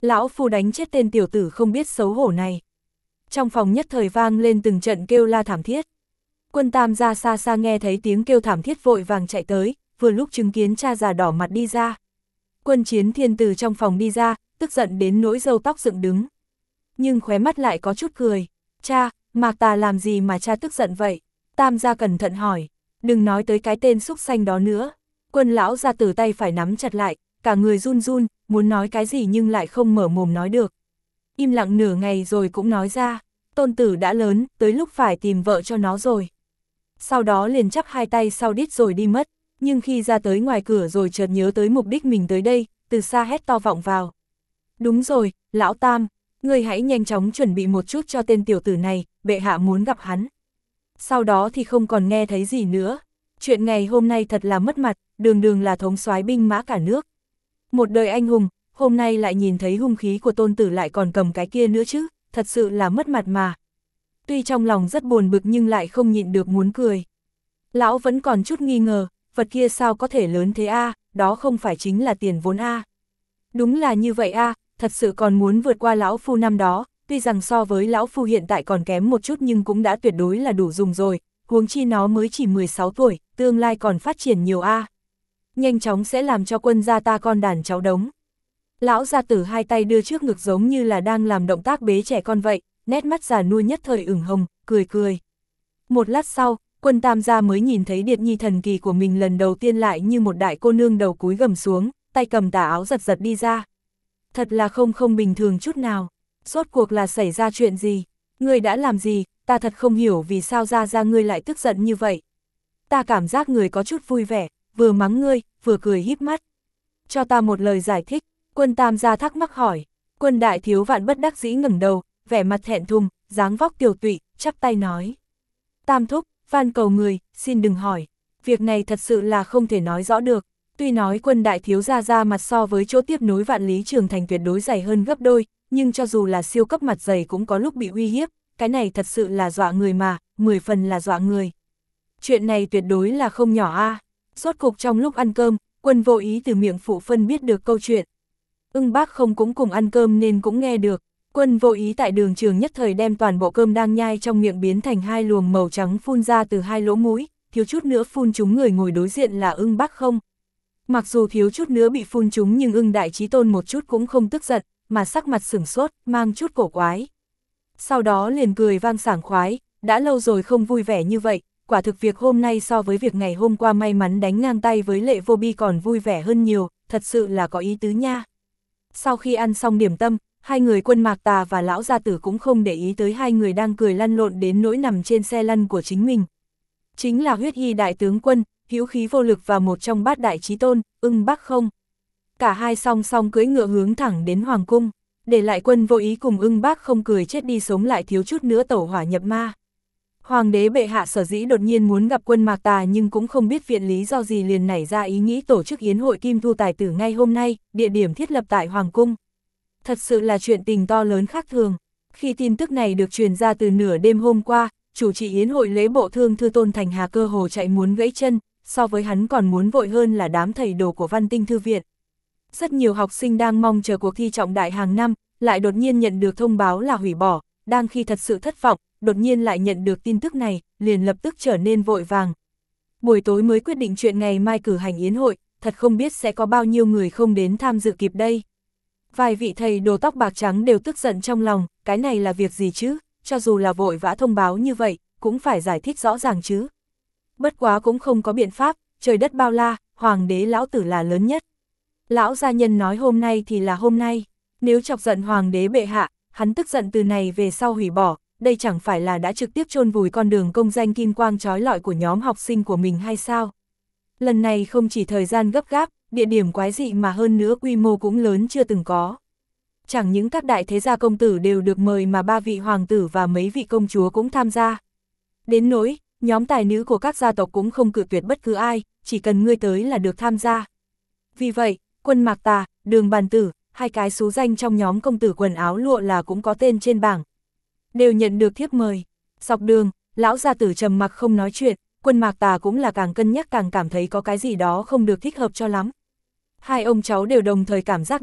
Lão phu đánh chết tên tiểu tử không biết xấu hổ này. Trong phòng nhất thời vang lên từng trận kêu la thảm thiết. Quân Tam gia xa xa nghe thấy tiếng kêu thảm thiết vội vàng chạy tới, vừa lúc chứng kiến cha già đỏ mặt đi ra. Quân Chiến Thiên từ trong phòng đi ra, tức giận đến nỗi râu tóc dựng đứng. Nhưng khóe mắt lại có chút cười. Cha, Mạc Tà làm gì mà cha tức giận vậy? Tam gia cẩn thận hỏi. Đừng nói tới cái tên xúc xanh đó nữa. Quân lão gia tử tay phải nắm chặt lại, cả người run run, muốn nói cái gì nhưng lại không mở mồm nói được. Im lặng nửa ngày rồi cũng nói ra, tôn tử đã lớn, tới lúc phải tìm vợ cho nó rồi. Sau đó liền chắp hai tay sau đít rồi đi mất, nhưng khi ra tới ngoài cửa rồi chợt nhớ tới mục đích mình tới đây, từ xa hét to vọng vào. Đúng rồi, lão Tam, ngươi hãy nhanh chóng chuẩn bị một chút cho tên tiểu tử này, bệ hạ muốn gặp hắn. Sau đó thì không còn nghe thấy gì nữa. Chuyện ngày hôm nay thật là mất mặt, đường đường là thống soái binh mã cả nước. Một đời anh hùng, hôm nay lại nhìn thấy hung khí của tôn tử lại còn cầm cái kia nữa chứ, thật sự là mất mặt mà. Tuy trong lòng rất buồn bực nhưng lại không nhịn được muốn cười. Lão vẫn còn chút nghi ngờ, vật kia sao có thể lớn thế a, đó không phải chính là tiền vốn a. Đúng là như vậy a, thật sự còn muốn vượt qua lão phu năm đó, tuy rằng so với lão phu hiện tại còn kém một chút nhưng cũng đã tuyệt đối là đủ dùng rồi, huống chi nó mới chỉ 16 tuổi, tương lai còn phát triển nhiều a. Nhanh chóng sẽ làm cho quân gia ta con đàn cháu đống. Lão gia tử hai tay đưa trước ngực giống như là đang làm động tác bế trẻ con vậy, nét mắt già nua nhất thời ửng hồng, cười cười. Một lát sau, Quân Tam gia mới nhìn thấy Điệt Nhi thần kỳ của mình lần đầu tiên lại như một đại cô nương đầu cúi gầm xuống, tay cầm tà áo giật giật đi ra. Thật là không bình thường chút nào. Rốt cuộc là xảy ra chuyện gì? Ngươi đã làm gì? Ta thật không hiểu vì sao ra ngươi lại tức giận như vậy. Ta cảm giác người có chút vui vẻ, vừa mắng ngươi, vừa cười híp mắt. Cho ta một lời giải thích. Quân Tam gia thắc mắc hỏi. Quân đại thiếu vạn bất đắc dĩ ngẩng đầu, vẻ mặt thẹn thùng, dáng vóc tiều tụy, chắp tay nói. Tam thúc, van cầu người, xin đừng hỏi. Việc này thật sự là không thể nói rõ được. Tuy nói Quân đại thiếu gia ra mặt so với chỗ tiếp nối Vạn Lý Trường Thành tuyệt đối dày hơn gấp đôi, nhưng cho dù là siêu cấp mặt dày cũng có lúc bị uy hiếp, cái này thật sự là dọa người mà, 10 phần là dọa người. Chuyện này tuyệt đối là không nhỏ a. Rốt cục trong lúc ăn cơm, Quân vô ý từ miệng phụ phân biết được câu chuyện. Ưng Bác không cũng cùng ăn cơm nên cũng nghe được. Quân vô ý tại đường trường nhất thời đem toàn bộ cơm đang nhai trong miệng biến thành hai luồng màu trắng phun ra từ hai lỗ mũi, thiếu chút nữa phun trúng người ngồi đối diện là Ưng Bác không. Mặc dù thiếu chút nữa bị phun trúng nhưng Ưng Đại Chí Tôn một chút cũng không tức giận, mà sắc mặt sửng sốt, mang chút cổ quái. Sau đó liền cười vang sảng khoái, đã lâu rồi không vui vẻ như vậy, quả thực việc hôm nay so với việc ngày hôm qua may mắn đánh ngang tay với Lệ Vô Bi còn vui vẻ hơn nhiều, thật sự là có ý tứ nha. Sau khi ăn xong điểm tâm, hai người Quân Mạc Tà và lão gia tử cũng không để ý tới hai người đang cười lăn lộn đến nỗi nằm trên xe lăn của chính mình. Chính là Huyết Y đại tướng quân, hữu khí vô lực và một trong bát đại chí tôn, Ưng Bác không. Cả hai song song cưỡi ngựa hướng thẳng đến hoàng cung, để lại Quân vô ý cùng Ưng Bác không cười chết đi sống lại thiếu chút nữa tẩu hỏa nhập ma. Hoàng đế bệ hạ sở dĩ đột nhiên muốn gặp Quân Mạc Tà nhưng cũng không biết viện lý do gì liền nảy ra ý nghĩ tổ chức yến hội Kim Thu Tài Tử ngay hôm nay, địa điểm thiết lập tại hoàng cung. Thật sự là chuyện tình to lớn khác thường. Khi tin tức này được truyền ra từ nửa đêm hôm qua, chủ trì yến hội lễ bộ thương thư Tôn Thành Hà cơ hồ chạy muốn gãy chân, so với hắn còn muốn vội hơn là đám thầy đồ của Văn Tinh Thư viện. Rất nhiều học sinh đang mong chờ cuộc thi trọng đại hàng năm, lại đột nhiên nhận được thông báo là hủy bỏ, đang khi thật sự thất vọng, đột nhiên lại nhận được tin tức này, liền lập tức trở nên vội vàng. Buổi tối mới quyết định chuyện ngày mai cử hành yến hội, thật không biết sẽ có bao nhiêu người không đến tham dự kịp đây. Vài vị thầy đồ tóc bạc trắng đều tức giận trong lòng, cái này là việc gì chứ, cho dù là vội vã thông báo như vậy, cũng phải giải thích rõ ràng chứ. Bất quá cũng không có biện pháp, trời đất bao la, hoàng đế lão tử là lớn nhất. Lão gia nhân nói hôm nay thì là hôm nay, nếu chọc giận hoàng đế bệ hạ, hắn tức giận từ này về sau hủy bỏ, đây chẳng phải là đã trực tiếp chôn vùi con đường công danh kim quang trói lọi của nhóm học sinh của mình hay sao? Lần này không chỉ thời gian gấp gáp, địa điểm quái dị mà hơn nữa quy mô cũng lớn chưa từng có. Chẳng những các đại thế gia công tử đều được mời mà 3 vị hoàng tử và mấy vị công chúa cũng tham gia. Đến nỗi, nhóm tài nữ của các gia tộc cũng không cự tuyệt bất cứ ai, chỉ cần ngươi tới là được tham gia. Vì vậy, Quân Mạc Tà, Đường Bàn Tử, hai cái số danh trong nhóm công tử quần áo lụa là cũng có tên trên bảng. Đều nhận được thiếp mời. Dọc đường, lão gia tử trầm mặc không nói chuyện, Quân Mạc Tà cũng là càng cân nhắc càng cảm thấy có cái gì đó không được thích hợp cho lắm. Hai ông cháu đều đồng thời cảm giác được,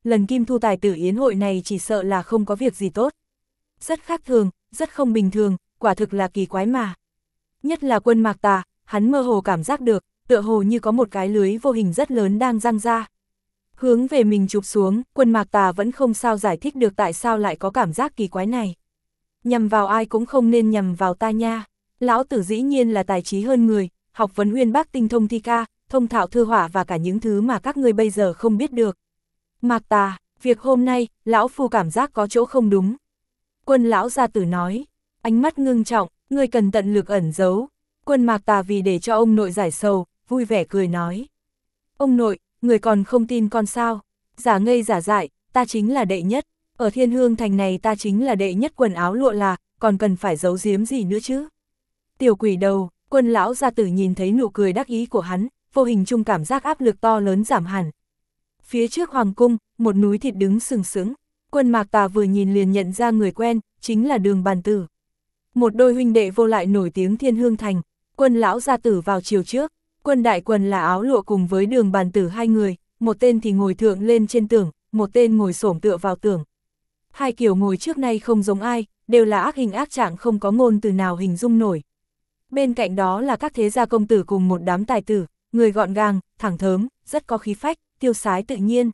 lần Kim Thu tài tử yến hội này chỉ sợ là không có việc gì tốt. Rất khác thường, rất không bình thường, quả thực là kỳ quái mà. Nhất là Quân Mạc Tà, hắn mơ hồ cảm giác được, tựa hồ như có một cái lưới vô hình rất lớn đang giăng ra. Hướng về mình chụp xuống, Quân Mạc Tà vẫn không sao giải thích được tại sao lại có cảm giác kỳ quái này. Nhằm vào ai cũng không nên nhằm vào ta nha. Lão tử dĩ nhiên là tài trí hơn người, học vấn uyên bác tinh thông thi ca, thông thạo thư họa và cả những thứ mà các ngươi bây giờ không biết được. Mạc Tà, việc hôm nay, lão phu cảm giác có chỗ không đúng. Quân lão gia tử nói, ánh mắt ngưng trọng, ngươi cần tận lực ẩn giấu. Quân Mạc Tà vì để cho ông nội giải sầu, vui vẻ cười nói. Ông nội, người còn không tin con sao? Giả ngây giả dại, ta chính là đệ nhất. Ở Thiên Hương Thành này ta chính là đệ nhất quần áo lụa là, còn cần phải giấu giếm gì nữa chứ? Tiểu quỷ đầu, Quân lão gia tử nhìn thấy nụ cười đắc ý của hắn, vô hình chung cảm giác áp lực to lớn giảm hẳn. Phía trước hoàng cung, một núi thịt đứng sừng sững. Quân Mạc Tà vừa nhìn liền nhận ra người quen, chính là Đường Bàn Tử. Một đôi huynh đệ vô lại nổi tiếng Thiên Hương Thành. Quân lão gia tử vào chiều trước, Quân đại quần là áo lụa cùng với Đường Bàn Tử hai người, một tên thì ngồi thượng lên trên tường, một tên ngồi xổm tựa vào tường. Hai kiểu ngồi trước nay không giống ai, đều là ác hình ác trạng không có ngôn từ nào hình dung nổi. Bên cạnh đó là các thế gia công tử cùng một đám tài tử, người gọn gàng, thẳng thớm, rất có khí phách, tiêu sái tự nhiên.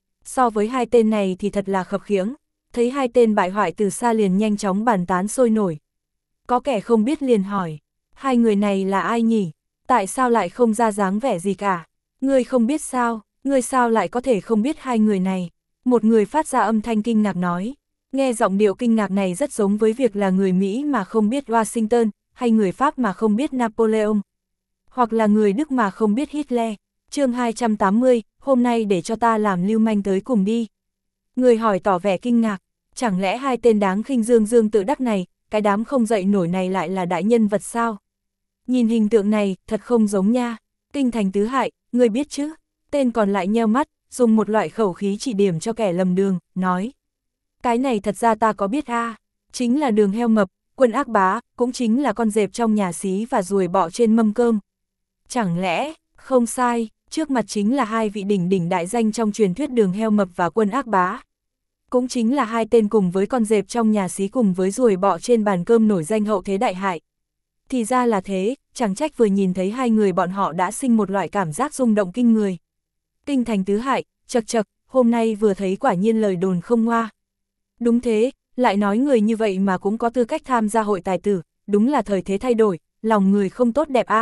So với hai tên này thì thật là khập khiễng, thấy hai tên bại hoại từ xa liền nhanh chóng bàn tán sôi nổi. Có kẻ không biết liền hỏi, hai người này là ai nhỉ? Tại sao lại không ra dáng vẻ gì cả? Ngươi không biết sao? Ngươi sao lại có thể không biết hai người này? Một người phát ra âm thanh kinh ngạc nói. Nghe giọng điệu kinh ngạc này rất giống với việc là người Mỹ mà không biết Washington, hay người Pháp mà không biết Napoleon. Hoặc là người Đức mà không biết Hitler. Chương 280, hôm nay để cho ta làm lưu manh tới cùng đi. Người hỏi tỏ vẻ kinh ngạc, chẳng lẽ hai tên đáng khinh dương dương tự đắc này, cái đám không dậy nổi này lại là đại nhân vật sao? Nhìn hình tượng này, thật không giống nha. Kinh thành tứ hại, người biết chứ? Tên còn lại nheo mắt, dùng một loại khẩu khí chỉ điểm cho kẻ lầm đường, nói. Cái này thật ra ta có biết chính là Đường heo mập, Quân ác bá, cũng chính là con dẹp trong nhà xí và ruồi bọ trên mâm cơm. Chẳng lẽ, không sai, trước mặt chính là hai vị đỉnh đỉnh đại danh trong truyền thuyết Đường heo mập và Quân ác bá. Cũng chính là hai tên cùng với con dẹp trong nhà xí cùng với ruồi bọ trên bàn cơm nổi danh hậu thế đại hại. Thì ra là thế, chẳng trách vừa nhìn thấy hai người bọn họ đã sinh một loại cảm giác rung động kinh người. Kinh thành tứ hại, chật chật, hôm nay vừa thấy quả nhiên lời đồn không ngoa. Đúng thế, lại nói người như vậy mà cũng có tư cách tham gia hội tài tử, đúng là thời thế thay đổi, lòng người không tốt đẹp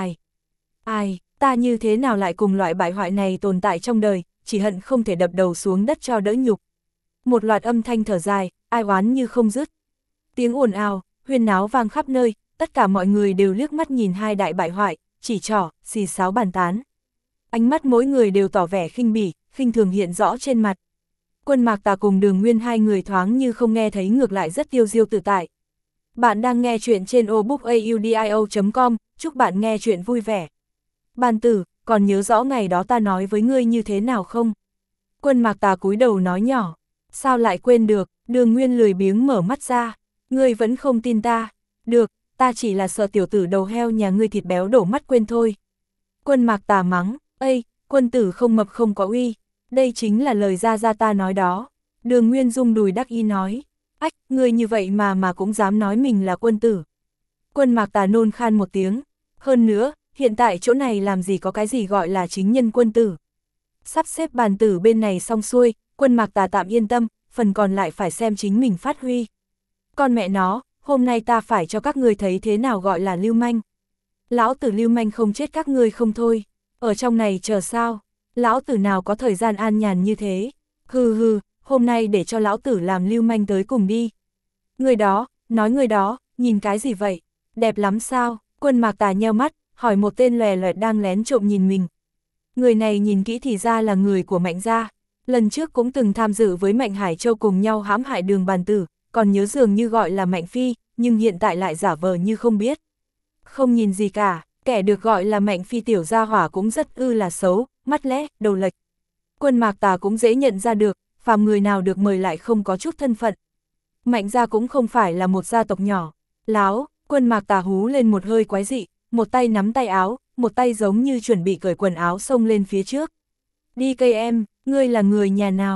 ai, ta như thế nào lại cùng loại bại hoại này tồn tại trong đời, chỉ hận không thể đập đầu xuống đất cho đỡ nhục. Một loạt âm thanh thở dài, ai oán như không dứt. Tiếng ồn ào, huyên náo vang khắp nơi, tất cả mọi người đều liếc mắt nhìn hai đại bại hoại, chỉ trỏ, xì xáo bàn tán. Ánh mắt mỗi người đều tỏ vẻ khinh bỉ, khinh thường hiện rõ trên mặt. Quân Mạc Tà cùng Đường Nguyên hai người thoáng như không nghe thấy, ngược lại rất tiêu diêu tự tại. Bạn đang nghe chuyện trên obookaudio.com, chúc bạn nghe chuyện vui vẻ. Bàn tử, còn nhớ rõ ngày đó ta nói với ngươi như thế nào không? Quân Mạc Tà cúi đầu nói nhỏ. Sao lại quên được? Đường Nguyên lười biếng mở mắt ra. Ngươi vẫn không tin ta. Được, ta chỉ là sợ tiểu tử đầu heo nhà ngươi thịt béo đổ mắt quên thôi. Quân Mạc Tà mắng, ây, quân tử không mập không có uy. Đây chính là lời gia ta nói đó. Đường Nguyên rung đùi đắc ý nói. Ách, ngươi như vậy mà cũng dám nói mình là quân tử. Quân Mạc Tà nôn khan một tiếng. Hơn nữa, hiện tại chỗ này làm gì có cái gì gọi là chính nhân quân tử. Sắp xếp bàn tử bên này xong xuôi, Quân Mạc Tà tạm yên tâm, phần còn lại phải xem chính mình phát huy. Con mẹ nó, hôm nay ta phải cho các ngươi thấy thế nào gọi là lưu manh. Lão tử lưu manh không chết các ngươi không thôi. Ở trong này chờ sao? Lão tử nào có thời gian an nhàn như thế. Hừ, hôm nay để cho lão tử làm lưu manh tới cùng đi. Người đó, nói người đó, nhìn cái gì vậy? Đẹp lắm sao? Quân Mạc Tà nheo mắt, hỏi một tên lòe loẹt đang lén trộm nhìn mình. Người này nhìn kỹ thì ra là người của Mạnh gia. Lần trước cũng từng tham dự với Mạnh Hải Châu cùng nhau hãm hại Đường Bàn Tử, còn nhớ dường như gọi là Mạnh Phi, nhưng hiện tại lại giả vờ như không biết. Không nhìn gì cả, kẻ được gọi là Mạnh Phi tiểu gia hỏa cũng rất là xấu, mắt lẽ, đầu lệch. Quân Mạc Tà cũng dễ nhận ra được, phàm người nào được mời lại không có chút thân phận. Mạnh gia cũng không phải là một gia tộc nhỏ. Láo, Quân Mạc Tà hú lên một hơi quái dị, một tay nắm tay áo, một tay giống như chuẩn bị cởi quần áo xông lên phía trước. Đi cây em, ngươi là người nhà nào?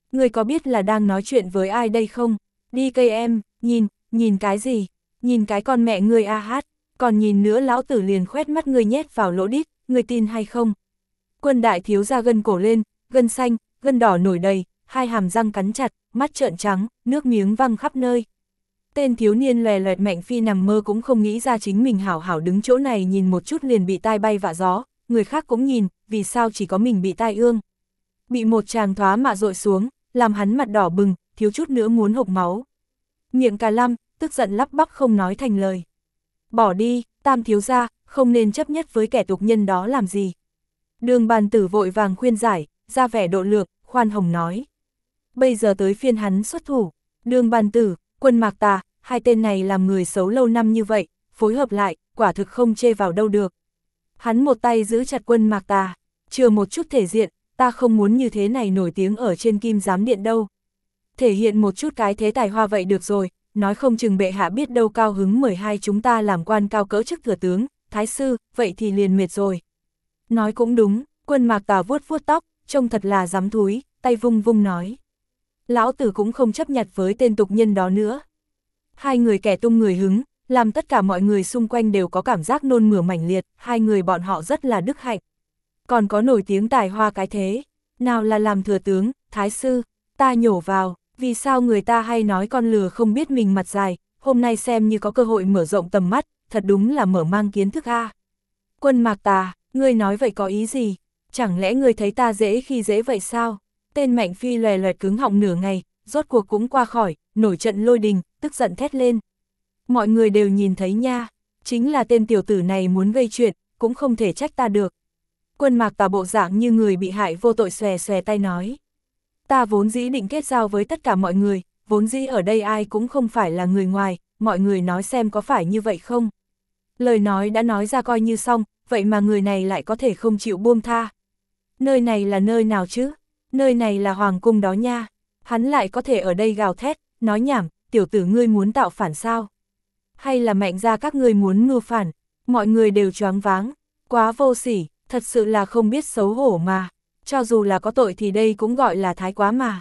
Ngươi có biết là đang nói chuyện với ai đây không? Đi cây em, nhìn cái gì? Nhìn cái con mẹ ngươi a hát, còn nhìn nữa lão tử liền khoét mắt ngươi nhét vào lỗ đít, ngươi tin hay không? Quân đại thiếu gia gân cổ lên, gân xanh, gân đỏ nổi đầy, hai hàm răng cắn chặt, mắt trợn trắng, nước miếng văng khắp nơi. Tên thiếu niên lòe loẹt Mạnh Phi nằm mơ cũng không nghĩ ra chính mình hảo hảo đứng chỗ này nhìn một chút liền bị tai bay vạ gió, người khác cũng nhìn, vì sao chỉ có mình bị tai ương. Bị một tràng thoá mạ dội xuống, làm hắn mặt đỏ bừng, thiếu chút nữa muốn hộc máu. Miệng cà lăm, tức giận lắp bắp không nói thành lời. Bỏ đi, Tam thiếu gia, không nên chấp nhất với kẻ tục nhân đó làm gì. Đường Bàn Tử vội vàng khuyên giải, ra vẻ độ lượng, khoan hồng nói. Bây giờ tới phiên hắn xuất thủ. Đường Bàn Tử, Quân Mạc Tà, hai tên này làm người xấu lâu năm như vậy, phối hợp lại, quả thực không chê vào đâu được. Hắn một tay giữ chặt Quân Mạc Tà, chừa một chút thể diện, ta không muốn như thế này nổi tiếng ở trên Kim Giám Điện đâu. Thể hiện một chút cái thế tài hoa vậy được rồi, nói không chừng bệ hạ biết đâu cao hứng mời hai chúng ta làm quan cao cỡ chức thừa tướng, thái sư, vậy thì liền mệt rồi. Nói cũng đúng, Quân Mạc Tà vuốt vuốt tóc, trông thật là dám thúi, tay vung vung nói. Lão tử cũng không chấp nhặt với tên tục nhân đó nữa. Hai người kẻ tung người hứng, làm tất cả mọi người xung quanh đều có cảm giác nôn mửa mãnh liệt, hai người bọn họ rất là đức hạnh. Còn có nổi tiếng tài hoa cái thế, nào là làm thừa tướng, thái sư, ta nhổ vào, vì sao người ta hay nói con lừa không biết mình mặt dài, hôm nay xem như có cơ hội mở rộng tầm mắt, thật đúng là mở mang kiến thức a. Quân Mạc Tà, ngươi nói vậy có ý gì? Chẳng lẽ ngươi thấy ta dễ khi dễ vậy sao? Tên Mạnh Phi lòe loẹt cứng họng nửa ngày, rốt cuộc cũng qua khỏi, nổi trận lôi đình, tức giận thét lên. Mọi người đều nhìn thấy nha, chính là tên tiểu tử này muốn gây chuyện, cũng không thể trách ta được. Quân Mạc Tà bộ dạng như người bị hại vô tội xòe xòe tay nói. Ta vốn dĩ định kết giao với tất cả mọi người, vốn dĩ ở đây ai cũng không phải là người ngoài, mọi người nói xem có phải như vậy không? Lời nói đã nói ra coi như xong, vậy mà người này lại có thể không chịu buông tha. Nơi này là nơi nào chứ? Nơi này là hoàng cung đó nha. Hắn lại có thể ở đây gào thét, nói nhảm, tiểu tử ngươi muốn tạo phản sao? Hay là Mạnh gia các ngươi muốn mưu phản? Mọi người đều choáng váng, quá vô sỉ, thật sự là không biết xấu hổ mà. Cho dù là có tội thì đây cũng gọi là thái quá mà.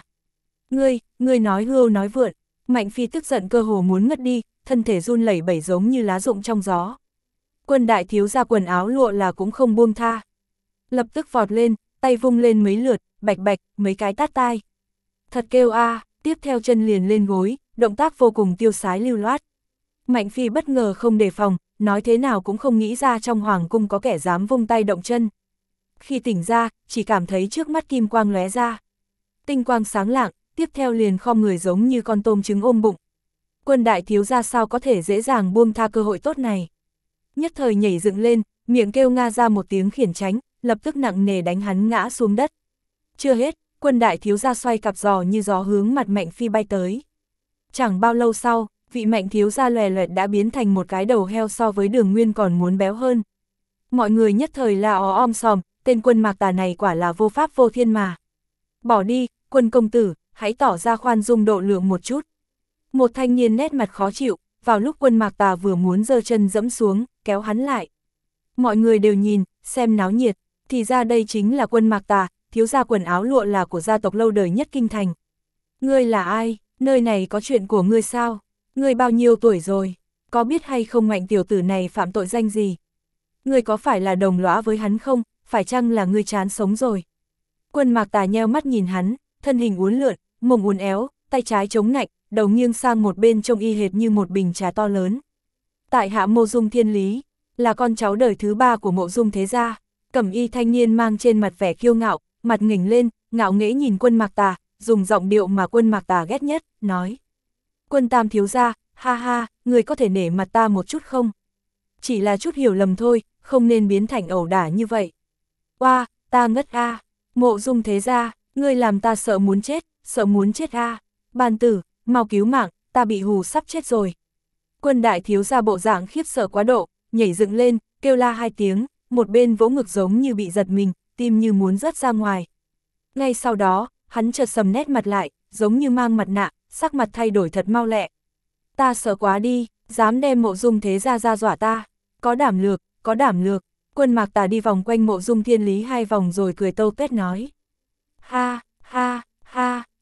Ngươi nói hưu nói vượn. Mạnh Phi tức giận cơ hồ muốn ngất đi, thân thể run lẩy bẩy giống như lá rụng trong gió. Quân đại thiếu gia quần áo lụa là cũng không buông tha. Lập tức vọt lên, tay vung lên mấy lượt, bạch bạch, mấy cái tát tai. Thật kêu a, tiếp theo chân liền lên gối, động tác vô cùng tiêu sái lưu loát. Mạnh Phi bất ngờ không đề phòng, nói thế nào cũng không nghĩ ra trong hoàng cung có kẻ dám vung tay động chân. Khi tỉnh ra, chỉ cảm thấy trước mắt kim quang lóe ra. Tinh quang sáng lạng, tiếp theo liền khom người giống như con tôm trứng ôm bụng. Quân đại thiếu gia sao có thể dễ dàng buông tha cơ hội tốt này. Nhất thời nhảy dựng lên, miệng kêu nga ra một tiếng khiển tránh, lập tức nặng nề đánh hắn ngã xuống đất. Chưa hết, Quân đại thiếu gia xoay cặp giò như gió hướng mặt Mạnh Phi bay tới. Chẳng bao lâu sau, vị Mạnh thiếu gia lòe loẹt đã biến thành một cái đầu heo so với Đường Nguyên còn muốn béo hơn. Mọi người nhất thời là om sòm, tên Quân Mạc Tà này quả là vô pháp vô thiên mà. Bỏ đi, Quân công tử, hãy tỏ ra khoan dung độ lượng một chút. Một thanh niên nét mặt khó chịu, vào lúc Quân Mạc Tà vừa muốn giơ chân dẫm xuống, kéo hắn lại. Mọi người đều nhìn, xem náo nhiệt, thì ra đây chính là Quân Mạc Tà, thiếu gia quần áo lụa là của gia tộc lâu đời nhất kinh thành. Ngươi là ai? Nơi này có chuyện của ngươi sao? Ngươi bao nhiêu tuổi rồi? Có biết hay không Mạnh tiểu tử này phạm tội danh gì? Ngươi có phải là đồng lõa với hắn không? Phải chăng là ngươi chán sống rồi? Quân Mạc Tà nheo mắt nhìn hắn, thân hình uốn lượn, mông uốn éo, tay trái chống nạnh, đầu nghiêng sang một bên trông y hệt như một bình trà to lớn. Tại hạ Mộ Dung Thiên Lý, là con cháu đời thứ 3 của Mộ Dung thế gia. Cẩm y thanh niên mang trên mặt vẻ kiêu ngạo, mặt ngẩng lên, ngạo nghễ nhìn Quân Mạc Tà, dùng giọng điệu mà Quân Mạc Tà ghét nhất, nói. Quân Tam thiếu gia, ha ha, người có thể nể mặt ta một chút không? Chỉ là chút hiểu lầm thôi, không nên biến thành ẩu đả như vậy. Oa, ta ngất a, Mộ Dung thế gia, ngươi làm ta sợ muốn chết a. Bàn tử, mau cứu mạng, ta bị hù sắp chết rồi. Quân đại thiếu gia bộ dạng khiếp sợ quá độ, nhảy dựng lên, kêu la 2 tiếng, một bên vỗ ngực giống như bị giật mình, tim như muốn rớt ra ngoài. Ngay sau đó, hắn chợt sầm nét mặt lại, giống như mang mặt nạ, sắc mặt thay đổi thật mau lẹ. Ta sợ quá đi, dám đem Mộ Dung thế gia ra dọa ta. Có đảm lược, có đảm lược. Quân Mạc Tà đi vòng quanh Mộ Dung Thiên Lý 2 vòng rồi cười tâu tuét nói. Ha, ha, ha,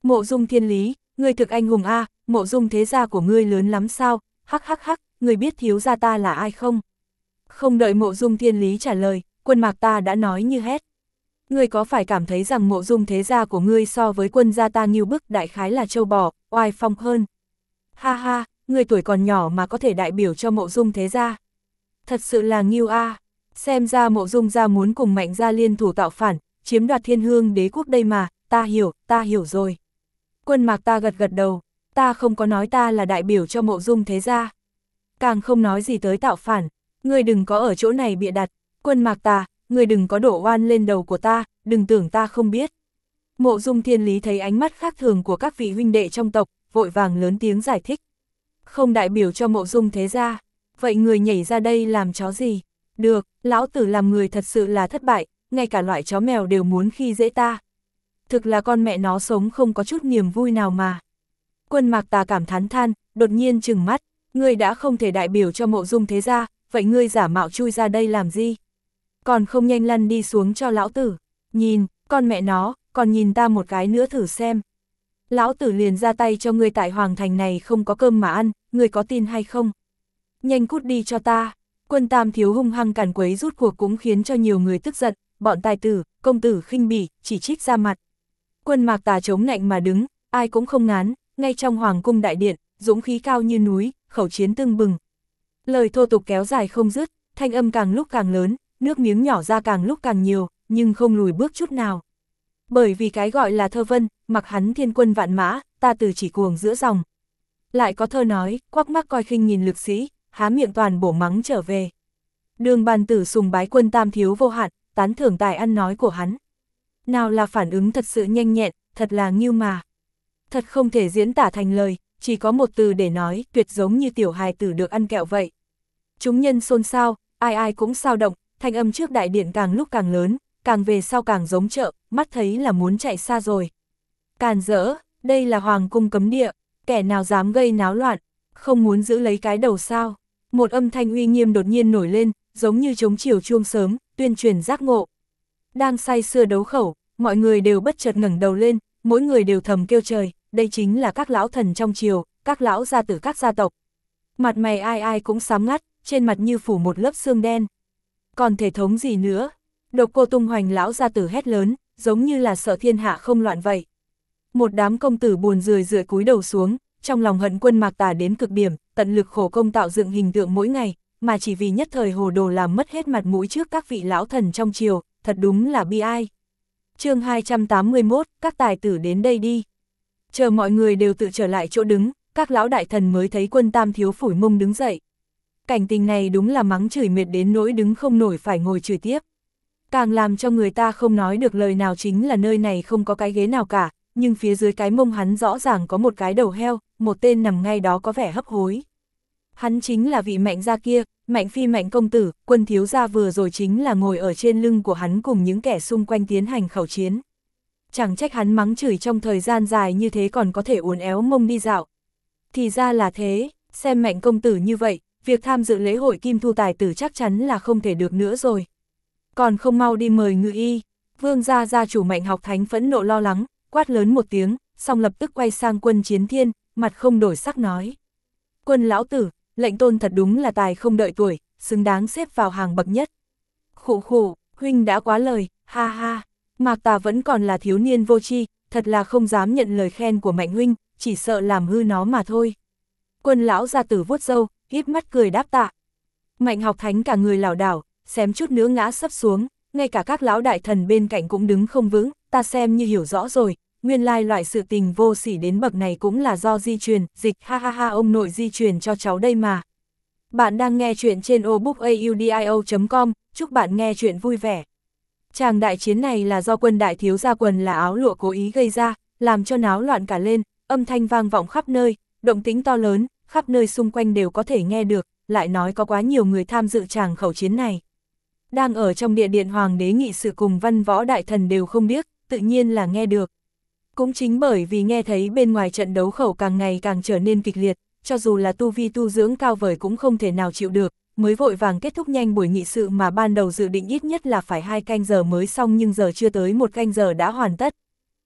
Mộ Dung Thiên Lý, ngươi thực anh hùng a, Mộ Dung thế gia của ngươi lớn lắm sao, hắc hắc hắc, ngươi biết thiếu gia ta là ai không? Không đợi Mộ Dung Thiên Lý trả lời, Quân Mạc ta đã nói như hét. Ngươi có phải cảm thấy rằng Mộ Dung thế gia của ngươi so với quân gia ta nghiêu bức đại khái là trâu bò, oai phong hơn? Ha ha, ngươi tuổi còn nhỏ mà có thể đại biểu cho Mộ Dung thế gia. Thật sự là nghiêu a, xem ra Mộ Dung gia muốn cùng Mạnh gia liên thủ tạo phản, chiếm đoạt Thiên Hương đế quốc đây mà, ta hiểu rồi. Quân Mạc ta gật gật đầu, ta không có nói ta là đại biểu cho Mộ Dung thế gia. Càng không nói gì tới tạo phản, ngươi đừng có ở chỗ này bịa đặt, Quân Mạc ta, ngươi đừng có đổ oan lên đầu của ta, đừng tưởng ta không biết. Mộ Dung Thiên Lý thấy ánh mắt khác thường của các vị huynh đệ trong tộc, vội vàng lớn tiếng giải thích. Không đại biểu cho Mộ Dung thế gia, vậy người nhảy ra đây làm chó gì? Được, lão tử làm người thật sự là thất bại, ngay cả loại chó mèo đều muốn khi dễ ta. Thực là con mẹ nó sống không có chút niềm vui nào mà. Quân Mạc ta cảm thán than, đột nhiên trừng mắt, ngươi đã không thể đại biểu cho Mộ Dung thế gia, vậy ngươi giả mạo chui ra đây làm gì? Còn không nhanh lăn đi xuống cho lão tử, nhìn, con mẹ nó, còn nhìn ta một cái nữa thử xem. Lão tử liền ra tay cho ngươi tại Hoàng Thành này không có cơm mà ăn, ngươi có tin hay không? Nhanh cút đi cho ta. Quân Tam Thiếu hung hăng càn quấy rút cuộc cũng khiến cho nhiều người tức giận, bọn tài tử, công tử khinh bỉ, chỉ trích ra mặt. Quân Mạc Tà chống nạnh mà đứng, ai cũng không ngán, ngay trong Hoàng cung đại điện, dũng khí cao như núi, khẩu chiến tưng bừng. Lời thô tục kéo dài không dứt, thanh âm càng lúc càng lớn, nước miếng nhỏ ra càng lúc càng nhiều, nhưng không lùi bước chút nào. Bởi vì cái gọi là thơ vân, mặc hắn thiên quân vạn mã, ta từ chỉ cuồng giữa dòng. Lại có thơ nói, quắc mắc coi khinh nhìn lực sĩ, há miệng toàn bổ mắng trở về. Đường Bàn Tử sùng bái Quân Tam Thiếu vô hạn, tán thưởng tài ăn nói của hắn. Nào là phản ứng thật sự nhanh nhẹn, thật là nghiêu mà. Thật không thể diễn tả thành lời, chỉ có một từ để nói, tuyệt giống như tiểu hài tử được ăn kẹo vậy. Chúng nhân xôn xao, ai ai cũng xao động, thanh âm trước đại điện càng lúc càng lớn, càng về sau càng giống chợ, mắt thấy là muốn chạy xa rồi. Càn rỡ, đây là Hoàng cung cấm địa, kẻ nào dám gây náo loạn, không muốn giữ lấy cái đầu sao. Một âm thanh uy nghiêm đột nhiên nổi lên, giống như trống chiều chuông sớm, tuyên truyền giác ngộ. Đang say sưa đấu khẩu, mọi người đều bất chợt ngẩng đầu lên, mỗi người đều thầm kêu trời, đây chính là các lão thần trong triều, các lão gia tử các gia tộc. Mặt mày ai ai cũng xám ngắt, trên mặt như phủ một lớp xương đen. Còn thể thống gì nữa? Độc Cô Tung Hoành lão gia tử hét lớn, giống như là sợ thiên hạ không loạn vậy. Một đám công tử buồn rười rượi cúi đầu xuống, trong lòng hận Quân Mạc Tà đến cực điểm, tận lực khổ công tạo dựng hình tượng mỗi ngày, mà chỉ vì nhất thời hồ đồ làm mất hết mặt mũi trước các vị lão thần trong triều, thật đúng là bi ai. Chương 281, các tài tử đến đây đi. Chờ mọi người đều tự trở lại chỗ đứng, các lão đại thần mới thấy Quân Tam Thiếu phủi mông đứng dậy. Cảnh tình này đúng là mắng chửi mệt đến nỗi đứng không nổi phải ngồi chửi tiếp. Càng làm cho người ta không nói được lời nào chính là nơi này không có cái ghế nào cả, nhưng phía dưới cái mông hắn rõ ràng có một cái đầu heo, một tên nằm ngay đó có vẻ hấp hối. Hắn chính là vị Mạnh gia kia, Mạnh phi Mạnh công tử, Quân thiếu gia vừa rồi chính là ngồi ở trên lưng của hắn cùng những kẻ xung quanh tiến hành khẩu chiến. Chẳng trách hắn mắng chửi trong thời gian dài như thế còn có thể uốn éo mông đi dạo. Thì ra là thế, xem Mạnh công tử như vậy, việc tham dự lễ hội Kim Thu tài tử chắc chắn là không thể được nữa rồi. Còn không mau đi mời ngự y. Vương gia gia chủ Mạnh Học Thánh phẫn nộ lo lắng, quát lớn một tiếng, xong lập tức quay sang Quân Chiến Thiên, mặt không đổi sắc nói. Quân lão tử, lệnh tôn thật đúng là tài không đợi tuổi, xứng đáng xếp vào hàng bậc nhất. Khụ khụ, huynh đã quá lời, ha ha. Mạc Tà vẫn còn là thiếu niên vô tri, thật là không dám nhận lời khen của Mạnh huynh, chỉ sợ làm hư nó mà thôi. Quân lão gia tử vuốt râu, híp mắt cười đáp tạ. Mạnh Học Thánh cả người lảo đảo, xém chút nữa ngã sấp xuống, ngay cả các lão đại thần bên cạnh cũng đứng không vững, ta xem như hiểu rõ rồi, nguyên lai loại sự tình vô sỉ đến bậc này cũng là do di truyền, dịch ha ha ha ông nội di truyền cho cháu đây mà. Bạn đang nghe chuyện trên obookaudio.com, chúc bạn nghe chuyện vui vẻ. Tràng đại chiến này là do Quân đại thiếu gia quần là áo lụa cố ý gây ra, làm cho náo loạn cả lên, âm thanh vang vọng khắp nơi, động tĩnh to lớn, khắp nơi xung quanh đều có thể nghe được, lại nói có quá nhiều người tham dự tràng khẩu chiến này. Đang ở trong địa điện hoàng đế nghị sự cùng văn võ đại thần đều không biết, tự nhiên là nghe được. Cũng chính bởi vì nghe thấy bên ngoài trận đấu khẩu càng ngày càng trở nên kịch liệt, cho dù là tu vi tu dưỡng cao vời cũng không thể nào chịu được, mới vội vàng kết thúc nhanh buổi nghị sự mà ban đầu dự định ít nhất là phải 2 canh giờ mới xong nhưng giờ chưa tới 1 canh giờ đã hoàn tất.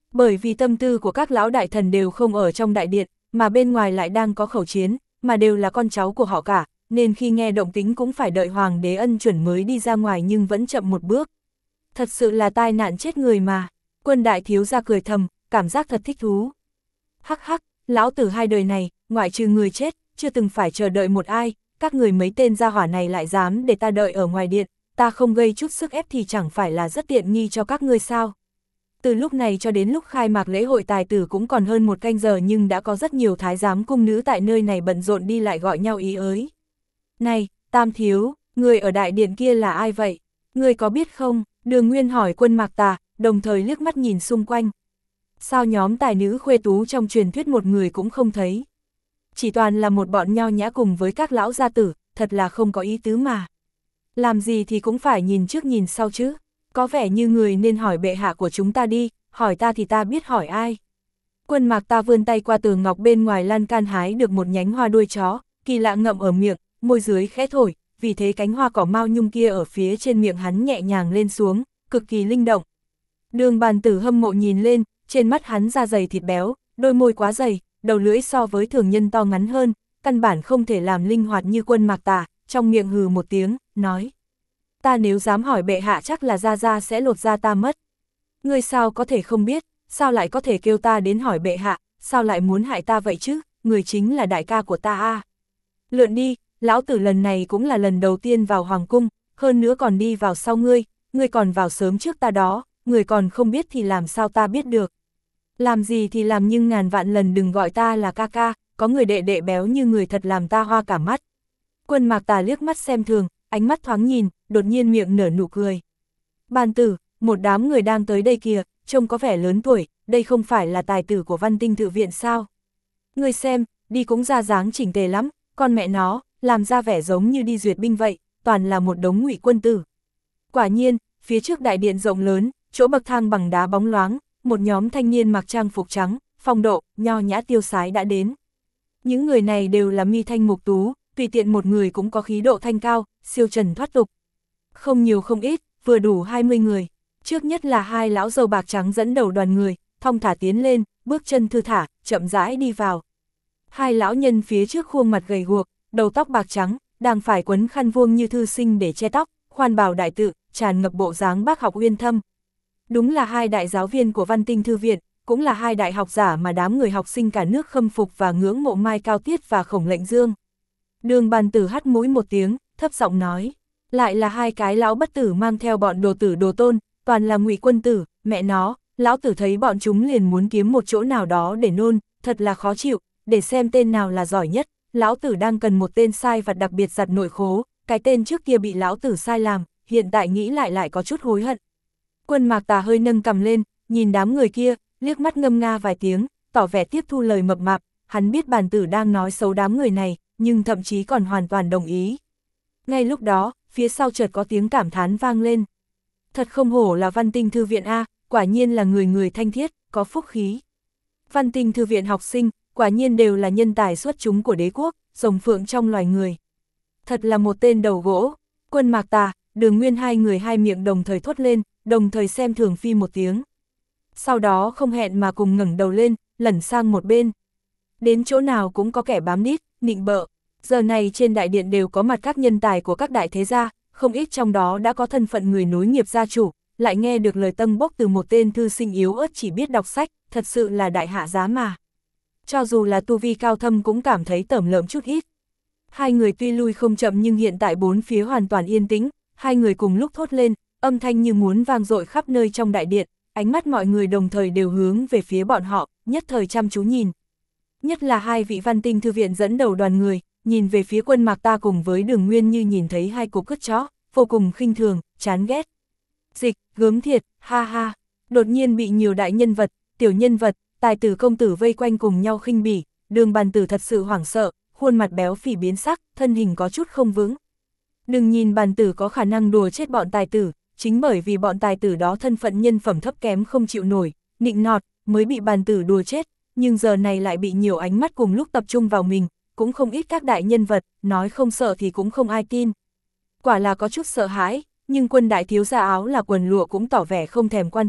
Bởi vì tâm tư của các lão đại thần đều không ở trong đại điện, mà bên ngoài lại đang có khẩu chiến, mà đều là con cháu của họ cả, nên khi nghe động tĩnh cũng phải đợi hoàng đế ân chuẩn mới đi ra ngoài nhưng vẫn chậm một bước. Thật sự là tai nạn chết người mà. Quân đại thiếu gia cười thầm, cảm giác thật thích thú. Hắc hắc, lão tử hai đời này, ngoại trừ người chết, chưa từng phải chờ đợi một ai, các người mấy tên gia hỏa này lại dám để ta đợi ở ngoài điện, ta không gây chút sức ép thì chẳng phải là rất tiện nghi cho các ngươi sao. Từ lúc này cho đến lúc khai mạc lễ hội tài tử cũng còn hơn một canh giờ nhưng đã có rất nhiều thái giám cung nữ tại nơi này bận rộn đi lại gọi nhau ý ới. Này, Tam thiếu, người ở đại điện kia là ai vậy? Người có biết không? Đường Nguyên hỏi Quân Mạc Tà, đồng thời liếc mắt nhìn xung quanh. Sao nhóm tài nữ khuê tú trong truyền thuyết một người cũng không thấy? Chỉ toàn là một bọn nho nhã cùng với các lão gia tử, thật là không có ý tứ mà. Làm gì thì cũng phải nhìn trước nhìn sau chứ. Có vẻ như người nên hỏi bệ hạ của chúng ta đi, hỏi ta thì ta biết hỏi ai. Quân Mạc Ta vươn tay qua tường ngọc bên ngoài lan can hái được một nhánh hoa đuôi chó, kỳ lạ ngậm ở miệng, môi dưới khẽ thổi, vì thế cánh hoa cỏ mao nhung kia ở phía trên miệng hắn nhẹ nhàng lên xuống, cực kỳ linh động. Đường Bàn Tử hâm mộ nhìn lên, trên mắt hắn da dày thịt béo, đôi môi quá dày, đầu lưỡi so với thường nhân to ngắn hơn, căn bản không thể làm linh hoạt như Quân Mạc Tà, trong miệng hừ một tiếng, nói. Ta nếu dám hỏi bệ hạ chắc là Gia sẽ lột da ta mất. Ngươi sao có thể không biết, sao lại có thể kêu ta đến hỏi bệ hạ, sao lại muốn hại ta vậy chứ, người chính là đại ca của ta à. Lượn đi, lão tử lần này cũng là lần đầu tiên vào hoàng cung, hơn nữa còn đi vào sau ngươi còn vào sớm trước ta đó, người còn không biết thì làm sao ta biết được. Làm gì thì làm nhưng ngàn vạn lần đừng gọi ta là ca ca, có người đệ đệ béo như người thật làm ta hoa cả mắt. Quân Mạc Tà liếc mắt xem thường, ánh mắt thoáng nhìn, đột nhiên miệng nở nụ cười. Bàn Tử, một đám người đang tới đây kìa, trông có vẻ lớn tuổi, đây không phải là tài tử của Văn Tinh Thư viện sao? Ngươi xem, đi cũng ra dáng chỉnh tề lắm, con mẹ nó, làm ra vẻ giống như đi duyệt binh vậy, toàn là một đống ngụy quân tử. Quả nhiên, phía trước đại điện rộng lớn, chỗ bậc thang bằng đá bóng loáng, một nhóm thanh niên mặc trang phục trắng, phong độ, nho nhã tiêu sái đã đến. Những người này đều là mi thanh mục tú, tùy tiện một người cũng có khí độ thanh cao, siêu trần thoát tục. Không nhiều không ít, vừa đủ 20 người. Trước nhất là hai lão râu bạc trắng dẫn đầu đoàn người, thong thả tiến lên, bước chân thư thả, chậm rãi đi vào. Hai lão nhân phía trước khuôn mặt gầy guộc, đầu tóc bạc trắng, đang phải quấn khăn vuông như thư sinh để che tóc, khoan bào đại tự, tràn ngập bộ dáng bác học uyên thâm. Đúng là hai đại giáo viên của Văn Tinh Thư viện, cũng là hai đại học giả mà đám người học sinh cả nước khâm phục và ngưỡng mộ Mai Cao Tiết và Khổng Lệnh Dương. Đường Bàn Tử hắt mũi một tiếng, thấp giọng nói, lại là hai cái lão bất tử mang theo bọn đồ tử đồ tôn, toàn là ngụy quân tử, mẹ nó, lão tử thấy bọn chúng liền muốn kiếm một chỗ nào đó để nôn, thật là khó chịu, để xem tên nào là giỏi nhất, lão tử đang cần một tên sai vặt đặc biệt giặt nội khố, cái tên trước kia bị lão tử sai làm, hiện tại nghĩ lại có chút hối hận. Quân Mạc Tà hơi nâng cằm lên, nhìn đám người kia, liếc mắt ngâm nga vài tiếng, tỏ vẻ tiếp thu lời mập mạp, hắn biết Bàn Tử đang nói xấu đám người này, nhưng thậm chí còn hoàn toàn đồng ý. Ngay lúc đó, phía sau chợt có tiếng cảm thán vang lên. Thật không hổ là Văn Tinh Thư viện A, quả nhiên là người người thanh thiết, có phúc khí. Văn Tinh Thư viện học sinh, quả nhiên đều là nhân tài xuất chúng của đế quốc, rồng phượng trong loài người. Thật là một tên đầu gỗ. Quân Mạc Tà, Đường Nguyên hai người hai miệng đồng thời thốt lên, đồng thời xem thường phi một tiếng. Sau đó không hẹn mà cùng ngẩng đầu lên, lẩn sang một bên. Đến chỗ nào cũng có kẻ bám đít, nịnh bợ. Giờ này trên đại điện đều có mặt các nhân tài của các đại thế gia, không ít trong đó đã có thân phận người nối nghiệp gia chủ, lại nghe được lời tâng bốc từ một tên thư sinh yếu ớt chỉ biết đọc sách, thật sự là đại hạ giá mà. Cho dù là tu vi cao thâm cũng cảm thấy tởm lợm chút ít. Hai người tuy lui không chậm nhưng hiện tại bốn phía hoàn toàn yên tĩnh, hai người cùng lúc thốt lên, âm thanh như muốn vang dội khắp nơi trong đại điện, ánh mắt mọi người đồng thời đều hướng về phía bọn họ, nhất thời chăm chú nhìn. Nhất là hai vị Văn Tinh Thư viện dẫn đầu đoàn người, nhìn về phía Quân Mạc Ta cùng với Đường Nguyên như nhìn thấy hai cục cứt chó, vô cùng khinh thường, chán ghét. Dịch, gớm thiệt, ha ha, đột nhiên bị nhiều đại nhân vật, tiểu nhân vật, tài tử công tử vây quanh cùng nhau khinh bỉ, Đường Bàn Tử thật sự hoảng sợ, khuôn mặt béo phì biến sắc, thân hình có chút không vững. Đừng nhìn Bàn Tử có khả năng đùa chết bọn tài tử, chính bởi vì bọn tài tử đó thân phận nhân phẩm thấp kém không chịu nổi, nịnh nọt, mới bị Bàn Tử đùa chết, nhưng giờ này lại bị nhiều ánh mắt cùng lúc tập trung vào mình, cũng không ít các đại nhân vật, nói không sợ thì cũng không ai tin. Quả là có chút sợ hãi, nhưng Quân đại thiếu gia áo là quần lụa cũng tỏ vẻ không thèm quan tâm,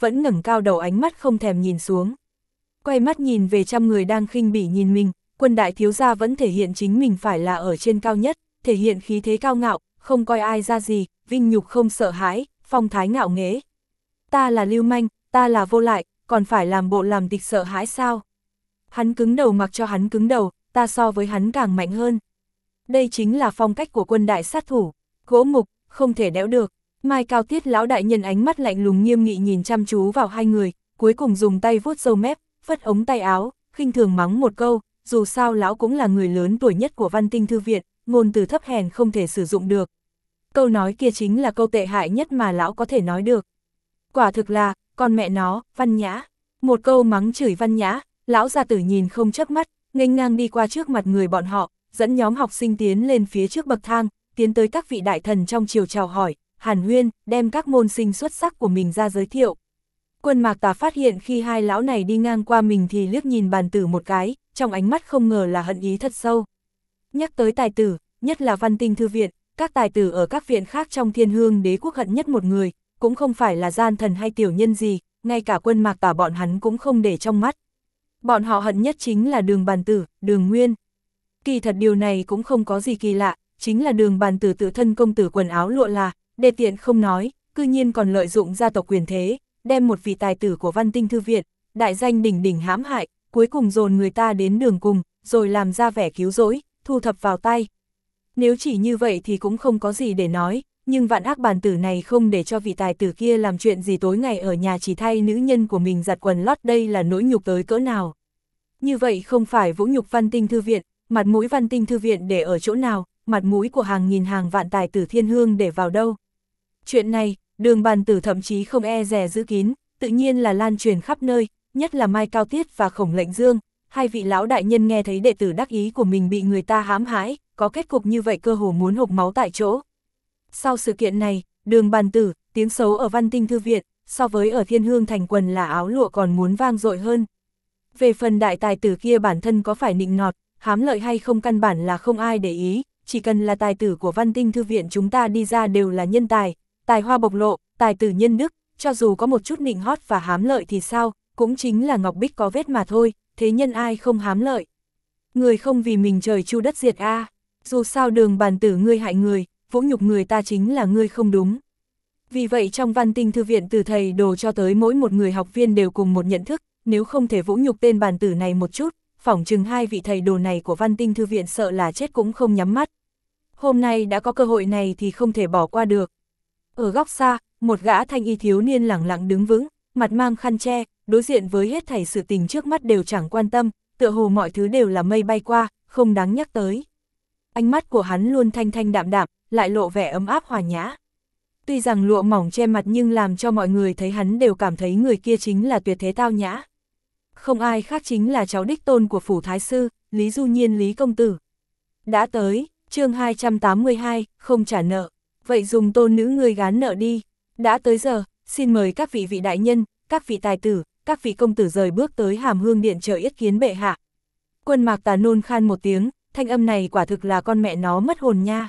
vẫn ngẩng cao đầu ánh mắt không thèm nhìn xuống. Quay mắt nhìn về trăm người đang khinh bỉ nhìn mình, Quân đại thiếu gia vẫn thể hiện chính mình phải là ở trên cao nhất, thể hiện khí thế cao ngạo, không coi ai ra gì, vinh nhục không sợ hãi, phong thái ngạo nghễ. Ta là lưu manh, ta là vô lại, còn phải làm bộ làm tịch sợ hãi sao? Hắn cứng đầu mặc cho hắn cứng đầu, ta so với hắn càng mạnh hơn. Đây chính là phong cách của quân đại sát thủ, gỗ mục, không thể đẽo được. Mai Cao Tiết lão đại nhân ánh mắt lạnh lùng nghiêm nghị nhìn chăm chú vào hai người, cuối cùng dùng tay vuốt râu mép, phất ống tay áo, khinh thường mắng một câu, dù sao lão cũng là người lớn tuổi nhất của Văn Tinh Thư viện, ngôn từ thấp hèn không thể sử dụng được. Câu nói kia chính là câu tệ hại nhất mà lão có thể nói được. Quả thực là, con mẹ nó, Văn Nhã. Một câu mắng chửi Văn Nhã, lão gia tử nhìn không chớp mắt, nghênh ngang đi qua trước mặt người bọn họ, dẫn nhóm học sinh tiến lên phía trước bậc thang, tiến tới các vị đại thần trong triều chào hỏi, hàn huyên, đem các môn sinh xuất sắc của mình ra giới thiệu. Quân Mạc Tà phát hiện khi hai lão này đi ngang qua mình thì liếc nhìn bàn tử một cái, trong ánh mắt không ngờ là hận ý thật sâu. Nhắc tới tài tử, nhất là Văn Tinh Thư viện, các tài tử ở các viện khác trong Thiên Hương Đế quốc hận nhất một người, cũng không phải là gian thần hay tiểu nhân gì, ngay cả Quân Mạc Tà bọn hắn cũng không để trong mắt. Bọn họ hận nhất chính là Đường Bàn Tử, Đường Nguyên. Kỳ thật điều này cũng không có gì kỳ lạ, chính là Đường Bàn Tử tự thân công tử quần áo lụa là, đề tiện không nói, cư nhiên còn lợi dụng gia tộc quyền thế, đem một vị tài tử của Văn Tinh Thư viện, đại danh đỉnh đỉnh hãm hại, cuối cùng dồn người ta đến đường cùng, rồi làm ra vẻ cứu rỗi, thu thập vào tay. Nếu chỉ như vậy thì cũng không có gì để nói, nhưng vạn ác bàn tử này không để cho vị tài tử kia làm chuyện gì tối ngày ở nhà chỉ thay nữ nhân của mình giặt quần lót, đây là nỗi nhục tới cỡ nào. Như vậy không phải vũ nhục Văn Tinh Thư viện, mặt mũi Văn Tinh Thư viện để ở chỗ nào, mặt mũi của hàng nghìn hàng vạn tài tử thiên hương để vào đâu. Chuyện này, Đường Bàn Tử thậm chí không e dè giữ kín, tự nhiên là lan truyền khắp nơi, nhất là Mai Cao Tiết và Khổng Lệnh Dương, hai vị lão đại nhân nghe thấy đệ tử đắc ý của mình bị người ta hãm hại, có kết cục như vậy cơ hồ muốn hộc máu tại chỗ. Sau sự kiện này, Đường Bàn Tử, tiếng xấu ở Văn Tinh Thư viện, so với ở Thiên Hương thành quần là áo lụa còn muốn vang dội hơn. Về phần đại tài tử kia bản thân có phải nịnh nọt, hám lợi hay không căn bản là không ai để ý, chỉ cần là tài tử của Văn Tinh Thư viện chúng ta đi ra đều là nhân tài, tài hoa bộc lộ, tài tử nhân đức, cho dù có một chút nịnh hót và hám lợi thì sao, cũng chính là ngọc bích có vết mà thôi, thế nhân ai không hám lợi. Người không vì mình trời chu đất diệt a, dù sao Đường Bàn Tử ngươi hại người, vũ nhục người ta chính là ngươi không đúng. Vì vậy trong Văn Tinh Thư viện từ thầy đồ cho tới mỗi một người học viên đều cùng một nhận thức, nếu không thể vũ nhục tên Bàn Tử này một chút, phỏng chừng hai vị thầy đồ này của Văn Tinh Thư viện sợ là chết cũng không nhắm mắt. Hôm nay đã có cơ hội này thì không thể bỏ qua được. Ở góc xa, một gã thanh y thiếu niên lẳng lặng đứng vững, mặt mang khăn che, đối diện với hết thảy sự tình trước mắt đều chẳng quan tâm, tựa hồ mọi thứ đều là mây bay qua, không đáng nhắc tới. Ánh mắt của hắn luôn thanh thanh đạm đạm, lại lộ vẻ ấm áp hòa nhã. Tuy rằng lụa mỏng che mặt nhưng làm cho mọi người thấy hắn đều cảm thấy người kia chính là tuyệt thế tao nhã. Không ai khác chính là cháu đích tôn của phủ thái sư, Lý Du Nhiên Lý công tử. Đã tới, chương 282, không trả nợ. Vậy dùng tôn nữ ngươi gán nợ đi. Đã tới giờ, xin mời các vị đại nhân, các vị tài tử, các vị công tử rời bước tới Hàm Hương điện chờ yết kiến bệ hạ. Quân Mạc Tà nôn khan một tiếng, thanh âm này quả thực là con mẹ nó mất hồn nha.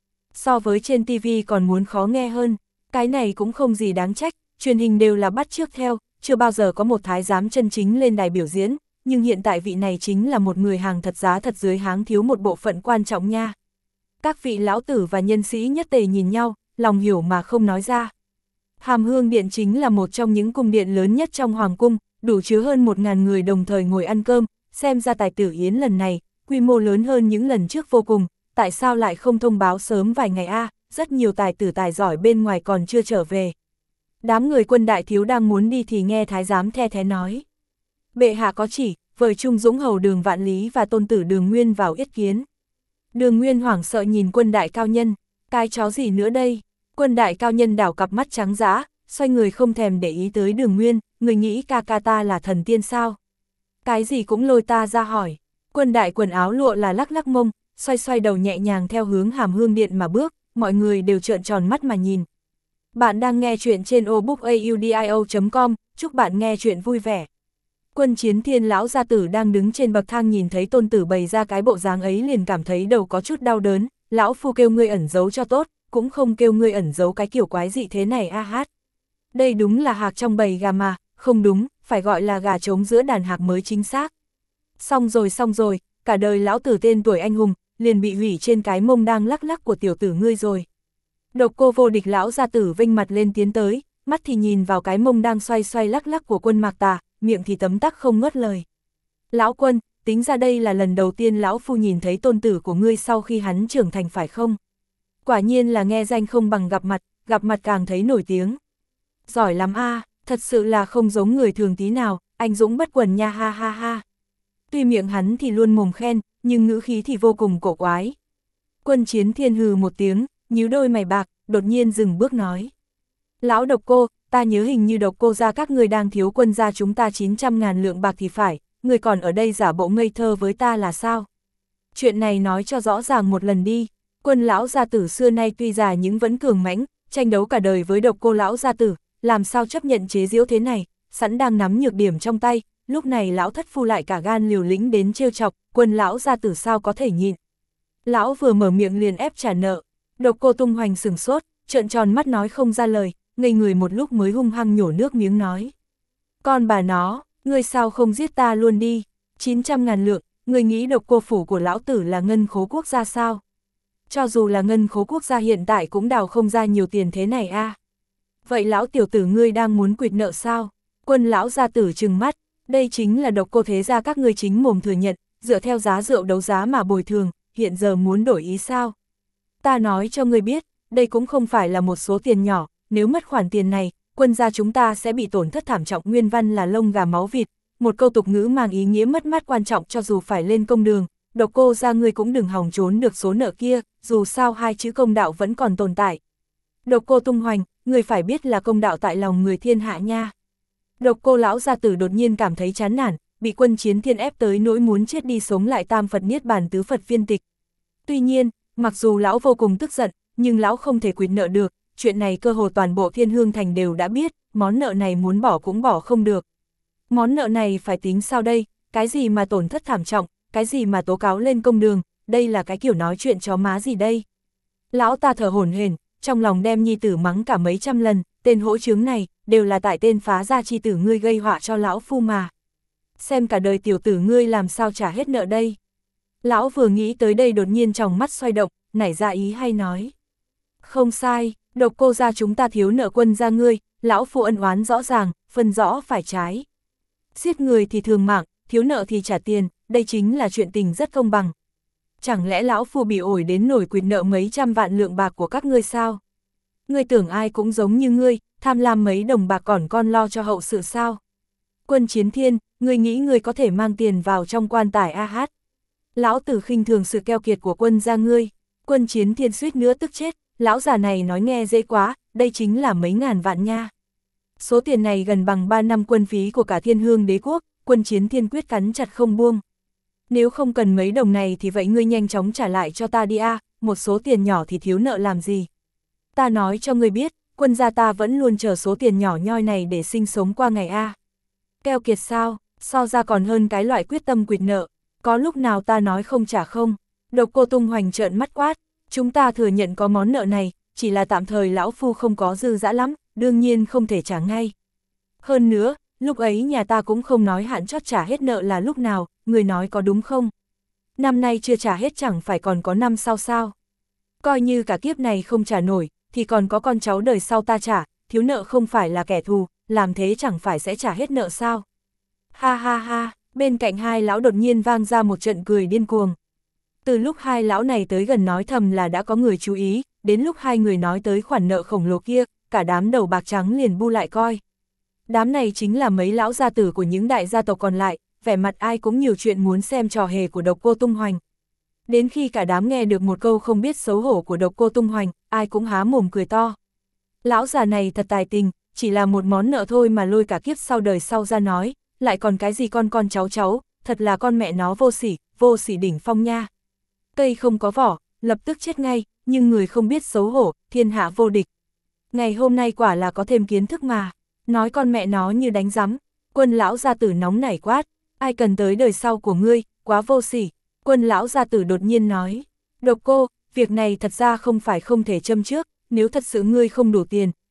So với trên TV còn muốn khó nghe hơn, cái này cũng không gì đáng trách, truyền hình đều là bắt chước theo, chưa bao giờ có một thái giám chân chính lên đài biểu diễn, nhưng hiện tại vị này chính là một người hàng thật giá thật dưới háng thiếu một bộ phận quan trọng nha. Các vị lão tử và nhân sĩ nhất tề nhìn nhau, lòng hiểu mà không nói ra. Hàm Hương điện chính là một trong những cung điện lớn nhất trong hoàng cung, đủ chứa hơn 1000 người đồng thời ngồi ăn cơm, xem ra tài tử yến lần này, quy mô lớn hơn những lần trước vô cùng, tại sao lại không thông báo sớm vài ngày a? Rất nhiều tài tử tài giỏi bên ngoài còn chưa trở về. Đám người Quân đại thiếu đang muốn đi thì nghe thái giám the thé nói. Bệ hạ có chỉ, vời Trung Dũng hầu Đường Vạn Lý và tôn tử Đường Nguyên vào yết kiến. Đường Nguyên hoảng sợ nhìn Quân đại cao nhân, cái chó gì nữa đây? Quân đại cao nhân đảo cặp mắt trắng dã, xoay người không thèm để ý tới Đường Nguyên, người nghĩ ca ca ta là thần tiên sao? Cái gì cũng lôi ta ra hỏi. Quân đại quần áo lụa là lắc lắc mông, xoay xoay đầu nhẹ nhàng theo hướng Hàm Hương điện mà bước, mọi người đều trợn tròn mắt mà nhìn. Bạn đang nghe chuyện trên obookaudio.com, chúc bạn nghe chuyện vui vẻ. Quân Chiến Thiên lão gia tử đang đứng trên bậc thang nhìn thấy tôn tử bày ra cái bộ dáng ấy liền cảm thấy đầu có chút đau đớn, lão phu kêu ngươi ẩn giấu cho tốt, cũng không kêu ngươi ẩn giấu cái kiểu quái dị thế này a hát. Đây đúng là hạc trong bầy gà mà, không đúng, phải gọi là gà trống giữa đàn hạc mới chính xác. Xong rồi, cả đời lão tử tên tuổi anh hùng, liền bị hủy trên cái mông đang lắc lắc của tiểu tử ngươi rồi. Độc Cô Vô Địch lão gia tử vênh mặt lên tiến tới, mắt thì nhìn vào cái mông đang xoay xoay lắc lắc của Quân Mạc Tà, miệng thì tấm tắc không ngớt lời. Lão Quân, tính ra đây là lần đầu tiên lão phu nhìn thấy tôn tử của ngươi sau khi hắn trưởng thành phải không? Quả nhiên là nghe danh không bằng gặp mặt càng thấy nổi tiếng. Giỏi lắm a, thật sự là không giống người thường tí nào, anh dũng bất quần nha ha ha ha. Tuy miệng hắn thì luôn mồm khen, nhưng ngữ khí thì vô cùng cổ quái. Quân Chiến Thiên hừ một tiếng, nhíu đôi mày bạc, đột nhiên dừng bước nói. Lão Độc Cô, ta nhớ hình như Độc Cô gia các ngươi đang thiếu quân gia chúng ta 900.000 lượng bạc thì phải, người còn ở đây giả bộ ngây thơ với ta là sao? Chuyện này nói cho rõ ràng một lần đi, Quân lão gia tử xưa nay tuy già nhưng vẫn cường mãnh, tranh đấu cả đời với Độc Cô lão gia tử, làm sao chấp nhận chế giễu thế này, sẵn đang nắm nhược điểm trong tay, lúc này lão thất phu lại cả gan liều lĩnh đến trêu chọc, Quân lão gia tử sao có thể nhịn. Lão vừa mở miệng liền ép trả nợ, Độc Cô Tung Hoành sửng sốt, trợn tròn mắt nói không ra lời, ngây người một lúc mới hung hăng nhổ nước miếng nói. Con bà nó, ngươi sao không giết ta luôn đi, 900.000 lượng, ngươi nghĩ Độc Cô phủ của lão tử là ngân khố quốc gia sao? Cho dù là ngân khố quốc gia hiện tại cũng đào không ra nhiều tiền thế này a. Vậy lão tiểu tử ngươi đang muốn quỵt nợ sao? Quân lão gia tử trừng mắt, đây chính là Độc Cô thế gia các ngươi chính mồm thừa nhận, dựa theo giá rượu đấu giá mà bồi thường, hiện giờ muốn đổi ý sao? Ta nói cho ngươi biết, đây cũng không phải là một số tiền nhỏ, nếu mất khoản tiền này, quân gia chúng ta sẽ bị tổn thất thảm trọng, nguyên văn là lông gà máu vịt, một câu tục ngữ mang ý nghĩa mất mát quan trọng, cho dù phải lên công đường, Độc Cô gia ngươi cũng đừng hòng trốn được số nợ kia, dù sao hai chữ công đạo vẫn còn tồn tại. Độc Cô Tung Hoành, ngươi phải biết là công đạo tại lòng người thiên hạ nha. Độc Cô lão gia tử đột nhiên cảm thấy chán nản, bị Quân Chiến Thiên ép tới nỗi muốn chết đi sống lại tam Phật niết bàn tứ Phật viên tịch. Tuy nhiên, mặc dù lão vô cùng tức giận, nhưng lão không thể quỵt nợ được, chuyện này cơ hồ toàn bộ Thiên Hương Thành đều đã biết, món nợ này muốn bỏ cũng bỏ không được. Món nợ này phải tính sao đây, cái gì mà tổn thất thảm trọng, cái gì mà tố cáo lên công đường, đây là cái kiểu nói chuyện chó má gì đây. Lão ta thở hổn hển, trong lòng đem nhi tử mắng cả mấy trăm lần, tên hỗn trướng này, đều là tại tên phá gia chi tử ngươi gây họa cho lão phu mà. Xem cả đời tiểu tử ngươi làm sao trả hết nợ đây. Lão vừa nghĩ tới đây đột nhiên tròng mắt xoay động, nảy ra ý hay nói. Không sai, Độc Cô gia chúng ta thiếu nợ quân gia ngươi, lão phu ân oán rõ ràng, phân rõ phải trái. Giết người thì thường mạng, thiếu nợ thì trả tiền, đây chính là chuyện tình rất công bằng. Chẳng lẽ lão phu bị ổi đến nổi quỵt nợ mấy trăm vạn lượng bạc của các ngươi sao? Ngươi tưởng ai cũng giống như ngươi, tham lam mấy đồng bạc còn con lo cho hậu sự sao? Quân Chiến Thiên, ngươi nghĩ ngươi có thể mang tiền vào trong quan tài a hát? Lão tử khinh thường sự keo kiệt của quân gia ngươi. Quân Chiến Thiên suýt nữa tức chết, lão già này nói nghe dễ quá, đây chính là mấy ngàn vạn nha. Số tiền này gần bằng 3 năm quân phí của cả Thiên Hương đế quốc, Quân Chiến Thiên quyết cắn chặt không buông. Nếu không cần mấy đồng này thì vậy ngươi nhanh chóng trả lại cho ta đi a, một số tiền nhỏ thì thiếu nợ làm gì. Ta nói cho ngươi biết, quân gia ta vẫn luôn chờ số tiền nhỏ nhoi này để sinh sống qua ngày a. Keo kiệt sao, so ra còn hơn cái loại quyết tâm quỵt nợ, có lúc nào ta nói không trả không. Độc Cô Tung Hoành trợn mắt quát, chúng ta thừa nhận có món nợ này, chỉ là tạm thời lão phu không có dư dã lắm, đương nhiên không thể trả ngay. Hơn nữa, lúc ấy nhà ta cũng không nói hạn chót trả hết nợ là lúc nào, người nói có đúng không? Năm nay chưa trả hết chẳng phải còn có năm sau sao? Coi như cả kiếp này không trả nổi, thì còn có con cháu đời sau ta trả, thiếu nợ không phải là kẻ thù, làm thế chẳng phải sẽ trả hết nợ sao? Ha ha ha, bên cạnh hai lão đột nhiên vang ra một trận cười điên cuồng. Từ lúc hai lão này tới gần nói thầm là đã có người chú ý, đến lúc hai người nói tới khoản nợ khổng lồ kia, cả đám đầu bạc trắng liền bu lại coi. Đám này chính là mấy lão gia tử của những đại gia tộc còn lại, vẻ mặt ai cũng nhiều chuyện muốn xem trò hề của Độc Cô Tung Hoành. Đến khi cả đám nghe được một câu không biết xấu hổ của Độc Cô Tung Hoành, ai cũng há mồm cười to. Lão già này thật tài tình, chỉ là một món nợ thôi mà lôi cả kiếp sau đời sau ra nói, lại còn cái gì con cháu, thật là con mẹ nó vô sỉ đỉnh phong nha. Cây không có vỏ, lập tức chết ngay, nhưng người không biết xấu hổ, thiên hạ vô địch. Ngày hôm nay quả là có thêm kiến thức mà, nói con mẹ nó như đánh rắm. Quân lão gia tử nóng nảy quát, ai cần tới đời sau của ngươi, quá vô sỉ. Quân lão gia tử đột nhiên nói, Độc Cô, việc này thật ra không phải không thể châm trước, nếu thật sự ngươi không đủ tiền,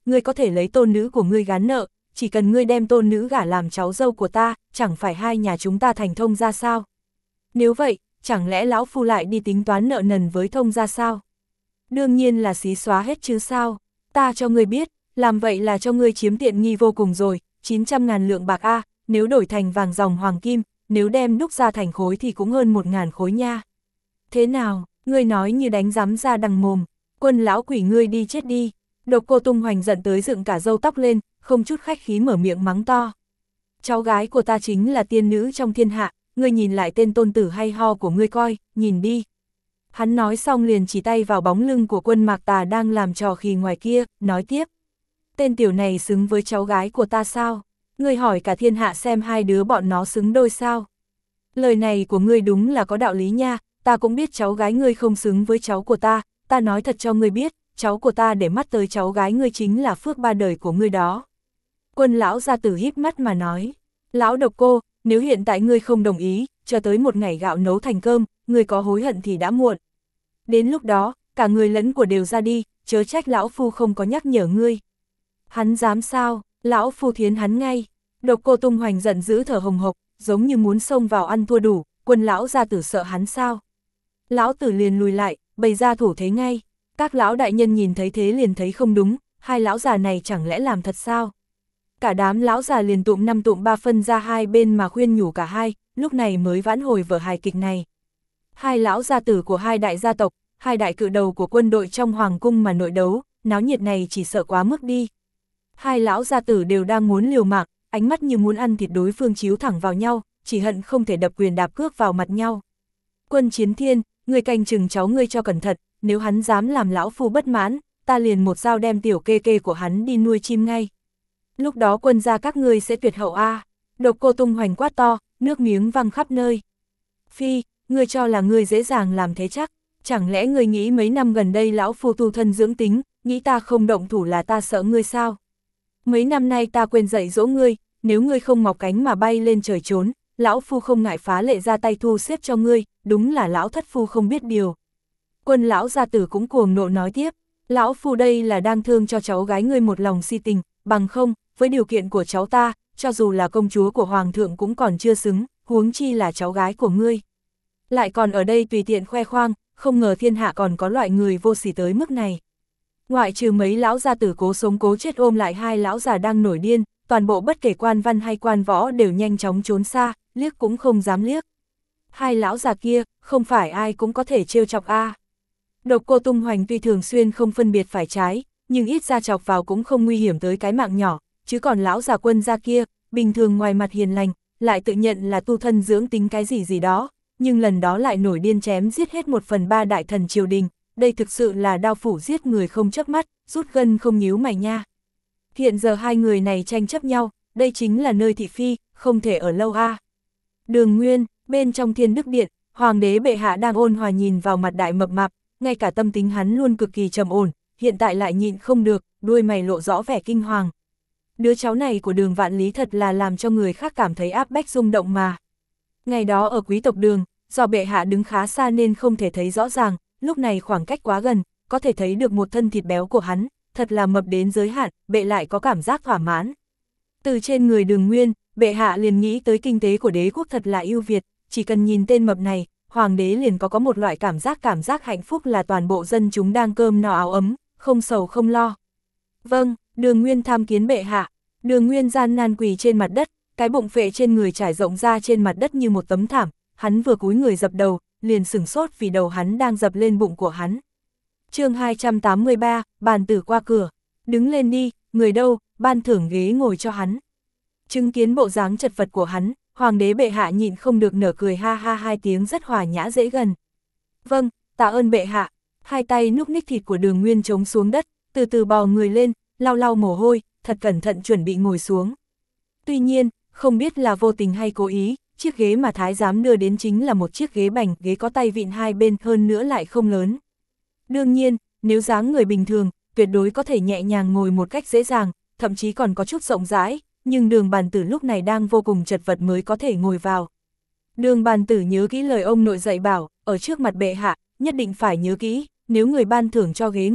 ngươi có thể lấy tôn nữ của ngươi gán nợ, chỉ cần ngươi đem tôn nữ gả làm cháu dâu của ta, chẳng phải hai nhà chúng ta thành thông gia sao? Nếu vậy, chẳng lẽ lão phu lại đi tính toán nợ nần với thông gia sao? Đương nhiên là xí xóa hết chứ sao? Ta cho ngươi biết, làm vậy là cho ngươi chiếm tiện nghi vô cùng rồi, 900.000 lượng bạc a, nếu đổi thành vàng dòng hoàng kim, nếu đem đúc ra thành khối thì cũng hơn 1.000 khối nha. Thế nào, ngươi nói như đánh rắm ra đằng mồm, Quân lão quỷ ngươi đi chết đi. Độc Cô Tung Hoành giận tới dựng cả râu tóc lên, không chút khách khí mở miệng mắng to. Cháu gái của ta chính là tiên nữ trong thiên hạ, ngươi nhìn lại tên tôn tử hay ho của ngươi coi, nhìn đi. Hắn nói xong liền chỉ tay vào bóng lưng của Quân Mạc Tà đang làm trò khỉ ngoài kia, nói tiếp. Tên tiểu này xứng với cháu gái của ta sao? Ngươi hỏi cả thiên hạ xem hai đứa bọn nó xứng đôi sao? Lời này của ngươi đúng là có đạo lý nha, ta cũng biết cháu gái ngươi không xứng với cháu của ta nói thật cho ngươi biết, cháu của ta để mắt tới cháu gái ngươi chính là phước ba đời của ngươi đó. Quân lão gia tử híp mắt mà nói, lão Độc Cô, nếu hiện tại ngươi không đồng ý, cho tới một ngày gạo nấu thành cơm, ngươi có hối hận thì đã muộn. Đến lúc đó, cả người lẫn của đều ra đi, chớ trách lão phu không có nhắc nhở ngươi. Hắn dám sao, lão phu thiến hắn ngay. Độc Cô Tung Hoành giận dữ thở hồng hộc, giống như muốn xông vào ăn thua đủ, Quân lão gia tử sợ hắn sao. Lão tử liền lùi lại, bày ra thủ thế ngay. Các lão đại nhân nhìn thấy thế liền thấy không đúng, hai lão già này chẳng lẽ làm thật sao? Cả đám lão già liền tụm năm tụm ba phân ra hai bên mà khuyên nhủ cả hai, lúc này mới vãn hồi vở hài kịch này. Hai lão gia tử của hai đại gia tộc, hai đại cự đầu của quân đội trong hoàng cung mà nội đấu, náo nhiệt này chỉ sợ quá mức đi. Hai lão gia tử đều đang muốn liều mạng, ánh mắt như muốn ăn thịt đối phương chiếu thẳng vào nhau, chỉ hận không thể đập quyền đạp cước vào mặt nhau. Quân Chiến Thiên, ngươi canh chừng cháu ngươi cho cẩn thận, nếu hắn dám làm lão phu bất mãn, ta liền một dao đem tiểu kê kê của hắn đi nuôi chim ngay. Lúc đó Quân gia các ngươi sẽ tuyệt hậu a. Độc Cô Tung Hoành quát to, nước miếng văng khắp nơi. Phi, ngươi cho là ngươi dễ dàng làm thế chắc, chẳng lẽ ngươi nghĩ mấy năm gần đây lão phu tu thân dưỡng tính, nghĩ ta không động thủ là ta sợ ngươi sao? Mấy năm nay ta quên dạy dỗ ngươi, nếu ngươi không mọc cánh mà bay lên trời trốn, lão phu không ngại phá lệ ra tay thu xếp cho ngươi, đúng là lão thất phu không biết điều. Quân lão gia tử cũng cuồng nộ nói tiếp, lão phu đây là đang thương cho cháu gái ngươi một lòng si tình, bằng không, với điều kiện của cháu ta, cho dù là công chúa của hoàng thượng cũng còn chưa xứng, huống chi là cháu gái của ngươi. Lại còn ở đây tùy tiện khoe khoang, không ngờ thiên hạ còn có loại người vô sỉ tới mức này. Ngoại trừ mấy lão gia tử cố sống cố chết ôm lại hai lão già đang nổi điên, toàn bộ bất kể quan văn hay quan võ đều nhanh chóng trốn xa, liếc cũng không dám liếc. Hai lão già kia, không phải ai cũng có thể trêu chọc a. Độc Cô Tung Hoành tuy thường xuyên không phân biệt phải trái, nhưng ít ra chọc vào cũng không nguy hiểm tới cái mạng nhỏ, chứ còn lão già Quân gia kia, bình thường ngoài mặt hiền lành, lại tự nhận là tu thân dưỡng tính cái gì đó, nhưng lần đó lại nổi điên chém giết hết 1/3 đại thần triều đình, đây thực sự là đao phủ giết người không chớp mắt, rút gân không nhíu mày nha. Hiện giờ hai người này tranh chấp nhau, đây chính là nơi thị phi, không thể ở lâu a. Đường Nguyên, bên trong Thiên Đức Điện, Hoàng đế bệ hạ đang ôn hòa nhìn vào mặt đại mập mạp, ngay cả tâm tính hắn luôn cực kỳ trầm ổn, hiện tại lại nhịn không được, đuôi mày lộ rõ vẻ kinh hoàng. Đứa cháu này của Đường Vạn Lý thật là làm cho người khác cảm thấy áp bách rung động mà. Ngày đó ở quý tộc Đường, do bệ hạ đứng khá xa nên không thể thấy rõ ràng, lúc này khoảng cách quá gần, có thể thấy được một thân thịt béo của hắn, thật là mập đến giới hạn, bệ lại có cảm giác thỏa mãn. Từ trên người Đường Nguyên, bệ hạ liền nghĩ tới kinh tế của đế quốc thật là ưu việt, chỉ cần nhìn tên mập này, hoàng đế liền có một loại cảm giác hạnh phúc là toàn bộ dân chúng đang cơm no áo ấm, không sầu không lo. Vâng, Đường Nguyên tham kiến bệ hạ. Đường Nguyên gian nan quỳ trên mặt đất, cái bụng phệ trên người trải rộng ra trên mặt đất như một tấm thảm, hắn vừa cúi người dập đầu, liền sửng sốt vì đầu hắn đang dập lên bụng của hắn. Chương 283, bàn tử qua cửa. Đứng lên đi, người đâu, ban thưởng ghế ngồi cho hắn. Chứng kiến bộ dáng chật vật của hắn, hoàng đế bệ hạ nhịn không được nở cười ha ha hai tiếng rất hòa nhã dễ gần. Vâng, tạ ơn bệ hạ. Hai tay núc ních thịt của Đường Nguyên chống xuống đất, từ từ bò người lên, lau lau mồ hôi, thật cẩn thận chuẩn bị ngồi xuống. Tuy nhiên, không biết là vô tình hay cố ý, chiếc ghế mà thái giám đưa đến chính là một chiếc ghế bành, ghế có tay vịn hai bên hơn nữa lại không lớn. Đương nhiên, nếu dáng người bình thường, tuyệt đối có thể nhẹ nhàng ngồi một cách dễ dàng, thậm chí còn có chút rộng rãi, nhưng Đường Bàn Tử lúc này đang vô cùng chật vật mới có thể ngồi vào. Đường Bàn Tử nhớ kỹ lời ông nội dạy bảo, ở trước mặt bệ hạ, nhất định phải nhớ kỹ, nếu người ban thưởng cho ghế ngồi,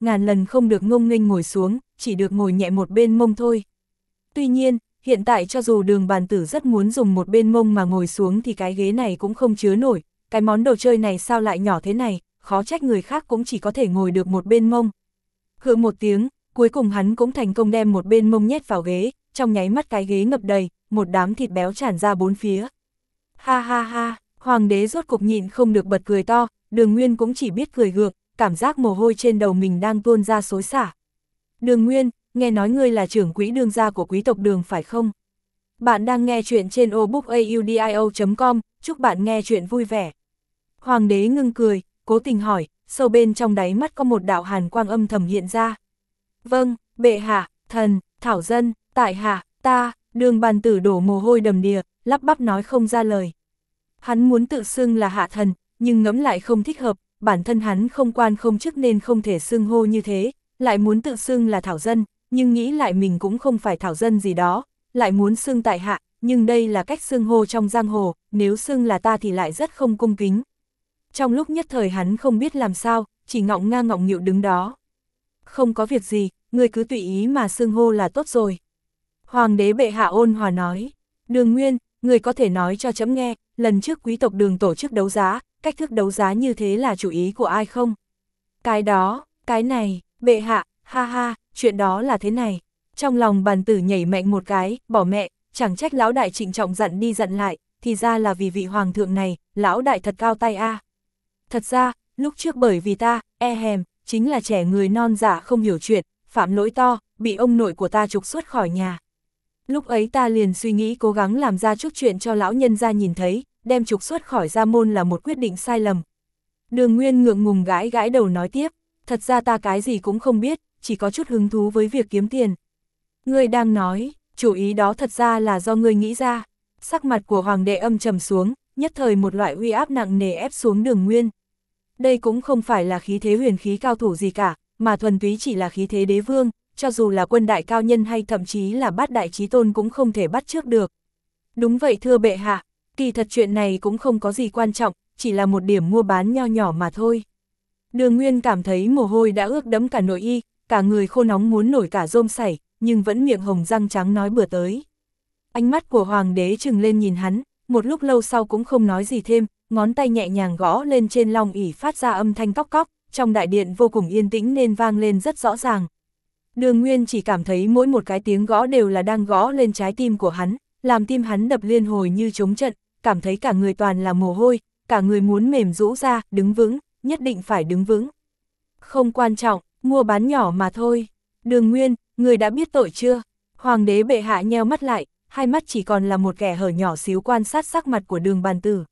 ngàn lần không được ngông nghênh ngồi xuống, chỉ được ngồi nhẹ một bên mông thôi. Tuy nhiên, hiện tại cho dù Đường Bàn Tử rất muốn dùng một bên mông mà ngồi xuống thì cái ghế này cũng không chứa nổi, cái món đồ chơi này sao lại nhỏ thế này, khó trách người khác cũng chỉ có thể ngồi được một bên mông. Hự một tiếng, cuối cùng hắn cũng thành công đem một bên mông nhét vào ghế, trong nháy mắt cái ghế ngập đầy, một đám thịt béo tràn ra bốn phía. Ha ha ha, hoàng đế rốt cục nhịn không được bật cười to, Đường Nguyên cũng chỉ biết cười gượng, cảm giác mồ hôi trên đầu mình đang tuôn ra xối xả. Đường Nguyên, nghe nói ngươi là trưởng quỹ đương gia của quý tộc Đường phải không? Bạn đang nghe chuyện trên obookaudio.com, chúc bạn nghe chuyện vui vẻ. Hoàng đế ngưng cười, cố tình hỏi, sâu bên trong đáy mắt có một đạo hàn quang âm thầm hiện ra. Vâng, bệ hạ, thần, thảo dân, tại hạ, ta, Đường Bàn Tử đổ mồ hôi đầm đìa, lắp bắp nói không ra lời. Hắn muốn tự xưng là hạ thần, nhưng ngẫm lại không thích hợp, bản thân hắn không quan không chức nên không thể xưng hô như thế, lại muốn tự xưng là thảo dân, nhưng nghĩ lại mình cũng không phải thảo dân gì đó, lại muốn xưng tại hạ, nhưng đây là cách xưng hô trong giang hồ, nếu xưng là ta thì lại rất không cung kính. Trong lúc nhất thời hắn không biết làm sao, chỉ ngọng ngang ngọng nghịu đứng đó. Không có việc gì, ngươi cứ tùy ý mà xưng hô là tốt rồi. Hoàng đế bệ hạ ôn hòa nói, Đường Nguyên, ngươi có thể nói cho trẫm nghe, lần trước quý tộc Đường tổ chức đấu giá, cách thức đấu giá như thế là chủ ý của ai không? Cái đó, cái này, bệ hạ, ha ha, chuyện đó là thế này. Trong lòng Bàn Tử nhảy mạnh một cái, bỏ mẹ, chẳng trách lão đại trịnh trọng dặn đi dặn lại, thì ra là vì vị hoàng thượng này, lão đại thật cao tay a. Thật ra, lúc trước bởi vì ta, chính là trẻ người non dạ không hiểu chuyện, phạm lỗi to, bị ông nội của ta trục xuất khỏi nhà. Lúc ấy ta liền suy nghĩ cố gắng làm ra chút chuyện cho lão nhân gia nhìn thấy, đem trục xuất khỏi gia môn là một quyết định sai lầm. Đường Nguyên ngượng ngùng gãi gãi đầu nói tiếp, thật ra ta cái gì cũng không biết, chỉ có chút hứng thú với việc kiếm tiền. Ngươi đang nói, chủ ý đó thật ra là do ngươi nghĩ ra. Sắc mặt của hoàng đệ âm trầm xuống, nhất thời một loại uy áp nặng nề ép xuống Đường Nguyên. Đây cũng không phải là khí thế huyền khí cao thủ gì cả, mà thuần túy chỉ là khí thế đế vương, cho dù là quân đại cao nhân hay thậm chí là bát đại chí tôn cũng không thể bắt chước được. Đúng vậy thưa bệ hạ, kỳ thật chuyện này cũng không có gì quan trọng, chỉ là một điểm mua bán nho nhỏ mà thôi. Đường Nguyên cảm thấy mồ hôi đã ướt đẫm cả nội y, cả người khô nóng muốn nổi cả rôm sảy, nhưng vẫn miệng hồng răng trắng nói bừa tới. Ánh mắt của hoàng đế trừng lên nhìn hắn, một lúc lâu sau cũng không nói gì thêm, ngón tay nhẹ nhàng gõ lên trên long ỷ phát ra âm thanh cóc cóc, trong đại điện vô cùng yên tĩnh nên vang lên rất rõ ràng. Đường Nguyên chỉ cảm thấy mỗi một cái tiếng gõ đều là đang gõ lên trái tim của hắn, làm tim hắn đập liên hồi như trống trận, cảm thấy cả người toàn là mồ hôi, cả người muốn mềm rũ ra, đứng vững, nhất định phải đứng vững. Không quan trọng, mua bán nhỏ mà thôi. Đường Nguyên, người đã biết tội chưa? Hoàng đế bệ hạ nheo mắt lại, hai mắt chỉ còn là một kẻ hở nhỏ xíu quan sát sắc mặt của Đường Bàn Tử.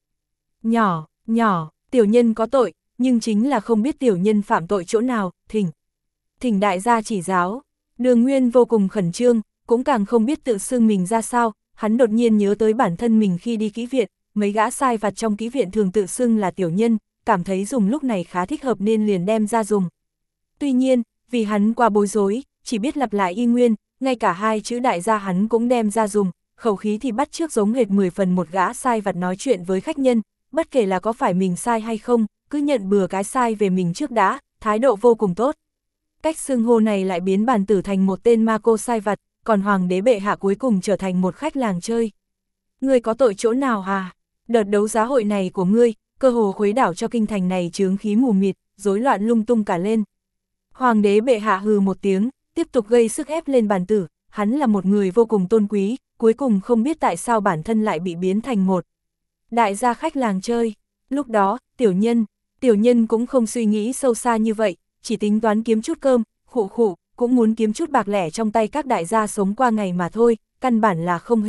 Nhỏ, tiểu nhân có tội, nhưng chính là không biết tiểu nhân phạm tội chỗ nào, thỉnh đại gia chỉ giáo. Đường Nguyên vô cùng khẩn trương, cũng càng không biết tự xưng mình ra sao, hắn đột nhiên nhớ tới bản thân mình khi đi kỹ viện, mấy gã sai vặt trong kỹ viện thường tự xưng là tiểu nhân, cảm thấy dùng lúc này khá thích hợp nên liền đem ra dùng. Tuy nhiên, vì hắn quá bối rối, chỉ biết lặp lại y nguyên, ngay cả hai chữ đại gia hắn cũng đem ra dùng, khẩu khí thì bắt chước giống hệt 10 phần một gã sai vặt nói chuyện với khách nhân, bất kể là có phải mình sai hay không, cứ nhận bừa cái sai về mình trước đã, thái độ vô cùng tốt. Cách xưng hô này lại biến Bàn Tử thành một tên ma cô sai vặt, còn hoàng đế bệ hạ cuối cùng trở thành một khách làng chơi. Ngươi có tội chỗ nào hả? Đợt đấu giá hội này của ngươi, cơ hồ khuấy đảo cho kinh thành này chướng khí mù mịt, rối loạn lung tung cả lên. Hoàng đế bệ hạ hừ một tiếng, tiếp tục gây sức ép lên Bàn Tử, hắn là một người vô cùng tôn quý, cuối cùng không biết tại sao bản thân lại bị biến thành một đại gia khách làng chơi. Lúc đó, tiểu nhân cũng không suy nghĩ sâu xa như vậy, chỉ tính toán kiếm chút cơm, cũng muốn kiếm chút bạc lẻ trong tay các đại gia sống qua ngày mà thôi, căn bản là không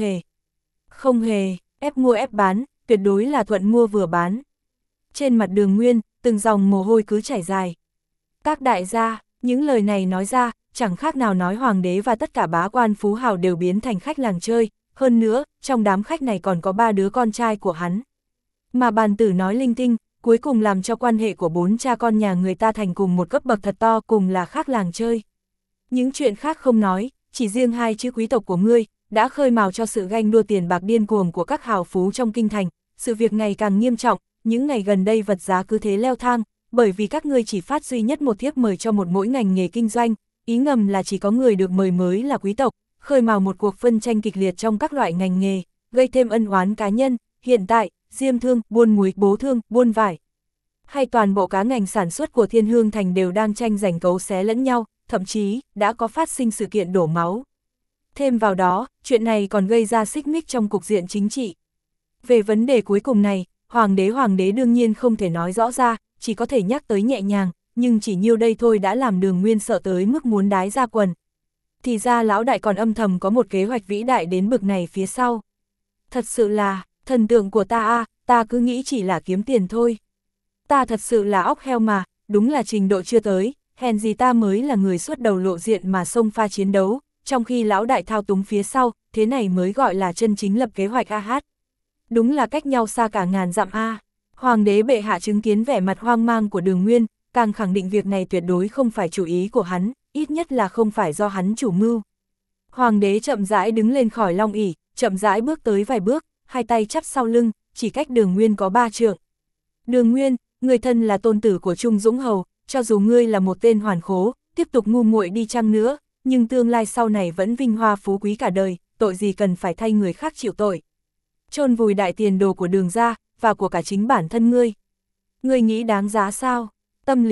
hề, ép mua ép bán, tuyệt đối là thuận mua vừa bán. Trên mặt Đường Nguyên, từng dòng mồ hôi cứ chảy dài. Các đại gia, những lời này nói ra, chẳng khác nào nói hoàng đế và tất cả bá quan phú hào đều biến thành khách làng chơi, hơn nữa, trong đám khách này còn có 3 đứa con trai của hắn. Mà Bàn Tử nói linh tinh, cuối cùng làm cho quan hệ của 4 cha con nhà người ta thành cùng một cấp bậc thật to, cùng là khác làng chơi. Những chuyện khác không nói, chỉ riêng hai chữ quý tộc của ngươi, đã khơi mào cho sự ganh đua tiền bạc điên cuồng của các hào phú trong kinh thành, sự việc ngày càng nghiêm trọng, những ngày gần đây vật giá cứ thế leo thang, bởi vì các ngươi chỉ phát duy nhất một thiếp mời cho một mỗi ngành nghề kinh doanh, ý ngầm là chỉ có người được mời mới là quý tộc, khơi mào một cuộc phân tranh kịch liệt trong các loại ngành nghề, gây thêm ân oán cá nhân. Hiện tại, diêm thương, buôn muối, bố thương, buôn vải, hay toàn bộ các ngành sản xuất của Thiên Hương Thành đều đang tranh giành cấu xé lẫn nhau, thậm chí đã có phát sinh sự kiện đổ máu. Thêm vào đó, chuyện này còn gây ra xích mích trong cục diện chính trị. Về vấn đề cuối cùng này, hoàng đế đương nhiên không thể nói rõ ra, chỉ có thể nhắc tới nhẹ nhàng, nhưng chỉ nhiêu đây thôi đã làm Đường Nguyên sợ tới mức muốn đái ra quần. Thì ra lão đại còn âm thầm có một kế hoạch vĩ đại đến bực này phía sau. Thật sự là, thần tượng của ta ta cứ nghĩ chỉ là kiếm tiền thôi. Ta thật sự là óc heo mà, đúng là trình độ chưa tới, hèn gì ta mới là người xuất đầu lộ diện mà xông pha chiến đấu, trong khi lão đại thao túng phía sau, thế này mới gọi là chân chính lập kế hoạch hát. Đúng là cách nhau xa cả ngàn dặm Hoàng đế bệ hạ chứng kiến vẻ mặt hoang mang của Đường Nguyên, càng khẳng định việc này tuyệt đối không phải chủ ý của hắn, ít nhất là không phải do hắn chủ mưu. Hoàng đế chậm rãi đứng lên khỏi long ỷ, chậm rãi bước tới vài bước, hai tay chắp sau lưng, chỉ cách Đường Nguyên có 3 trượng. Đường Nguyên, người thân là tôn tử của Trung Dũng Hầu, cho dù ngươi là một tên hoàn khố, tiếp tục ngu muội đi chăng nữa, nhưng tương lai sau này vẫn vinh hoa phú quý cả đời, tội gì cần phải thay người khác chịu tội. Chôn vùi đại tiền đồ của Đường gia, và của cả chính bản thân ngươi. Ngươi nghĩ đáng giá sao? Tâm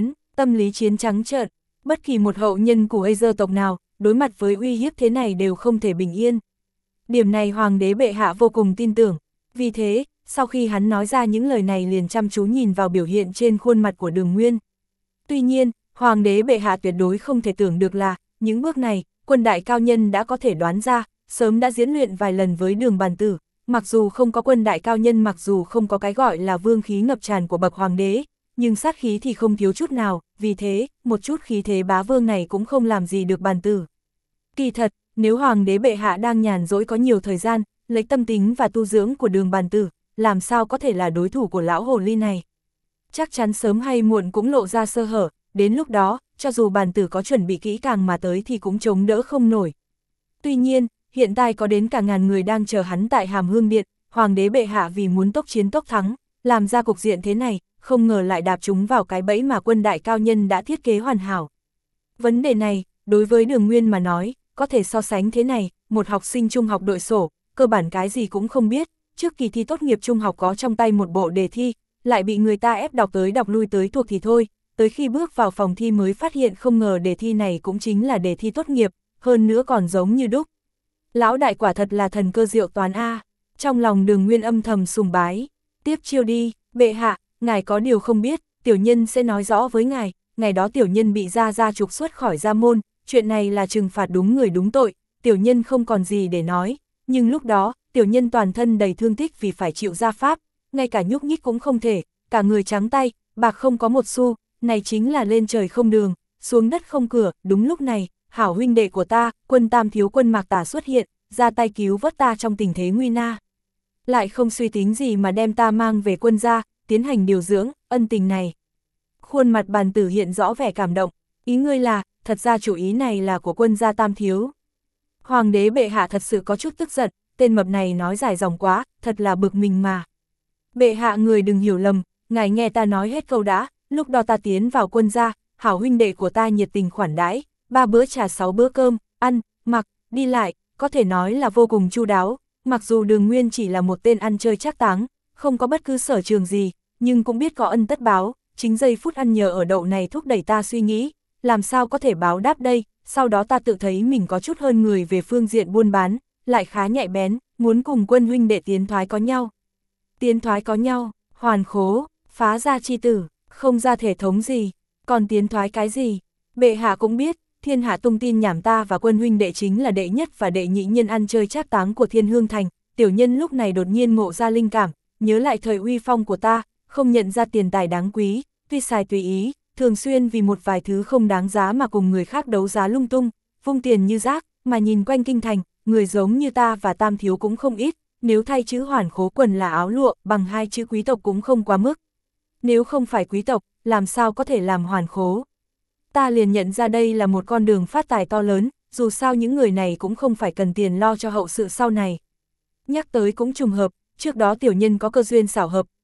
lý chiến trắng trợn, bất kỳ một hậu nhân của Azer tộc nào, đối mặt với uy hiếp thế này đều không thể bình yên. Điểm này hoàng đế bệ hạ vô cùng tin tưởng, vì thế, sau khi hắn nói ra những lời này liền chăm chú nhìn vào biểu hiện trên khuôn mặt của Đường Nguyên. Tuy nhiên, hoàng đế bệ hạ tuyệt đối không thể tưởng được là, những bước này, quân đại cao nhân đã có thể đoán ra, sớm đã diễn luyện vài lần với Đường Bàn Tử. Mặc dù không có quân đại cao nhân, mặc dù không có cái gọi là vương khí ngập tràn của bậc hoàng đế, nhưng sát khí thì không thiếu chút nào, vì thế, một chút khí thế bá vương này cũng không làm gì được Bàn Tử. Kỳ thật, nếu hoàng đế bệ hạ đang nhàn rỗi có nhiều thời gian, lấy tâm tính và tu dưỡng của Đường Bàn Tử, làm sao có thể là đối thủ của lão hồ ly này. Chắc chắn sớm hay muộn cũng lộ ra sơ hở, đến lúc đó, cho dù Bàn Tử có chuẩn bị kỹ càng mà tới thì cũng chống đỡ không nổi. Tuy nhiên, hiện tại có đến cả ngàn người đang chờ hắn tại Hàm Hương Điện, hoàng đế bệ hạ vì muốn tốc chiến tốc thắng, làm ra cục diện thế này, không ngờ lại đạp chúng vào cái bẫy mà quân đại cao nhân đã thiết kế hoàn hảo. Vấn đề này, đối với Đường Nguyên mà nói, có thể so sánh thế này, một học sinh trung học đội sổ, cơ bản cái gì cũng không biết, trước kỳ thi tốt nghiệp trung học có trong tay một bộ đề thi, lại bị người ta ép đọc tới đọc lui tới thuộc thì thôi, tới khi bước vào phòng thi mới phát hiện không ngờ đề thi này cũng chính là đề thi tốt nghiệp, hơn nữa còn giống như đúc. Lão đại quả thật là thần cơ diệu toán trong lòng Đường Nguyên âm thầm sùng bái. Tiếp chiêu đi, bệ hạ, ngài có điều không biết, tiểu nhân sẽ nói rõ với ngài, ngày đó tiểu nhân bị gia trục xuất khỏi gia môn, chuyện này là trừng phạt đúng người đúng tội, tiểu nhân không còn gì để nói, nhưng lúc đó, tiểu nhân toàn thân đầy thương tích vì phải chịu gia pháp, ngay cả nhúc nhích cũng không thể, cả người trắng tay, bạc không có một xu, này chính là lên trời không đường, xuống đất không cửa. Đúng lúc này, hảo huynh đệ của ta, quân Tam thiếu quân Mạc Tả xuất hiện, ra tay cứu vớt ta trong tình thế nguy na. Lại không suy tính gì mà đem ta mang về quân gia, tiến hành điều dưỡng, ân tình này. Khuôn mặt Bàn Tử hiện rõ vẻ cảm động, ý ngươi là, thật ra chủ ý này là của quân gia Tam thiếu. Hoàng đế bệ hạ thật sự có chút tức giận, tên mập này nói dài dòng quá, thật là bực mình mà. Bệ hạ người đừng hiểu lầm, ngài nghe ta nói hết câu đã, lúc đó ta tiến vào quân gia, hảo huynh đệ của ta nhiệt tình khoản đãi, 3 bữa trà 6 bữa cơm, ăn, mặc, đi lại, có thể nói là vô cùng chu đáo. Mặc dù Đường Nguyên chỉ là một tên ăn chơi trác táng, không có bất cứ sở trường gì, nhưng cũng biết có ân tất báo, chính giây phút ăn nhờ ở đậu này thúc đẩy ta suy nghĩ, làm sao có thể báo đáp đây, sau đó ta tự thấy mình có chút hơn người về phương diện buôn bán, lại khá nhạy bén, muốn cùng quân huynh đệ tiến thoái có nhau. Tiến thoái có nhau, hoàn khố, phá gia chi tử, không ra thể thống gì, còn tiến thoái cái gì, bệ hạ cũng biết. Thiên hạ tung tin nhảm ta và quân huynh đệ chính là đệ nhất và đệ nhị nhân ăn chơi trác táng của Thiên Hương Thành, tiểu nhân lúc này đột nhiên ngộ ra linh cảm, nhớ lại thời uy phong của ta, không nhận ra tiền tài đáng quý, tuy xài tùy ý, thường xuyên vì một vài thứ không đáng giá mà cùng người khác đấu giá lung tung, vung tiền như rác, mà nhìn quanh kinh thành, người giống như ta và Tam thiếu cũng không ít, nếu thay chữ hoàn khố quần là áo lụa, bằng 2 chữ quý tộc cũng không quá mức. Nếu không phải quý tộc, làm sao có thể làm hoàn khố? Ta liền nhận ra đây là một con đường phát tài to lớn, dù sao những người này cũng không phải cần tiền lo cho hậu sự sau này. Nhắc tới cũng trùng hợp, trước đó tiểu nhân có cơ duyên xảo hợp,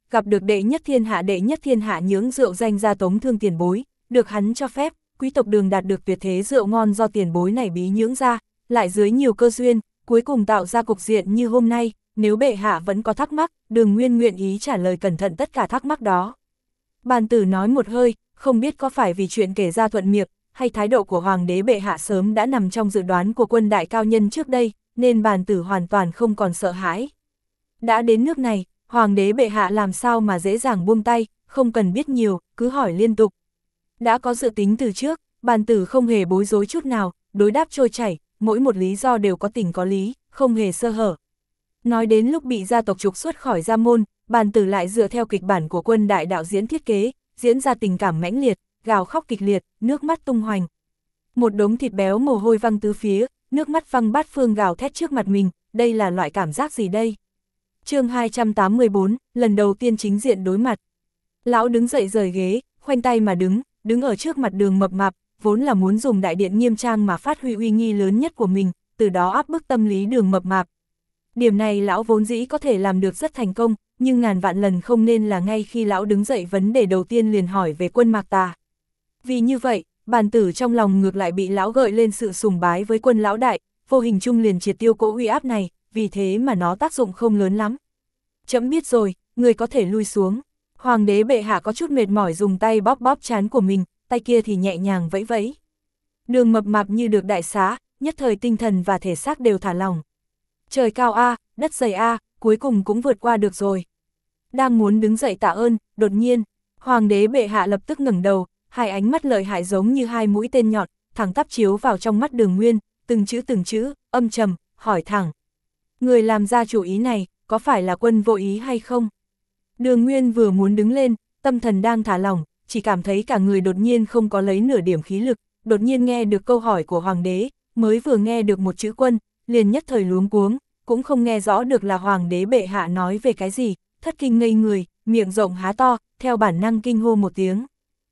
gặp được đệ nhất thiên hạ nhưỡng rượu danh gia Tống Thương tiền bối, được hắn cho phép, quý tộc Đường đạt được tuyệt thế rượu ngon do tiền bối này bí nhưỡng ra, lại dưới nhiều cơ duyên, cuối cùng tạo ra cục diện như hôm nay, nếu bệ hạ vẫn có thắc mắc, Đường Nguyên nguyện ý trả lời cẩn thận tất cả thắc mắc đó. Bàn tử nói một hơi, không biết có phải vì chuyện kể ra thuận miệng, hay thái độ của hoàng đế bệ hạ sớm đã nằm trong dự đoán của quân đại cao nhân trước đây, nên bàn tử hoàn toàn không còn sợ hãi. Đã đến nước này, hoàng đế bệ hạ làm sao mà dễ dàng buông tay, không cần biết nhiều, cứ hỏi liên tục. Đã có dự tính từ trước, bàn tử không hề bối rối chút nào, đối đáp trôi chảy, mỗi một lý do đều có tình có lý, không hề sơ hở. Nói đến lúc bị gia tộc trục xuất khỏi gia môn, bàn tử lại dựa theo kịch bản của quân đại đạo diễn thiết kế, diễn ra tình cảm mãnh liệt, gào khóc kịch liệt, nước mắt tung hoành. Một đống thịt béo mồ hôi văng tứ phía, nước mắt văng bát phương gào thét trước mặt mình, đây là loại cảm giác gì đây? Chương 284, lần đầu tiên chính diện đối mặt. Lão đứng dậy rời ghế, khoanh tay mà đứng ở trước mặt Đường mập mạp, vốn là muốn dùng đại điện nghiêm trang mà phát huy uy nghi lớn nhất của mình, từ đó áp bức tâm lý Đường mập mạp. Điểm này lão vốn dĩ có thể làm được rất thành công, nhưng ngàn vạn lần không nên là ngay khi lão đứng dậy vấn đề đầu tiên liền hỏi về Quân Mạc Tà. Vì như vậy, bàn tử trong lòng ngược lại bị lão gợi lên sự sùng bái với Quân lão đại, vô hình chung liền triệt tiêu cỗ uy áp này, vì thế mà nó tác dụng không lớn lắm. Chấm biết rồi, người có thể lui xuống. Hoàng đế bệ hạ có chút mệt mỏi dùng tay bóp bóp trán của mình, tay kia thì nhẹ nhàng vẫy vẫy. Đường mập mạp như được đại xá, nhất thời tinh thần và thể xác đều thả lỏng. Trời cao a, đất dày a, cuối cùng cũng vượt qua được rồi. Đang muốn đứng dậy tạ ơn, đột nhiên, hoàng đế bệ hạ lập tức ngẩng đầu, hai ánh mắt lợi hại giống như hai mũi tên nhọn, thẳng tắp chiếu vào trong mắt Đường Nguyên, từng chữ, âm trầm, hỏi thẳng. Người làm ra chủ ý này, có phải là Quân vô ý hay không? Đường Nguyên vừa muốn đứng lên, tâm thần đang thả lỏng, chỉ cảm thấy cả người đột nhiên không có lấy nửa điểm khí lực, đột nhiên nghe được câu hỏi của hoàng đế, mới vừa nghe được một chữ Quân, liền nhất thời luống cuống, cũng không nghe rõ được là hoàng đế bệ hạ nói về cái gì, thất kinh ngây người, miệng rộng há to, theo bản năng kinh hô một tiếng.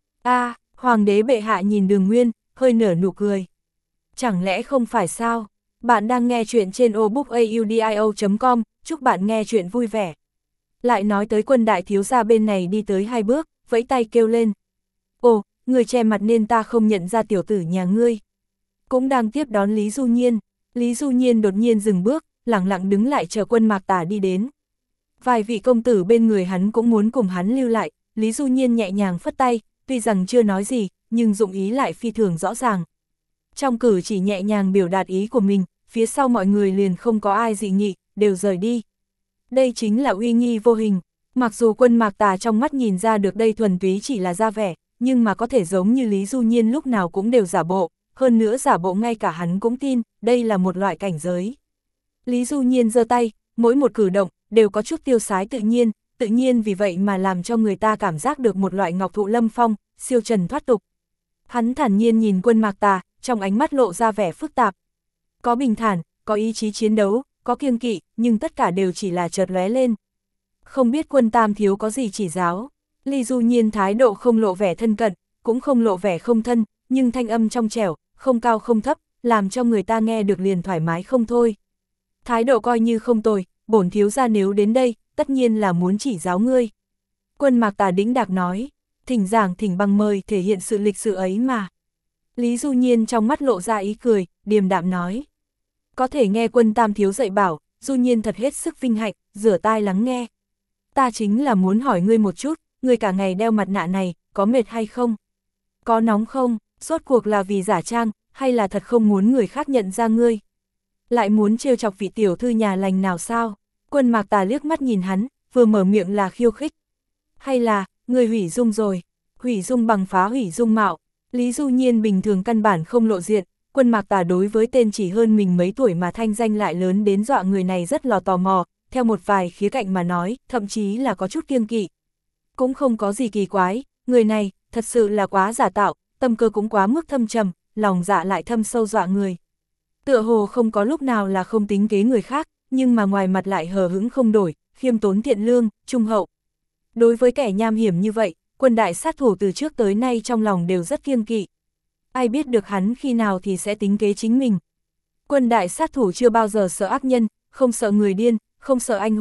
Hoàng đế bệ hạ nhìn Đường Nguyên, hơi nở nụ cười. Chẳng lẽ không phải sao? Bạn đang nghe chuyện trên obookaudio.com, chúc bạn nghe chuyện vui vẻ. Lại nói tới Quân đại thiếu gia bên này đi tới hai bước, vẫy tay kêu lên. Ồ, người che mặt nên ta không nhận ra tiểu tử nhà ngươi. Cũng đang tiếp đón Lý Du Nhiên. Lý Du Nhiên đột nhiên dừng bước, lặng lặng đứng lại chờ Quân Mạc Tà đi đến. Vài vị công tử bên người hắn cũng muốn cùng hắn lưu lại, Lý Du Nhiên nhẹ nhàng phất tay, tuy rằng chưa nói gì, nhưng dụng ý lại phi thường rõ ràng. Trong cử chỉ nhẹ nhàng biểu đạt ý của mình, phía sau mọi người liền không có ai dị nghị, đều rời đi. Đây chính là uy nghi vô hình, mặc dù Quân Mạc Tà trong mắt nhìn ra được đây thuần túy chỉ là ra vẻ, nhưng mà có thể giống như Lý Du Nhiên lúc nào cũng đều giả bộ, hơn nữa giả bộ ngay cả hắn cũng tin, đây là một loại cảnh giới. Lý Du Nhiên giơ tay, mỗi một cử động, đều có chút tiêu sái tự nhiên vì vậy mà làm cho người ta cảm giác được một loại ngọc thụ lâm phong, siêu trần thoát tục. Hắn thản nhiên nhìn Quân Mạc Tà, trong ánh mắt lộ ra vẻ phức tạp. Có bình thản, có ý chí chiến đấu, có kiêng kỵ, nhưng tất cả đều chỉ là chợt lóe lên. Không biết Quân tam thiếu có gì chỉ giáo. Lý Du Nhiên thái độ không lộ vẻ thân cận, cũng không lộ vẻ không thân, nhưng thanh âm trong trẻo, không cao không thấp, làm cho người ta nghe được liền thoải mái không thôi. Thái độ coi như không tồi, bổn thiếu gia nếu đến đây, tất nhiên là muốn chỉ giáo ngươi. Quân Mạc Tà đĩnh đạc nói, thỉnh giảng thỉnh bằng mời thể hiện sự lịch sự ấy mà. Lý Du Nhiên trong mắt lộ ra ý cười, điềm đạm nói. Có thể nghe Quân tam thiếu dạy bảo, Du Nhiên thật hết sức vinh hạnh, rửa tai lắng nghe. Ta chính là muốn hỏi ngươi một chút, ngươi cả ngày đeo mặt nạ này, có mệt hay không? Có nóng không? Rốt cuộc là vì giả trang, hay là thật không muốn người khác nhận ra ngươi? Lại muốn trêu chọc vị tiểu thư nhà lành nào sao? Quân Mạc Tà liếc mắt nhìn hắn, vừa mở miệng là khiêu khích. Hay là, ngươi hủy dung rồi? Hủy dung bằng phá hủy dung mạo. Lý Du Nhiên bình thường căn bản không lộ diện, Quân Mạc Tà đối với tên chỉ hơn mình mấy tuổi mà thanh danh lại lớn đến dọa người này rất là tò mò, theo một vài khía cạnh mà nói, thậm chí là có chút kiêng kỵ. Cũng không có gì kỳ quái, người này, thật sự là quá giả tạo, tâm cơ cũng quá mức thâm trầm, lòng dạ lại thâm sâu dọa người. Tựa hồ không có lúc nào là không tính kế người khác, nhưng mà ngoài mặt lại hờ hững không đổi, khiêm tốn thiện lương, trung hậu. Đối với kẻ nham hiểm như vậy, Quân đại sát thủ từ trước tới nay trong lòng đều rất kiêng kỵ. Ai biết được hắn khi nào thì sẽ tính kế chính mình. Quân đại sát thủ chưa bao giờ sợ ác nhân, không sợ người điên, không sợ anh hùng,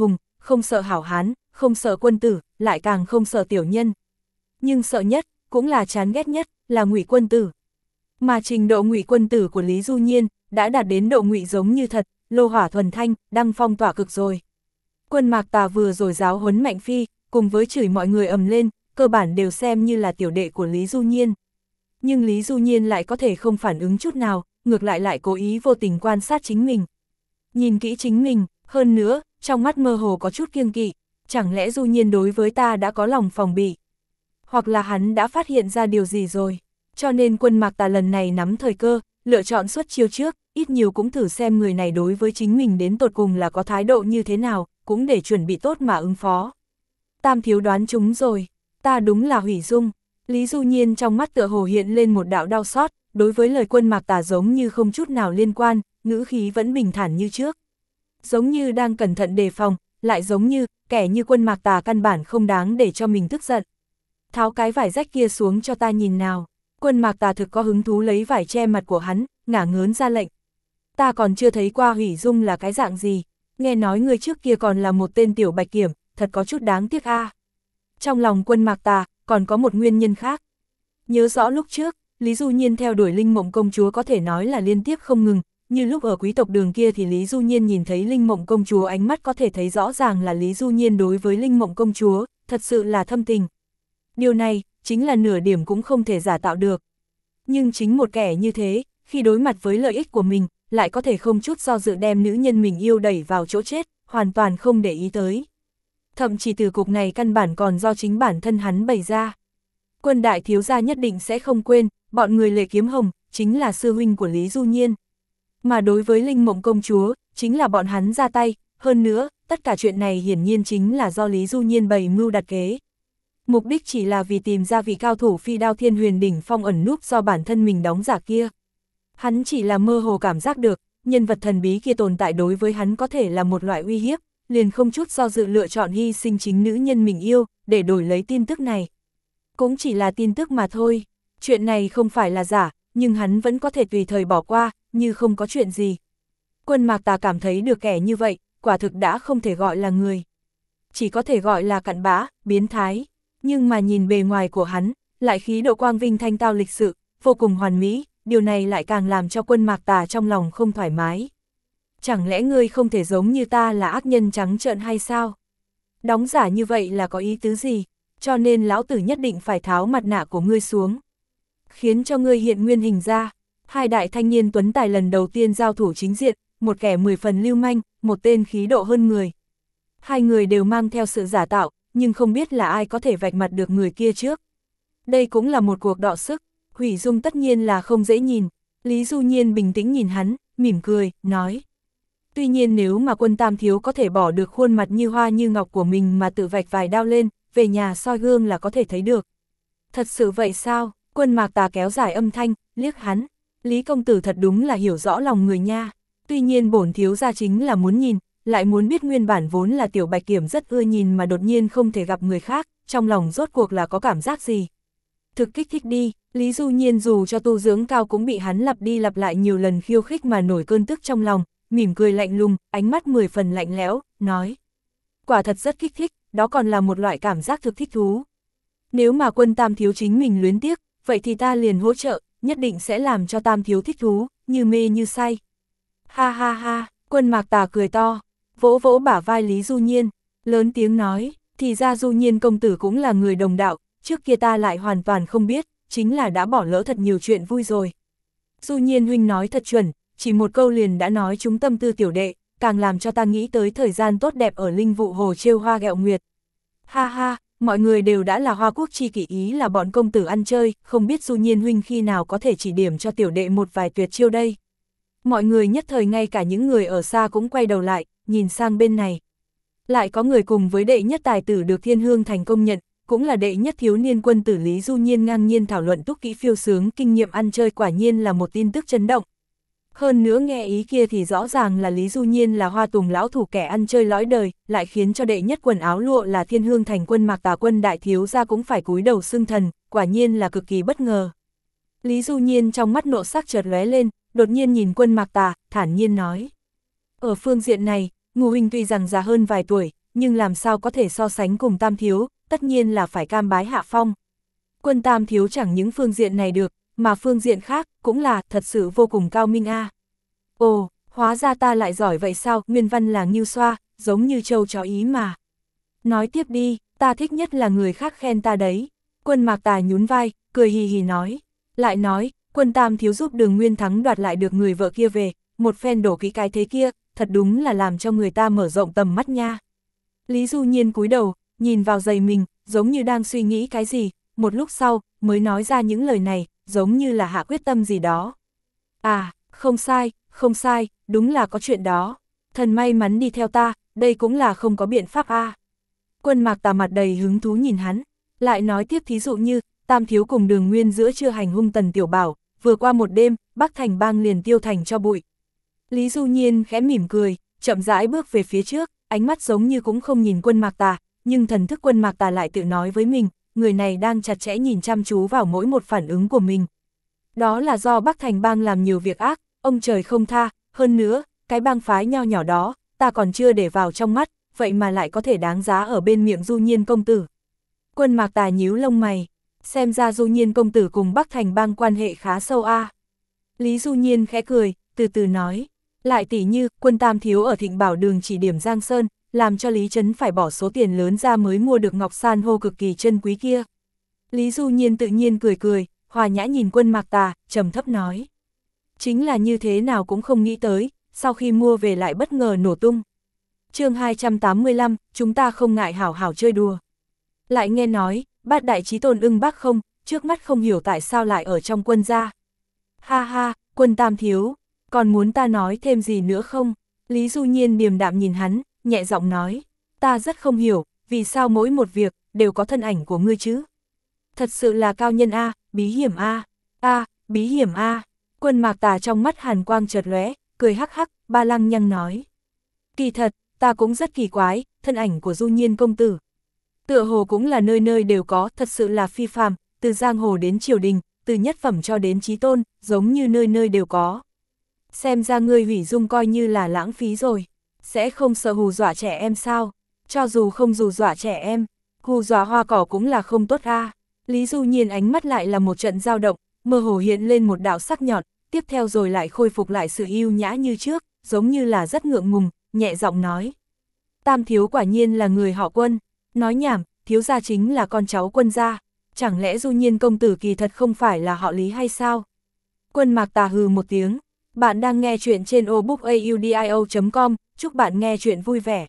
không sợ hảo hán, không sợ quân tử, lại càng không sợ tiểu nhân. Nhưng sợ nhất, cũng là chán ghét nhất, là Ngụy quân tử. Mà trình độ Ngụy quân tử của Lý Du Nhiên đã đạt đến độ ngụy giống như thật, lô hỏa thuần thanh, đăng phong tỏa cực rồi. Quân Mạc Tà vừa rồi giáo huấn Mạnh Phi, cùng với chửi mọi người ầm lên, cơ bản đều xem như là tiểu đệ của Lý Du Nhiên. Nhưng Lý Du Nhiên lại có thể không phản ứng chút nào, ngược lại cố ý vô tình quan sát chính mình. Nhìn kỹ chính mình, hơn nữa, trong mắt mơ hồ có chút kiêng kỵ, chẳng lẽ Du Nhiên đối với ta đã có lòng phòng bị? Hoặc là hắn đã phát hiện ra điều gì rồi? Cho nên Quân Mạc Tà lần này nắm thời cơ, lựa chọn xuất chiêu trước, ít nhiều cũng thử xem người này đối với chính mình đến tột cùng là có thái độ như thế nào, cũng để chuẩn bị tốt mà ứng phó. Tam thiếu đoán chúng rồi, ta đúng là hủy dung. Lý Du Nhiên trong mắt tựa hồ hiện lên một đạo đau xót, đối với lời Quân Mạc Tà giống như không chút nào liên quan, ngữ khí vẫn bình thản như trước. Giống như đang cẩn thận đề phòng, lại giống như, kẻ như Quân Mạc Tà căn bản không đáng để cho mình tức giận. Tháo cái vải rách kia xuống cho ta nhìn nào. Quân Mạc Tà thực có hứng thú lấy vải che mặt của hắn, ngả ngớn ra lệnh. Ta còn chưa thấy qua hủy dung là cái dạng gì, nghe nói người trước kia còn là một tên tiểu bạch kiểm, thật có chút đáng tiếc a. Trong lòng Quân Mạc Tà, còn có một nguyên nhân khác. Nhớ rõ lúc trước, Lý Du Nhiên theo đuổi Linh Mộng công chúa có thể nói là liên tiếp không ngừng, như lúc ở quý tộc đường kia thì Lý Du Nhiên nhìn thấy Linh Mộng công chúa ánh mắt có thể thấy rõ ràng là Lý Du Nhiên đối với Linh Mộng công chúa, thật sự là thâm tình. Điều này, chính là nửa điểm cũng không thể giả tạo được. Nhưng chính một kẻ như thế, khi đối mặt với lợi ích của mình, lại có thể không chút do dự đem nữ nhân mình yêu đẩy vào chỗ chết, hoàn toàn không để ý tới. Thậm chí từ cục này căn bản còn do chính bản thân hắn bày ra. Quân đại thiếu gia nhất định sẽ không quên, bọn người Lệ Kiếm Hồng, chính là sư huynh của Lý Du Nhiên. Mà đối với Linh Mộng công chúa, chính là bọn hắn ra tay, hơn nữa, tất cả chuyện này hiển nhiên chính là do Lý Du Nhiên bày mưu đặt kế. Mục đích chỉ là vì tìm ra vị cao thủ phi đao thiên huyền đỉnh phong ẩn núp do bản thân mình đóng giả kia. Hắn chỉ là mơ hồ cảm giác được, nhân vật thần bí kia tồn tại đối với hắn có thể là một loại uy hiếp, liền không chút do dự lựa chọn hy sinh chính nữ nhân mình yêu, để đổi lấy tin tức này. Cũng chỉ là tin tức mà thôi, chuyện này không phải là giả, nhưng hắn vẫn có thể tùy thời bỏ qua, như không có chuyện gì. Quân Mạc Tà cảm thấy được kẻ như vậy, quả thực đã không thể gọi là người. Chỉ có thể gọi là cặn bã, biến thái. Nhưng mà nhìn bề ngoài của hắn, lại khí độ quang vinh thanh tao lịch sự, vô cùng hoàn mỹ, điều này lại càng làm cho Quân Mạc Tà trong lòng không thoải mái. Chẳng lẽ ngươi không thể giống như ta là ác nhân trắng trợn hay sao? Đóng giả như vậy là có ý tứ gì? Cho nên lão tử nhất định phải tháo mặt nạ của ngươi xuống. Khiến cho ngươi hiện nguyên hình ra. Hai đại thanh niên tuấn tài lần đầu tiên giao thủ chính diện, một kẻ 10 phần lưu manh, một tên khí độ hơn người. Hai người đều mang theo sự giả tạo, nhưng không biết là ai có thể vạch mặt được người kia trước. Đây cũng là một cuộc đọ sức, hủy dung tất nhiên là không dễ nhìn. Lý Du Nhiên bình tĩnh nhìn hắn, mỉm cười, nói. Tuy nhiên nếu mà Quân tam thiếu có thể bỏ được khuôn mặt như hoa như ngọc của mình mà tự vạch vài đao lên, về nhà soi gương là có thể thấy được. Thật sự vậy sao? Quân Mạc Tà kéo dài âm thanh, liếc hắn. Lý công tử thật đúng là hiểu rõ lòng người nha. Tuy nhiên bổn thiếu gia chính là muốn nhìn, lại muốn biết nguyên bản vốn là tiểu bạch kiểm rất ưa nhìn mà đột nhiên không thể gặp người khác, trong lòng rốt cuộc là có cảm giác gì. Thực kích thích đi, Lý Du Nhiên dù cho tu dưỡng cao cũng bị hắn lặp đi lặp lại nhiều lần khiêu khích mà nổi cơn tức trong lòng, mỉm cười lạnh lùng, ánh mắt 10 phần lạnh lẽo, nói. Quả thật rất kích thích, đó còn là một loại cảm giác thực thích thú. Nếu mà Quân tam thiếu chính mình luyến tiếc, vậy thì ta liền hỗ trợ, nhất định sẽ làm cho tam thiếu thích thú, như mê như say. Ha ha ha, Quân Mạc Tà cười to, vỗ vỗ bả vai Lý Du Nhiên, lớn tiếng nói, thì ra Du Nhiên công tử cũng là người đồng đạo, trước kia ta lại hoàn toàn không biết, chính là đã bỏ lỡ thật nhiều chuyện vui rồi. Du Nhiên huynh nói thật chuẩn, chỉ một câu liền đã nói trúng tâm tư tiểu đệ, càng làm cho ta nghĩ tới thời gian tốt đẹp ở Linh Vụ Hồ trêu hoa gẹo nguyệt. Ha ha, mọi người đều đã là Hoa Quốc chi kỷ, ý là bọn công tử ăn chơi, không biết Du Nhiên huynh khi nào có thể chỉ điểm cho tiểu đệ một vài tuyệt chiêu đây. Mọi người nhất thời ngay cả những người ở xa cũng quay đầu lại, nhìn sang bên này. Lại có người cùng với đệ nhất tài tử được Thiên Hương Thành công nhận, cũng là đệ nhất thiếu niên quân tử Lý Du Nhiên ngang nhiên thảo luận túc kỹ phiêu sướng kinh nghiệm ăn chơi, quả nhiên là một tin tức chấn động. Hơn nữa nghe ý kia thì rõ ràng là Lý Du Nhiên là Hoa Tùng lão thủ kẻ ăn chơi lõi đời, lại khiến cho đệ nhất quần áo lụa là Thiên Hương Thành Quân Mạc Tà Quân đại thiếu gia cũng phải cúi đầu xưng thần, quả nhiên là cực kỳ bất ngờ. Lý Du Nhiên trong mắt nộ sắc chợt lóe lên, đột nhiên nhìn Quân Mạc Tà, thản nhiên nói. Ở phương diện này, Ngô huynh tuy rằng già hơn vài tuổi, nhưng làm sao có thể so sánh cùng Tam Thiếu, tất nhiên là phải cam bái hạ phong. Quân Tam Thiếu chẳng những phương diện này được, mà phương diện khác cũng là thật sự vô cùng cao minh a. Ồ, hóa ra ta lại giỏi vậy sao, nguyên văn là nghiêu xoa, giống như châu chó ý mà. Nói tiếp đi, ta thích nhất là người khác khen ta đấy. Quân Mạc Tà nhún vai, cười hì hì nói. Lại nói, Quân Tam Thiếu giúp Đường Nguyên Thắng đoạt lại được người vợ kia về, một phen đổ kỹ cái thế kia, thật đúng là làm cho người ta mở rộng tầm mắt nha. Lý Du Nhiên cúi đầu, nhìn vào giày mình, giống như đang suy nghĩ cái gì, một lúc sau, mới nói ra những lời này, giống như là hạ quyết tâm gì đó. À, không sai, đúng là có chuyện đó. Thần may mắn đi theo ta, đây cũng là không có biện pháp a. Quân Mạc Tà mặt đầy hứng thú nhìn hắn, lại nói tiếp thí dụ như, Tam Thiếu cùng Đường Nguyên giữa trưa hành hung Tần Tiểu Bảo, vừa qua một đêm, Bắc Thành bang liền tiêu thành cho bụi. Lý Du Nhiên khẽ mỉm cười, chậm rãi bước về phía trước, ánh mắt giống như cũng không nhìn Quân Mạc Tà, nhưng thần thức Quân Mạc Tà lại tự nói với mình, người này đang chặt chẽ nhìn chăm chú vào mỗi một phản ứng của mình. Đó là do Bắc Thành bang làm nhiều việc ác, ông trời không tha, hơn nữa, cái bang phái nho nhỏ đó, ta còn chưa để vào trong mắt, vậy mà lại có thể đáng giá ở bên miệng Du Nhiên công tử. Quân Mạc Tà nhíu lông mày, xem ra Du Nhiên công tử cùng Bắc Thành bang quan hệ khá sâu a. Lý Du Nhiên khẽ cười, từ từ nói, lại tỉ như Quân Tam Thiếu ở Thịnh Bảo Đường chỉ điểm Giang Sơn, làm cho Lý Trấn phải bỏ số tiền lớn ra mới mua được ngọc san hô cực kỳ chân quý kia. Lý Du Nhiên tự nhiên cười cười, hòa nhã nhìn Quân Mạc Tà, trầm thấp nói. Chính là như thế nào cũng không nghĩ tới, sau khi mua về lại bất ngờ nổ tung. Chương 285, chúng ta không ngại hảo hảo chơi đùa. Lại nghe nói, Bát đại chí tôn Ưng Bác không, trước mắt không hiểu tại sao lại ở trong quân gia. Ha ha, Quân Tam Thiếu, còn muốn ta nói thêm gì nữa không? Lý Du Nhiên điềm đạm nhìn hắn, nhẹ giọng nói, ta rất không hiểu, vì sao mỗi một việc, đều có thân ảnh của ngươi chứ? Thật sự là cao nhân a, bí hiểm a, bí hiểm a. Quân Mạc Tà trong mắt hàn quang chợt lóe, cười hắc hắc, ba lăng nhăng nói. Kỳ thật, ta cũng rất kỳ quái, thân ảnh của Du Nhiên công tử. Tựa hồ cũng là nơi nơi đều có, thật sự là phi phàm, từ giang hồ đến triều đình, từ nhất phẩm cho đến chí tôn, giống như nơi nơi đều có. Xem ra ngươi hủy dung coi như là lãng phí rồi, sẽ không sợ hù dọa trẻ em sao? Cho dù không hù dọa trẻ em, hù dọa hoa cỏ cũng là không tốt a. Lý Du Nhiên ánh mắt lại là một trận dao động, mơ hồ hiện lên một đạo sắc nhọn, tiếp theo rồi lại khôi phục lại sự yêu nhã như trước, giống như là rất ngượng ngùng, nhẹ giọng nói. Tam Thiếu quả nhiên là người họ Quân, nói nhảm, thiếu gia chính là con cháu Quân gia, chẳng lẽ Du Nhiên công tử kỳ thật không phải là họ Lý hay sao? Quân Mạc Tà hừ một tiếng, bạn đang nghe chuyện trên obookaudio.com, chúc bạn nghe chuyện vui vẻ.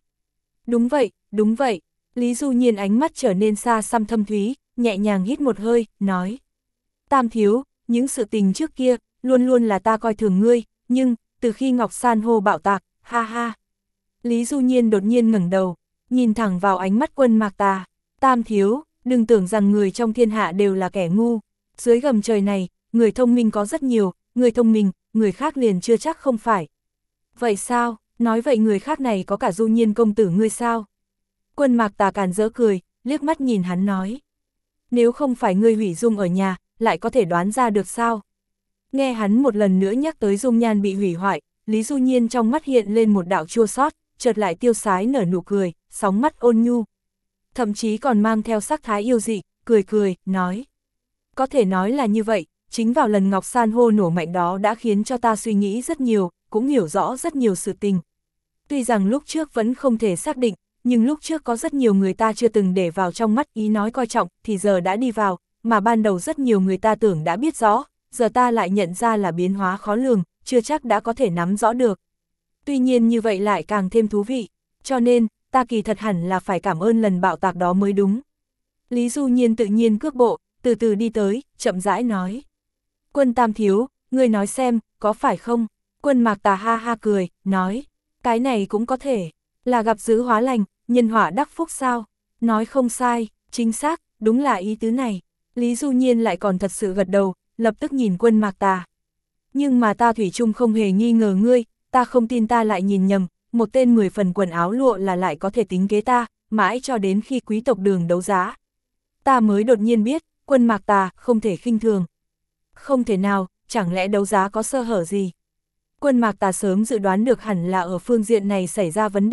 Đúng vậy, Lý Du Nhiên ánh mắt trở nên xa xăm thâm thúy, nhẹ nhàng hít một hơi, nói. Tam Thiếu, những sự tình trước kia, luôn luôn là ta coi thường ngươi, nhưng, từ khi Ngọc San hô bạo tạc, ha ha. Lý Du Nhiên đột nhiên ngẩng đầu, nhìn thẳng vào ánh mắt Quân Mạc Tà. Tam Thiếu, đừng tưởng rằng người trong thiên hạ đều là kẻ ngu. Dưới gầm trời này, người thông minh có rất nhiều, người thông minh, người khác liền chưa chắc không phải. Vậy sao, nói vậy người khác này có cả Du Nhiên công tử ngươi sao? Quân Mạc Tà càn rỡ cười, liếc mắt nhìn hắn nói. Nếu không phải ngươi hủy dung ở nhà, lại có thể đoán ra được sao? Nghe hắn một lần nữa nhắc tới dung nhan bị hủy hoại, Lý Du Nhiên trong mắt hiện lên một đạo chua xót, chợt lại tiêu sái nở nụ cười, sóng mắt ôn nhu. Thậm chí còn mang theo sắc thái yêu dị, cười, nói. Có thể nói là như vậy, chính vào lần Ngọc San hô nổ mạnh đó đã khiến cho ta suy nghĩ rất nhiều, cũng hiểu rõ rất nhiều sự tình. Tuy rằng lúc trước vẫn không thể xác định, nhưng lúc trước có rất nhiều người ta chưa từng để vào trong mắt ý nói coi trọng, thì giờ đã đi vào, mà ban đầu rất nhiều người ta tưởng đã biết rõ, giờ ta lại nhận ra là biến hóa khó lường, chưa chắc đã có thể nắm rõ được. Tuy nhiên như vậy lại càng thêm thú vị, cho nên, ta kỳ thật hẳn là phải cảm ơn lần bạo tạc đó mới đúng. Lý Du Nhiên tự nhiên cước bộ, từ từ đi tới, chậm rãi nói. Quân Tam Thiếu, ngươi nói xem, có phải không? Quân Mạc Tà ha ha cười, nói. Cái này cũng có thể, là gặp dữ hóa lành, nhân họa đắc phúc sao? Nói không sai, chính xác, đúng là ý tứ này. Lý Du Nhiên lại còn thật sự gật đầu, lập tức nhìn Quân Mạc Tà. Nhưng mà ta thủy chung không hề nghi ngờ ngươi, ta không tin ta lại nhìn nhầm, một tên 10 phần quần áo lụa là lại có thể tính kế ta, mãi cho đến khi quý tộc Đường đấu giá. Ta mới đột nhiên biết, Quân Mạc Tà không thể khinh thường. Không thể nào, chẳng lẽ đấu giá có sơ hở gì? Quân Mạc Tà sớm dự đoán được hẳn là ở phương diện này xảy ra vấn đề,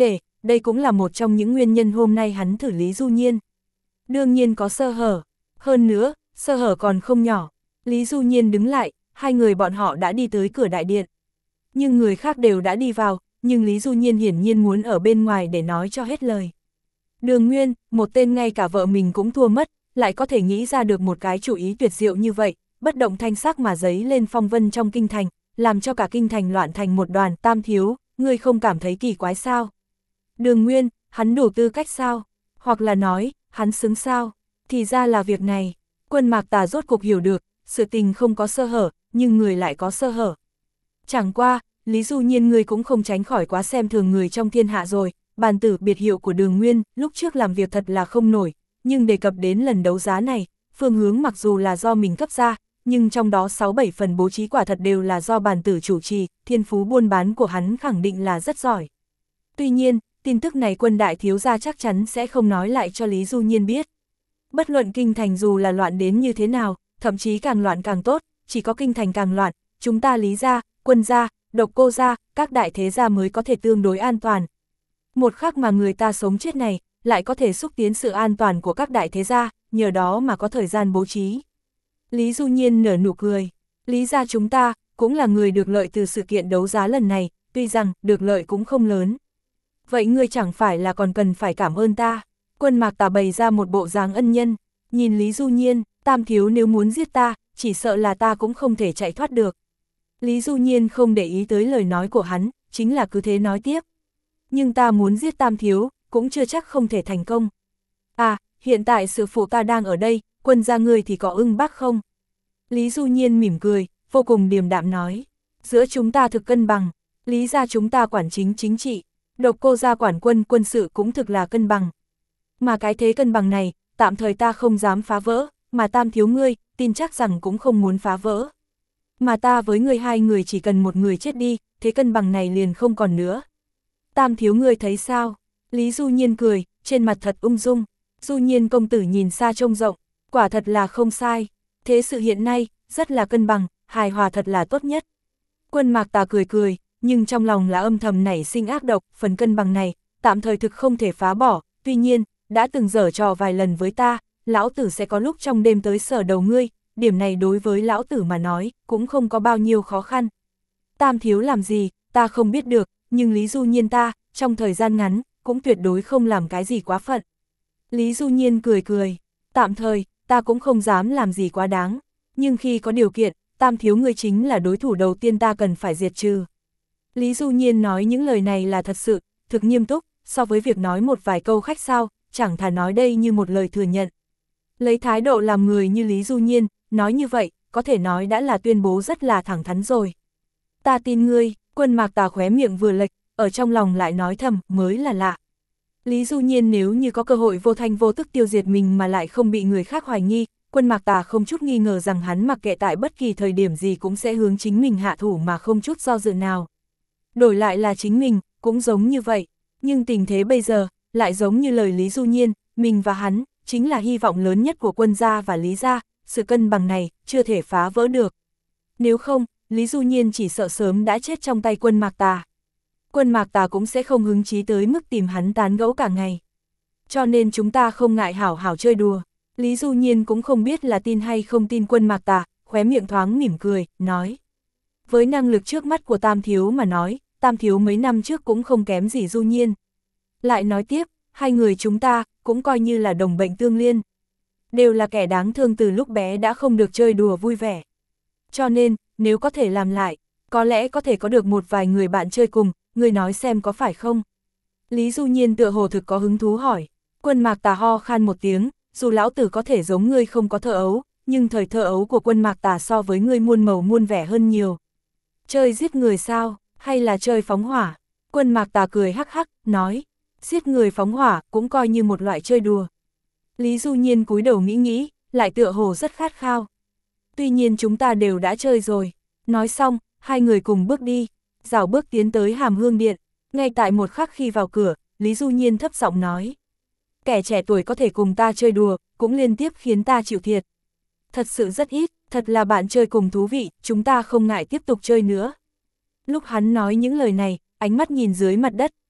đây cũng là một trong những nguyên nhân hôm nay hắn thử Lý Du Nhiên. Đương nhiên có sơ hở, hơn nữa, sơ hở còn không nhỏ. Lý Du Nhiên đứng lại, hai người bọn họ đã đi tới cửa đại điện. Nhưng người khác đều đã đi vào, nhưng Lý Du Nhiên hiển nhiên muốn ở bên ngoài để nói cho hết lời. Đường Nguyên, một tên ngay cả vợ mình cũng thua mất, lại có thể nghĩ ra được một cái chủ ý tuyệt diệu như vậy, bất động thanh sắc mà giấy lên phong vân trong kinh thành, làm cho cả kinh thành loạn thành một đoàn. Tam thiếu, ngươi không cảm thấy kỳ quái sao? Đường Nguyên, hắn đủ tư cách sao? Hoặc là nói, hắn xứng sao? Thì ra là việc này. Quân Mạc Tà rốt cục hiểu được, sự tình không có sơ hở, nhưng người lại có sơ hở. Chẳng qua, Lý Du Nhiên ngươi cũng không tránh khỏi quá xem thường người trong thiên hạ rồi. Bàn tử biệt hiệu của Đường Nguyên, lúc trước làm việc thật là không nổi, nhưng đề cập đến lần đấu giá này, phương hướng mặc dù là do mình cấp ra, nhưng trong đó 6-7 phần bố trí quả thật đều là do bàn tử chủ trì, thiên phú buôn bán của hắn khẳng định là rất giỏi. Tuy nhiên, tin tức này Quân đại thiếu gia chắc chắn sẽ không nói lại cho Lý Du Nhiên biết. Bất luận kinh thành dù là loạn đến như thế nào, thậm chí càng loạn càng tốt, chỉ có kinh thành càng loạn, chúng ta Lý gia, Quân gia, Độc Cô gia, các đại thế gia mới có thể tương đối an toàn. Một khắc mà người ta sống chết này, lại có thể xúc tiến sự an toàn của các đại thế gia, nhờ đó mà có thời gian bố trí. Lý Du Nhiên nở nụ cười, Lý gia chúng ta, cũng là người được lợi từ sự kiện đấu giá lần này, tuy rằng, được lợi cũng không lớn. Vậy ngươi chẳng phải là còn cần phải cảm ơn ta? Quân Mạc Tà bày ra một bộ dáng ân nhân, nhìn Lý Du Nhiên, Tam thiếu nếu muốn giết ta, chỉ sợ là ta cũng không thể chạy thoát được. Lý Du Nhiên không để ý tới lời nói của hắn, chính là cứ thế nói tiếp. Nhưng ta muốn giết Tam thiếu, cũng chưa chắc không thể thành công. À, hiện tại sư phụ ta đang ở đây, Quân gia ngươi thì có ưng bác không? Lý Du Nhiên mỉm cười, vô cùng điềm đạm nói. Giữa chúng ta thực cân bằng, Lý gia chúng ta quản chính trị, Độc Cô gia quản quân sự cũng thực là cân bằng. Mà cái thế cân bằng này, tạm thời ta không dám phá vỡ, mà Tam thiếu ngươi, tin chắc rằng cũng không muốn phá vỡ. Mà ta với ngươi hai người chỉ cần một người chết đi, thế cân bằng này liền không còn nữa. Tam thiếu ngươi thấy sao? Lý Du Nhiên cười, trên mặt thật ung dung. Du Nhiên công tử nhìn xa trông rộng, quả thật là không sai. Thế sự hiện nay, rất là cân bằng, hài hòa thật là tốt nhất. Quân Mạc Tà cười cười, nhưng trong lòng là âm thầm nảy sinh ác độc, phần cân bằng này, tạm thời thực không thể phá bỏ. Tuy nhiên, đã từng giở trò vài lần với ta, lão tử sẽ có lúc trong đêm tới sờ đầu ngươi, điểm này đối với lão tử mà nói, cũng không có bao nhiêu khó khăn. Tam thiếu làm gì, ta không biết được, nhưng Lý Du Nhiên ta, trong thời gian ngắn, cũng tuyệt đối không làm cái gì quá phận. Lý Du Nhiên cười cười, tạm thời, ta cũng không dám làm gì quá đáng, nhưng khi có điều kiện, Tam thiếu ngươi chính là đối thủ đầu tiên ta cần phải diệt trừ. Lý Du Nhiên nói những lời này là thật sự, thực nghiêm túc, so với việc nói một vài câu khách sáo, chẳng thà nói đây như một lời thừa nhận. Lấy thái độ làm người như Lý Du Nhiên, nói như vậy, có thể nói đã là tuyên bố rất là thẳng thắn rồi. Ta tin ngươi. Quân Mạc Tà khóe miệng vừa lệch, ở trong lòng lại nói thầm, mới là lạ. Lý Du Nhiên nếu như có cơ hội vô thanh vô tức tiêu diệt mình mà lại không bị người khác hoài nghi, Quân Mạc Tà không chút nghi ngờ rằng hắn mặc kệ tại bất kỳ thời điểm gì cũng sẽ hướng chính mình hạ thủ mà không chút do dự nào. Đổi lại là chính mình, cũng giống như vậy, nhưng tình thế bây giờ, lại giống như lời Lý Du Nhiên, mình và hắn, chính là hy vọng lớn nhất của Quân gia và Lý gia, sự cân bằng này, chưa thể phá vỡ được. Nếu không, Lý Du Nhiên chỉ sợ sớm đã chết trong tay Quân Mạc Tà. Quân Mạc Tà cũng sẽ không hứng chí tới mức tìm hắn tán gẫu cả ngày. Cho nên chúng ta không ngại hảo hảo chơi đùa. Lý Du Nhiên cũng không biết là tin hay không tin Quân Mạc Tà, khóe miệng thoáng mỉm cười, nói. Với năng lực trước mắt của Tam thiếu mà nói, Tam thiếu mấy năm trước cũng không kém gì Du Nhiên. Lại nói tiếp, hai người chúng ta cũng coi như là đồng bệnh tương liên. Đều là kẻ đáng thương từ lúc bé đã không được chơi đùa vui vẻ. Cho nên, nếu có thể làm lại, có lẽ có thể có được một vài người bạn chơi cùng, người nói xem có phải không? Lý Du Nhiên tựa hồ thực có hứng thú hỏi. Quân Mạc Tà ho khan một tiếng, dù lão tử có thể giống ngươi không có thơ ấu, nhưng thời thơ ấu của Quân Mạc Tà so với ngươi muôn màu muôn vẻ hơn nhiều. Chơi giết người sao, hay là chơi phóng hỏa? Quân Mạc Tà cười hắc hắc, nói, giết người phóng hỏa cũng coi như một loại chơi đùa. Lý Du Nhiên cúi đầu nghĩ, lại tựa hồ rất khát khao. Tuy nhiên chúng ta đều đã chơi rồi. Nói xong, hai người cùng bước đi, rảo bước tiến tới Hàm Hương Điện. Ngay tại một khắc khi vào cửa, Lý Du Nhiên thấp giọng nói. Kẻ trẻ tuổi có thể cùng ta chơi đùa, cũng liên tiếp khiến ta chịu thiệt. Thật sự rất ít, thật là bạn chơi cùng thú vị, chúng ta không ngại tiếp tục chơi nữa. Lúc hắn nói những lời này, ánh mắt nhìn dưới mặt đất,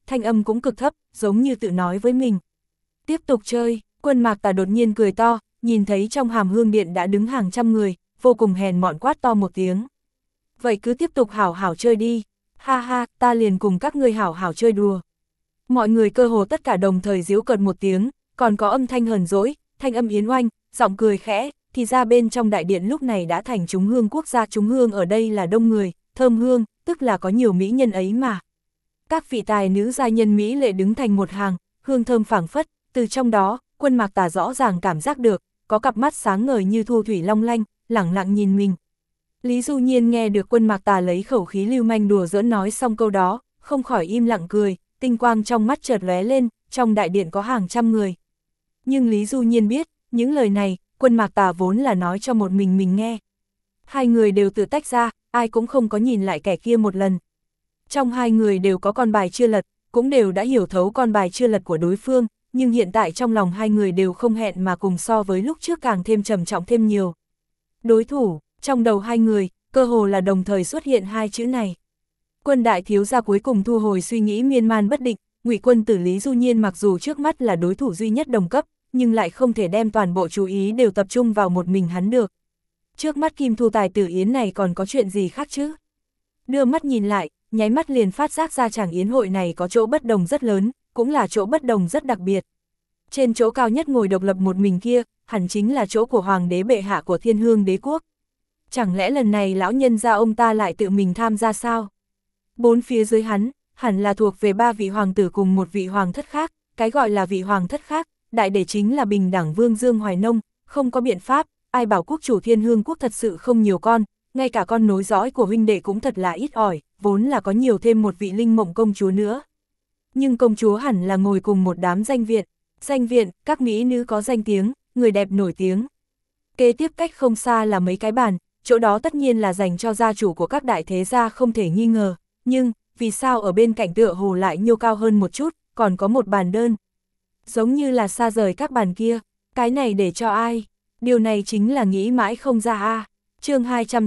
thanh âm cũng cực thấp, giống như tự nói với mình. Tiếp tục chơi, Quân Mạc Tà đột nhiên cười to, nhìn thấy trong Hàm Hương Điện đã đứng hàng trăm người, vô cùng hèn mọn quát to một tiếng. Vậy cứ tiếp tục hảo hảo chơi đi, ha ha, ta liền cùng các ngươi hảo hảo chơi đùa. Mọi người cơ hồ tất cả đồng thời giễu cợt một tiếng, còn có âm thanh hờn dỗi, thanh âm yến oanh, giọng cười khẽ, thì ra bên trong đại điện lúc này đã thành chúng hương quốc gia. Chúng hương ở đây là đông người, thơm hương, tức là có nhiều mỹ nhân ấy mà. Các vị tài nữ giai nhân mỹ lệ đứng thành một hàng, hương thơm phảng phất, từ trong đó, Quân Mạc Tà rõ ràng cảm giác được, có cặp mắt sáng ngời như thu thủy long lanh, lẳng lặng nhìn mình. Lý Du Nhiên nghe được Quân Mạc Tà lấy khẩu khí lưu manh đùa giỡn nói xong câu đó, không khỏi im lặng cười, tinh quang trong mắt chợt lóe lên, trong đại điện có hàng trăm người. Nhưng Lý Du Nhiên biết, những lời này, Quân Mạc Tà vốn là nói cho một mình nghe. Hai người đều tự tách ra, ai cũng không có nhìn lại kẻ kia một lần. Trong hai người đều có con bài chưa lật, cũng đều đã hiểu thấu con bài chưa lật của đối phương, nhưng hiện tại trong lòng hai người đều không hẹn mà cùng so với lúc trước càng thêm trầm trọng thêm nhiều. Đối thủ, trong đầu hai người, cơ hồ là đồng thời xuất hiện hai chữ này. Quân đại thiếu gia cuối cùng thu hồi suy nghĩ miên man bất định, Ngụy Quân Tử Lý Du Nhiên mặc dù trước mắt là đối thủ duy nhất đồng cấp, nhưng lại không thể đem toàn bộ chú ý đều tập trung vào một mình hắn được. Trước mắt Kim Thu Tài Tử Yến này còn có chuyện gì khác chứ? Đưa mắt nhìn lại, nháy mắt liền phát giác ra chàng yến hội này có chỗ bất đồng rất lớn, cũng là chỗ bất đồng rất đặc biệt. Trên chỗ cao nhất ngồi độc lập một mình kia, hẳn chính là chỗ của Hoàng đế bệ hạ của Thiên Hương Đế quốc. Chẳng lẽ lần này lão nhân gia ông ta lại tự mình tham gia sao? Bốn phía dưới hắn, hẳn là thuộc về ba vị hoàng tử cùng một vị hoàng thất khác, cái gọi là vị hoàng thất khác, đại để chính là bình đẳng vương Dương Hoài Nông, không có biện pháp, ai bảo quốc chủ Thiên Hương quốc thật sự không nhiều con, ngay cả con nối dõi của huynh đệ cũng thật là ít ỏi, vốn là có nhiều thêm một vị Linh Mộng công chúa nữa. Nhưng công chúa hẳn là ngồi cùng một đám danh viện, các mỹ nữ có danh tiếng, người đẹp nổi tiếng. Kế tiếp cách không xa là mấy cái bàn, chỗ đó tất nhiên là dành cho gia chủ của các đại thế gia không thể nghi ngờ, nhưng vì sao ở bên cạnh tựa hồ lại nhô cao hơn một chút, còn có một bàn đơn. Giống như là xa rời các bàn kia, cái này để cho ai? Điều này chính là nghĩ mãi không ra a. Chương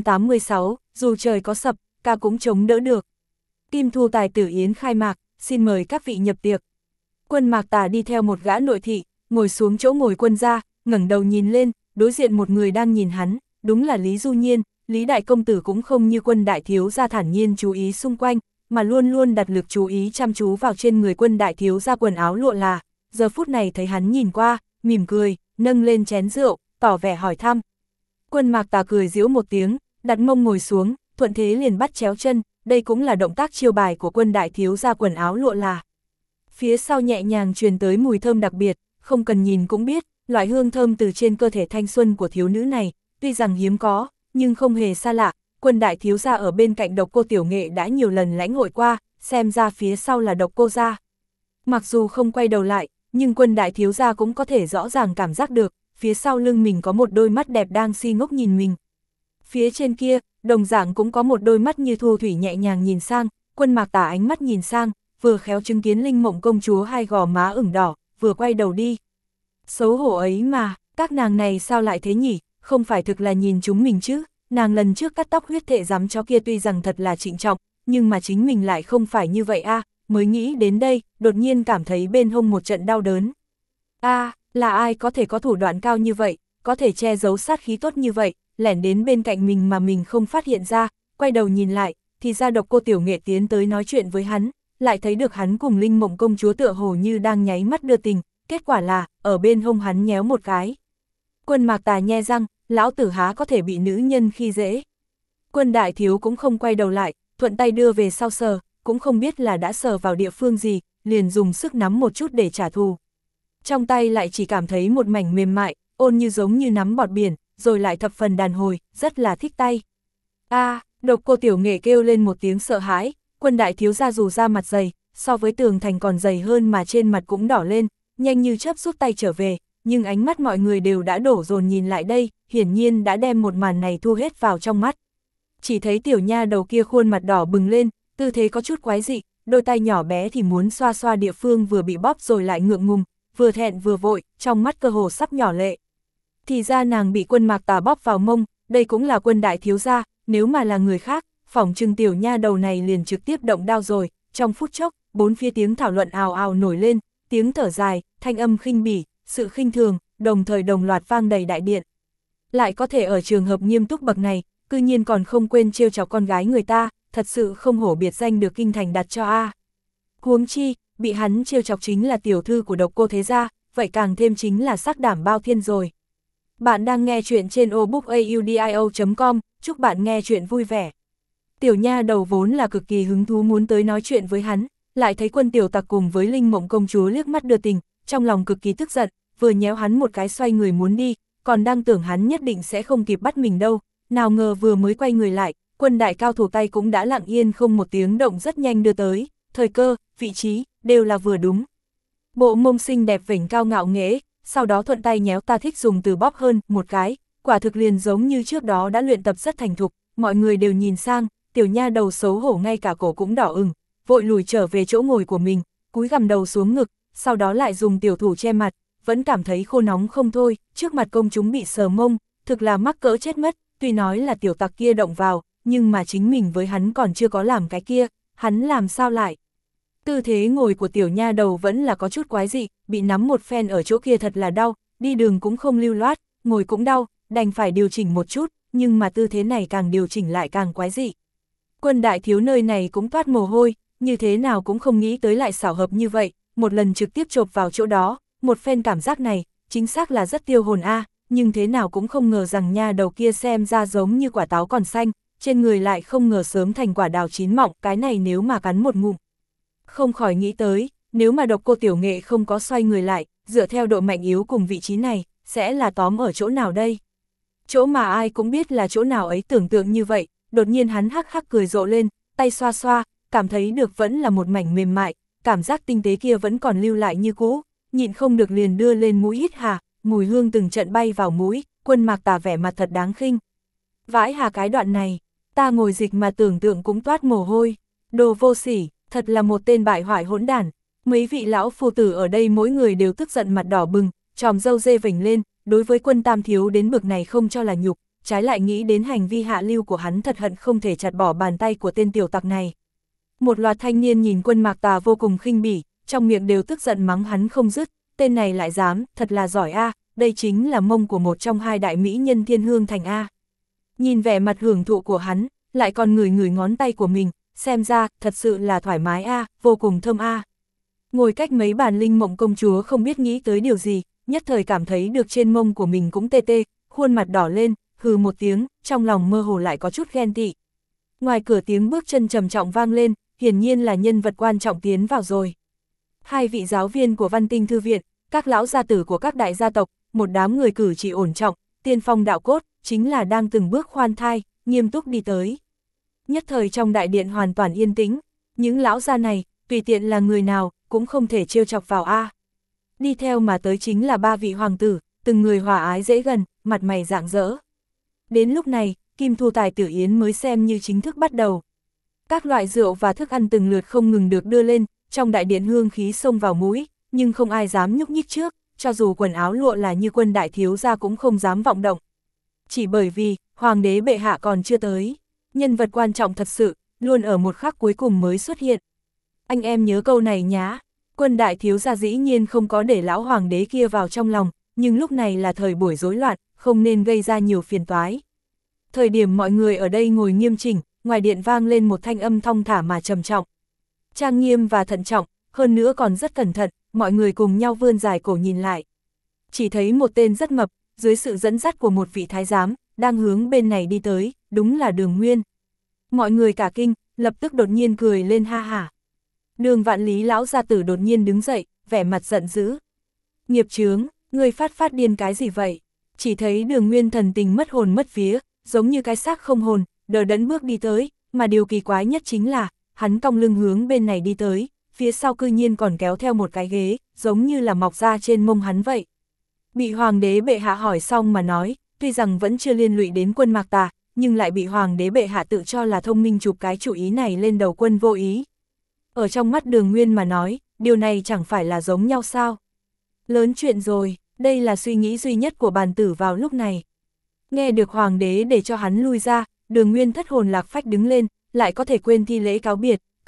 286, dù trời có sập, ca cũng chống đỡ được. Kim Thu Tài Tử Yến khai mạc, xin mời các vị nhập tiệc. Quân Mạc Tà đi theo một gã nội thị, ngồi xuống chỗ ngồi quân gia, ngẩng đầu nhìn lên, đối diện một người đang nhìn hắn, đúng là Lý Du Nhiên. Lý đại công tử cũng không như Quân đại thiếu gia thản nhiên chú ý xung quanh, mà luôn luôn đặt lực chú ý chăm chú vào trên người Quân đại thiếu gia quần áo lụa là. Giờ phút này thấy hắn nhìn qua, mỉm cười, nâng lên chén rượu, tỏ vẻ hỏi thăm. Quân Mạc Tà cười giễu một tiếng, đặt mông ngồi xuống, thuận thế liền bắt chéo chân, đây cũng là động tác chiêu bài của Quân đại thiếu gia quần áo lụa là. Phía sau nhẹ nhàng truyền tới mùi thơm đặc biệt, không cần nhìn cũng biết, loại hương thơm từ trên cơ thể thanh xuân của thiếu nữ này, tuy rằng hiếm có, nhưng không hề xa lạ. Quân đại thiếu gia ở bên cạnh Độc Cô Tiểu Nghệ đã nhiều lần lãnh hội qua, xem ra phía sau là Độc Cô gia. Mặc dù không quay đầu lại, nhưng Quân đại thiếu gia cũng có thể rõ ràng cảm giác được, phía sau lưng mình có một đôi mắt đẹp đang si ngốc nhìn mình. Phía trên kia, đồng dạng cũng có một đôi mắt như thu thủy nhẹ nhàng nhìn sang, Quân Mạc Tà ánh mắt nhìn sang, vừa khéo chứng kiến Linh Mộng công chúa hai gò má ửng đỏ, vừa quay đầu đi. Xấu hổ ấy mà, các nàng này sao lại thế nhỉ, không phải thực là nhìn chúng mình chứ, nàng lần trước cắt tóc huyết thệ giám chó kia tuy rằng thật là trịnh trọng, nhưng mà chính mình lại không phải như vậy a. Mới nghĩ đến đây, đột nhiên cảm thấy bên hông một trận đau đớn. Là ai có thể có thủ đoạn cao như vậy, có thể che giấu sát khí tốt như vậy, lẻn đến bên cạnh mình mà mình không phát hiện ra, quay đầu nhìn lại, thì ra Độc Cô Tiểu Nghệ tiến tới nói chuyện với hắn, lại thấy được hắn cùng Linh Mộng công chúa tựa hồ như đang nháy mắt đưa tình, kết quả là, ở bên hông hắn nhéo một cái. Quân Mạc Tà nhe răng, lão tử há có thể bị nữ nhân khi dễ. Quân đại thiếu cũng không quay đầu lại, thuận tay đưa về sau sờ, cũng không biết là đã sờ vào địa phương gì, liền dùng sức nắm một chút để trả thù. Trong tay lại chỉ cảm thấy một mảnh mềm mại, ôn như giống như nắm bọt biển, rồi lại thập phần đàn hồi, rất là thích tay. Độc Cô Tiểu Nghệ kêu lên một tiếng sợ hãi, Quân đại thiếu gia dù da mặt dày, so với tường thành còn dày hơn mà trên mặt cũng đỏ lên, nhanh như chớp rút tay trở về, nhưng ánh mắt mọi người đều đã đổ dồn nhìn lại đây, hiển nhiên đã đem một màn này thu hết vào trong mắt. Chỉ thấy tiểu nha đầu kia khuôn mặt đỏ bừng lên, tư thế có chút quái dị, đôi tay nhỏ bé thì muốn xoa xoa địa phương vừa bị bóp rồi lại ngượng ngùng, vừa thẹn vừa vội, trong mắt cơ hồ sắp nhỏ lệ. Thì ra nàng bị Quân Mạc Tà bóp vào mông, đây cũng là Quân đại thiếu gia, nếu mà là người khác, phỏng chừng tiểu nha đầu này liền trực tiếp động đao rồi, trong phút chốc, bốn phía tiếng thảo luận ào ào nổi lên, tiếng thở dài, thanh âm khinh bỉ, sự khinh thường, đồng thời đồng loạt vang đầy đại điện. Lại có thể ở trường hợp nghiêm túc bậc này, cư nhiên còn không quên trêu chọc con gái người ta, thật sự không hổ biệt danh được kinh thành đặt cho a. Huống chi, bị hắn trêu chọc chính là tiểu thư của Độc Cô thế gia, vậy càng thêm chính là sắc đảm bao thiên rồi. Bạn đang nghe chuyện trên obookaudio.com, chúc bạn nghe chuyện vui vẻ. Tiểu nha đầu vốn là cực kỳ hứng thú muốn tới nói chuyện với hắn, lại thấy Quân tiểu tặc cùng với Linh Mộng công chúa liếc mắt đưa tình, trong lòng cực kỳ tức giận, vừa nhéo hắn một cái xoay người muốn đi, còn đang tưởng hắn nhất định sẽ không kịp bắt mình đâu, nào ngờ vừa mới quay người lại, Quân đại cao thủ tay cũng đã lặng yên không một tiếng động rất nhanh đưa tới, thời cơ, vị trí, đều là vừa đúng. Bộ mông xinh đẹp vểnh cao ngạo nghễ, sau đó thuận tay nhéo ta thích dùng từ bóp hơn một cái, quả thực liền giống như trước đó đã luyện tập rất thành thục, mọi người đều nhìn sang, tiểu nha đầu xấu hổ ngay cả cổ cũng đỏ ửng, vội lùi trở về chỗ ngồi của mình, cúi gằm đầu xuống ngực, sau đó lại dùng tiểu thủ che mặt, vẫn cảm thấy khô nóng không thôi, trước mặt công chúng bị sờ mông, thực là mắc cỡ chết mất, tuy nói là tiểu tặc kia động vào, nhưng mà chính mình với hắn còn chưa có làm cái kia, hắn làm sao lại. Tư thế ngồi của tiểu nha đầu vẫn là có chút quái dị, bị nắm một phen ở chỗ kia thật là đau, đi đường cũng không lưu loát, ngồi cũng đau, đành phải điều chỉnh một chút, nhưng mà tư thế này càng điều chỉnh lại càng quái dị. Quân đại thiếu nơi này cũng toát mồ hôi, như thế nào cũng không nghĩ tới lại xảo hợp như vậy, một lần trực tiếp chộp vào chỗ đó, một phen cảm giác này, chính xác là rất tiêu hồn a, nhưng thế nào cũng không ngờ rằng nha đầu kia xem ra giống như quả táo còn xanh, trên người lại không ngờ sớm thành quả đào chín mọng, cái này nếu mà cắn một ngụm. Không khỏi nghĩ tới, nếu mà Độc Cô Tiểu Nghệ không có xoay người lại, dựa theo độ mạnh yếu cùng vị trí này, sẽ là tóm ở chỗ nào đây? Chỗ mà ai cũng biết là chỗ nào ấy, tưởng tượng như vậy, đột nhiên hắn hắc hắc cười rộ lên, tay xoa xoa, cảm thấy được vẫn là một mảnh mềm mại, cảm giác tinh tế kia vẫn còn lưu lại như cũ, nhịn không được liền đưa lên mũi hít hà, mùi hương từng trận bay vào mũi, Quân Mạc Tà vẻ mặt thật đáng khinh. Vãi hà cái đoạn này, ta ngồi dịch mà tưởng tượng cũng toát mồ hôi, đồ vô sỉ, thật là một tên bại hoại hỗn đản. Mấy vị lão phu tử ở đây mỗi người đều tức giận mặt đỏ bừng, tròm râu dê vểnh lên, đối với Quân tam thiếu đến bực này không cho là nhục, trái lại nghĩ đến hành vi hạ lưu của hắn thật hận không thể chặt bỏ bàn tay của tên tiểu tặc này. Một loạt thanh niên nhìn Quân Mạc Tà vô cùng khinh bỉ, trong miệng đều tức giận mắng hắn không dứt, tên này lại dám, thật là giỏi a, đây chính là mông của một trong hai đại mỹ nhân Thiên Hương Thành a. Nhìn vẻ mặt hưởng thụ của hắn, lại còn ngửi ngón tay của mình, xem ra, thật sự là thoải mái a, vô cùng thơm a. Ngồi cách mấy bàn Linh Mộng công chúa không biết nghĩ tới điều gì, nhất thời cảm thấy được trên mông của mình cũng tê tê, khuôn mặt đỏ lên, hừ một tiếng, trong lòng mơ hồ lại có chút ghen tị. Ngoài cửa tiếng bước chân trầm trọng vang lên, hiển nhiên là nhân vật quan trọng tiến vào rồi. Hai vị giáo viên của Văn Tinh Thư viện, các lão gia tử của các đại gia tộc, một đám người cử chỉ ổn trọng, tiên phong đạo cốt, chính là đang từng bước khoan thai, nghiêm túc đi tới. Nhất thời trong đại điện hoàn toàn yên tĩnh, những lão gia này, tùy tiện là người nào, cũng không thể trêu chọc vào a. Đi theo mà tới chính là ba vị hoàng tử, từng người hòa ái dễ gần, mặt mày rạng rỡ. Đến lúc này, Kim Thu Tài Tử Yến mới xem như chính thức bắt đầu. Các loại rượu và thức ăn từng lượt không ngừng được đưa lên, trong đại điện hương khí xông vào mũi, nhưng không ai dám nhúc nhích trước, cho dù quần áo lụa là như Quân đại thiếu gia cũng không dám vọng động. Chỉ bởi vì, hoàng đế bệ hạ còn chưa tới, nhân vật quan trọng thật sự, luôn ở một khắc cuối cùng mới xuất hiện. Anh em nhớ câu này nhá, Quân đại thiếu gia dĩ nhiên không có để lão hoàng đế kia vào trong lòng, nhưng lúc này là thời buổi rối loạn, không nên gây ra nhiều phiền toái. Thời điểm mọi người ở đây ngồi nghiêm chỉnh, ngoài điện vang lên một thanh âm thong thả mà trầm trọng. Trang nghiêm và thận trọng, hơn nữa còn rất cẩn thận, mọi người cùng nhau vươn dài cổ nhìn lại. Chỉ thấy một tên rất mập, dưới sự dẫn dắt của một vị thái giám, đang hướng bên này đi tới, đúng là Đường Nguyên. Mọi người cả kinh, lập tức đột nhiên cười lên ha hả. Đường Vạn Lý lão gia tử đột nhiên đứng dậy, vẻ mặt giận dữ. Nghiệp chướng, ngươi phát điên cái gì vậy? Chỉ thấy Đường Nguyên thần tình mất hồn mất vía, giống như cái xác không hồn, đờ đẫn bước đi tới, mà điều kỳ quái nhất chính là, hắn cong lưng hướng bên này đi tới, phía sau cư nhiên còn kéo theo một cái ghế, giống như là mọc ra trên mông hắn vậy. Bị hoàng đế bệ hạ hỏi xong mà nói, tuy rằng vẫn chưa liên lụy đến Quân Mạc Tà, nhưng lại bị hoàng đế bệ hạ tự cho là thông minh chụp cái chủ ý này lên đầu Quân vô ý. Ở trong mắt Đường Nguyên mà nói, điều này chẳng phải là giống nhau sao? Lớn chuyện rồi, đây là suy nghĩ duy nhất của bàn tử vào lúc này. Nghe được hoàng đế để cho hắn lui ra, Đường Nguyên thất hồn lạc phách đứng lên, lại có thể quên thi lễ cáo biệt,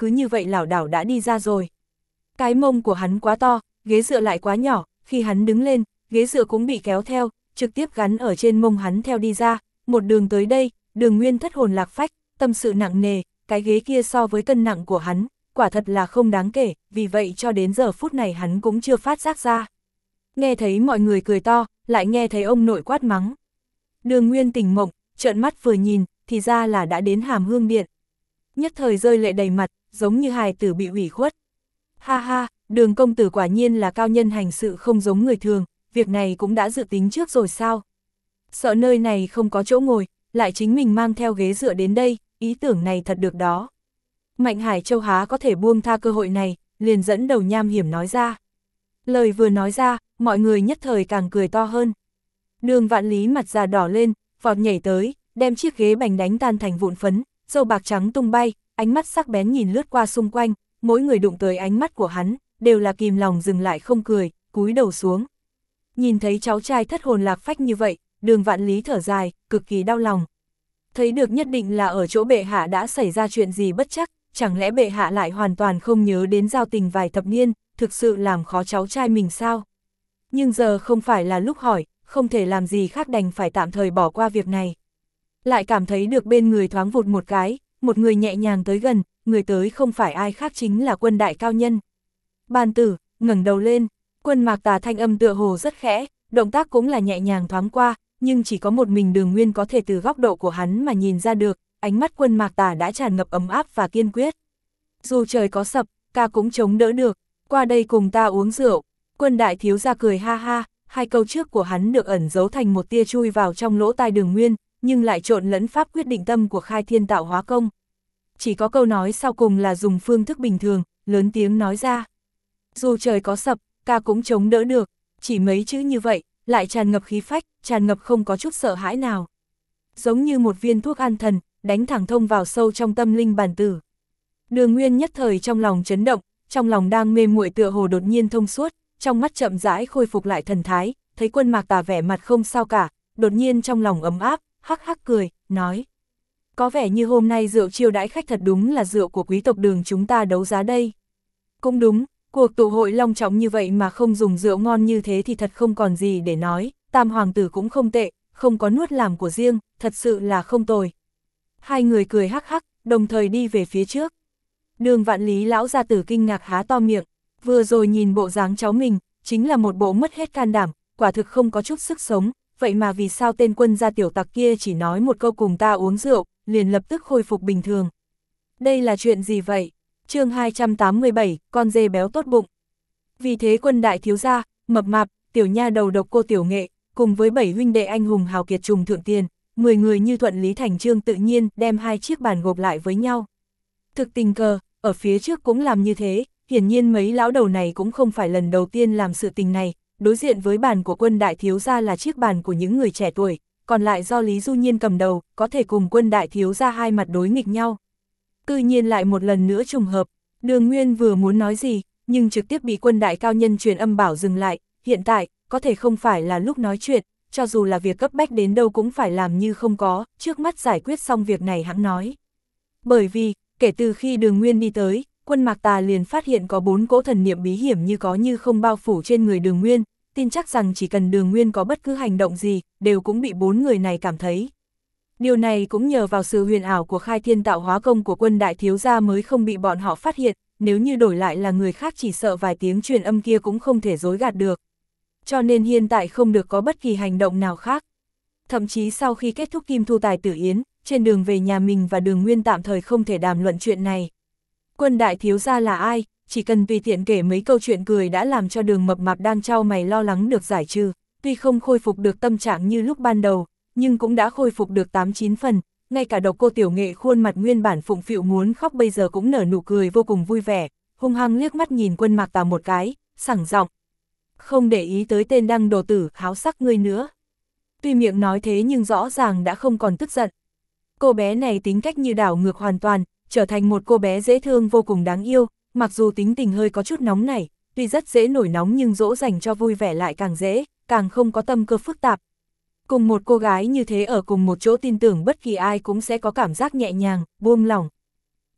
cứ như vậy lảo đảo đã đi ra rồi. Cái mông của hắn quá to, ghế dựa lại quá nhỏ, khi hắn đứng lên, ghế dựa cũng bị kéo theo, trực tiếp gắn ở trên mông hắn theo đi ra, một đường tới đây, Đường Nguyên thất hồn lạc phách, tâm sự nặng nề, cái ghế kia so với cân nặng của hắn, quả thật là không đáng kể, vì vậy cho đến giờ phút này hắn cũng chưa phát giác ra. Nghe thấy mọi người cười to, lại nghe thấy ông nội quát mắng. Đường Nguyên tỉnh mộng, trợn mắt vừa nhìn, thì ra là đã đến Hàm Hương Điện. Nhất thời rơi lệ đầy mặt, giống như hài tử bị ủy khuất. Ha ha, Đường công tử quả nhiên là cao nhân hành sự không giống người thường, việc này cũng đã dự tính trước rồi sao? Sợ nơi này không có chỗ ngồi, lại chính mình mang theo ghế dựa đến đây, ý tưởng này thật được đó. Mạnh Hải Châu há có thể buông tha cơ hội này, liền dẫn đầu nham hiểm nói ra. Lời vừa nói ra, mọi người nhất thời càng cười to hơn. Đường Vạn Lý mặt già đỏ lên, vọt nhảy tới, đem chiếc ghế bành đánh tan thành vụn phấn, râu bạc trắng tung bay, ánh mắt sắc bén nhìn lướt qua xung quanh, mỗi người đụng tới ánh mắt của hắn, đều là kìm lòng dừng lại không cười, cúi đầu xuống. Nhìn thấy cháu trai thất hồn lạc phách như vậy, Đường Vạn Lý thở dài, cực kỳ đau lòng. Thấy được nhất định là ở chỗ bệ hạ đã xảy ra chuyện gì bất chắc, chẳng lẽ bệ hạ lại hoàn toàn không nhớ đến giao tình vài thập niên, thực sự làm khó cháu trai mình sao? Nhưng giờ không phải là lúc hỏi, không thể làm gì khác đành phải tạm thời bỏ qua việc này. Lại cảm thấy được bên người thoáng vụt một cái, một người nhẹ nhàng tới gần, người tới không phải ai khác chính là Quân đại cao nhân. Bàn tử, ngẩng đầu lên, Quân Mạc Tà thanh âm tựa hồ rất khẽ, động tác cũng là nhẹ nhàng thoáng qua, nhưng chỉ có một mình Đường Nguyên có thể từ góc độ của hắn mà nhìn ra được, ánh mắt Quân Mạc Tà đã tràn ngập ấm áp và kiên quyết. Dù trời có sập, ca cũng chống đỡ được, qua đây cùng ta uống rượu. Quân đại thiếu gia cười ha ha, hai câu trước của hắn được ẩn giấu thành một tia chui vào trong lỗ tai Đường Nguyên, nhưng lại trộn lẫn pháp quyết định tâm của Khai Thiên Tạo Hóa Công. Chỉ có câu nói sau cùng là dùng phương thức bình thường, lớn tiếng nói ra. Dù trời có sập, ca cũng chống đỡ được, chỉ mấy chữ như vậy, lại tràn ngập khí phách, tràn ngập không có chút sợ hãi nào. Giống như một viên thuốc an thần, đánh thẳng thông vào sâu trong tâm linh bản tử. Đường Nguyên nhất thời trong lòng chấn động, trong lòng đang mê muội tựa hồ đột nhiên thông suốt, trong mắt chậm rãi khôi phục lại thần thái, thấy Quân Mạc Tà vẻ mặt không sao cả, đột nhiên trong lòng ấm áp, hắc hắc cười, nói. Có vẻ như hôm nay rượu chiêu đãi khách thật đúng là rượu của quý tộc Đường chúng ta đấu giá đây. Cũng đúng, cuộc tụ hội long trọng như vậy mà không dùng rượu ngon như thế thì thật không còn gì để nói, Tam hoàng tử cũng không tệ, không có nuốt làm của riêng, thật sự là không tồi. Hai người cười hắc hắc, đồng thời đi về phía trước. Đường Vạn Lý lão gia tử kinh ngạc há to miệng, vừa rồi nhìn bộ dáng cháu mình, chính là một bộ mất hết can đảm, quả thực không có chút sức sống, vậy mà vì sao tên Quân gia tiểu tặc kia chỉ nói một câu cùng ta uống rượu, liền lập tức khôi phục bình thường. Đây là chuyện gì vậy? Chương 287, con dê béo tốt bụng. Vì thế Quân đại thiếu gia, mập mạp, tiểu nha đầu độc cô Tiểu Nghệ, cùng với 7 huynh đệ anh hùng hào kiệt trùng thượng tiền, 10 người như thuận lý thành chương tự nhiên đem hai chiếc bàn gộp lại với nhau. Thực tình cờ, ở phía trước cũng làm như thế, hiển nhiên mấy lão đầu này cũng không phải lần đầu tiên làm sự tình này, đối diện với bàn của Quân đại thiếu gia là chiếc bàn của những người trẻ tuổi, còn lại do Lý Du Nhiên cầm đầu, có thể cùng Quân đại thiếu gia hai mặt đối nghịch nhau. Tự nhiên lại một lần nữa trùng hợp, Đường Nguyên vừa muốn nói gì, nhưng trực tiếp bị Quân đại cao nhân truyền âm bảo dừng lại, hiện tại, có thể không phải là lúc nói chuyện, cho dù là việc cấp bách đến đâu cũng phải làm như không có, trước mắt giải quyết xong việc này hẵng nói. Bởi vì, kể từ khi Đường Nguyên đi tới, Quân Mạc Tà liền phát hiện có 4 cỗ thần niệm bí hiểm như có như không bao phủ trên người Đường Nguyên, tin chắc rằng chỉ cần Đường Nguyên có bất cứ hành động gì, đều cũng bị 4 người này cảm thấy. Điều này cũng nhờ vào sự huyền ảo của Khai Thiên Tạo Hóa Công của Quân đại thiếu gia mới không bị bọn họ phát hiện, nếu như đổi lại là người khác chỉ sợ vài tiếng truyền âm kia cũng không thể dối gạt được. Cho nên hiện tại không được có bất kỳ hành động nào khác. Thậm chí sau khi kết thúc Kim Thu Tài Tử Yến, trên đường về nhà mình và Đường Nguyên tạm thời không thể đàm luận chuyện này. Quân đại thiếu gia là ai, chỉ cần tùy tiện kể mấy câu chuyện cười đã làm cho Đường mập mạp đang trao mày lo lắng được giải trừ, tuy không khôi phục được tâm trạng như lúc ban đầu, nhưng cũng đã khôi phục được 8-9 phần, ngay cả độc cô Tiểu Nghệ khuôn mặt nguyên bản phụng phịu muốn khóc bây giờ cũng nở nụ cười vô cùng vui vẻ, hung hăng liếc mắt nhìn Quân Mạc Tà một cái, sảng giọng. Không để ý tới tên đăng đồ tử háo sắc ngươi nữa. Tuy miệng nói thế nhưng rõ ràng đã không còn tức giận. Cô bé này tính cách như đảo ngược hoàn toàn, trở thành một cô bé dễ thương vô cùng đáng yêu, mặc dù tính tình hơi có chút nóng nảy, tuy rất dễ nổi nóng nhưng dỗ dành cho vui vẻ lại càng dễ, càng không có tâm cơ phức tạp. Cùng một cô gái như thế ở cùng một chỗ tin tưởng bất kỳ ai cũng sẽ có cảm giác nhẹ nhàng, buông lỏng.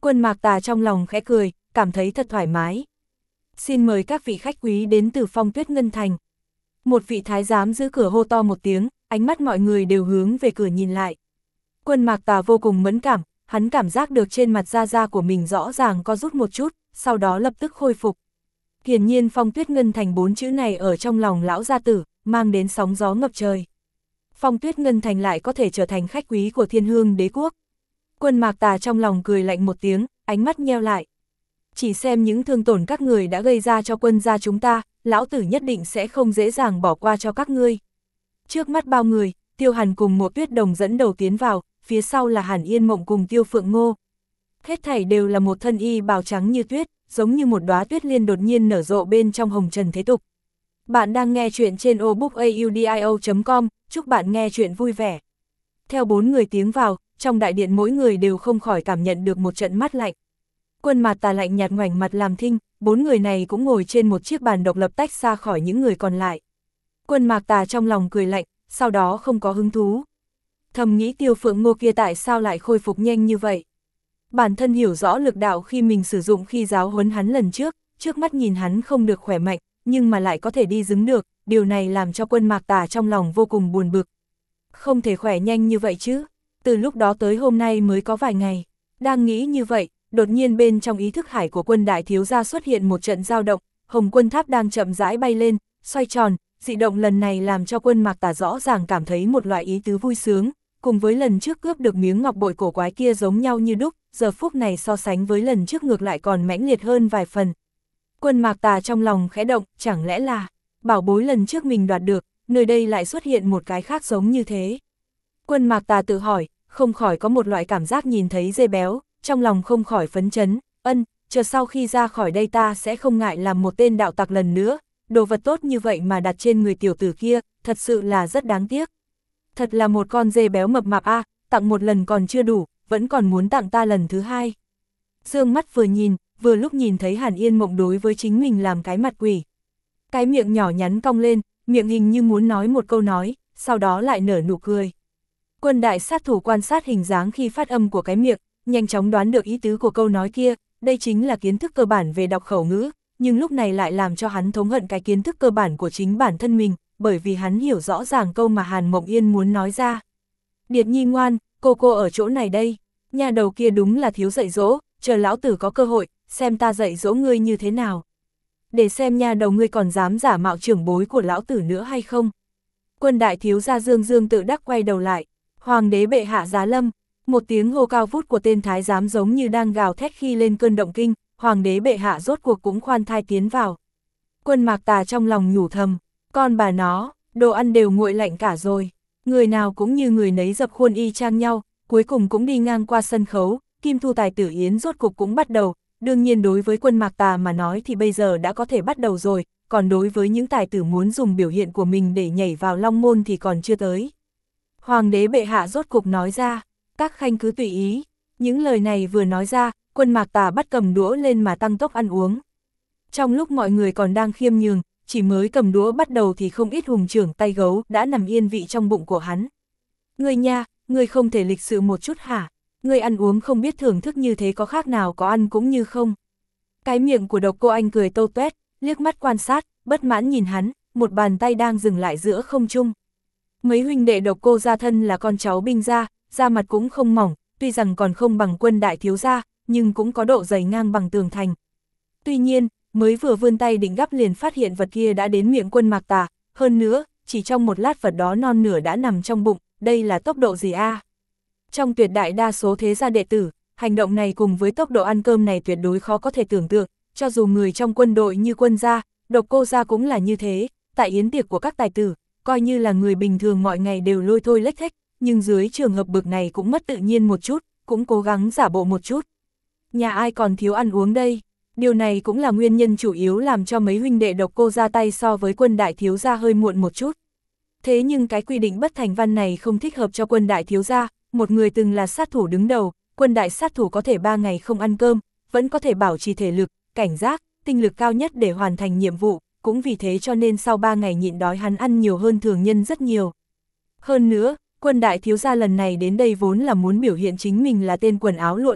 Quân Mạc Tà trong lòng khẽ cười, cảm thấy thật thoải mái. Xin mời các vị khách quý đến từ Phong Tuyết Ngân Thành. Một vị thái giám giữ cửa hô to một tiếng, ánh mắt mọi người đều hướng về cửa nhìn lại. Quân Mạc Tà vô cùng mẫn cảm, hắn cảm giác được trên mặt da của mình rõ ràng co rút một chút, sau đó lập tức khôi phục. Hiển nhiên Phong Tuyết Ngân Thành 4 chữ này ở trong lòng lão gia tử, mang đến sóng gió ngập trời. Phong Tuyết Ngân Thành lại có thể trở thành khách quý của Thiên Hương Đế Quốc. Quân Mạc Tà trong lòng cười lạnh một tiếng, ánh mắt nheo lại. Chỉ xem những thương tổn các người đã gây ra cho quân gia chúng ta, lão tử nhất định sẽ không dễ dàng bỏ qua cho các ngươi. Trước mắt bao người, Tiêu Hàn cùng Mộ Tuyết Đồng dẫn đầu tiến vào, phía sau là Hàn Yên Mộng cùng Tiêu Phượng Ngô. Hết thảy đều là một thân y bào trắng như tuyết, giống như một đóa tuyết liên đột nhiên nở rộ bên trong hồng trần thế tục. Bạn đang nghe chuyện trên obookaudio.com, chúc bạn nghe chuyện vui vẻ. Theo 4 người tiến vào, trong đại điện mỗi người đều không khỏi cảm nhận được một trận mát lạnh. Quân Mạc Tà lạnh nhạt ngoảnh mặt làm thinh, 4 người này cũng ngồi trên một chiếc bàn độc lập tách xa khỏi những người còn lại. Quân Mạc Tà trong lòng cười lạnh, sau đó không có hứng thú. Thầm nghĩ Tiêu Phượng Ngô kia tại sao lại khôi phục nhanh như vậy. Bản thân hiểu rõ lực đạo khi mình sử dụng khi giáo huấn hắn lần trước mắt nhìn hắn không được khỏe mạnh, nhưng mà lại có thể đi đứng được, điều này làm cho Quân Mạc Tà trong lòng vô cùng buồn bực. Không thể khỏe nhanh như vậy chứ, từ lúc đó tới hôm nay mới có vài ngày. Đang nghĩ như vậy, đột nhiên bên trong ý thức hải của Quân đại thiếu gia xuất hiện một trận dao động, Hồng Quân Tháp đang chậm rãi bay lên, xoay tròn, dị động lần này làm cho Quân Mạc Tà rõ ràng cảm thấy một loại ý tứ vui sướng, cùng với lần trước cướp được miếng ngọc bội cổ quái kia giống nhau như đúc, giờ phút này so sánh với lần trước ngược lại còn mãnh liệt hơn vài phần. Quân Mạc Tà trong lòng khẽ động, chẳng lẽ là bảo bối lần trước mình đoạt được, nơi đây lại xuất hiện một cái khác giống như thế. Quân Mạc Tà tự hỏi, không khỏi có một loại cảm giác nhìn thấy dê béo, trong lòng không khỏi phấn chấn, chờ sau khi ra khỏi đây ta sẽ không ngại làm một tên đạo tặc lần nữa, đồ vật tốt như vậy mà đặt trên người tiểu tử kia, thật sự là rất đáng tiếc. Thật là một con dê béo mập mạp a, tặng một lần còn chưa đủ, vẫn còn muốn tặng ta lần thứ hai. Dương mắt vừa nhìn, vừa lúc nhìn thấy Hàn Yên Mộng đối với chính mình làm cái mặt quỷ. Cái miệng nhỏ nhắn cong lên, miệng hình như muốn nói một câu nói, sau đó lại nở nụ cười. Quân đại sát thủ quan sát hình dáng khi phát âm của cái miệng, nhanh chóng đoán được ý tứ của câu nói kia, đây chính là kiến thức cơ bản về đọc khẩu ngữ, nhưng lúc này lại làm cho hắn thống hận cái kiến thức cơ bản của chính bản thân mình, bởi vì hắn hiểu rõ ràng câu mà Hàn Mộng Yên muốn nói ra. Điệt nhi ngoan, cô ở chỗ này đây, nhà đầu kia đúng là thiếu dạy dỗ, chờ lão tử có cơ hội, xem ta dạy dỗ ngươi như thế nào. Để xem nhà đầu ngươi còn dám giả mạo trưởng bối của lão tử nữa hay không. Quân đại thiếu gia Dương tự đắc quay đầu lại, hoàng đế bệ hạ giá lâm, một tiếng hô cao vút của tên thái giám giống như đang gào thét khi lên cơn động kinh, hoàng đế bệ hạ rốt cuộc cũng khoan thai tiến vào. Quân Mạc Tà trong lòng nhủ thầm, con bà nó, đồ ăn đều nguội lạnh cả rồi, người nào cũng như người nấy dập khuôn y chang nhau, cuối cùng cũng đi ngang qua sân khấu, Kim Thu Tài Tử Yến rốt cuộc cũng bắt đầu, đương nhiên đối với Quân Mạc Tà mà nói thì bây giờ đã có thể bắt đầu rồi, còn đối với những tài tử muốn dùng biểu hiện của mình để nhảy vào long môn thì còn chưa tới. Hoàng đế bệ hạ rốt cuộc nói ra, các khanh cứ tùy ý, những lời này vừa nói ra, Quân Mạc Tà bắt cầm đũa lên mà tăng tốc ăn uống. Trong lúc mọi người còn đang khiêm nhường, chỉ mới cầm đũa bắt đầu thì không ít hùng trưởng tay gấu đã nằm yên vị trong bụng của hắn. Ngươi nha, ngươi không thể lịch sự một chút hả? Ngươi ăn uống không biết thưởng thức như thế có khác nào có ăn cũng như không? Cái miệng của Độc Cô Anh cười tâu tuét, liếc mắt quan sát, bất mãn nhìn hắn, một bàn tay đang dừng lại giữa không trung. Mấy huynh đệ Độc Cô gia thân là con cháu binh gia, da mặt cũng không mỏng, tuy rằng còn không bằng Quân đại thiếu gia, nhưng cũng có độ dày ngang bằng tường thành. Tuy nhiên, mới vừa vươn tay định gắp liền phát hiện vật kia đã đến miệng Quân Mạc Tà, hơn nữa, chỉ trong một lát vật đó non nửa đã nằm trong bụng, đây là tốc độ gì a? Trong tuyệt đại đa số thế gia đệ tử, hành động này cùng với tốc độ ăn cơm này tuyệt đối khó có thể tưởng tượng, cho dù người trong quân đội như Quân gia, Độc Cô gia cũng là như thế, tại yến tiệc của các tài tử, coi như là người bình thường mọi ngày đều lôi thôi lếch thếch, nhưng dưới trường hợp bực này cũng mất tự nhiên một chút, cũng cố gắng giả bộ một chút. Nhà ai còn thiếu ăn uống đây? Điều này cũng là nguyên nhân chủ yếu làm cho mấy huynh đệ Độc Cô ra tay so với Quân đại thiếu gia hơi muộn một chút. Thế nhưng cái quy định bất thành văn này không thích hợp cho Quân đại thiếu gia, một người từng là sát thủ đứng đầu, Quân đại sát thủ có thể 3 ngày không ăn cơm, vẫn có thể bảo trì thể lực, cảnh giác, tinh lực cao nhất để hoàn thành nhiệm vụ, cũng vì thế cho nên sau 3 ngày nhịn đói hắn ăn nhiều hơn thường nhân rất nhiều. Hơn nữa, Quân đại thiếu gia lần này đến đây vốn là muốn biểu hiện chính mình là tên quần áo lụa là,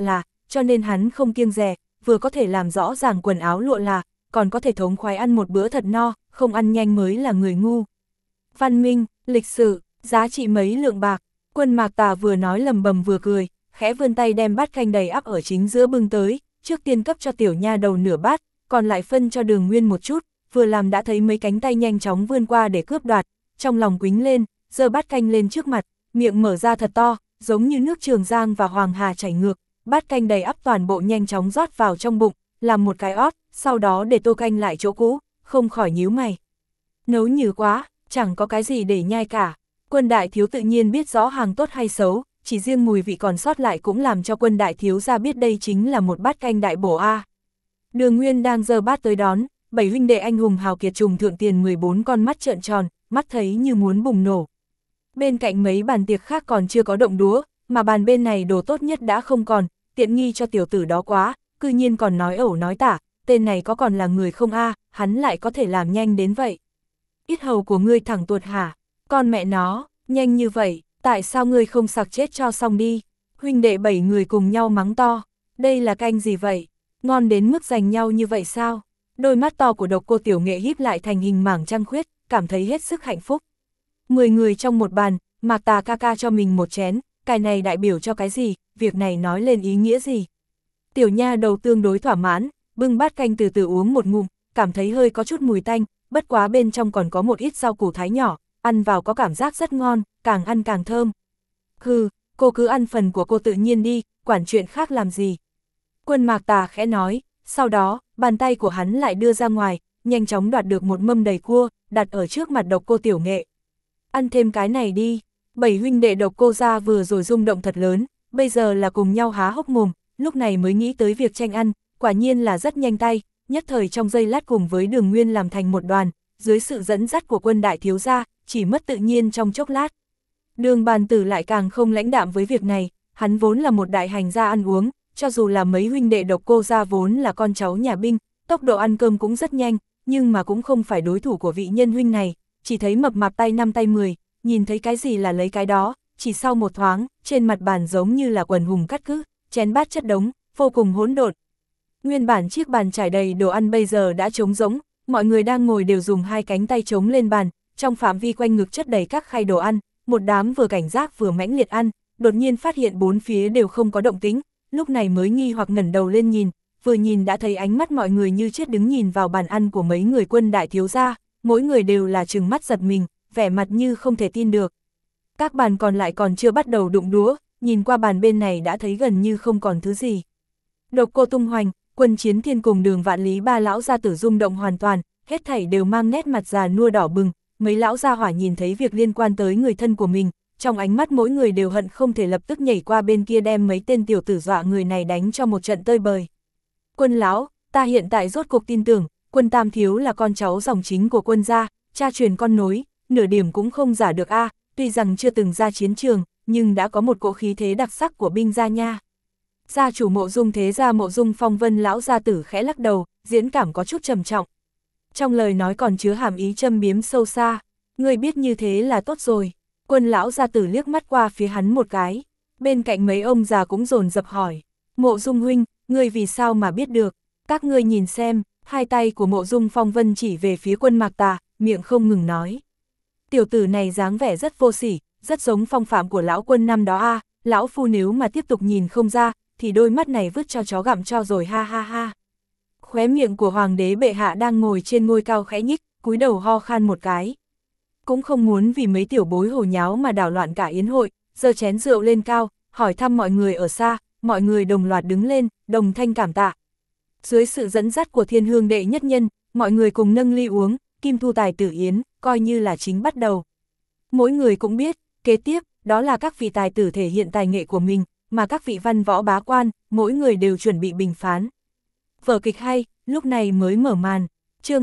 cho nên hắn không kiêng dè, vừa có thể làm rõ ràng quần áo lụa là, còn có thể thống khoái ăn một bữa thật no, không ăn nhanh mới là người ngu. Văn minh, lịch sự, giá trị mấy lượng bạc, Quân Mạc Tà vừa nói lầm bầm vừa cười, khẽ vươn tay đem bát canh đầy ắp ở chính giữa bưng tới, trước tiên cấp cho tiểu nha đầu nửa bát, còn lại phân cho Đường Nguyên một chút, vừa làm đã thấy mấy cánh tay nhanh chóng vươn qua để cướp đoạt, trong lòng quính lên, giơ bát canh lên trước mặt, miệng mở ra thật to, giống như nước Trường Giang và Hoàng Hà chảy ngược, bát canh đầy ắp toàn bộ nhanh chóng rót vào trong bụng, làm một cái ót, sau đó để tô canh lại chỗ cũ, không khỏi nhíu mày. Nấu nhừ quá, chẳng có cái gì để nhai cả. Quân đại thiếu tự nhiên biết rõ hàng tốt hay xấu, chỉ riêng mùi vị còn sót lại cũng làm cho quân đại thiếu ra biết đây chính là một bát canh đại bổ a. Đường Nguyên đang giơ bát tới đón, 7 huynh đệ anh hùng hào kiệt trùng thượng tiền 14 con mắt trợn tròn, mắt thấy như muốn bùng nổ. Bên cạnh mấy bàn tiệc khác còn chưa có động đũa, mà bàn bên này đồ tốt nhất đã không còn, tiện nghi cho tiểu tử đó quá, cư nhiên còn nói ẩu nói tả, tên này có còn là người không a, hắn lại có thể làm nhanh đến vậy. Ít hầu của ngươi thẳng tuột hả? Con mẹ nó, nhanh như vậy, tại sao ngươi không sặc chết cho xong đi? Huynh đệ 7 người cùng nhau mắng to, đây là canh gì vậy? Ngon đến mức giành nhau như vậy sao? Đôi mắt to của Độc Cô Tiểu Nghệ híp lại thành hình mảng trăng khuyết, cảm thấy hết sức hạnh phúc. 10 người trong một bàn, Mạc Tà ca ca cho mình một chén, cái này đại biểu cho cái gì, việc này nói lên ý nghĩa gì? Tiểu nha đầu tương đối thỏa mãn, bưng bát canh từ từ uống một ngụm, cảm thấy hơi có chút mùi tanh, bất quá bên trong còn có một ít rau củ thái nhỏ, ăn vào có cảm giác rất ngon, càng ăn càng thơm. Hừ, cô cứ ăn phần của cô tự nhiên đi, quản chuyện khác làm gì? Quân Mạc Tà khẽ nói, sau đó, bàn tay của hắn lại đưa ra ngoài, nhanh chóng đoạt được một mâm đầy cua, đặt ở trước mặt Độc Cô Tiểu Nghệ. Ăn thêm cái này đi. 7 huynh đệ Độc Cô gia vừa rồi rung động thật lớn, bây giờ là cùng nhau há hốc mồm, lúc này mới nghĩ tới việc tranh ăn, quả nhiên là rất nhanh tay, nhất thời trong giây lát cùng với Đường Nguyên làm thành một đoàn, dưới sự dẫn dắt của Quân đại thiếu gia, chỉ mất tự nhiên trong chốc lát. Đường Bàn Tử lại càng không lãnh đạm với việc này, hắn vốn là một đại hành gia ăn uống, cho dù là mấy huynh đệ Độc Cô gia vốn là con cháu nhà binh, tốc độ ăn cơm cũng rất nhanh, nhưng mà cũng không phải đối thủ của vị nhân huynh này, chỉ thấy mập mạp tay 5 tay 10, nhìn thấy cái gì là lấy cái đó, chỉ sau một thoáng, trên mặt bàn giống như là quần hùng cắt cứ, chén bát chất đống, vô cùng hỗn độn. Nguyên bản chiếc bàn trải đầy đồ ăn bây giờ đã trống rỗng, mọi người đang ngồi đều dùng hai cánh tay chống lên bàn, trong phạm vi quanh ngực chất đầy các khay đồ ăn, một đám vừa cảnh giác vừa mãnh liệt ăn, đột nhiên phát hiện bốn phía đều không có động tĩnh, lúc này mới nghi hoặc ngẩng đầu lên nhìn, vừa nhìn đã thấy ánh mắt mọi người như chết đứng nhìn vào bàn ăn của mấy người Quân đại thiếu gia, mỗi người đều là trừng mắt giật mình, vẻ mặt như không thể tin được. Các bàn còn lại còn chưa bắt đầu đụng đũa, nhìn qua bàn bên này đã thấy gần như không còn thứ gì. Độc Cô tung hoành, Quân Chiến Thiên cùng Đường Vạn Lý ba lão gia tử rung động hoàn toàn, hết thảy đều mang nét mặt già nua đỏ bừng, mấy lão gia hỏa nhìn thấy việc liên quan tới người thân của mình, trong ánh mắt mỗi người đều hận không thể lập tức nhảy qua bên kia đem mấy tên tiểu tử dọa người này đánh cho một trận tơi bời. Quân lão, ta hiện tại rốt cuộc tin tưởng, Quân Tam thiếu là con cháu dòng chính của Quân gia, cha truyền con nối, nửa điểm cũng không giả được a, tuy rằng chưa từng ra chiến trường, nhưng đã có một cỗ khí thế đặc sắc của binh gia nha. Gia chủ Mộ Dung thế gia Mộ Dung Phong Vân lão gia tử khẽ lắc đầu, diễn cảm có chút trầm trọng. Trong lời nói còn chứa hàm ý châm biếm sâu xa, ngươi biết như thế là tốt rồi. Quân lão gia tử liếc mắt qua phía hắn một cái, bên cạnh mấy ông già cũng dồn dập hỏi, Mộ Dung huynh, ngươi vì sao mà biết được? Các ngươi nhìn xem, hai tay của Mộ Dung Phong Vân chỉ về phía Quân Mạc Tà, miệng không ngừng nói. Tiểu tử này dáng vẻ rất vô sỉ, rất giống phong phạm của lão Quân năm đó a, lão phu nếu mà tiếp tục nhìn không ra, thì đôi mắt này vứt cho chó gặm cho rồi ha ha ha. Khóe miệng của hoàng đế bệ hạ đang ngồi trên ngôi cao khẽ nhích, cúi đầu ho khan một cái. Cũng không muốn vì mấy tiểu bối hồ nháo mà đảo loạn cả yến hội, giơ chén rượu lên cao, hỏi thăm mọi người ở xa, mọi người đồng loạt đứng lên, đồng thanh cảm tạ. Dưới sự dẫn dắt của Thiên Hương đệ nhất nhân, mọi người cùng nâng ly uống, Kim Thu Tài tử yến, coi như là chính bắt đầu. Mỗi người cũng biết, kế tiếp, đó là các vị tài tử thể hiện tài nghệ của mình, mà các vị văn võ bá quan, mỗi người đều chuẩn bị bình phán. Vở kịch hay, lúc này mới mở màn. Chương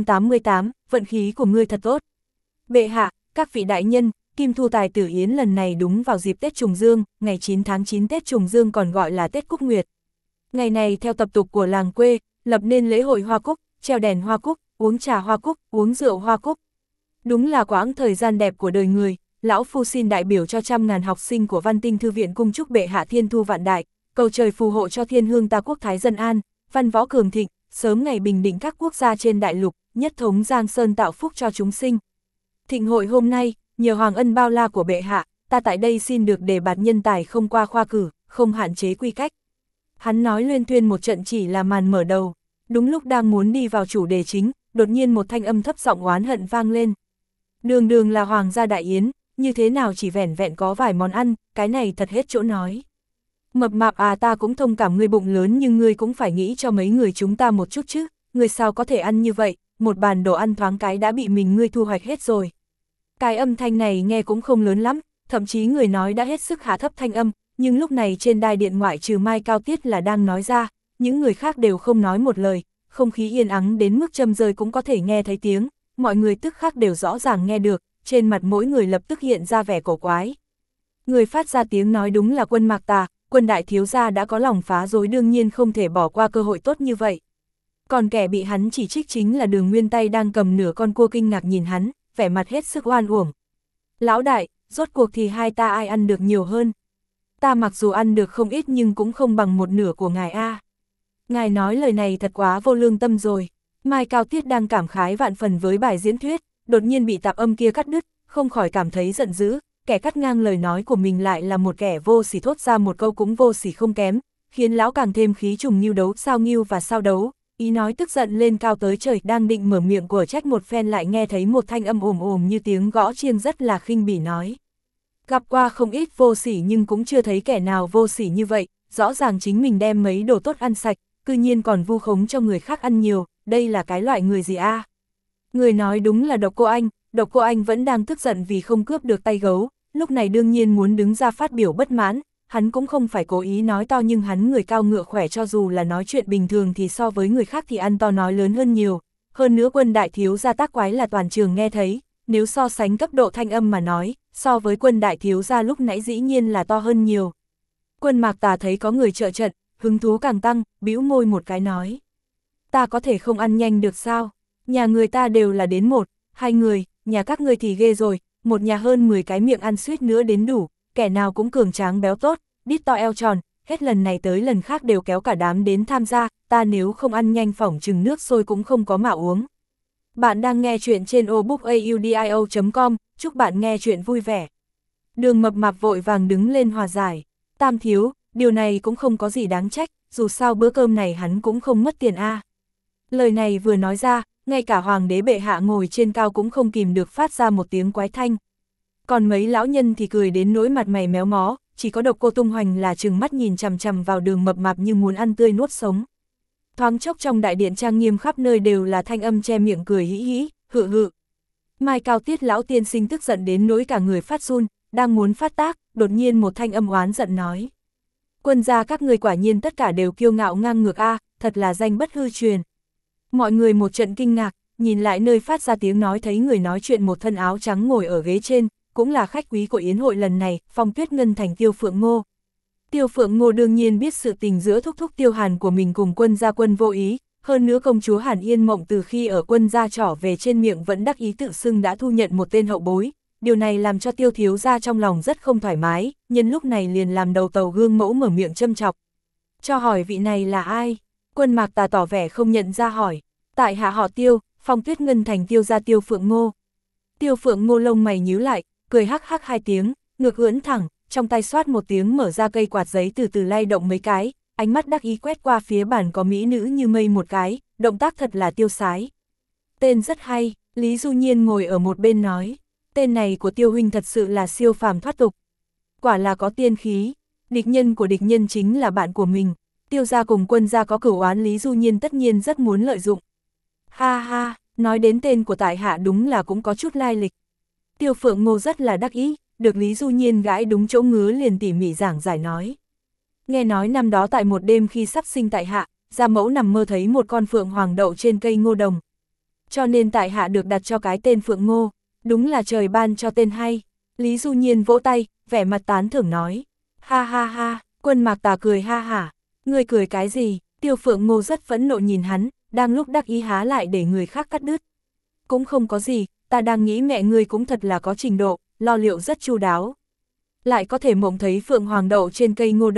288, vận khí của ngươi thật tốt. Bệ hạ, các vị đại nhân, Kim Thu Tài tử yến lần này đúng vào dịp Tết Trùng Dương, ngày 9 tháng 9 Tết Trùng Dương còn gọi là Tết Cúc Nguyệt. Ngày này theo tập tục của làng quê, lập nên lễ hội hoa cúc, treo đèn hoa cúc, uống trà hoa cúc, uống rượu hoa cúc. Đúng là quãng thời gian đẹp của đời người, lão phu xin đại biểu cho trăm ngàn học sinh của Văn Tinh Thư viện cung chúc bệ hạ thiên thu vạn đại, cầu trời phù hộ cho thiên hương ta quốc thái dân an, văn võ cường thịnh, sớm ngày bình định các quốc gia trên đại lục, nhất thống Giang Sơn tạo phúc cho chúng sinh. Thịnh hội hôm nay, nhờ hoàng ân bao la của bệ hạ, ta tại đây xin được đề bạt nhân tài không qua khoa cử, không hạn chế quy cách. Hắn nói luyên thuyên một trận chỉ là màn mở đầu. Đúng lúc đang muốn đi vào chủ đề chính, đột nhiên một thanh âm thấp giọng oán hận vang lên. Đường đường là hoàng gia đại yến, như thế nào chỉ vẻn vẹn có vài món ăn, cái này thật hết chỗ nói. Mập mạp à, ta cũng thông cảm ngươi bụng lớn nhưng ngươi cũng phải nghĩ cho mấy người chúng ta một chút chứ, ngươi sao có thể ăn như vậy, một bàn đồ ăn thoáng cái đã bị mình ngươi thu hoạch hết rồi. Cái âm thanh này nghe cũng không lớn lắm, thậm chí người nói đã hết sức hạ thấp thanh âm, nhưng lúc này trên đài điện ngoại trừ Mai Cao Tiết là đang nói ra, những người khác đều không nói một lời, không khí yên ắng đến mức châm rơi cũng có thể nghe thấy tiếng, mọi người tức khắc đều rõ ràng nghe được, trên mặt mỗi người lập tức hiện ra vẻ cổ quái. Người phát ra tiếng nói đúng là Quân Mạc Tà, Quân đại thiếu gia đã có lòng phá rối đương nhiên không thể bỏ qua cơ hội tốt như vậy. Còn kẻ bị hắn chỉ trích chính là Đường Nguyên tay đang cầm nửa con cua kinh ngạc nhìn hắn, vẻ mặt hết sức oan uổng. Lão đại, rốt cuộc thì hai ta ai ăn được nhiều hơn? Ta mặc dù ăn được không ít nhưng cũng không bằng một nửa của ngài a. Ngài nói lời này thật quá vô lương tâm rồi. Mai Cao Tiết đang cảm khái vạn phần với bài diễn thuyết, đột nhiên bị tạp âm kia cắt đứt, không khỏi cảm thấy giận dữ, kẻ cắt ngang lời nói của mình lại là một kẻ vô sỉ, thốt ra một câu cũng vô sỉ không kém, khiến lão càng thêm khí trùng nghiêu đấu sao nghiêu và sao đấu, ý nói tức giận lên cao tới trời, đang định mở miệng của trách một phen lại nghe thấy một thanh âm ồm ồm như tiếng gõ chiêng rất là khinh bỉ nói. Gặp qua không ít vô sỉ nhưng cũng chưa thấy kẻ nào vô sỉ như vậy, rõ ràng chính mình đem mấy đồ tốt ăn sạch, cư nhiên còn vu khống cho người khác ăn nhiều, đây là cái loại người gì a? Người nói đúng là Độc Cô Anh vẫn đang tức giận vì không cướp được tay gấu, lúc này đương nhiên muốn đứng ra phát biểu bất mãn, hắn cũng không phải cố ý nói to nhưng hắn người cao ngựa khỏe, cho dù là nói chuyện bình thường thì so với người khác thì ăn to nói lớn hơn nhiều, hơn nữa Quân đại thiếu gia tác quái là toàn trường nghe thấy, nếu so sánh cấp độ thanh âm mà nói, so với Quân đại thiếu gia lúc nãy dĩ nhiên là to hơn nhiều. Quân Mạc Tà thấy có người trợ trận, hứng thú càng tăng, bĩu môi một cái nói. Ta có thể không ăn nhanh được sao? Nhà người ta đều là đến 1, 2 người, nhà các ngươi thì ghê rồi, một nhà hơn 10 cái miệng ăn suýt nữa đến đủ, kẻ nào cũng cường tráng béo tốt, đít to eo tròn, hết lần này tới lần khác đều kéo cả đám đến tham gia, ta nếu không ăn nhanh phỏng chừng nước sôi cũng không có mà uống. Bạn đang nghe chuyện trên obookaudio.com, chúc bạn nghe chuyện vui vẻ. Đường Mập Mạp vội vàng đứng lên hòa giải. Tam thiếu, điều này cũng không có gì đáng trách, dù sao bữa cơm này hắn cũng không mất tiền a. Lời này vừa nói ra, ngay cả hoàng đế bệ hạ ngồi trên cao cũng không kìm được phát ra một tiếng quái thanh. Còn mấy lão nhân thì cười đến nỗi mặt mày méo mó, chỉ có Độc Cô Tung Hoành là trừng mắt nhìn chằm chằm vào Đường Mập Mạp như muốn ăn tươi nuốt sống. Thoáng chốc trong đại điện trang nghiêm khắp nơi đều là thanh âm che miệng cười hĩ hĩ, hự hự. Mai Cao Tiết lão tiên sinh tức giận đến nỗi cả người phát run, đang muốn phát tác, đột nhiên một thanh âm oán giận nói. Quân gia các người quả nhiên tất cả đều kiêu ngạo ngang ngược a, thật là danh bất hư truyền. Mọi người một trận kinh ngạc, nhìn lại nơi phát ra tiếng nói thấy người nói chuyện một thân áo trắng ngồi ở ghế trên, cũng là khách quý của yến hội lần này, Phong Tuyết Ngân thành Tiêu Phượng Ngô. Tiêu Phượng Ngô đương nhiên biết sự tình giữa thúc thúc Tiêu Hàn của mình cùng Quân gia Quân Vô Ý, hơn nữa công chúa Hàn Yên Mộng từ khi ở Quân gia trỏ về trên miệng vẫn đắc ý tự xưng đã thu nhận một tên hậu bối, điều này làm cho Tiêu thiếu gia trong lòng rất không thoải mái, nhân lúc này liền làm đầu tàu gương mẫu mở miệng châm chọc. Cho hỏi vị này là ai? Quân Mạc Tà tỏ vẻ không nhận ra hỏi. Tại hạ họ Tiêu, Phong Tuyết Ngân thành Tiêu gia Tiêu Phượng Ngô. Tiêu Phượng Ngô lông mày nhíu lại, cười hắc hắc 2 tiếng, ngược ưỡn thẳng, trong tay xoát một tiếng mở ra cây quạt giấy từ từ lay động mấy cái, ánh mắt đắc ý quét qua phía bàn có mỹ nữ như mây một cái, động tác thật là tiêu sái. Tên rất hay, Lý Du Nhiên ngồi ở một bên nói, tên này của Tiêu huynh thật sự là siêu phàm thoát tục. Quả là có tiên khí, địch nhân của địch nhân chính là bạn của mình. Tiêu gia cùng Quân gia có cửu oán, Lý Du Nhiên tất nhiên rất muốn lợi dụng. Ha ha, nói đến tên của tại hạ đúng là cũng có chút lai lịch. Tiêu Phượng Ngô rất là đắc ý, được Lý Du Nhiên gãi đúng chỗ ngứa liền tỉ mỉ giảng giải nói. Nghe nói năm đó tại một đêm khi sắp sinh tại hạ, gia mẫu nằm mơ thấy một con phượng hoàng đậu trên cây ngô đồng. Cho nên tại hạ được đặt cho cái tên Phượng Ngô, đúng là trời ban cho tên hay. Lý Du Nhiên vỗ tay, vẻ mặt tán thưởng nói. Ha ha ha, Quân Mạc Tà cười ha hả. Ngươi cười cái gì? Tiêu Phượng Ngô rất phẫn nộ nhìn hắn, đang lúc đắc ý há lại để người khác cắt đứt. Cũng không có gì, ta đang nghĩ mẹ ngươi cũng thật là có trình độ, lo liệu rất chu đáo. Lại có thể mộng thấy phượng hoàng đậu trên cây ngô đồng,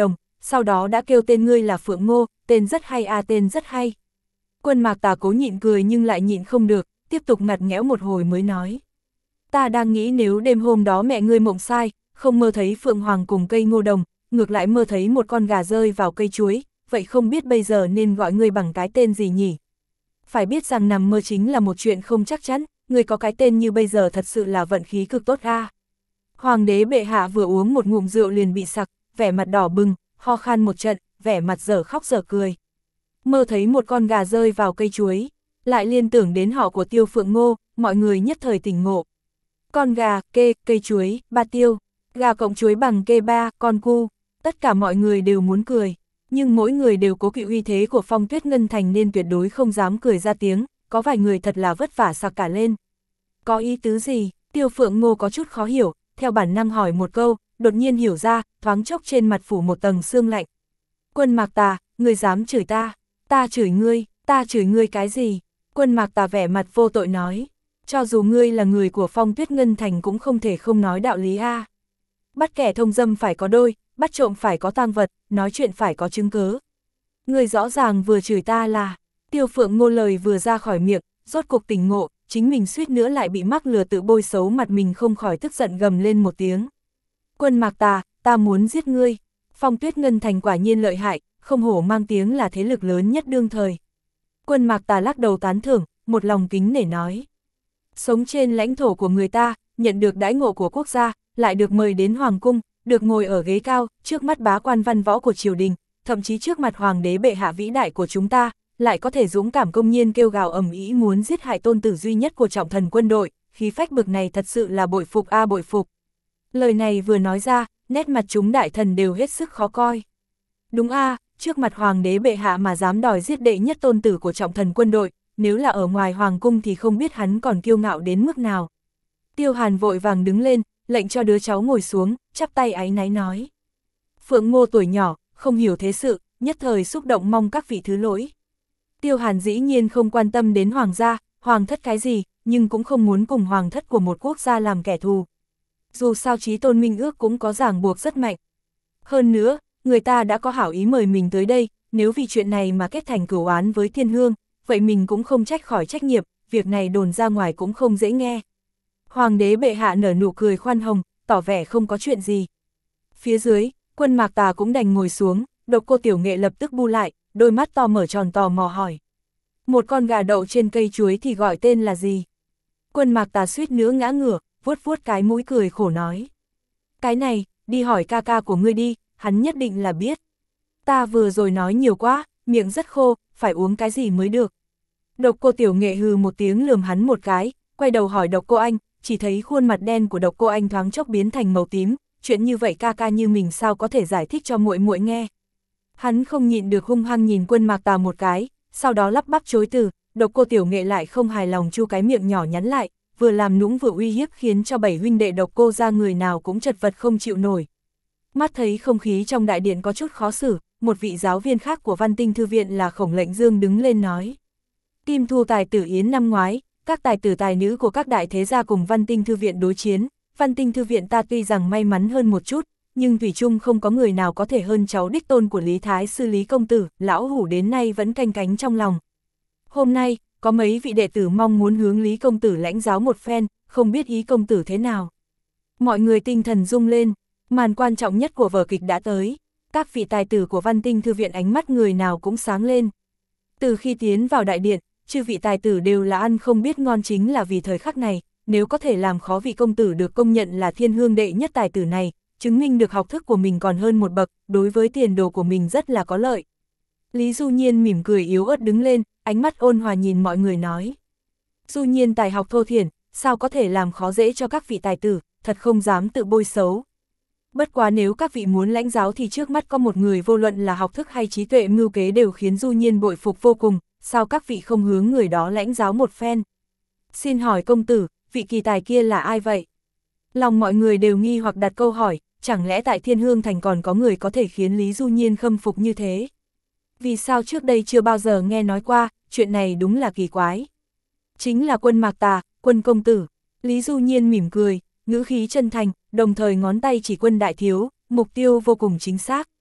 sau đó đã kêu tên ngươi là Phượng Ngô, tên rất hay à, tên rất hay. Quân Mạc Tà cố nhịn cười nhưng lại nhịn không được, tiếp tục ngặt nghẽo một hồi mới nói. Ta đang nghĩ nếu đêm hôm đó mẹ ngươi mộng sai, không mơ thấy Phượng Hoàng cùng cây ngô đồng, ngược lại mơ thấy một con gà rơi vào cây chuối, vậy không biết bây giờ nên gọi ngươi bằng cái tên gì nhỉ? Phải biết rằng nằm mơ chính là một chuyện không chắc chắn, ngươi có cái tên như bây giờ thật sự là vận khí cực tốt a. Hoàng đế bệ hạ vừa uống một ngụm rượu liền bị sặc, vẻ mặt đỏ bừng, ho khan một trận, vẻ mặt dở khóc dở cười. Mơ thấy một con gà rơi vào cây chuối, lại liên tưởng đến họ của Tiêu Phượng Ngô, mọi người nhất thời tỉnh ngộ. Con gà, kê, cây chuối, ba tiêu, gà cộng chuối bằng kê ba, con cu, tất cả mọi người đều muốn cười, nhưng mỗi người đều cố kỵ uy thế của Phong Tuyết Ngân Thành nên tuyệt đối không dám cười ra tiếng, có vài người thật là vất vả sặc cả lên. Có ý tứ gì? Tiêu Phượng Ngô có chút khó hiểu, theo bản năng hỏi một câu, đột nhiên hiểu ra, thoáng chốc trên mặt phủ một tầng sương lạnh. Quân Mạc Tà, ngươi dám chửi ta? Ta chửi ngươi cái gì? Quân Mạc Tà vẻ mặt vô tội nói, cho dù ngươi là người của Phong Tuyết Ngân Thành cũng không thể không nói đạo lý a. Bắt kẻ thông dâm phải có đôi, bắt trộm phải có tang vật, nói chuyện phải có chứng cớ. Ngươi rõ ràng vừa chửi ta là. Tiêu Phượng Ngô lời vừa ra khỏi miệng, rốt cuộc tỉnh ngộ, chính mình suýt nữa lại bị mắc lừa tự bôi xấu mặt mình, không khỏi tức giận gầm lên một tiếng. Quân Mạc Tà, ta muốn giết ngươi. Phong Tuyết Ngân Thành quả nhiên lợi hại, không hổ mang tiếng là thế lực lớn nhất đương thời. Quân Mạc Tà lắc đầu tán thưởng, một lòng kính nể nói. Sống trên lãnh thổ của người ta, nhận được đãi ngộ của quốc gia, lại được mời đến Hoàng cung, được ngồi ở ghế cao, trước mắt bá quan văn võ của triều đình, thậm chí trước mặt Hoàng đế bệ hạ vĩ đại của chúng ta, lại có thể dũng cảm công nhiên kêu gào ầm ĩ muốn giết hại tôn tử duy nhất của trọng thần quân đội, khí phách bực này thật sự là bội phục a bội phục. Lời này vừa nói ra, nét mặt chúng đại thần đều hết sức khó coi. Đúng a, trước mặt Hoàng đế bệ hạ mà dám đòi giết đệ nhất tôn tử của trọng thần quân đội, nếu là ở ngoài Hoàng cung thì không biết hắn còn kiêu ngạo đến mức nào. Tiêu Hàn vội vàng đứng lên, lệnh cho đứa cháu ngồi xuống, chắp tay áy náy nói. Phượng Ngô tuổi nhỏ, không hiểu thế sự, nhất thời xúc động mong các vị thứ lỗi. Tiêu Hàn dĩ nhiên không quan tâm đến hoàng gia, hoàng thất cái gì, nhưng cũng không muốn cùng hoàng thất của một quốc gia làm kẻ thù. Dù sao chí tôn minh ước cũng có ràng buộc rất mạnh. Hơn nữa, người ta đã có hảo ý mời mình tới đây, nếu vì chuyện này mà kết thành cửu oán với thiên hương, vậy mình cũng không trách khỏi trách nhiệm, việc này đồn ra ngoài cũng không dễ nghe. Hoàng đế bệ hạ nở nụ cười khoan hồng, tỏ vẻ không có chuyện gì. Phía dưới, Quân Mạc Tà cũng đành ngồi xuống, Độc Cô Tiểu Nghệ lập tức bu lại, đôi mắt to mở tròn tò mò hỏi. Một con gà đậu trên cây chuối thì gọi tên là gì? Quân Mạc Tà suýt nữa ngã ngửa, vuốt vuốt cái mũi cười khổ nói. Cái này, đi hỏi ca ca của ngươi đi, hắn nhất định là biết. Ta vừa rồi nói nhiều quá, miệng rất khô, phải uống cái gì mới được. Độc Cô Tiểu Nghệ hừ một tiếng lườm hắn một cái, quay đầu hỏi Độc Cô Anh, chỉ thấy khuôn mặt đen của Độc Cô Anh thoáng chốc biến thành màu tím, chuyện như vậy ca ca như mình sao có thể giải thích cho muội muội nghe. Hắn không nhịn được hung hăng nhìn Quân Mạc Tà một cái, sau đó lắp bắp chối từ, Độc Cô Tiểu Nghệ lại không hài lòng chu cái miệng nhỏ nhắn lại, vừa làm nũng vừa uy hiếp khiến cho 7 huynh đệ Độc Cô ra người nào cũng chật vật không chịu nổi. Mắt thấy không khí trong đại điện có chút khó xử, một vị giáo viên khác của Văn Tinh Thư Viện là Khổng Lệnh Dương đứng lên nói. Kim Thu Tài Tử Yến năm ngoái, các tài tử tài nữ của các đại thế gia cùng Văn Tinh Thư Viện đối chiến, Văn Tinh Thư Viện ta tuy rằng may mắn hơn một chút, nhưng thủy chung không có người nào có thể hơn cháu đích tôn của Lý Thái Sư Lý Công Tử, lão hủ đến nay vẫn canh cánh trong lòng. Hôm nay, có mấy vị đệ tử mong muốn hướng Lý Công Tử lãnh giáo một phen, không biết ý Công Tử thế nào. Mọi người tinh thần rung lên, màn quan trọng nhất của vở kịch đã tới, các vị tài tử của Văn Tinh Thư Viện ánh mắt người nào cũng sáng lên. Từ khi tiến vào đại điện, chư vị tài tử đều là ăn không biết ngon, chính là vì thời khắc này, nếu có thể làm khó vị công tử được công nhận là thiên hương đệ nhất tài tử này, chứng minh được học thức của mình còn hơn một bậc, đối với tiền đồ của mình rất là có lợi. Lý Du Nhiên mỉm cười yếu ớt đứng lên, ánh mắt ôn hòa nhìn mọi người nói. Du Nhiên tài học thô thiển, sao có thể làm khó dễ cho các vị tài tử, thật không dám tự bôi xấu. Bất quá nếu các vị muốn lãnh giáo thì trước mắt có một người vô luận là học thức hay trí tuệ mưu kế đều khiến Du Nhiên bội phục vô cùng, sao các vị không hướng người đó lãnh giáo một phen? Xin hỏi công tử, vị kỳ tài kia là ai vậy? Lòng mọi người đều nghi hoặc đặt câu hỏi, chẳng lẽ tại Thiên Hương Thành còn có người có thể khiến Lý Du Nhiên khâm phục như thế? Vì sao trước đây chưa bao giờ nghe nói qua, chuyện này đúng là kỳ quái. Chính là Quân Mạc Tà, Quân công tử. Lý Du Nhiên mỉm cười, ngữ khí chân thành, đồng thời ngón tay chỉ Quân đại thiếu, mục tiêu vô cùng chính xác.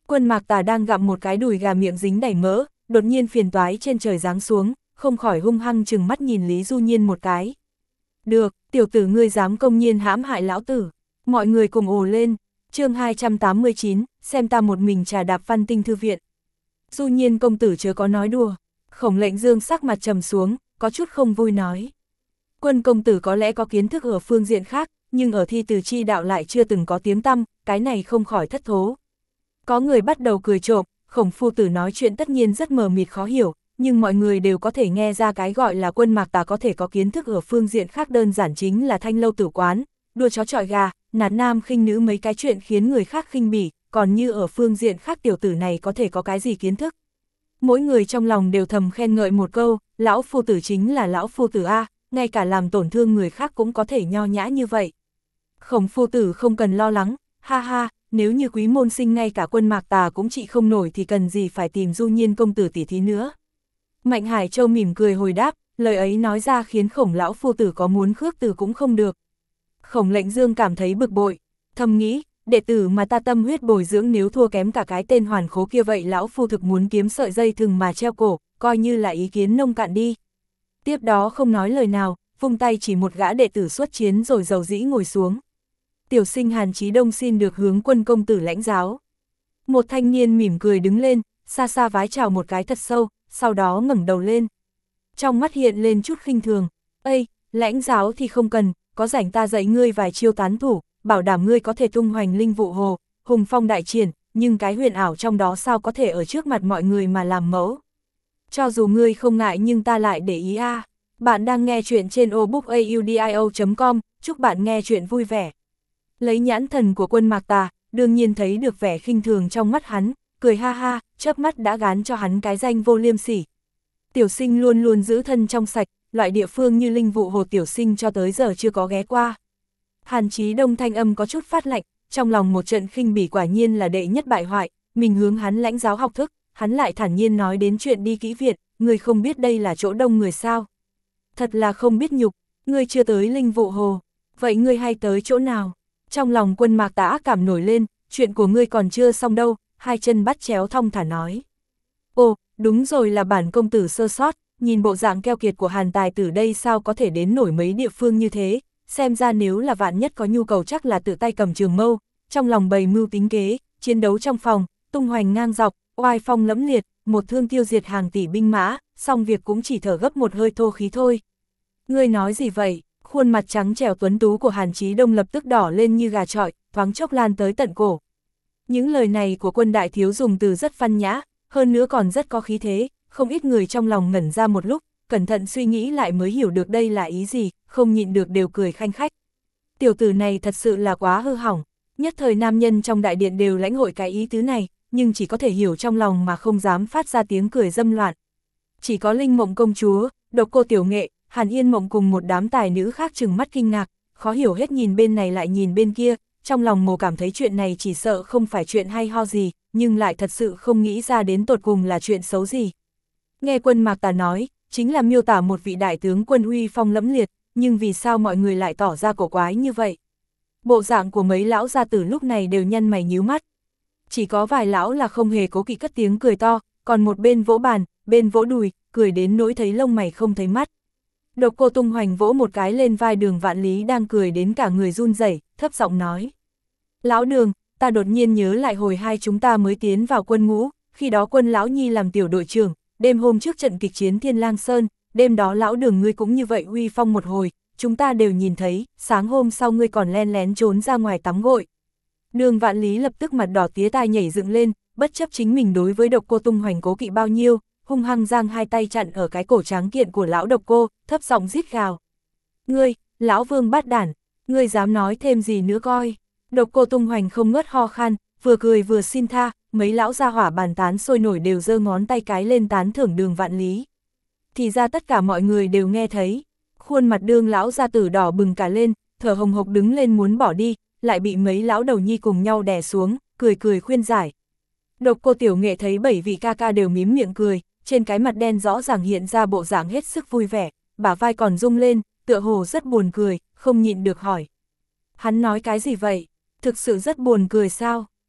Quân Mạc Tà đang gặm một cái đùi gà miệng dính đầy mỡ, đột nhiên phiền toái trên trời giáng xuống, không khỏi hung hăng chừng mắt nhìn Lý Du Nhiên một cái. Được, tiểu tử ngươi dám công nhiên hãm hại lão tử. Mọi người cùng ồ lên. Chương 289, xem ta một mình trà đạp Văn Tinh thư viện. Du Nhiên công tử chớ có nói đùa. Khổng Lệnh Dương sắc mặt trầm xuống, có chút không vui nói. Quân công tử có lẽ có kiến thức ở phương diện khác, nhưng ở thi từ chi đạo lại chưa từng có tiếng tăm, cái này không khỏi thất thố. Có người bắt đầu cười trộm, Khổng phu tử nói chuyện tất nhiên rất mờ mịt khó hiểu, nhưng mọi người đều có thể nghe ra cái gọi là Quân Mạc Tà có thể có kiến thức ở phương diện khác đơn giản chính là thanh lâu tử quán, đua chó chọi gà, nạt nam khinh nữ mấy cái chuyện khiến người khác khinh bỉ, còn như ở phương diện khác tiểu tử này có thể có cái gì kiến thức. Mỗi người trong lòng đều thầm khen ngợi một câu, lão phu tử chính là lão phu tử A, ngay cả làm tổn thương người khác cũng có thể nho nhã như vậy. Khổng phu tử không cần lo lắng, ha ha, nếu như Quý môn sinh ngay cả Quân Mạc Tà cũng trị không nổi thì cần gì phải tìm Du Nhiên công tử tỉ thí nữa. Mạnh Hải Châu mỉm cười hồi đáp, lời ấy nói ra khiến Khổng lão phu tử có muốn khước từ cũng không được. Khổng Lệnh Dương cảm thấy bực bội, thầm nghĩ, đệ tử mà ta tâm huyết bồi dưỡng nếu thua kém cả cái tên hoàn khố kia vậy lão phu thực muốn kiếm sợi dây thừng mà treo cổ, coi như là ý kiến nông cạn đi. Tiếp đó không nói lời nào, vung tay chỉ một gã đệ tử xuất chiến rồi dầu dĩ ngồi xuống. Tiểu sinh Hàn Chí Đông xin được hướng Quân công tử lãnh giáo. Một thanh niên mỉm cười đứng lên, xa xa vái chào một cái thật sâu, sau đó ngẩng đầu lên. Trong mắt hiện lên chút khinh thường, "Ây, lãnh giáo thì không cần, có rảnh ta dạy ngươi vài chiêu tán thủ, bảo đảm ngươi có thể tung hoành linh vụ hồ, hùng phong đại triển, nhưng cái huyền ảo trong đó sao có thể ở trước mặt mọi người mà làm mẫu. Cho dù ngươi không ngại nhưng ta lại để ý a." Bạn đang nghe chuyện trên obookaudio.com, chúc bạn nghe chuyện vui vẻ. Lấy nhãn thần của Quân Mạc Tà, đương nhiên thấy được vẻ khinh thường trong mắt hắn, cười ha ha, chớp mắt đã gán cho hắn cái danh vô liêm sỉ. Tiểu sinh luôn luôn giữ thân trong sạch, loại địa phương như linh vụ hồ tiểu sinh cho tới giờ chưa có ghé qua. Hàn Chí Đông thanh âm có chút phát lạnh, trong lòng một trận khinh bỉ quả nhiên là đệ nhất bại hoại, mình hướng hắn lãnh giáo học thức, hắn lại thản nhiên nói đến chuyện đi kỹ viện, người không biết đây là chỗ đông người sao. Thật là không biết nhục, ngươi chưa tới linh vụ hồ, vậy ngươi hay tới chỗ nào? Trong lòng Quân Mạc Tà ác cảm nổi lên, chuyện của ngươi còn chưa xong đâu, hai chân bắt chéo thong thả nói. Ồ, đúng rồi là bản công tử sơ sót, nhìn bộ dạng keo kiệt của Hàn tài tử đây sao có thể đến nổi mấy địa phương như thế, xem ra nếu là vạn nhất có nhu cầu chắc là tự tay cầm trường mâu, trong lòng bày mưu tính kế, chiến đấu trong phòng, tung hoành ngang dọc, oai phong lẫm liệt, một thương tiêu diệt hàng tỷ binh mã, xong việc cũng chỉ thở gấp một hơi thô khí thôi. Ngươi nói gì vậy? Khuôn mặt trắng trẻo tuấn tú của Hàn Chí Đông lập tức đỏ lên như gà chọi, thoáng chốc lan tới tận cổ. Những lời này của Quân đại thiếu dùng từ rất văn nhã, hơn nữa còn rất có khí thế, không ít người trong lòng ngẩn ra một lúc, cẩn thận suy nghĩ lại mới hiểu được đây là ý gì, không nhịn được đều cười khanh khách. Tiểu tử này thật sự là quá hư hỏng, nhất thời nam nhân trong đại điện đều lãnh hội cái ý tứ này, nhưng chỉ có thể hiểu trong lòng mà không dám phát ra tiếng cười dâm loạn. Chỉ có Linh Mộng công chúa, Độc Cô Tiểu Nghệ, Hàn Yên Mộng cùng một đám tài nữ khác trừng mắt kinh ngạc, khó hiểu hết nhìn bên này lại nhìn bên kia, trong lòng Mồ cảm thấy chuyện này chỉ sợ không phải chuyện hay ho gì, nhưng lại thật sự không nghĩ ra đến tột cùng là chuyện xấu gì. Nghe Quân Mạc Tà nói, chính là miêu tả một vị đại tướng quân uy phong lẫm liệt, nhưng vì sao mọi người lại tỏ ra cổ quái như vậy? Bộ dạng của mấy lão gia tử lúc này đều nhăn mày nhíu mắt. Chỉ có vài lão là không hề cố kỵ cất tiếng cười to, còn một bên vỗ bàn, bên vỗ đùi, cười đến nỗi thấy lông mày không thấy mắt. Độc Cô tung hoành vỗ một cái lên vai Đường Vạn Lý đang cười đến cả người run rẩy, thấp giọng nói. Lão Đường, ta đột nhiên nhớ lại hồi hai chúng ta mới tiến vào quân ngũ, khi đó Quân lão nhi làm tiểu đội trưởng, đêm hôm trước trận kịch chiến Thiên Lang Sơn, đêm đó lão Đường ngươi cũng như vậy uy phong một hồi, chúng ta đều nhìn thấy, sáng hôm sau ngươi còn len lén trốn ra ngoài tắm gội. Đường Vạn Lý lập tức mặt đỏ tía tai nhảy dựng lên, bất chấp chính mình đối với Độc Cô tung hoành cố kỵ bao nhiêu, hung hăng giang hai tay chặn ở cái cổ tráng kiện của lão Độc Cô, thấp giọng rít gào. Ngươi, lão vương bát đản, ngươi dám nói thêm gì nữa coi. Độc Cô tung hoành không ngớt ho khan, vừa cười vừa xin tha, mấy lão gia hỏa bàn tán sôi nổi đều giơ ngón tay cái lên tán thưởng Đường Vạn Lý. Thì ra tất cả mọi người đều nghe thấy, khuôn mặt Đường lão gia tử đỏ bừng cả lên, thở hồng hộc đứng lên muốn bỏ đi, lại bị mấy lão đầu nhi cùng nhau đè xuống, cười cười khuyên giải. Độc Cô Tiểu Nghệ thấy 7 vị ca ca đều mím miệng cười, trên cái mặt đen rõ ràng hiện ra bộ dạng hết sức vui vẻ, bả vai còn rung lên, tựa hồ rất buồn cười, không nhịn được hỏi. Hắn nói cái gì vậy? Thực sự rất buồn cười sao? Ách,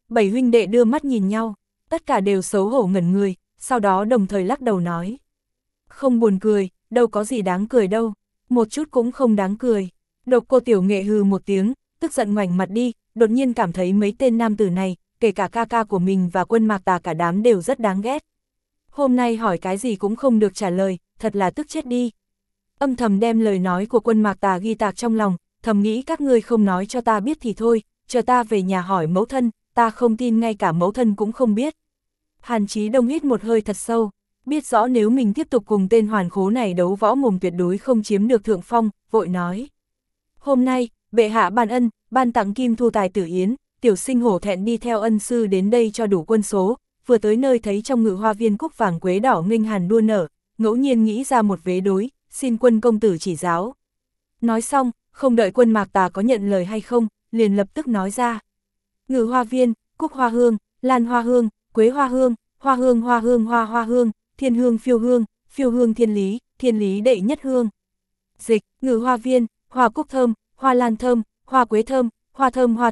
7 huynh đệ đưa mắt nhìn nhau, tất cả đều xấu hổ ngẩn người, sau đó đồng thời lắc đầu nói. Không buồn cười, đâu có gì đáng cười đâu, một chút cũng không đáng cười. Độc Cô Tiểu Nghệ hừ một tiếng, tức giận ngoảnh mặt đi, đột nhiên cảm thấy mấy tên nam tử này, kể cả ca ca của mình và Quân Mạc Tà cả đám đều rất đáng ghét. Hôm nay hỏi cái gì cũng không được trả lời, thật là tức chết đi. Âm thầm đem lời nói của Quân Mạc Tà ghi tạc trong lòng, thầm nghĩ các ngươi không nói cho ta biết thì thôi, chờ ta về nhà hỏi mẫu thân, ta không tin ngay cả mẫu thân cũng không biết. Hàn Chí Đông hít một hơi thật sâu, biết rõ nếu mình tiếp tục cùng tên hoàn khố này đấu võ mồm tuyệt đối không chiếm được thượng phong, vội nói. Hôm nay, bệ hạ ban ân, ban tặng kim thu tài tử yến, tiểu sinh hổ thẹn đi theo ân sư đến đây cho đủ quân số, vừa tới nơi thấy trong ngự hoa viên cúc vàng quế đỏ nghênh hàn đua nở, ngẫu nhiên nghĩ ra một vế đối, xin Quân công tử chỉ giáo. Nói xong, không đợi Quân Mạc Tà có nhận lời hay không, liền lập tức nói ra. Ngự hoa viên, cúc hoa hương, lan hoa hương, quế hoa hương, hoa hương hoa hương hoa hoa hương, thiên hương phiêu hương thiên lý đệ nhất hương. Dịch, ngự hoa viên, hoa cúc thơm, hoa lan thơm, hoa quế thơm, hoa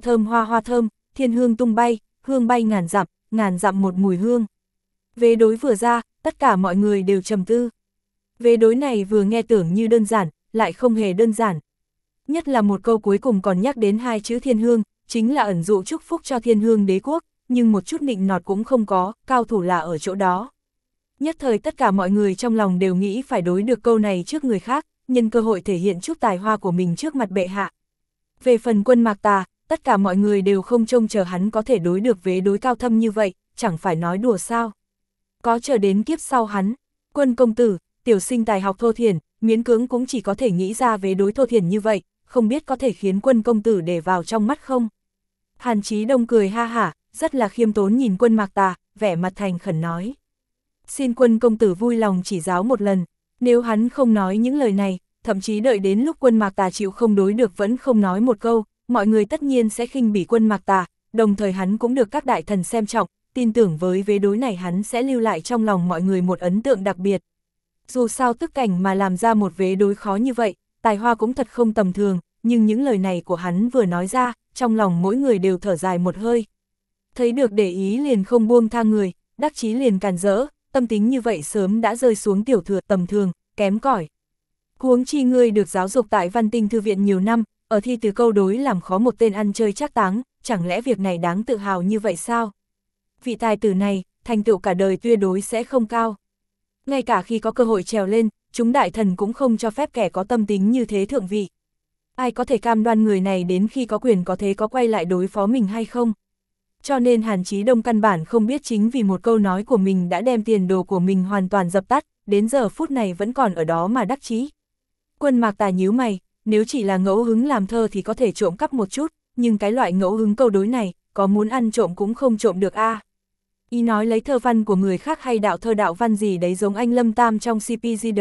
thơm, thiên hương tung bay, hương bay ngàn dặm một mùi hương. Vế đối vừa ra, tất cả mọi người đều trầm tư. Vế đối này vừa nghe tưởng như đơn giản, lại không hề đơn giản. Nhất là một câu cuối cùng còn nhắc đến 2 chữ thiên hương, chính là ẩn dụ chúc phúc cho thiên hương đế quốc, nhưng một chút nịnh nọt cũng không có, cao thủ là ở chỗ đó. Nhất thời tất cả mọi người trong lòng đều nghĩ phải đối được câu này trước người khác, nhân cơ hội thể hiện chút tài hoa của mình trước mặt bệ hạ. Về phần Quân Mạc Tà, tất cả mọi người đều không trông chờ hắn có thể đối được vế đối cao thâm như vậy, chẳng phải nói đùa sao. Có chờ đến kiếp sau hắn, Quân công tử, tiểu sinh tài học thô thiển, miễn cưỡng cũng chỉ có thể nghĩ ra vế đối thô thiển như vậy, không biết có thể khiến Quân công tử để vào trong mắt không. Hàn Chí Đông cười ha hả, rất là khiêm tốn nhìn Quân Mạc Tà, vẻ mặt thành khẩn nói. Xin Quân công tử vui lòng chỉ giáo một lần, nếu hắn không nói những lời này, thậm chí đợi đến lúc Quân Mạc Tà chịu không đối được vẫn không nói một câu, mọi người tất nhiên sẽ khinh bỉ Quân Mạc Tà, đồng thời hắn cũng được các đại thần xem trọng, tin tưởng với vế đối này hắn sẽ lưu lại trong lòng mọi người một ấn tượng đặc biệt. Dù sao tức cảnh mà làm ra một vế đối khó như vậy, tài hoa cũng thật không tầm thường, nhưng những lời này của hắn vừa nói ra, trong lòng mỗi người đều thở dài một hơi. Thấy được để ý liền không buông tha người, đắc chí liền càn rỡ, tâm tính như vậy sớm đã rơi xuống tiểu thừa tầm thường, kém cỏi. Huống chi ngươi được giáo dục tại Văn Tinh Thư viện nhiều năm, ở thi từ câu đối làm khó một tên ăn chơi trác táng, chẳng lẽ việc này đáng tự hào như vậy sao? Vị tài tử này, thành tựu cả đời tuyệt đối sẽ không cao. Ngay cả khi có cơ hội trèo lên, chúng đại thần cũng không cho phép kẻ có tâm tính như thế thượng vị. Ai có thể cam đoan người này đến khi có quyền có thế có quay lại đối phó mình hay không? Cho nên Hàn Chí Đông căn bản không biết chính vì một câu nói của mình đã đem tiền đồ của mình hoàn toàn dập tắt, đến giờ phút này vẫn còn ở đó mà đắc chí. Quân Mạc Tà nhíu mày, nếu chỉ là ngẫu hứng làm thơ thì có thể trộm cắp một chút, nhưng cái loại ngẫu hứng câu đối này, có muốn ăn trộm cũng không trộm được a. Ý nói lấy thơ văn của người khác hay đạo thơ đạo văn gì đấy giống anh Lâm Tam trong CPGD.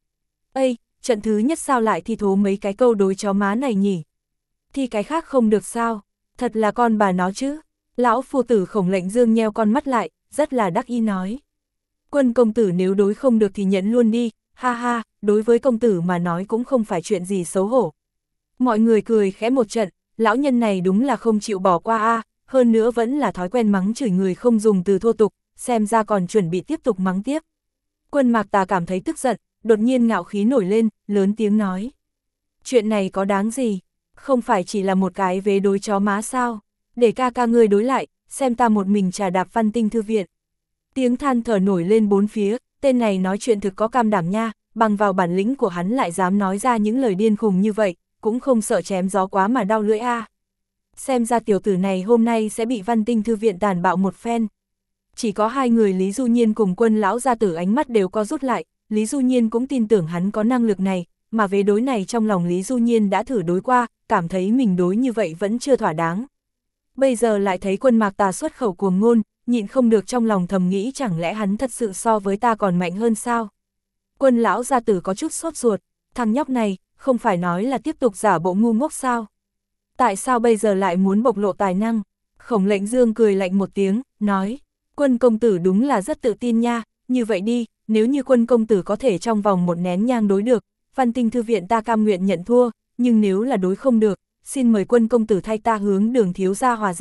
Ây, trận thứ nhất sao lại thi thố mấy cái câu đối chó má này nhỉ? Thì cái khác không được sao? Thật là con bà nó chứ. Lão phu tử Khổng Lệnh Dương nheo con mắt lại, rất là đắc ý nói. Quân công tử nếu đối không được thì nhận luôn đi, ha ha, đối với công tử mà nói cũng không phải chuyện gì xấu hổ. Mọi người cười khẽ một trận, lão nhân này đúng là không chịu bỏ qua a, hơn nữa vẫn là thói quen mắng chửi người không dùng từ thô tục, xem ra còn chuẩn bị tiếp tục mắng tiếp. Quân Mạc Tà cảm thấy tức giận, đột nhiên ngạo khí nổi lên, lớn tiếng nói. Chuyện này có đáng gì? Không phải chỉ là một cái vế đối chó má sao? Để ca ca ngươi đối lại, xem ta một mình trà đạp Văn Tinh Thư viện. Tiếng than thở nổi lên bốn phía, tên này nói chuyện thực có cam đảm nha, bằng vào bản lĩnh của hắn lại dám nói ra những lời điên khùng như vậy, cũng không sợ chém gió quá mà đau lưỡi a. Xem ra tiểu tử này hôm nay sẽ bị Văn Tinh Thư viện tàn bạo một phen. Chỉ có hai người Lý Du Nhiên cùng Quân lão gia tử ánh mắt đều co rút lại, Lý Du Nhiên cũng tin tưởng hắn có năng lực này, mà vế đối này trong lòng Lý Du Nhiên đã thử đối qua, cảm thấy mình đối như vậy vẫn chưa thỏa đáng. Bây giờ lại thấy Quân Mạc Tà xuất khẩu cuồng ngôn, nhịn không được trong lòng thầm nghĩ chẳng lẽ hắn thật sự so với ta còn mạnh hơn sao? Quân lão gia tử có chút sốt ruột, thằng nhóc này, không phải nói là tiếp tục giả bộ ngu ngốc sao? Tại sao bây giờ lại muốn bộc lộ tài năng? Khổng Lệnh Dương cười lạnh một tiếng, nói, Quân công tử đúng là rất tự tin nha, như vậy đi, nếu như Quân công tử có thể trong vòng một nén nhang đối được, Văn Tinh Thư viện ta cam nguyện nhận thua, nhưng nếu là đối không được, xin mời Quân công tử thay ta hướng Đường thiếu gia hòa giải,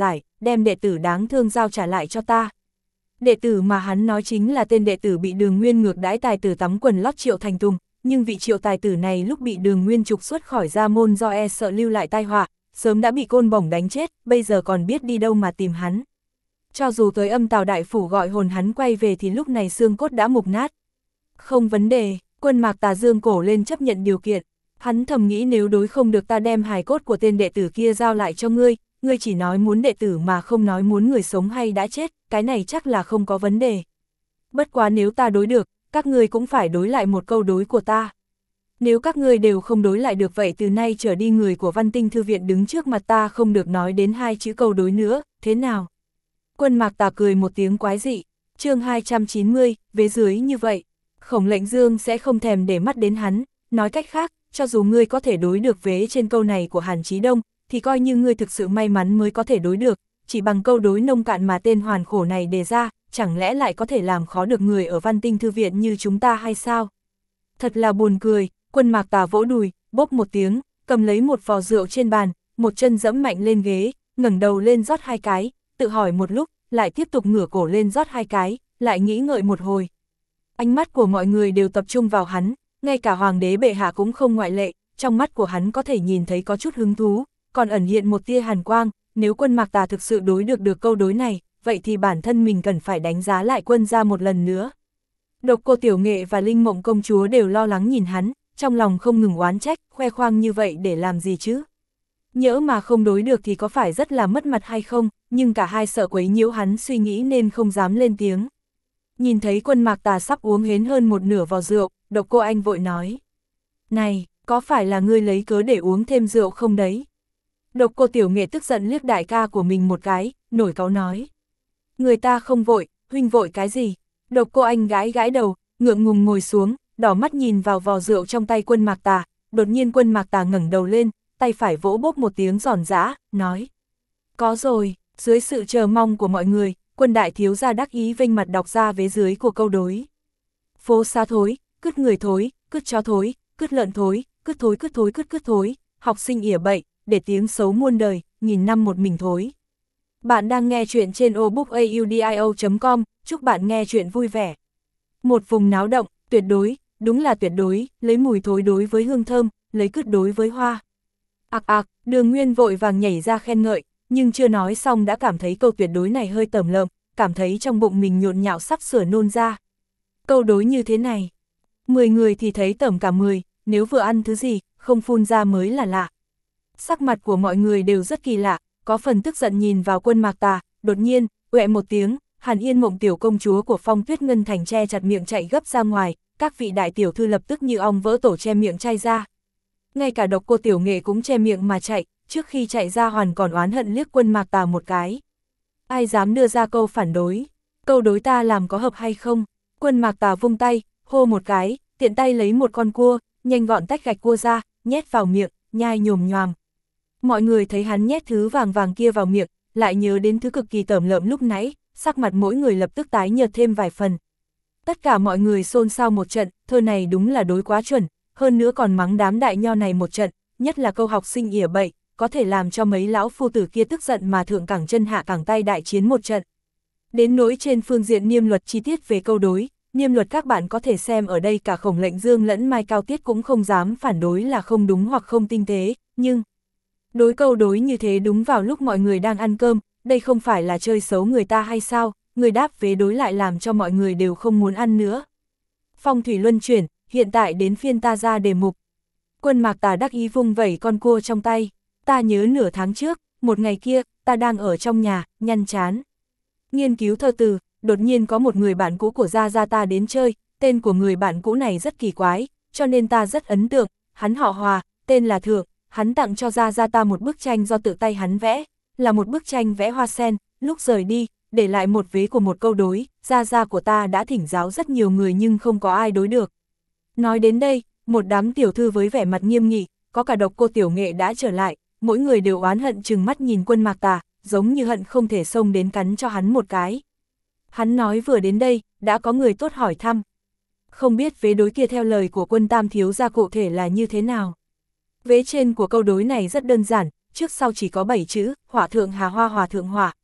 đem đệ tử đáng thương giao trả lại cho ta. Đệ tử mà hắn nói chính là tên đệ tử bị Đường Nguyên ngược đãi tài tử tắm quần lót Triệu Thành Tùng, nhưng vị Triệu tài tử này lúc bị Đường Nguyên trục xuất khỏi gia môn do e sợ lưu lại tai họa, sớm đã bị côn bổng đánh chết, bây giờ còn biết đi đâu mà tìm hắn. Cho dù tới Âm Tào đại phủ gọi hồn hắn quay về thì lúc này xương cốt đã mục nát. Không vấn đề, Quân Mạc Tà dương cổ lên chấp nhận điều kiện. Hắn thầm nghĩ nếu đối không được ta đem hài cốt của tên đệ tử kia giao lại cho ngươi, ngươi chỉ nói muốn đệ tử mà không nói muốn người sống hay đã chết, cái này chắc là không có vấn đề. Bất quá nếu ta đối được, các ngươi cũng phải đối lại một câu đối của ta. Nếu các ngươi đều không đối lại được vậy từ nay trở đi người của Văn Tinh Thư viện đứng trước mặt ta không được nói đến 2 chữ câu đối nữa, thế nào? Quân Mạc Tà cười một tiếng quái dị, chương 290, vế dưới như vậy. Khổng Lệnh Dương sẽ không thèm để mắt đến hắn, nói cách khác, cho dù ngươi có thể đối được vế trên câu này của Hàn Chí Đông, thì coi như ngươi thực sự may mắn mới có thể đối được, chỉ bằng câu đối nông cạn mà tên hoàn khổ này đề ra, chẳng lẽ lại có thể làm khó được người ở Văn Tinh Thư viện như chúng ta hay sao? Thật là buồn cười, Quân Mạc Tà vỗ đùi, bốp một tiếng, cầm lấy một vò rượu trên bàn, một chân dẫm mạnh lên ghế, ngẩng đầu lên rót 2 cái, tự hỏi một lúc, lại tiếp tục ngửa cổ lên rót 2 cái, lại nghĩ ngợi một hồi. Ánh mắt của mọi người đều tập trung vào hắn, ngay cả Hoàng đế bệ hạ cũng không ngoại lệ, trong mắt của hắn có thể nhìn thấy có chút hứng thú, còn ẩn hiện một tia hàn quang, nếu Quân Mạc Tà thực sự đối được câu đối này, vậy thì bản thân mình cần phải đánh giá lại quân gia một lần nữa. Độc Cô Tiểu Nghệ và Linh Mộng công chúa đều lo lắng nhìn hắn, trong lòng không ngừng oán trách, khoe khoang như vậy để làm gì chứ? Nhỡ mà không đối được thì có phải rất là mất mặt hay không, nhưng cả hai sợ quấy nhiễu hắn suy nghĩ nên không dám lên tiếng. Nhìn thấy Quân Mạc Tà sắp uống hến hơn một nửa vò rượu, Độc Cô Anh vội nói. Này, có phải là ngươi lấy cớ để uống thêm rượu không đấy? Độc Cô Tiểu Nghệ tức giận liếc đại ca của mình một cái, nổi cáu nói. Người ta không vội, huynh vội cái gì? Độc Cô Anh gãi gãi đầu, ngượng ngùng ngồi xuống, đỏ mắt nhìn vào vò rượu trong tay Quân Mạc Tà, đột nhiên Quân Mạc Tà ngẩng đầu lên, tay phải vỗ bốp một tiếng giòn giã, nói. Có rồi, dưới sự chờ mong của mọi người, Quân đại thiếu gia đắc ý vênh mặt đọc ra vế dưới của câu đối. Phố xá thối, cứt người thối, cứt chó thối, cứt lợn thối, cứt thối cứt thối cứt cứt thối, học sinh ỉa bậy, để tiếng xấu muôn đời, nghìn năm một mình thối. Bạn đang nghe chuyện trên obookaudio.com, chúc bạn nghe chuyện vui vẻ. Một vùng náo động, tuyệt đối, đúng là tuyệt đối, lấy mùi thối đối với hương thơm, lấy cứt đối với hoa. Ạc ạc, Đường Nguyên vội vàng nhảy ra khen ngợi, nhưng chưa nói xong đã cảm thấy câu tuyệt đối này hơi tởm lợm, cảm thấy trong bụng mình nhộn nhạo sắp sửa nôn ra. Câu đối như thế này, 10 người thì thấy tởm cả 10, nếu vừa ăn thứ gì, không phun ra mới là lạ. Sắc mặt của mọi người đều rất kỳ lạ, có phần tức giận nhìn vào Quân Mạc Tà, đột nhiên, uẹ một tiếng, Hàn Yên Mộng tiểu công chúa của Phong Tuyết Ngân Thành che chặt miệng chạy gấp ra ngoài, các vị đại tiểu thư lập tức như ong vỡ tổ che miệng chay ra. Ngay cả Độc Cô Tiểu Nghệ cũng che miệng mà chạy, trước khi chạy ra hoàn còn oán hận liếc Quân Mạc Tà một cái. Ai dám đưa ra câu phản đối? Câu đối ta làm có hợp hay không? Quân Mạc Tà vung tay, hô một cái, tiện tay lấy một con cua, nhanh gọn tách gạch cua ra, nhét vào miệng, nhai nhồm nhoàm. Mọi người thấy hắn nhét thứ vàng vàng kia vào miệng, lại nhớ đến thứ cực kỳ tởm lợm lúc nãy, sắc mặt mỗi người lập tức tái nhợt thêm vài phần. Tất cả mọi người xôn xao một trận, thơ này đúng là đối quá chuẩn, hơn nữa còn mắng đám đại nho này một trận, nhất là câu học sinh ỉa bậy, có thể làm cho mấy lão phu tử kia tức giận mà thượng cẳng chân hạ cẳng tay đại chiến một trận. Đến nỗi trên phương diện niêm luật chi tiết về câu đối, niêm luật các bạn có thể xem ở đây cả Khổng Lệnh Dương lẫn Mai Cao Tiết cũng không dám phản đối là không đúng hoặc không tinh tế, nhưng đối câu đối như thế đúng vào lúc mọi người đang ăn cơm, đây không phải là chơi xấu người ta hay sao, người đáp vế đối lại làm cho mọi người đều không muốn ăn nữa. Phong thủy luân chuyển, hiện tại đến phiên ta ra đề mục. Quân Mạc Tà đắc ý vung vẩy con cua trong tay, ta nhớ nửa tháng trước, một ngày kia, ta đang ở trong nhà, nhăn chán. Nghiên cứu thơ từ, đột nhiên có một người bạn cũ của Gia Gia ta đến chơi, tên của người bạn cũ này rất kỳ quái, cho nên ta rất ấn tượng, hắn họ Hòa, tên là Thượng, hắn tặng cho Gia Gia ta một bức tranh do tự tay hắn vẽ, là một bức tranh vẽ hoa sen, lúc rời đi, để lại một vế của một câu đối, Gia Gia của ta đã thỉnh giáo rất nhiều người nhưng không có ai đối được. Nói đến đây, một đám tiểu thư với vẻ mặt nghiêm nghị, có cả Độc Cô Tiểu Nghệ đã trở lại, mỗi người đều oán hận trừng mắt nhìn Quân Mạc Tà, giống như hận không thể xông đến cắn cho hắn một cái. Hắn nói vừa đến đây, đã có người tốt hỏi thăm. Không biết vế đối kia theo lời của Quân Tam thiếu gia cụ thể là như thế nào. Vế trên của câu đối này rất đơn giản, trước sau chỉ có 7 chữ, hỏa thượng hà hoa hòa thượng hỏa.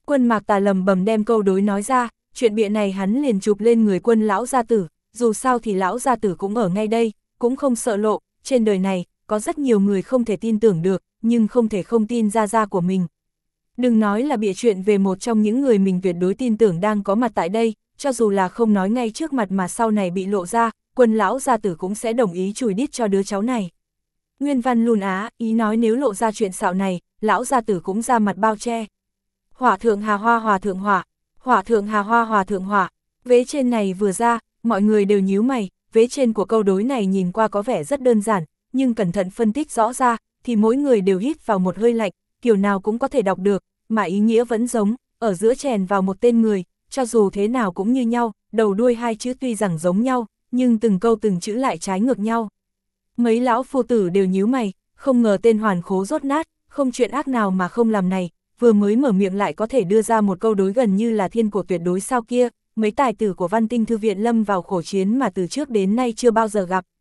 Quân Mạc Tà lầm bầm đem câu đối nói ra, chuyện bịa này hắn liền chụp lên người Quân lão gia tử, dù sao thì lão gia tử cũng ở ngay đây, cũng không sợ lộ, trên đời này, có rất nhiều người không thể tin tưởng được, nhưng không thể không tin gia của mình. Đừng nói là bịa chuyện về một trong những người mình tuyệt đối tin tưởng đang có mặt tại đây, cho dù là không nói ngay trước mặt mà sau này bị lộ ra, Quân lão gia tử cũng sẽ đồng ý chùi đít cho đứa cháu này. Nguyên văn lùn á, ý nói nếu lộ ra chuyện xạo này, lão gia tử cũng ra mặt bao che. Hỏa thượng hà hoa hòa thượng hỏa, hỏa thượng hà hoa hòa thượng hỏa. Vế trên này vừa ra, mọi người đều nhíu mày, vế trên của câu đối này nhìn qua có vẻ rất đơn giản, nhưng cẩn thận phân tích rõ ra, thì mỗi người đều hít vào một hơi lạnh, kiểu nào cũng có thể đọc được, mà ý nghĩa vẫn giống, ở giữa chèn vào một tên người, cho dù thế nào cũng như nhau, đầu đuôi hai chữ tuy rằng giống nhau, nhưng từng câu từng chữ lại trái ngược nhau. Mấy lão phu tử đều nhíu mày, không ngờ tên hoàn khố rốt nát, không chuyện ác nào mà không làm này, vừa mới mở miệng lại có thể đưa ra một câu đối gần như là thiên cổ tuyệt đối sao kia, mấy tài tử của Văn Tinh Thư Viện lâm vào khổ chiến mà từ trước đến nay chưa bao giờ gặp.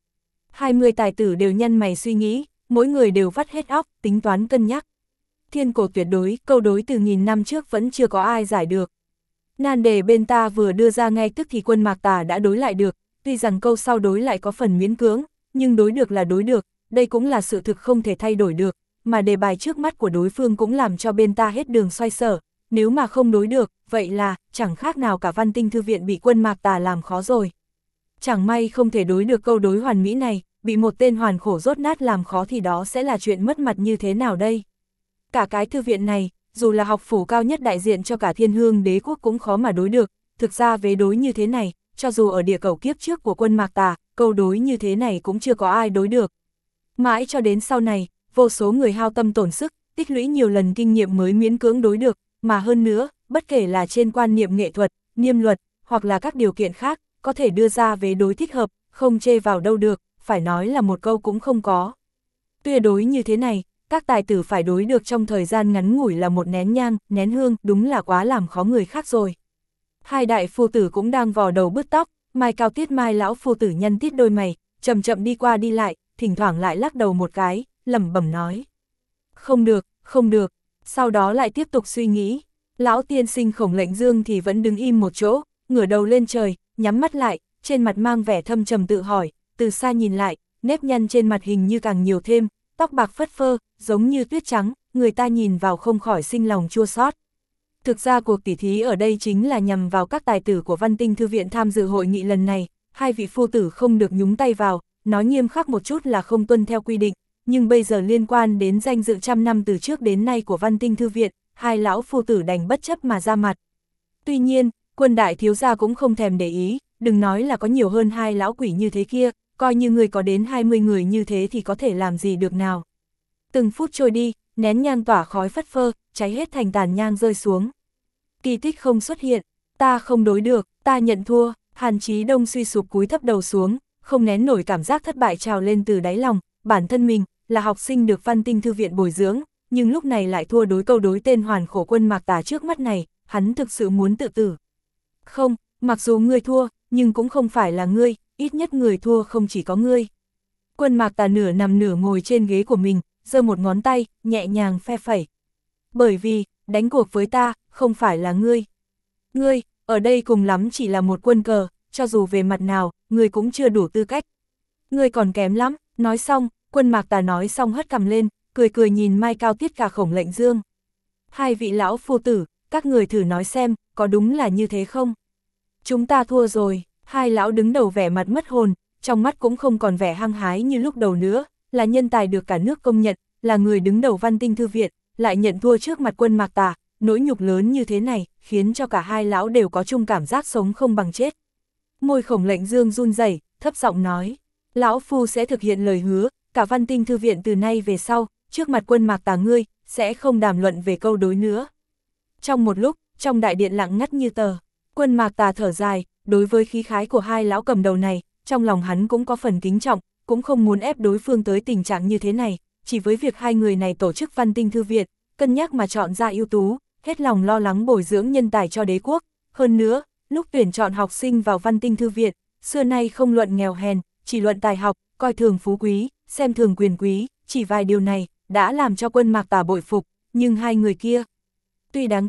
20 tài tử đều nhăn mày suy nghĩ, mỗi người đều vắt hết óc, tính toán cân nhắc. Thiên cổ tuyệt đối, câu đối từ nghìn năm trước vẫn chưa có ai giải được. Nan đề bên ta vừa đưa ra ngay tức thì Quân Mạc Tà đã đối lại được, tuy rằng câu sau đối lại có phần miễn cưỡng, nhưng đối được là đối được, đây cũng là sự thực không thể thay đổi được, mà đề bài trước mắt của đối phương cũng làm cho bên ta hết đường xoay sở, nếu mà không đối được, vậy là, chẳng khác nào cả Văn Tinh Thư Viện bị Quân Mạc Tà làm khó rồi. Chẳng may không thể đối được câu đối hoàn mỹ này, bị một tên hoàn khổ rốt nát làm khó thì đó sẽ là chuyện mất mặt như thế nào đây? Cả cái thư viện này, dù là học phủ cao nhất đại diện cho cả Thiên Hương Đế quốc cũng khó mà đối được, thực ra vế đối như thế này, cho dù ở địa cầu kiếp trước của Quân Mạc Tà, câu đối như thế này cũng chưa có ai đối được. Mãi cho đến sau này, vô số người hao tâm tổn sức, tích lũy nhiều lần kinh nghiệm mới miễn cưỡng đối được, mà hơn nữa, bất kể là trên quan niệm nghệ thuật, niêm luật, hoặc là các điều kiện khác, có thể đưa ra vế đối thích hợp, không chê vào đâu được, phải nói là một câu cũng không có. Tuyệt đối như thế này, các tài tử phải đối được trong thời gian ngắn ngủi là một nén nhang, nén hương, đúng là quá làm khó người khác rồi. Hai đại phu tử cũng đang vò đầu bứt tóc, Mai Cao Tiết Mai lão phu tử nhăn tít đôi mày, chậm chậm đi qua đi lại, thỉnh thoảng lại lắc đầu một cái, lẩm bẩm nói. Không được, không được, sau đó lại tiếp tục suy nghĩ. Lão tiên sinh Khổng Lệnh Dương thì vẫn đứng im một chỗ, ngửa đầu lên trời, nhắm mắt lại, trên mặt mang vẻ thâm trầm tự hỏi, từ xa nhìn lại, nếp nhăn trên mặt hình như càng nhiều thêm, tóc bạc phất phơ, giống như tuyết trắng, người ta nhìn vào không khỏi sinh lòng chua xót. Thực ra cuộc tỉ thí ở đây chính là nhằm vào các tài tử của Văn Tinh Thư Viện tham dự hội nghị lần này, hai vị phu tử không được nhúng tay vào, nói nghiêm khắc một chút là không tuân theo quy định, nhưng bây giờ liên quan đến danh dự trăm năm từ trước đến nay của Văn Tinh Thư Viện, hai lão phu tử đành bất chấp mà ra mặt. Tuy nhiên, Quân đại thiếu gia cũng không thèm để ý, đừng nói là có nhiều hơn hai lão quỷ như thế kia, coi như người có đến 20 người như thế thì có thể làm gì được nào. Từng phút trôi đi, nén nhang tỏa khói phất phơ, cháy hết thành tàn nhang rơi xuống. Kỳ tích không xuất hiện, ta không đối được, ta nhận thua. Hàn Chí Đông suy sụp cúi thấp đầu xuống, không nén nổi cảm giác thất bại trào lên từ đáy lòng, bản thân mình là học sinh được Văn Tinh Thư Viện bồi dưỡng, nhưng lúc này lại thua đối câu đối tên hoàn khổ Quân Mạc Tà trước mắt này, hắn thực sự muốn tự tử. Không, mặc dù ngươi thua, nhưng cũng không phải là ngươi, ít nhất người thua không chỉ có ngươi. Quân Mạc Tà nửa nằm nửa ngồi trên ghế của mình, giơ một ngón tay, nhẹ nhàng phe phẩy. Bởi vì, đánh cuộc với ta, không phải là ngươi. Ngươi, ở đây cùng lắm chỉ là một quân cờ, cho dù về mặt nào, ngươi cũng chưa đủ tư cách. Ngươi còn kém lắm, nói xong, Quân Mạc Tà nói xong hất cằm lên, cười cười nhìn Mai Cao Tiết cả Khổng Lệnh Dương. Hai vị lão phu tử, các người thử nói xem, có đúng là như thế không? Chúng ta thua rồi, hai lão đứng đầu vẻ mặt mất hồn, trong mắt cũng không còn vẻ hăng hái như lúc đầu nữa, là nhân tài được cả nước công nhận, là người đứng đầu Văn Tinh Thư Viện, lại nhận thua trước mặt Quân Mạc Tà, nỗi nhục lớn như thế này, khiến cho cả hai lão đều có chung cảm giác sống không bằng chết. Môi Khổng Lệnh Dương run rẩy, thấp giọng nói, lão phu sẽ thực hiện lời hứa, cả Văn Tinh Thư Viện từ nay về sau, trước mặt Quân Mạc Tà ngươi, sẽ không đàm luận về câu đối nữa. Trong một lúc, trong đại điện lặng ngắt như tờ, Quân Mạc Tà thở dài, đối với khí khái của hai lão cầm đầu này, trong lòng hắn cũng có phần kính trọng, cũng không muốn ép đối phương tới tình trạng như thế này, chỉ với việc hai người này tổ chức Văn Tinh Thư Viện, cân nhắc mà chọn ra ưu tú, hết lòng lo lắng bồi dưỡng nhân tài cho đế quốc. Hơn nữa, lúc tuyển chọn học sinh vào Văn Tinh Thư Viện, xưa nay không luận nghèo hèn, chỉ luận tài học, coi thường phú quý, xem thường quyền quý, chỉ vài điều này đã làm cho Quân Mạc Tà bội phục, nhưng hai người kia tuy đáng kính,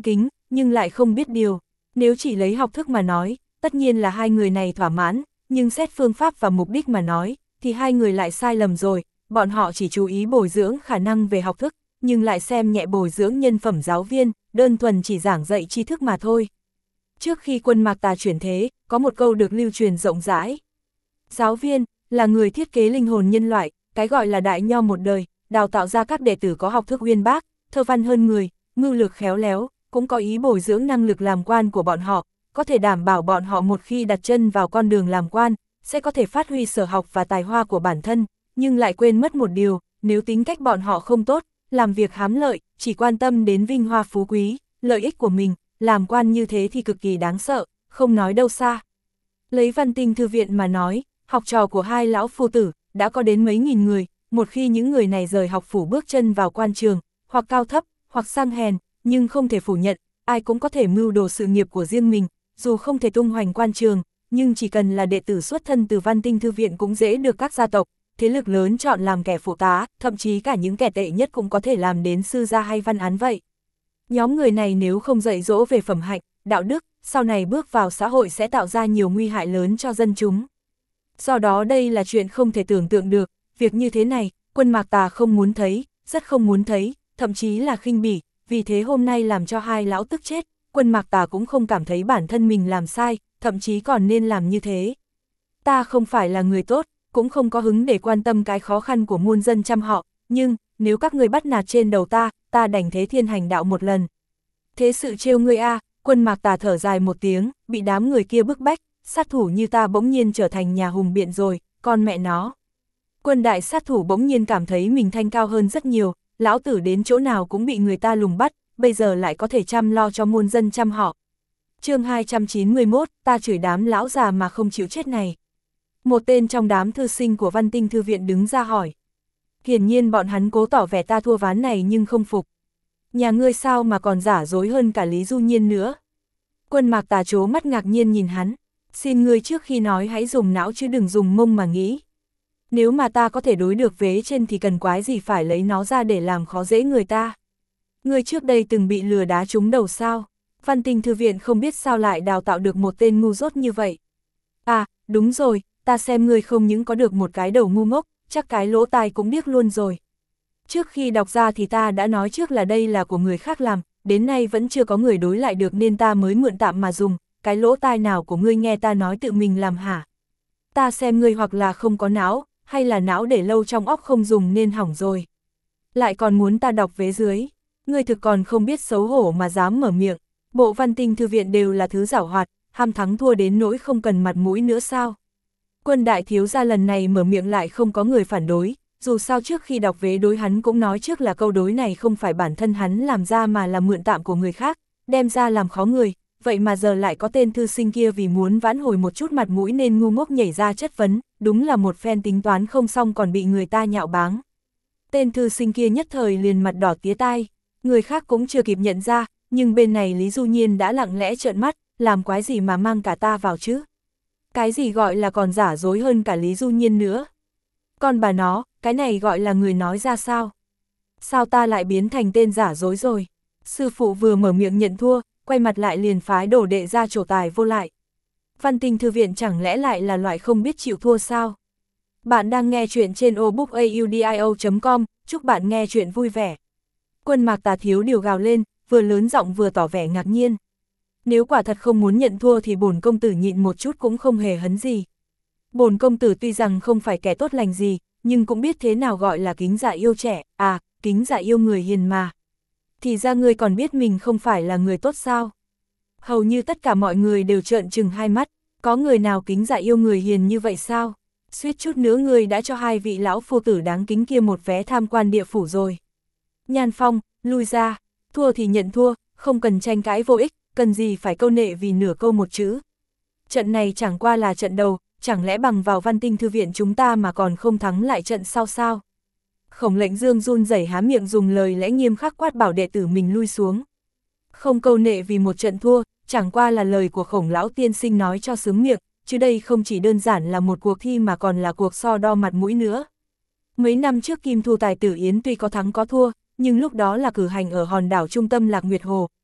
nhưng lại không biết điều. Nếu chỉ lấy học thức mà nói, tất nhiên là hai người này thỏa mãn, nhưng xét phương pháp và mục đích mà nói, thì hai người lại sai lầm rồi, bọn họ chỉ chú ý bồi dưỡng khả năng về học thức, nhưng lại xem nhẹ bồi dưỡng nhân phẩm giáo viên, đơn thuần chỉ giảng dạy tri thức mà thôi. Trước khi Quân Mạc Tà chuyển thế, có một câu được lưu truyền rộng rãi. Giáo viên, là người thiết kế linh hồn nhân loại, cái gọi là đại nho một đời, đào tạo ra các đệ tử có học thức uyên bác, thơ văn hơn người, mưu lược khéo léo, cũng có ý bồi dưỡng năng lực làm quan của bọn họ, có thể đảm bảo bọn họ một khi đặt chân vào con đường làm quan, sẽ có thể phát huy sở học và tài hoa của bản thân, nhưng lại quên mất một điều, nếu tính cách bọn họ không tốt, làm việc hám lợi, chỉ quan tâm đến vinh hoa phú quý, lợi ích của mình, làm quan như thế thì cực kỳ đáng sợ, không nói đâu xa. Lấy Văn Tinh Thư viện mà nói, học trò của hai lão phu tử, đã có đến mấy nghìn người, một khi những người này rời học phủ bước chân vào quan trường, hoặc cao thấp, hoặc sang hèn, nhưng không thể phủ nhận, ai cũng có thể mưu đồ sự nghiệp của riêng mình, dù không thể tung hoành quan trường, nhưng chỉ cần là đệ tử xuất thân từ Văn Tinh Thư viện cũng dễ được các gia tộc, thế lực lớn chọn làm kẻ phụ tá, thậm chí cả những kẻ tệ nhất cũng có thể làm đến sư gia hay văn án vậy. Nhóm người này nếu không dạy dỗ về phẩm hạnh, đạo đức, sau này bước vào xã hội sẽ tạo ra nhiều nguy hại lớn cho dân chúng. Do đó đây là chuyện không thể tưởng tượng được, việc như thế này, Quân Mạc Tà không muốn thấy, rất không muốn thấy, thậm chí là khinh bỉ, vì thế hôm nay làm cho hai lão tức chết, Quân Mạc Tà cũng không cảm thấy bản thân mình làm sai, thậm chí còn nên làm như thế. Ta không phải là người tốt, cũng không có hứng để quan tâm cái khó khăn của muôn dân trăm họ, nhưng, nếu các người bắt nạt trên đầu ta đành thế thiên hành đạo một lần. Thế sự trêu ngươi a, Quân Mạc Tà thở dài một tiếng, bị đám người kia bức bách, sát thủ như ta bỗng nhiên trở thành nhà hùng biện rồi, con mẹ nó. Quân đại sát thủ bỗng nhiên cảm thấy mình thanh cao hơn rất nhiều, lão tử đến chỗ nào cũng bị người ta lùng bắt, bây giờ lại có thể chăm lo cho muôn dân trăm họ. Chương 291, ta chửi đám lão già mà không chịu chết này. Một tên trong đám thư sinh của Văn Tinh Thư viện đứng ra hỏi. Hiển nhiên bọn hắn cố tỏ vẻ ta thua ván này nhưng không phục. Nhà ngươi sao mà còn giả dối hơn cả Lý Du Nhiên nữa. Quân Mạc Tà trố mắt ngạc nhiên nhìn hắn. Xin ngươi trước khi nói hãy dùng não chứ đừng dùng mông mà nghĩ. Nếu mà ta có thể đối được vế trên thì cần quái gì phải lấy nó ra để làm khó dễ người ta. Ngươi trước đây từng bị lừa đá trúng đầu sao? Văn Tinh Thư viện không biết sao lại đào tạo được một tên ngu dốt như vậy. À, đúng rồi, ta xem ngươi không những có được một cái đầu ngu ngốc, chắc cái lỗ tai cũng điếc luôn rồi. Trước khi đọc ra thì ta đã nói trước là đây là của người khác làm, đến nay vẫn chưa có người đối lại được nên ta mới mượn tạm mà dùng, cái lỗ tai nào của ngươi nghe ta nói tự mình làm hả? Ta xem ngươi hoặc là không có não, hay là não để lâu trong óc không dùng nên hỏng rồi. Lại còn muốn ta đọc vế dưới, ngươi thực còn không biết xấu hổ mà dám mở miệng, bộ Văn Tinh Thư viện đều là thứ giảo hoạt, ham thắng thua đến nỗi không cần mặt mũi nữa sao? Quân đại thiếu gia lần này mở miệng lại không có người phản đối, dù sao trước khi đọc vế đối hắn cũng nói trước là câu đối này không phải bản thân hắn làm ra mà là mượn tạm của người khác, đem ra làm khó người, vậy mà giờ lại có tên thư sinh kia vì muốn vãn hồi một chút mặt mũi nên ngu ngốc nhảy ra chất vấn, đúng là một phen tính toán không xong còn bị người ta nhạo báng. Tên thư sinh kia nhất thời liền mặt đỏ tía tai, người khác cũng chưa kịp nhận ra, nhưng bên này Lý Du Nhiên đã lặng lẽ trợn mắt, làm quái gì mà mang cả ta vào chứ? Cái gì gọi là còn giả dối hơn cả Lý Du Nhiên nữa? Còn bà nó, cái này gọi là người nói ra sao? Sao ta lại biến thành tên giả dối rồi? Sư phụ vừa mở miệng nhận thua, quay mặt lại liền phái đồ đệ ra trổ tài vô lại. Văn Tinh Thư viện chẳng lẽ lại là loại không biết chịu thua sao? Bạn đang nghe chuyện trên obookaudio.com, chúc bạn nghe chuyện vui vẻ. Quân Mạc Tà thiếu điều gào lên, vừa lớn giọng vừa tỏ vẻ ngạc nhiên. Nếu quả thật không muốn nhận thua thì bổn công tử nhịn một chút cũng không hề hấn gì. Bổn công tử tuy rằng không phải kẻ tốt lành gì, nhưng cũng biết thế nào gọi là kính dạ yêu trẻ, à, kính dạ yêu người hiền mà. Thì ra ngươi còn biết mình không phải là người tốt sao? Hầu như tất cả mọi người đều trợn trừng hai mắt, có người nào kính dạ yêu người hiền như vậy sao? Suýt chút nữa ngươi đã cho hai vị lão phu tử đáng kính kia một vé tham quan địa phủ rồi. Nhan Phong, lui ra, thua thì nhận thua, không cần tranh cãi vô ích, cần gì phải câu nệ vì nửa câu một chữ. Trận này chẳng qua là trận đầu, chẳng lẽ bằng vào Văn Tinh Thư viện chúng ta mà còn không thắng lại trận sau sao? Khổng Lệnh Dương run rẩy há miệng dùng lời lẽ nghiêm khắc quát bảo đệ tử mình lui xuống. Không câu nệ vì một trận thua, chẳng qua là lời của Khổng lão tiên sinh nói cho sướng miệng, chứ đây không chỉ đơn giản là một cuộc thi mà còn là cuộc so đo mặt mũi nữa. Mấy năm trước Kim Thu Tài Tử Yến tuy có thắng có thua, nhưng lúc đó là cử hành ở hòn đảo trung tâm Lạc Nguyệt Hồ,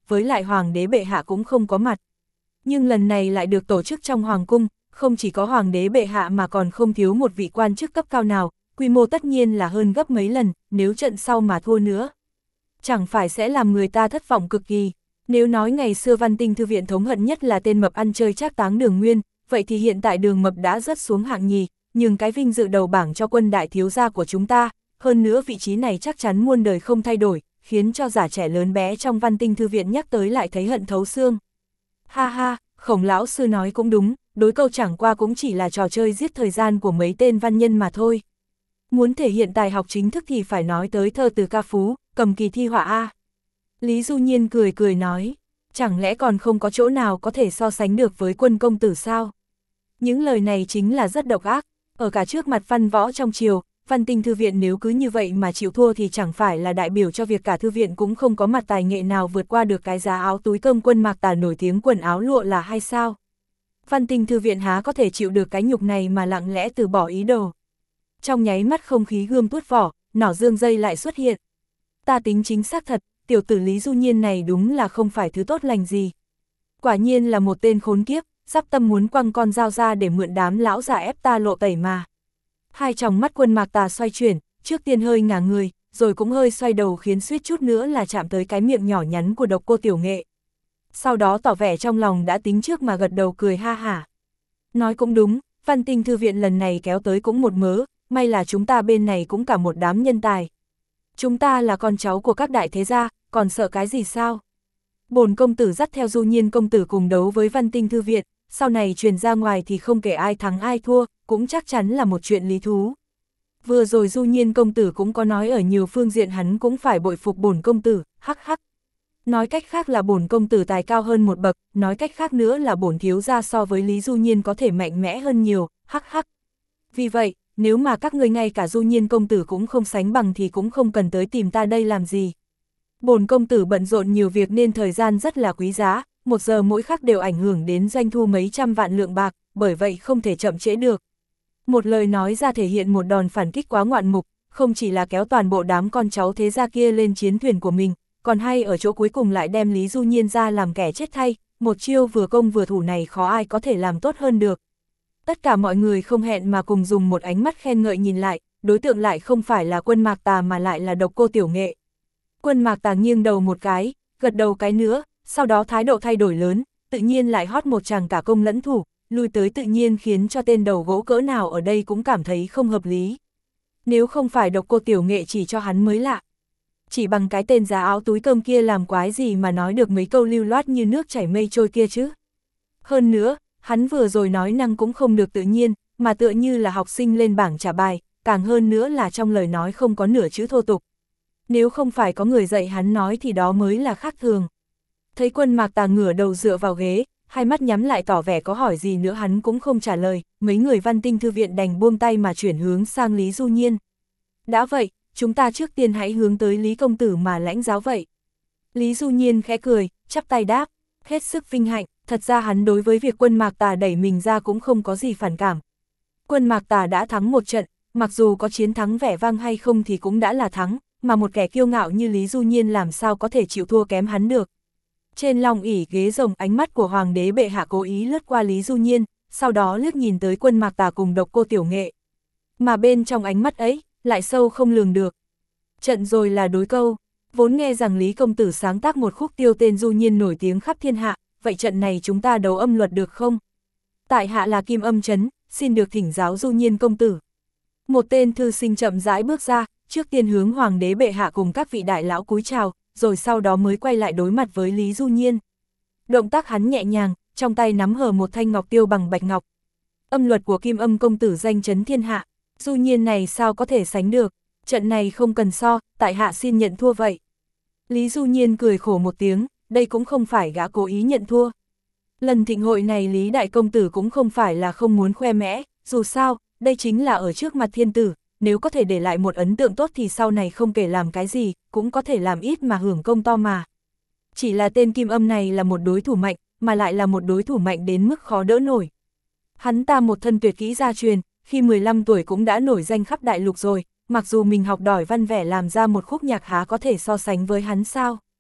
với lại hoàng đế bệ hạ cũng không có mặt. Nhưng lần này lại được tổ chức trong hoàng cung, không chỉ có hoàng đế bệ hạ mà còn không thiếu một vị quan chức cấp cao nào, quy mô tất nhiên là hơn gấp mấy lần, nếu trận sau mà thua nữa. Chẳng phải sẽ làm người ta thất vọng cực kỳ. Nếu nói ngày xưa Văn Tinh Thư viện thống hận nhất là tên mập ăn chơi trác táng Đường Nguyên, vậy thì hiện tại Đường Mập đã rớt xuống hạng nhì, nhưng cái vinh dự đầu bảng cho quân đại thiếu gia của chúng ta, hơn nữa vị trí này chắc chắn muôn đời không thay đổi, khiến cho giả trẻ lớn bé trong Văn Tinh Thư viện nhắc tới lại thấy hận thấu xương. Ha ha, Khổng lão sư nói cũng đúng, đối câu chẳng qua cũng chỉ là trò chơi giết thời gian của mấy tên văn nhân mà thôi. Muốn thể hiện tài học chính thức thì phải nói tới thơ từ ca phú, cầm kỳ thi họa a. Lý Du Nhiên cười cười nói, chẳng lẽ còn không có chỗ nào có thể so sánh được với Quân công tử sao? Những lời này chính là rất độc ác, ở cả trước mặt văn võ trong triều, Văn Tinh Thư viện nếu cứ như vậy mà chịu thua thì chẳng phải là đại biểu cho việc cả thư viện cũng không có mặt tài nghệ nào vượt qua được cái giá áo túi cơm Quân Mạc Tà nổi tiếng quần áo lụa là hay sao? Văn Tinh Thư viện há có thể chịu được cái nhục này mà lặng lẽ từ bỏ ý đồ. Trong nháy mắt không khí gươm tuốt vỏ, nỏ dương dây lại xuất hiện. Ta tính chính xác thật, tiểu tử Lý Du Nhiên này đúng là không phải thứ tốt lành gì. Quả nhiên là một tên khốn kiếp, sắp tâm muốn quăng con dao ra để mượn đám lão già ép ta lộ tẩy mà. Hai tròng mắt Quân Mạc Tà xoay chuyển, trước tiên hơi ngả người, rồi cũng hơi xoay đầu khiến suýt chút nữa là chạm tới cái miệng nhỏ nhắn của Độc Cô Tiểu Nghệ. Sau đó tỏ vẻ trong lòng đã tính trước mà gật đầu cười ha hả. Nói cũng đúng, Văn Tinh Thư viện lần này kéo tới cũng một mớ, may là chúng ta bên này cũng cả một đám nhân tài. Chúng ta là con cháu của các đại thế gia, còn sợ cái gì sao? Bổn công tử dắt theo Du Nhiên công tử cùng đấu với Văn Tinh Thư viện, sau này truyền ra ngoài thì không kể ai thắng ai thua, cũng chắc chắn là một chuyện lý thú. Vừa rồi Du Nhiên công tử cũng có nói ở nhiều phương diện hắn cũng phải bội phục bổn công tử, hắc hắc. Nói cách khác là bổn công tử tài cao hơn một bậc, nói cách khác nữa là bổn thiếu gia so với Lý Du Nhiên có thể mạnh mẽ hơn nhiều, hắc hắc. Vì vậy, nếu mà các ngươi ngay cả Du Nhiên công tử cũng không sánh bằng thì cũng không cần tới tìm ta đây làm gì. Bổn công tử bận rộn nhiều việc nên thời gian rất là quý giá, 1 giờ mỗi khắc đều ảnh hưởng đến doanh thu mấy trăm vạn lượng bạc, bởi vậy không thể chậm trễ được. Một lời nói ra thể hiện một đòn phản kích quá ngoạn mục, không chỉ là kéo toàn bộ đám con cháu thế gia kia lên chiến thuyền của mình, còn hay ở chỗ cuối cùng lại đem Lý Du Nhiên ra làm kẻ chết thay, một chiêu vừa công vừa thủ này khó ai có thể làm tốt hơn được. Tất cả mọi người không hẹn mà cùng dùng một ánh mắt khen ngợi nhìn lại, đối tượng lại không phải là Quân Mạc Tà mà lại là Độc Cô Tiểu Nghệ. Quân Mạc Tà nghiêng đầu một cái, gật đầu cái nữa, sau đó thái độ thay đổi lớn, tự nhiên lại hót một tràng cả công lẫn thủ, lui tới tự nhiên khiến cho tên đầu gỗ cỡ nào ở đây cũng cảm thấy không hợp lý. Nếu không phải Độc Cô Tiểu Nghệ chỉ cho hắn mới lạ. Chỉ bằng cái tên giá áo túi cơm kia làm quái gì mà nói được mấy câu lưu loát như nước chảy mây trôi kia chứ. Hơn nữa, hắn vừa rồi nói năng cũng không được tự nhiên, mà tựa như là học sinh lên bảng trả bài, càng hơn nữa là trong lời nói không có nửa chữ thô tục. Nếu không phải có người dạy hắn nói thì đó mới là khác thường. Thấy Quân Mạc Tà ngửa đầu dựa vào ghế, hai mắt nhắm lại tỏ vẻ có hỏi gì nữa hắn cũng không trả lời, mấy người Văn Tinh Thư viện đành buông tay mà chuyển hướng sang Lý Du Nhiên. Đã vậy, chúng ta trước tiên hãy hướng tới Lý công tử mà lãnh giáo vậy. Lý Du Nhiên khẽ cười, chắp tay đáp, hết sức vinh hạnh, thật ra hắn đối với việc Quân Mạc Tà đẩy mình ra cũng không có gì phản cảm. Quân Mạc Tà đã thắng một trận, mặc dù có chiến thắng vẻ vang hay không thì cũng đã là thắng, mà một kẻ kiêu ngạo như Lý Du Nhiên làm sao có thể chịu thua kém hắn được. Trên long ỷ ghế rồng ánh mắt của Hoàng đế bệ hạ cố ý lướt qua Lý Du Nhiên, sau đó liếc nhìn tới Quân Mạc Tà cùng Độc Cô Tiểu Nghệ. Mà bên trong ánh mắt ấy, lại sâu không lường được. Trận rồi là đối câu, vốn nghe rằng Lý công tử sáng tác một khúc tiêu tên Du Nhiên nổi tiếng khắp thiên hạ, vậy trận này chúng ta đấu âm luật được không? Tại hạ là Kim Âm Trấn, xin được thỉnh giáo Du Nhiên công tử. Một tên thư sinh chậm rãi bước ra, trước tiên hướng Hoàng đế bệ hạ cùng các vị đại lão cúi chào, rồi sau đó mới quay lại đối mặt với Lý Du Nhiên. Động tác hắn nhẹ nhàng, trong tay nắm hờ một thanh ngọc tiêu bằng bạch ngọc. Âm luật của Kim Âm công tử danh chấn thiên hạ, Du Nhiên này sao có thể sánh được, trận này không cần so, tại hạ xin nhận thua vậy. Lý Du Nhiên cười khổ một tiếng, đây cũng không phải gã cố ý nhận thua. Lần thịnh hội này Lý đại công tử cũng không phải là không muốn khoe mẽ, dù sao, đây chính là ở trước mặt thiên tử, nếu có thể để lại một ấn tượng tốt thì sau này không kể làm cái gì, cũng có thể làm ít mà hưởng công to mà. Chỉ là tên Kim Âm này là một đối thủ mạnh, mà lại là một đối thủ mạnh đến mức khó đỡ nổi. Hắn ta một thân tuyệt kỹ gia truyền, khi 15 tuổi cũng đã nổi danh khắp đại lục rồi, mặc dù mình học đòi văn vẻ làm ra một khúc nhạc há có thể so sánh với hắn sao.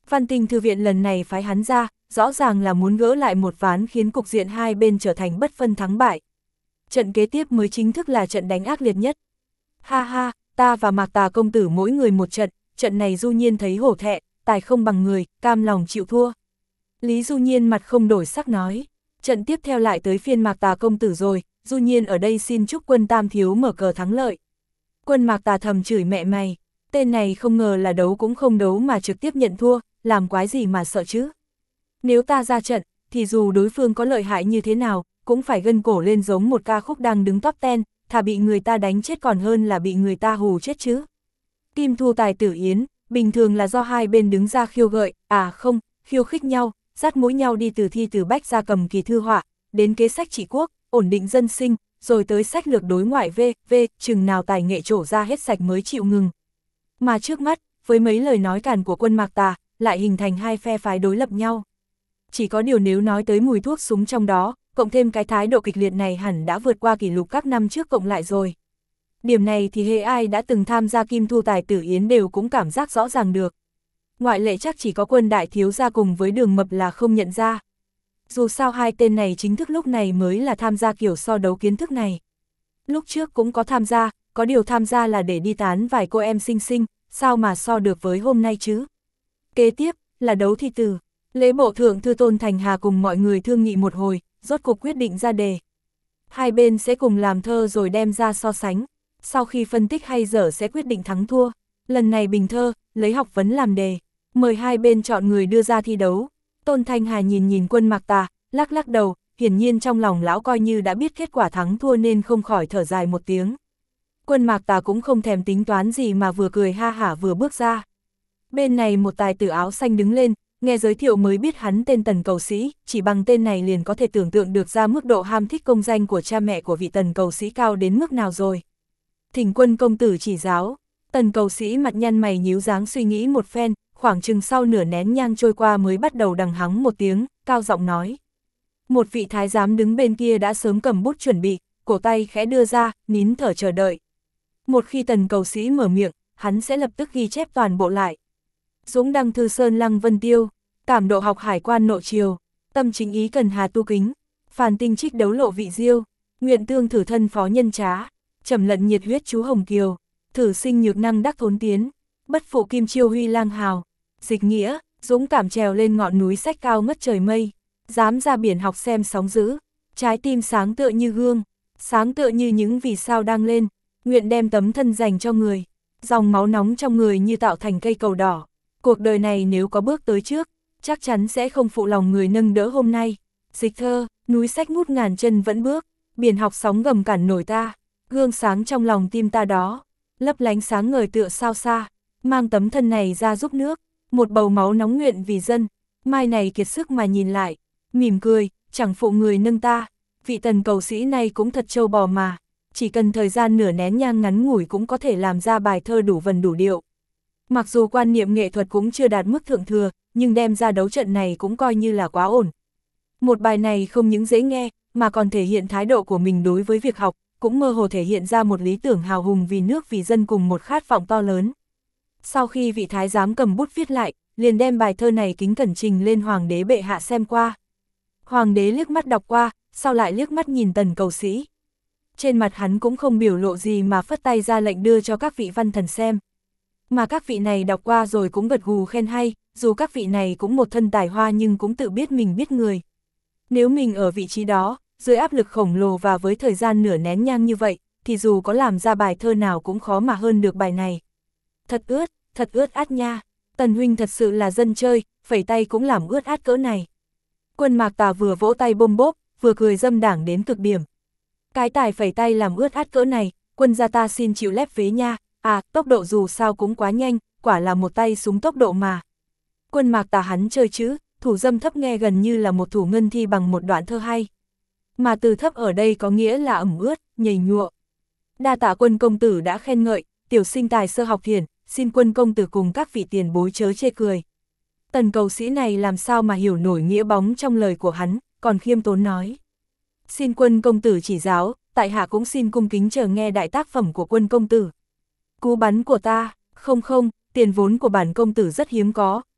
Văn Tinh Thư viện lần này phái hắn ra, rõ ràng là muốn gỡ lại một ván khiến cục diện hai bên trở thành bất phân thắng bại. Trận kế tiếp mới chính thức là trận đánh ác liệt nhất. Ha ha, ta và Mạc Tà công tử mỗi người một trận, trận này Du Nhiên thấy hổ thẹn, tài không bằng người, cam lòng chịu thua. Lý Du Nhiên mặt không đổi sắc nói, trận tiếp theo lại tới phiên Mạc Tà công tử rồi, Du Nhiên ở đây xin chúc Quân Tam thiếu mở cờ thắng lợi. Quân Mạc Tà thầm chửi mẹ mày, tên này không ngờ là đấu cũng không đấu mà trực tiếp nhận thua, làm quái gì mà sợ chứ. Nếu ta ra trận, thì dù đối phương có lợi hại như thế nào, cũng phải gân cổ lên giống một ca khúc đang đứng top 10, thà bị người ta đánh chết còn hơn là bị người ta hù chết chứ. Kim Thu Tài Tử Yến, bình thường là do hai bên đứng ra khiêu gợi, khiêu khích nhau, dắt mũi nhau đi từ thi từ bách ra cầm kỳ thư họa, đến kế sách trị quốc, ổn định dân sinh, rồi tới sách lược đối ngoại chừng nào tài nghệ trổ ra hết sạch mới chịu ngừng. Mà trước mắt, với mấy lời nói càn của quân Mạc Tà, lại hình thành hai phe phái đối lập nhau. Chỉ có điều nếu nói tới mùi thuốc súng trong đó, cộng thêm cái thái độ kịch liệt này hẳn đã vượt qua kỷ lục các năm trước cộng lại rồi. Điểm này thì hễ ai đã từng tham gia Kim Thu Tài Tử Yến đều cũng cảm giác rõ ràng được. Ngoại lệ chắc chỉ có Quân đại thiếu gia cùng với Đường Mập là không nhận ra. Dù sao hai tên này chính thức lúc này mới là tham gia kiểu so đấu kiến thức này. Lúc trước cũng có tham gia, có điều tham gia là để đi tán vài cô em xinh xinh, sao mà so được với hôm nay chứ. Kế tiếp là đấu thi từ. Lễ bộ thượng thư Tôn Thành Hà cùng mọi người thương nghị một hồi, rốt cuộc quyết định ra đề. Hai bên sẽ cùng làm thơ rồi đem ra so sánh. Sau khi phân tích hay dở sẽ quyết định thắng thua. Lần này bình thơ, lấy học vấn làm đề. Mời hai bên chọn người đưa ra thi đấu. Tôn Thanh Hà nhìn quân Mạc Tà, lắc lắc đầu, hiển nhiên trong lòng lão coi như đã biết kết quả thắng thua nên không khỏi thở dài một tiếng. Quân Mạc Tà cũng không thèm tính toán gì mà vừa cười ha hả vừa bước ra. Bên này một tài tử áo xanh đứng lên, nghe giới thiệu mới biết hắn tên Tần Cầu Sĩ, chỉ bằng tên này liền có thể tưởng tượng được ra mức độ ham thích công danh của cha mẹ của vị Tần Cầu Sĩ cao đến mức nào rồi. Thỉnh quân công tử chỉ giáo. Tần Cầu Sĩ mặt nhăn mày nhíu dáng suy nghĩ một phen, khoảng chừng sau nửa nén nhang trôi qua mới bắt đầu đằng hắng một tiếng, cao giọng nói. Một vị thái giám đứng bên kia đã sớm cầm bút chuẩn bị, cổ tay khẽ đưa ra, nín thở chờ đợi. Một khi Tần Cầu Sĩ mở miệng, hắn sẽ lập tức ghi chép toàn bộ lại. Dũng đăng thư sơn lăng vân tiêu, cảm độ học hải quan nội triều, tâm chính ý cần hà tu kính, phàn tinh trích đấu lộ vị diêu, nguyện tương thử thân phó nhân trá, trầm lận nhiệt huyết chú hồng kiều, thử sinh nhược năng đắc thốn tiến, bất phụ kim chiêu huy lang hào, dịch nghĩa, dũng cảm trèo lên ngọn núi sách cao ngất trời mây, dám ra biển học xem sóng dữ, trái tim sáng tựa như gương, sáng tựa như những vì sao đang lên, nguyện đem tấm thân dành cho người, dòng máu nóng trong người như tạo thành cây cầu đỏ. Cuộc đời này nếu có bước tới trước, chắc chắn sẽ không phụ lòng người nâng đỡ hôm nay. Dịch thơ, núi sách ngút ngàn chân vẫn bước, biển học sóng gầm cản nổi ta, gương sáng trong lòng tim ta đó, lấp lánh sáng ngời tựa sao xa, mang tấm thân này ra giúp nước, một bầu máu nóng nguyện vì dân, mai này kiệt sức mà nhìn lại, mỉm cười, chẳng phụ người nâng ta, vị Tần Cầu Sĩ này cũng thật trâu bò mà, chỉ cần thời gian nửa nén nhang ngắn ngủi cũng có thể làm ra bài thơ đủ vần đủ điệu. Mặc dù quan niệm nghệ thuật cũng chưa đạt mức thượng thừa, nhưng đem ra đấu trận này cũng coi như là quá ổn. Một bài này không những dễ nghe, mà còn thể hiện thái độ của mình đối với việc học, cũng mơ hồ thể hiện ra một lý tưởng hào hùng vì nước vì dân cùng một khát vọng to lớn. Sau khi vị thái giám cầm bút viết lại, liền đem bài thơ này kính cẩn trình lên hoàng đế bệ hạ xem qua. Hoàng đế liếc mắt đọc qua, sau lại liếc mắt nhìn Tần Cầu Sĩ. Trên mặt hắn cũng không biểu lộ gì mà phất tay ra lệnh đưa cho các vị văn thần xem. Mà các vị này đọc qua rồi cũng gật gù khen hay, dù các vị này cũng một thân tài hoa nhưng cũng tự biết mình biết người. Nếu mình ở vị trí đó, dưới áp lực khổng lồ và với thời gian nửa nén nhang như vậy, thì dù có làm ra bài thơ nào cũng khó mà hơn được bài này. Thật ướt át nha, Tần huynh thật sự là dân chơi, phẩy tay cũng làm ướt át cỡ này. Quân Mạc Tà vừa vỗ tay bôm bốp, vừa cười dâm đảng đến cực điểm. Cái tài phẩy tay làm ướt át cỡ này, quân gia ta xin chịu lép vế nha. Tốc độ dù sao cũng quá nhanh, quả là một tay súng tốc độ mà. Quân Mạc Tà hắn chơi chữ, thủ dâm thấp nghe gần như là một thủ ngân thi bằng một đoạn thơ hay. Mà từ thấp ở đây có nghĩa là ẩm ướt, nhầy nhụa. Đa tạ quân công tử đã khen ngợi, tiểu sinh tài sơ học thiền, xin quân công tử cùng các vị tiền bối chớ chê cười. Tần Cầu Sĩ này làm sao mà hiểu nổi nghĩa bóng trong lời của hắn, còn khiêm tốn nói. Xin quân công tử chỉ giáo, tại hạ cũng xin cung kính chờ nghe đại tác phẩm của quân công tử. Cú bắn của ta, không, tiền vốn của bản công tử rất hiếm có,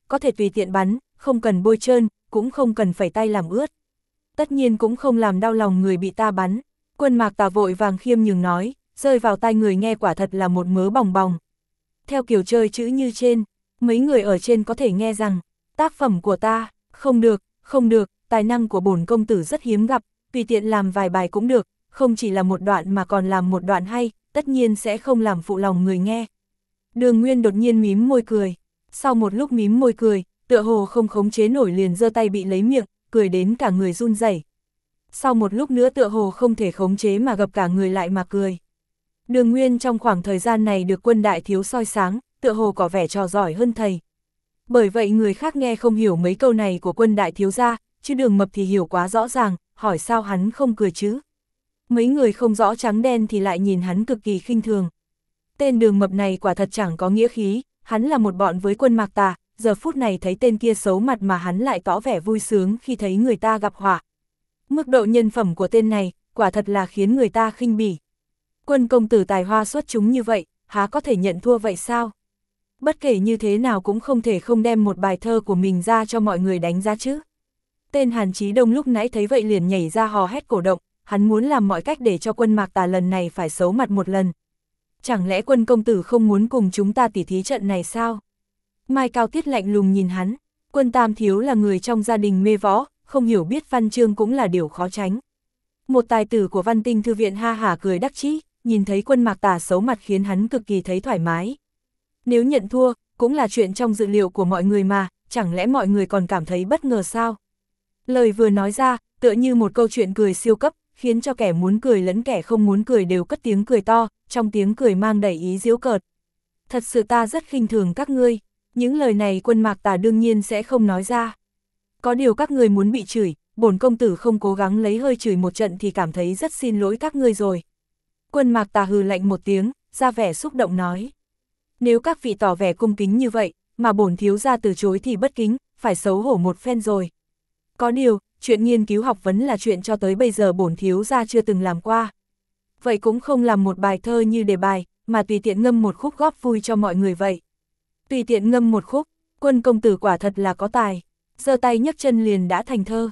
có thể tùy tiện bắn, không cần bôi trơn, cũng không cần phẩy tay làm ướt. Tất nhiên cũng không làm đau lòng người bị ta bắn. Quân Mạc Tà vội vàng khiêm nhường nói, rơi vào tai người nghe quả thật là một mớ bòng bòng. Theo kiểu chơi chữ như trên, mấy người ở trên có thể nghe rằng, tác phẩm của ta, không được, tài năng của bổn công tử rất hiếm gặp, tùy tiện làm vài bài cũng được, không chỉ là một đoạn mà còn làm một đoạn hay, tất nhiên sẽ không làm phụ lòng người nghe. Đường Nguyên đột nhiên mím môi cười, sau một lúc mím môi cười, tựa hồ không khống chế nổi liền giơ tay bị lấy miệng, cười đến cả người run rẩy. Sau một lúc nữa tựa hồ không thể khống chế mà gập cả người lại mà cười. Đường Nguyên trong khoảng thời gian này được Quân đại thiếu soi sáng, tựa hồ có vẻ trò giỏi hơn thầy. Bởi vậy người khác nghe không hiểu mấy câu này của Quân đại thiếu gia, chứ Đường Mập thì hiểu quá rõ ràng, hỏi sao hắn không cười chứ. Mấy người không rõ trắng đen thì lại nhìn hắn cực kỳ khinh thường. Tên Đường Mập này quả thật chẳng có nghĩa khí, hắn là một bọn với Quân Mạc Tà, giờ phút này thấy tên kia xấu mặt mà hắn lại tỏ vẻ vui sướng khi thấy người ta gặp họa. Mức độ nhân phẩm của tên này, quả thật là khiến người ta khinh bỉ. Quân công tử tài hoa xuất chúng như vậy, há có thể nhận thua vậy sao? Bất kể như thế nào cũng không thể không đem một bài thơ của mình ra cho mọi người đánh giá chứ. Tên Hàn Chí Đông lúc nãy thấy vậy liền nhảy ra hò hét cổ động, hắn muốn làm mọi cách để cho Quân Mạc Tà lần này phải xấu mặt một lần. Chẳng lẽ Quân công tử không muốn cùng chúng ta tỉ thí trận này sao? Mai Cao Tiết lạnh lùng nhìn hắn, Quân Tam thiếu là người trong gia đình mê võ, không hiểu biết văn chương cũng là điều khó tránh. Một tài tử của Văn Tinh thư viện ha hả cười đắc chí, nhìn thấy Quân Mạc Tà xấu mặt khiến hắn cực kỳ thấy thoải mái. Nếu nhận thua, cũng là chuyện trong dự liệu của mọi người mà, chẳng lẽ mọi người còn cảm thấy bất ngờ sao? Lời vừa nói ra, tựa như một câu chuyện cười siêu cấp, khiến cho kẻ muốn cười lẫn kẻ không muốn cười đều cất tiếng cười to, trong tiếng cười mang đầy ý giễu cợt. Thật sự ta rất khinh thường các ngươi, những lời này Quân Mạc Tà đương nhiên sẽ không nói ra. Có điều các ngươi muốn bị chửi, bổn công tử không cố gắng lấy hơi chửi một trận thì cảm thấy rất xin lỗi các ngươi rồi. Quân Mạc Tà hừ lạnh một tiếng, ra vẻ xúc động nói. Nếu các vị tỏ vẻ cung kính như vậy, mà bổn thiếu gia từ chối thì bất kính, phải xấu hổ một phen rồi. Có điều, chuyện nghiên cứu học vấn là chuyện cho tới bây giờ bổn thiếu gia chưa từng làm qua. Vậy cũng không làm một bài thơ như đề bài, mà tùy tiện ngâm một khúc góp vui cho mọi người vậy. Tùy tiện ngâm một khúc, Quân công tử quả thật là có tài. Giơ tay nhấc chân liền đã thành thơ.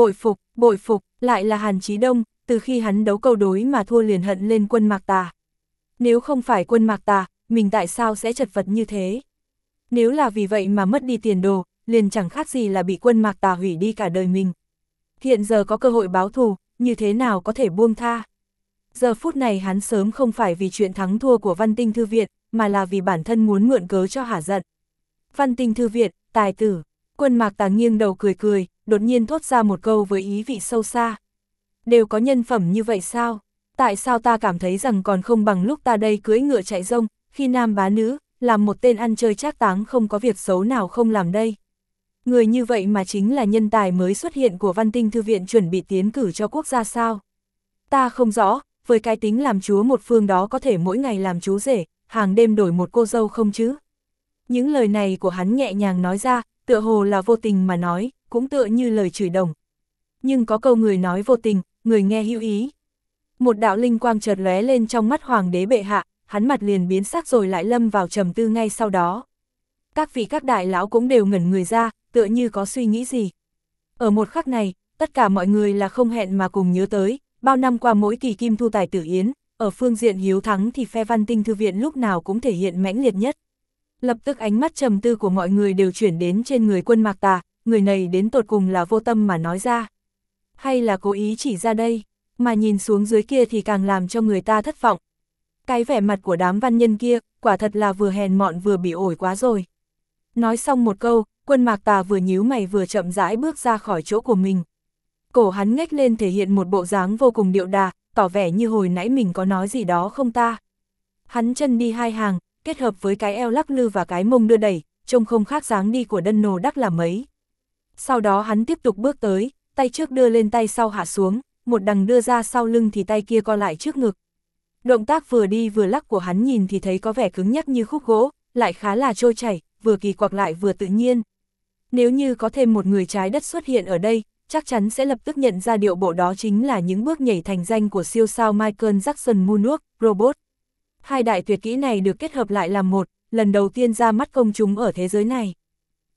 Bội phục, lại là Hàn Chí Đông, từ khi hắn đấu câu đối mà thua liền hận lên Quân Mạc Tà. Nếu không phải Quân Mạc Tà, mình tại sao sẽ chật vật như thế? Nếu là vì vậy mà mất đi tiền đồ, liền chẳng khác gì là bị Quân Mạc Tà hủy đi cả đời mình. Hiện giờ có cơ hội báo thù, như thế nào có thể buông tha? Giờ phút này hắn sớm không phải vì chuyện thắng thua của Văn Tinh thư viện, mà là vì bản thân muốn mượn cớ cho hả giận. Văn Tinh thư viện, tài tử. Quân Mạc Tà nghiêng đầu cười, đột nhiên thốt ra một câu với ý vị sâu xa. Đều có nhân phẩm như vậy sao? Tại sao ta cảm thấy rằng còn không bằng lúc ta đây cưỡi ngựa chạy rông, khi nam bá nữ, làm một tên ăn chơi trác táng không có việc xấu nào không làm đây? Người như vậy mà chính là nhân tài mới xuất hiện của Văn Tinh thư viện chuẩn bị tiến cử cho quốc gia sao? Ta không rõ, với cái tính làm chúa một phương đó có thể mỗi ngày làm chú rể, hàng đêm đổi một cô dâu không chứ? Những lời này của hắn nhẹ nhàng nói ra, tựa hồ là vô tình mà nói, cũng tựa như lời chửi đồng. Nhưng có câu người nói vô tình, người nghe hữu ý. Một đạo linh quang chợt lóe lên trong mắt hoàng đế bệ hạ, hắn mặt liền biến sắc rồi lại lâm vào trầm tư ngay sau đó. Các vị các đại lão cũng đều ngẩn người ra, tựa như có suy nghĩ gì. Ở một khắc này, tất cả mọi người là không hẹn mà cùng nhớ tới, bao năm qua mỗi kỳ kim thu tài tử yến, ở phương diện hiếu thắng thì phe Văn Tinh thư viện lúc nào cũng thể hiện mãnh liệt nhất. Lập tức ánh mắt trầm tư của mọi người đều chuyển đến trên người Quân Mạc Tà, người này đến tột cùng là vô tâm mà nói ra. Hay là cố ý chỉ ra đây, mà nhìn xuống dưới kia thì càng làm cho người ta thất vọng. Cái vẻ mặt của đám văn nhân kia, quả thật là vừa hèn mọn vừa bị ổi quá rồi. Nói xong một câu, Quân Mạc Tà vừa nhíu mày vừa chậm rãi bước ra khỏi chỗ của mình. Cổ hắn nhếch lên thể hiện một bộ dáng vô cùng điệu đà, tỏ vẻ như hồi nãy mình có nói gì đó không ta. Hắn chân đi hai hàng, kết hợp với cái eo lắc lư và cái mông đưa đẩy, trông không khác dáng đi của Đân Nồ Đắc là mấy. Sau đó hắn tiếp tục bước tới, tay trước đưa lên tay sau hạ xuống, một đằng đưa ra sau lưng thì tay kia co lại trước ngực. Động tác vừa đi vừa lắc của hắn nhìn thì thấy có vẻ cứng nhắc như khúc gỗ, lại khá là trôi chảy, vừa kỳ quặc lại vừa tự nhiên. Nếu như có thêm một người trái đất xuất hiện ở đây, chắc chắn sẽ lập tức nhận ra điệu bộ đó chính là những bước nhảy thành danh của siêu sao Michael Jackson Moonwalk, Robot. Hai đại tuyệt kỹ này được kết hợp lại làm một, lần đầu tiên ra mắt công chúng ở thế giới này.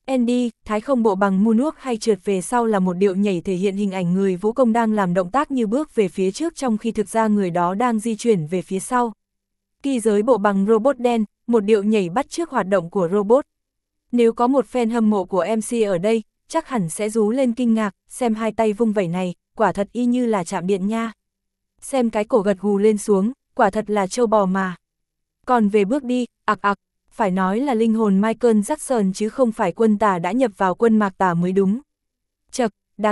Andy, thái không bộ bằng moonwalk hay trượt về sau là một điệu nhảy thể hiện hình ảnh người vũ công đang làm động tác như bước về phía trước trong khi thực ra người đó đang di chuyển về phía sau. Kỳ giới bộ bằng robot đen, một điệu nhảy bắt chước hoạt động của robot. Nếu có một fan hâm mộ của MC ở đây, chắc hẳn sẽ rú lên kinh ngạc, xem hai tay vung vẩy này, quả thật y như là chạm điện nha. Xem cái cổ gật gù lên xuống, quả thật là trâu bò mà. Còn về bước đi, phải nói là linh hồn Michael Jackson chứ không phải Quân Tà đã nhập vào quân Mạc Tà mới đúng. Chậc,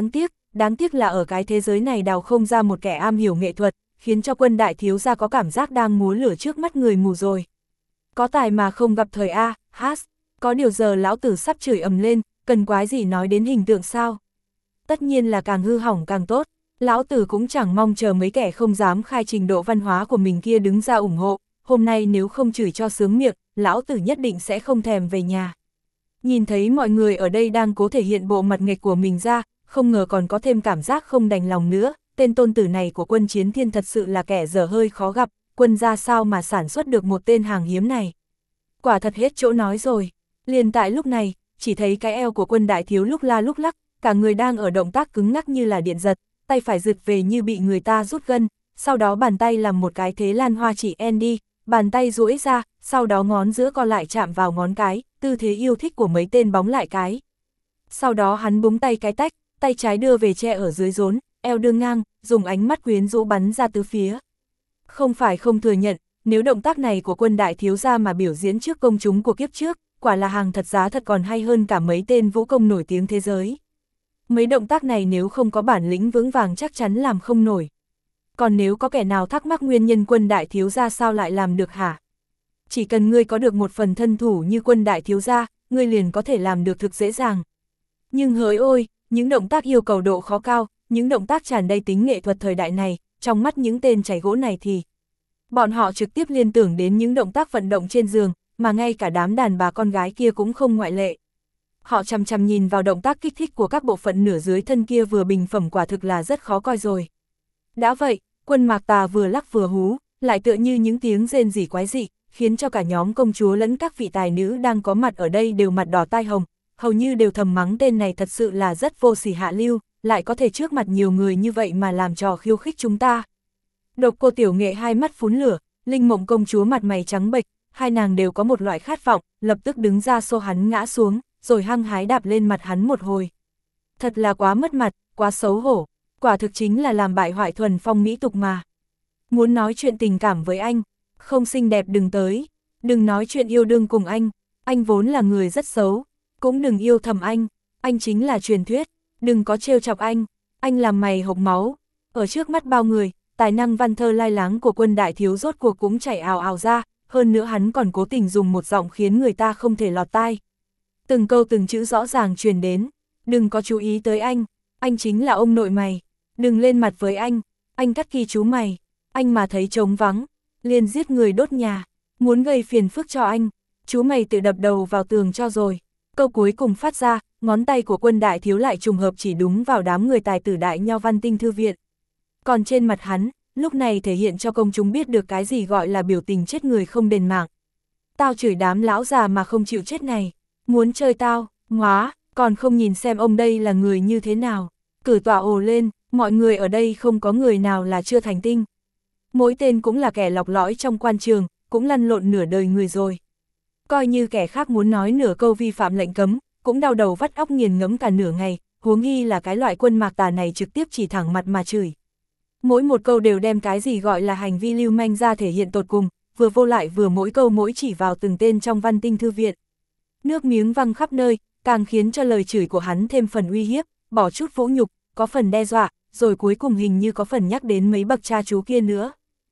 đáng tiếc là ở cái thế giới này đào không ra một kẻ am hiểu nghệ thuật, khiến cho Quân đại thiếu gia có cảm giác đang múa lửa trước mắt người mù rồi. Có tài mà không gặp thời A, Haas, có điều giờ lão tử sắp chửi ầm lên, cần quái gì nói đến hình tượng sao? Tất nhiên là càng hư hỏng càng tốt, lão tử cũng chẳng mong chờ mấy kẻ không dám khai trình độ văn hóa của mình kia đứng ra ủng hộ, hôm nay nếu không chửi cho sướng miệng, lão tử nhất định sẽ không thèm về nhà. Nhìn thấy mọi người ở đây đang cố thể hiện bộ mặt nghịch của mình ra, không ngờ còn có thêm cảm giác không đành lòng nữa, tên tôn tử này của Quân Chiến Thiên thật sự là kẻ dở hơi khó gặp, Quân ra sao mà sản xuất được một tên hàng hiếm này. Quả thật hết chỗ nói rồi, liền tại lúc này, chỉ thấy cái eo của Quân đại thiếu lúc la lúc lắc, cả người đang ở động tác cứng ngắc như là điện giật, tay phải giật về như bị người ta rút gân, sau đó bàn tay làm một cái thế lan hoa chỉ Andy, bàn tay duỗi ra, sau đó ngón giữa co lại chạm vào ngón cái, tư thế yêu thích của mấy tên bóng lại cái. Sau đó hắn búng tay cái tách, tay trái đưa về che ở dưới rốn, eo đưa ngang, dùng ánh mắt quyến rũ bắn ra tứ phía. Không phải không thừa nhận, nếu động tác này của Quân đại thiếu gia mà biểu diễn trước công chúng của kiếp trước, quả là hàng thật giá thật còn hay hơn cả mấy tên vũ công nổi tiếng thế giới. Mấy động tác này nếu không có bản lĩnh vững vàng chắc chắn làm không nổi. Còn nếu có kẻ nào thắc mắc nguyên nhân Quân đại thiếu gia sao lại làm được hả? Chỉ cần ngươi có được một phần thân thủ như Quân đại thiếu gia, ngươi liền có thể làm được thực dễ dàng. Nhưng hỡi ôi, những động tác yêu cầu độ khó cao, những động tác tràn đầy tính nghệ thuật thời đại này, trong mắt những tên chảy gỗ này thì bọn họ trực tiếp liên tưởng đến những động tác vận động trên giường, mà ngay cả đám đàn bà con gái kia cũng không ngoại lệ. Họ chằm chằm nhìn vào động tác kích thích của các bộ phận nửa dưới thân kia vừa bình phẩm quả thực là rất khó coi rồi. Đã vậy, Quân Mạc Tà vừa lắc vừa hú, lại tựa như những tiếng rên rỉ quái dị, khiến cho cả nhóm công chúa lẫn các vị tài nữ đang có mặt ở đây đều mặt đỏ tai hồng, hầu như đều thầm mắng tên này thật sự là rất vô sỉ hạ lưu, lại có thể trước mặt nhiều người như vậy mà làm trò khiêu khích chúng ta. Độc Cô Tiểu Nghệ hai mắt phún lửa, Linh Mộng công chúa mặt mày trắng bệch, hai nàng đều có một loại khát vọng, lập tức đứng ra xô hắn ngã xuống, rồi hăng hái đạp lên mặt hắn một hồi. Thật là quá mất mặt, quá xấu hổ, quả thực chính là làm bại hoại thuần phong mỹ tục mà. Muốn nói chuyện tình cảm với anh, không xinh đẹp đừng tới, đừng nói chuyện yêu đương cùng anh vốn là người rất xấu, cũng đừng yêu thầm anh chính là truyền thuyết, đừng có trêu chọc anh làm mày hộc máu. Ở trước mắt bao người, tài năng văn thơ lai láng của Quân đại thiếu rốt cuộc cũng chảy ào ào ra, hơn nữa hắn còn cố tình dùng một giọng khiến người ta không thể lọt tai. Từng câu từng chữ rõ ràng truyền đến, đừng có chú ý tới anh chính là ông nội mày, đừng lên mặt với anh cắt kỳ chú mày, anh mà thấy trống vắng, liền giết người đốt nhà, muốn gây phiền phức cho chú mày tự đập đầu vào tường cho rồi. Câu cuối cùng phát ra, ngón tay của Quân đại thiếu lại trùng hợp chỉ đúng vào đám người tài tử Đại Nho Văn Tinh Thư Viện. Còn trên mặt hắn, lúc này thể hiện cho công chúng biết được cái gì gọi là biểu tình chết người không đền mạng. Tao chửi đám lão già mà không chịu chết này, muốn chơi tao, ngóa, còn không nhìn xem ông đây là người như thế nào. Cử tọa ồ lên, mọi người ở đây không có người nào là chưa thành tinh. Mỗi tên cũng là kẻ lọc lõi trong quan trường, cũng lăn lộn nửa đời người rồi. Coi như kẻ khác muốn nói nửa câu vi phạm lệnh cấm, cũng đau đầu vắt óc nghiền ngẫm cả nửa ngày, huống nghi là cái loại Quân Mạc Tà này trực tiếp chỉ thẳng mặt mà chửi. Mỗi một câu đều đem cái gì gọi là hành vi lưu manh ra thể hiện tột cùng, vừa vô lại vừa mỗi câu mỗi chỉ vào từng tên trong Văn Tinh Thư Viện. Nước miếng văng khắp nơi, càng khiến cho lời chửi của hắn thêm phần uy hiếp, bỏ chút vũ nhục, có phần đe dọa, rồi cuối cùng hình như có phần nhắc đến mấy bậc cha chú kia nữa.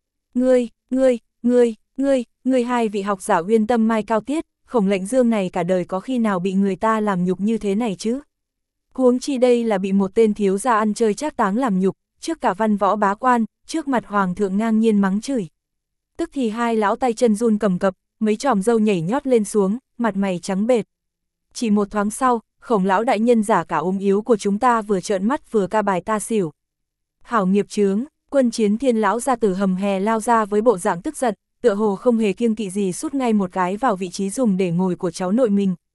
Ngươi hai vị học giả uyên tâm mai cao tiết, Khổng Lệnh Dương này cả đời có khi nào bị người ta làm nhục như thế này chứ? Huống chi đây là bị một tên thiếu gia ăn chơi trác táng làm nhục, trước cả văn võ bá quan, trước mặt hoàng thượng ngang nhiên mắng chửi. Tức thì hai lão tay chân run cầm cập, mấy chòm râu nhảy nhót lên xuống, mặt mày trắng bệch. Chỉ một thoáng sau, Khổng lão đại nhân giả cả ốm yếu của chúng ta vừa trợn mắt vừa ca bài ta xỉu. Hảo nghiệp chướng, Quân Chiến Thiên lão ra từ hầm hè lao ra với bộ dạng tức giận, tựa hồ không hề kiêng kỵ gì sút ngay một cái vào vị trí dùng để ngồi của cháu nội mình.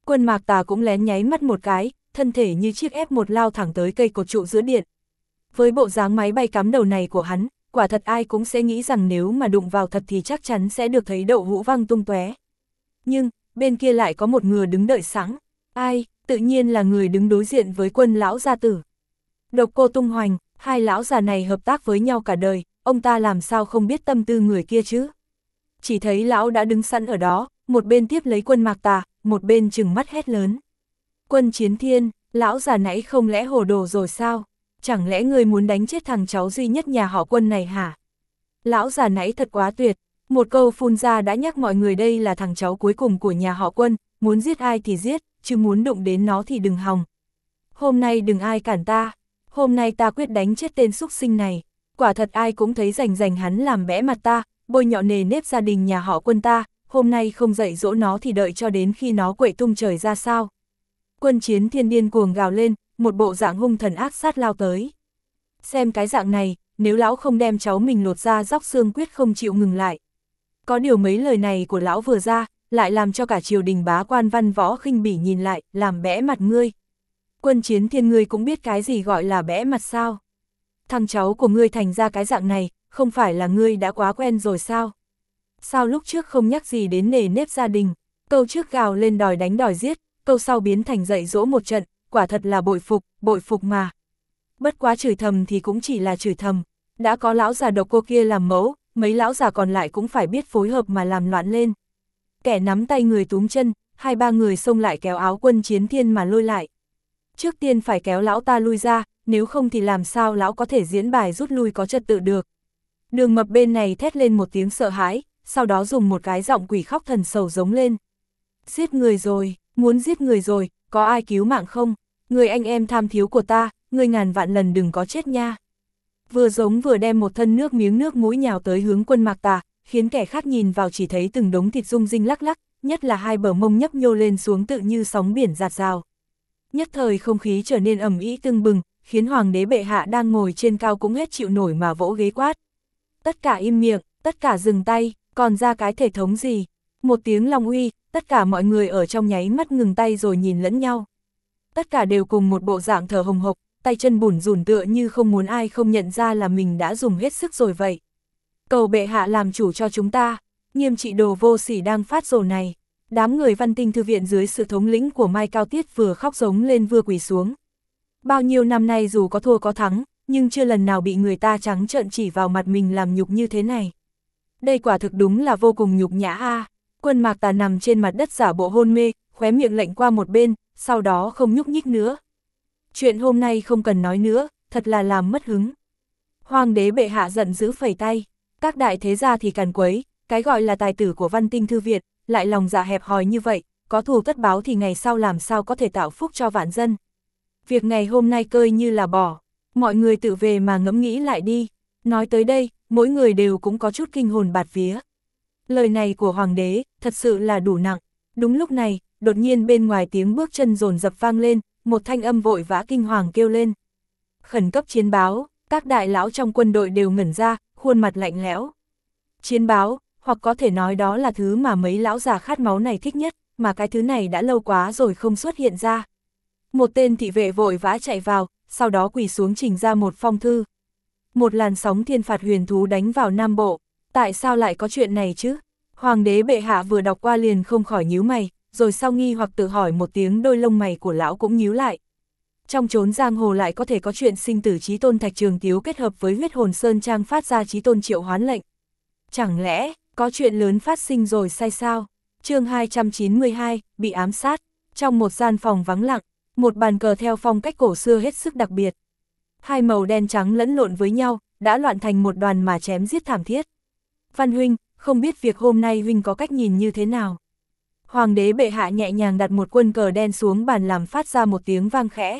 Quân Mạc Tà cũng lén nháy mắt một cái, thân thể như chiếc F1 lao thẳng tới cây cột trụ giữa điện. Với bộ dáng máy bay cắm đầu này của hắn, quả thật ai cũng sẽ nghĩ rằng nếu mà đụng vào thật thì chắc chắn sẽ được thấy đậu hũ văng tung tóe. Nhưng, bên kia lại có một người đứng đợi sẵn. Ai? Tự nhiên là người đứng đối diện với Quân lão gia tử. Độc Cô Tung Hoành, hai lão già này hợp tác với nhau cả đời, ông ta làm sao không biết tâm tư người kia chứ? Chỉ thấy lão đã đứng sẵn ở đó, một bên tiếp lấy Quân Mạc Tà, một bên trừng mắt hét lớn. Quân Chiến Thiên, lão già nãy không lẽ hồ đồ rồi sao? Chẳng lẽ người muốn đánh chết thằng cháu duy nhất nhà họ Quân này hả? Lão già nãy thật quá tuyệt, một câu phun ra đã nhắc mọi người đây là thằng cháu cuối cùng của nhà họ Quân, muốn giết ai thì giết, chứ muốn đụng đến nó thì đừng hòng. Hôm nay đừng ai cản ta, hôm nay ta quyết đánh chết tên súc sinh này, quả thật ai cũng thấy rành hắn làm bẽ mặt ta, bôi nhọ nề nếp gia đình nhà họ Quân ta, hôm nay không dạy dỗ nó thì đợi cho đến khi nó quậy tung trời ra sao. Quân Chiến Thiên điên cuồng gào lên, một bộ dạng hung thần ác sát lao tới. Xem cái dạng này, nếu lão không đem cháu mình lột ra róc xương quyết không chịu ngừng lại. Có điều mấy lời này của lão vừa ra, lại làm cho cả triều đình bá quan văn võ khinh bỉ nhìn lại, làm bẽ mặt ngươi. Quân Chiến Thiên ngươi cũng biết cái gì gọi là bẽ mặt sao? Thằng cháu của ngươi thành ra cái dạng này, không phải là ngươi đã quá quen rồi sao? Sao lúc trước không nhắc gì đến nề nếp gia đình, câu trước gào lên đòi đánh đòi giết, câu sau biến thành dạy dỗ một trận, quả thật là bội phục mà. Bất quá chửi thầm thì cũng chỉ là chửi thầm, đã có lão già Độc Cô kia làm mẫu, mấy lão già còn lại cũng phải biết phối hợp mà làm loạn lên. Kẻ nắm tay người túm chân, hai ba người xông lại kéo áo Quân Chiến Thiên mà lôi lại. Trước tiên phải kéo lão ta lui ra, nếu không thì làm sao lão có thể diễn bài rút lui có trật tự được. Đường Mập bên này thét lên một tiếng sợ hãi, sau đó dùng một cái giọng quỷ khóc thần sầu giống lên. Giết người rồi, muốn giết người rồi, có ai cứu mạng không? Người anh em tham thiếu của ta, người ngàn vạn lần đừng có chết nha. Vừa giống vừa đem một thân nước miếng nước mũi nhào tới hướng Quân Mạc Tà, khiến kẻ khác nhìn vào chỉ thấy từng đống thịt rung rinh lắc lắc, nhất là hai bờ mông nhấp nhô lên xuống tự như sóng biển dạt dào. Nhất thời không khí trở nên ầm ĩ tưng bừng, khiến hoàng đế bệ hạ đang ngồi trên cao cũng hết chịu nổi mà vỗ ghế quát. Tất cả im miệng, tất cả dừng tay, còn ra cái thể thống gì? Một tiếng long uy, tất cả mọi người ở trong nháy mắt ngừng tay rồi nhìn lẫn nhau. Tất cả đều cùng một bộ dạng thở hồng hộc, tay chân bủn rủn tựa như không muốn ai không nhận ra là mình đã dùng hết sức rồi vậy. Cầu bệ hạ làm chủ cho chúng ta, nghiêm trị đồ vô sỉ đang phát rồ này. Đám người Văn Tinh Thư viện dưới sự thống lĩnh của Mai Cao Tiết vừa khóc giống lên vừa quỳ xuống. Bao nhiêu năm nay dù có thua có thắng, nhưng chưa lần nào bị người ta trắng trợn chỉ vào mặt mình làm nhục như thế này. Đây quả thực đúng là vô cùng nhục nhã a. Quân Mạc Tà nằm trên mặt đất giả bộ hôn mê, khóe miệng lệnh qua một bên, sau đó không nhúc nhích nữa. Chuyện hôm nay không cần nói nữa, thật là làm mất hứng. Hoàng đế bệ hạ giận dữ phẩy tay, các đại thế gia thì càn quấy, cái gọi là tài tử của Văn Tinh Thư viện, lại lòng dạ hẹp hòi như vậy, có thù tất báo thì ngày sau làm sao có thể tạo phúc cho vạn dân. Việc ngày hôm nay coi như là bỏ, mọi người tự về mà ngẫm nghĩ lại đi. Nói tới đây, mỗi người đều cũng có chút kinh hồn bạt vía. Lời này của hoàng đế, thật sự là đủ nặng. Đúng lúc này, đột nhiên bên ngoài tiếng bước chân dồn dập vang lên, một thanh âm vội vã kinh hoàng kêu lên. Khẩn cấp chiến báo, các đại lão trong quân đội đều ngẩn ra, khuôn mặt lạnh lẽo. Chiến báo, hoặc có thể nói đó là thứ mà mấy lão già khát máu này thích nhất, mà cái thứ này đã lâu quá rồi không xuất hiện ra. Một tên thị vệ vội vã chạy vào, sau đó quỳ xuống trình ra một phong thư. Một làn sóng thiên phạt huyền thú đánh vào Nam Bộ, tại sao lại có chuyện này chứ? Hoàng đế bệ hạ vừa đọc qua liền không khỏi nhíu mày, rồi sau nghi hoặc tự hỏi một tiếng đôi lông mày của lão cũng nhíu lại. Trong chốn giang hồ lại có thể có chuyện sinh tử chí tôn Thạch Trường Tiếu kết hợp với huyết hồn sơn trang phát ra chí tôn triệu hoán lệnh. Chẳng lẽ, có chuyện lớn phát sinh rồi sai sao? Chương 292, bị ám sát. Trong một gian phòng vắng lặng, một bàn cờ theo phong cách cổ xưa hết sức đặc biệt. Hai màu đen trắng lẫn lộn với nhau, đã loạn thành một đoàn mà chém giết thảm thiết. Văn huynh, không biết việc hôm nay huynh có cách nhìn như thế nào? Hoàng đế bệ hạ nhẹ nhàng đặt một quân cờ đen xuống bàn làm phát ra một tiếng vang khẽ.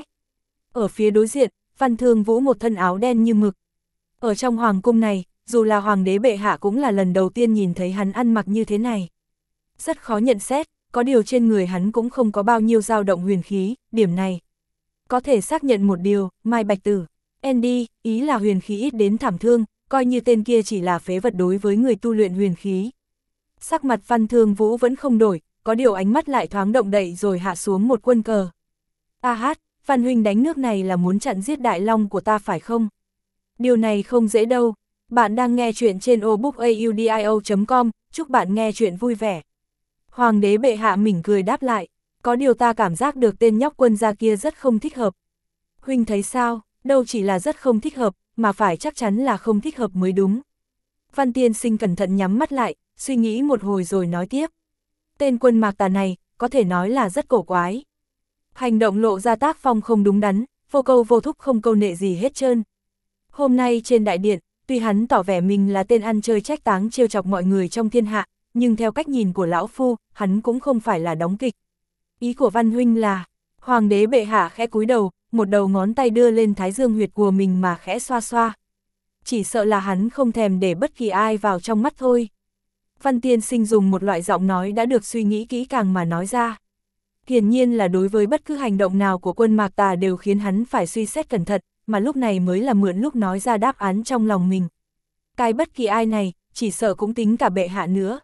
Ở phía đối diện, Văn Thương Vũ một thân áo đen như mực. Ở trong hoàng cung này, dù là hoàng đế bệ hạ cũng là lần đầu tiên nhìn thấy hắn ăn mặc như thế này. Rất khó nhận xét, có điều trên người hắn cũng không có bao nhiêu dao động huyền khí, điểm này. Có thể xác nhận một điều, Mai Bạch Tử, Andy, ý là huyền khí ít đến thảm thương, coi như tên kia chỉ là phế vật đối với người tu luyện huyền khí. Sắc mặt Văn Thương Vũ vẫn không đổi, có điều ánh mắt lại thoáng động đậy rồi hạ xuống một quân cờ. A hát, Văn huynh đánh nước này là muốn chặn giết Đại Long của ta phải không? Điều này không dễ đâu. Bạn đang nghe chuyện trên audiobookaudio.com, chúc bạn nghe chuyện vui vẻ. Hoàng đế bệ hạ mỉm cười đáp lại, có điều ta cảm giác được tên nhóc Quân gia kia rất không thích hợp. Huynh thấy sao? Đâu chỉ là rất không thích hợp, mà phải chắc chắn là không thích hợp mới đúng. Văn tiên sinh cẩn thận nhắm mắt lại, suy nghĩ một hồi rồi nói tiếp. Tên Quân Mạc Tà này, có thể nói là rất cổ quái. Hành động lộ ra tác phong không đúng đắn, vô câu vô thúc không câu nệ gì hết trơn. Hôm nay trên đại điện, tuy hắn tỏ vẻ mình là tên ăn chơi trách táng trêu chọc mọi người trong thiên hạ, nhưng theo cách nhìn của lão phu, hắn cũng không phải là đóng kịch. Ý của Văn huynh là, Hoàng đế bệ hạ khẽ cúi đầu, một đầu ngón tay đưa lên thái dương huyệt của mình mà khẽ xoa xoa. Chỉ sợ là hắn không thèm để bất kỳ ai vào trong mắt thôi. Văn tiên sinh dùng một loại giọng nói đã được suy nghĩ kỹ càng mà nói ra. Hiển nhiên là đối với bất cứ hành động nào của Quân Mạc Tà đều khiến hắn phải suy xét cẩn thận, mà lúc này mới là mượn lúc nói ra đáp án trong lòng mình. Cái bất kỳ ai này, chỉ sợ cũng tính cả bệ hạ nữa.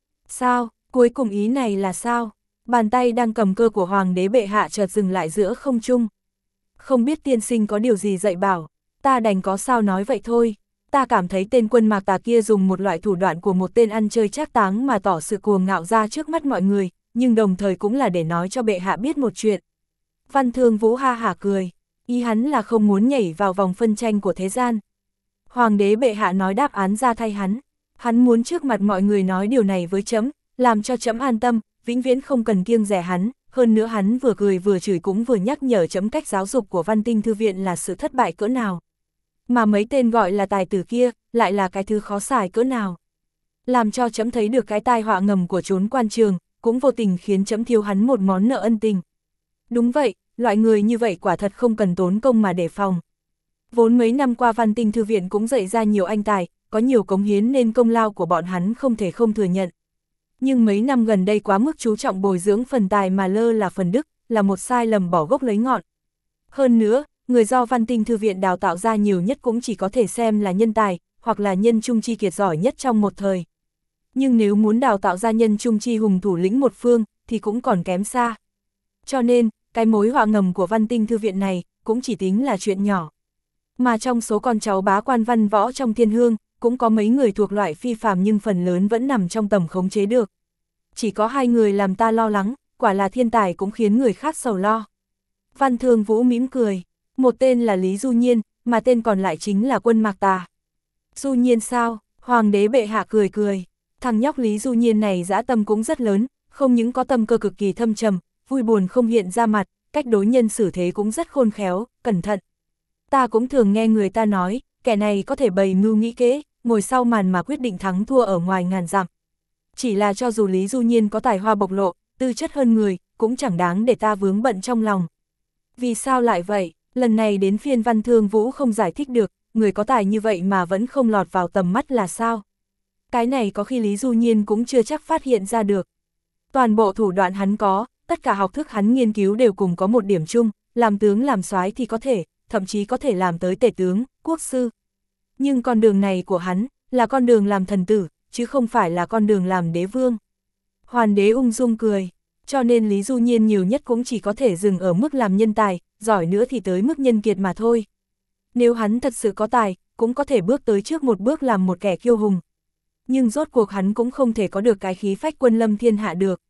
Sao, cuối cùng ý này là sao? Bàn tay đang cầm cơ của Hoàng đế bệ hạ chợt dừng lại giữa không trung. Không biết tiên sinh có điều gì dạy bảo, ta đành có sao nói vậy thôi. Ta cảm thấy tên Quân Mạc Tà kia dùng một loại thủ đoạn của một tên ăn chơi trác táng mà tỏ sự cuồng ngạo ra trước mắt mọi người, nhưng đồng thời cũng là để nói cho bệ hạ biết một chuyện. Văn Thương Vũ ha hả cười, ý hắn là không muốn nhảy vào vòng phân tranh của thế gian. Hoàng đế bệ hạ nói đáp án ra thay hắn muốn trước mặt mọi người nói điều này với trẫm, làm cho trẫm an tâm, vĩnh viễn không cần kiêng dè hắn. Hơn nữa hắn vừa cười vừa chửi cũng vừa nhắc nhở trẫm cách giáo dục của Văn Tinh Thư viện là sự thất bại cỡ nào. Mà mấy tên gọi là tài tử kia, lại là cái thứ khó xài cỡ nào. Làm cho trẫm thấy được cái tai họa ngầm của chốn quan trường, cũng vô tình khiến trẫm thiếu hắn một món nợ ân tình. Đúng vậy, loại người như vậy quả thật không cần tốn công mà đề phòng. Vốn mấy năm qua Văn Tinh Thư viện cũng dạy ra nhiều anh tài, có nhiều cống hiến nên công lao của bọn hắn không thể không thừa nhận. Nhưng mấy năm gần đây quá mức chú trọng bồi dưỡng phần tài mà lơ là phần đức, là một sai lầm bỏ gốc lấy ngọn. Hơn nữa, người do Văn Tinh Thư viện đào tạo ra nhiều nhất cũng chỉ có thể xem là nhân tài, hoặc là nhân trung chi kiệt giỏi nhất trong một thời. Nhưng nếu muốn đào tạo ra nhân trung chi hùng thủ lĩnh một phương, thì cũng còn kém xa. Cho nên, cái mối họa ngầm của Văn Tinh Thư viện này, cũng chỉ tính là chuyện nhỏ. Mà trong số con cháu bá quan văn võ trong thiên hương, cũng có mấy người thuộc loại phi phàm nhưng phần lớn vẫn nằm trong tầm khống chế được. Chỉ có hai người làm ta lo lắng, quả là thiên tài cũng khiến người khác sầu lo. Văn Thương Vũ mỉm cười, một tên là Lý Du Nhiên, mà tên còn lại chính là Quân Mạc Tà. Du Nhiên sao? Hoàng đế bệ hạ cười cười. Thằng nhóc Lý Du Nhiên này dã tâm cũng rất lớn, không những có tâm cơ cực kỳ thâm trầm, vui buồn không hiện ra mặt, cách đối nhân xử thế cũng rất khôn khéo, cẩn thận. Ta cũng thường nghe người ta nói, kẻ này có thể bày mưu nghĩ kế, ngồi sau màn mà quyết định thắng thua ở ngoài ngàn dặm. Chỉ là cho dù Lý Du Nhiên có tài hoa bộc lộ, tư chất hơn người, cũng chẳng đáng để ta vướng bận trong lòng. Vì sao lại vậy? Lần này đến phiên Văn Thương Vũ không giải thích được, người có tài như vậy mà vẫn không lọt vào tầm mắt là sao? Cái này có khi Lý Du Nhiên cũng chưa chắc phát hiện ra được. Toàn bộ thủ đoạn hắn có, tất cả học thức hắn nghiên cứu đều cùng có một điểm chung, làm tướng làm soái thì có thể, thậm chí có thể làm tới tể tướng, quốc sư. Nhưng con đường này của hắn, là con đường làm thần tử, chứ không phải là con đường làm đế vương. Hoàn đế ung dung cười, cho nên Lý Du Nhiên nhiều nhất cũng chỉ có thể dừng ở mức làm nhân tài, giỏi nữa thì tới mức nhân kiệt mà thôi. Nếu hắn thật sự có tài, cũng có thể bước tới trước một bước làm một kẻ kiêu hùng. Nhưng rốt cuộc hắn cũng không thể có được cái khí phách quân lâm thiên hạ được.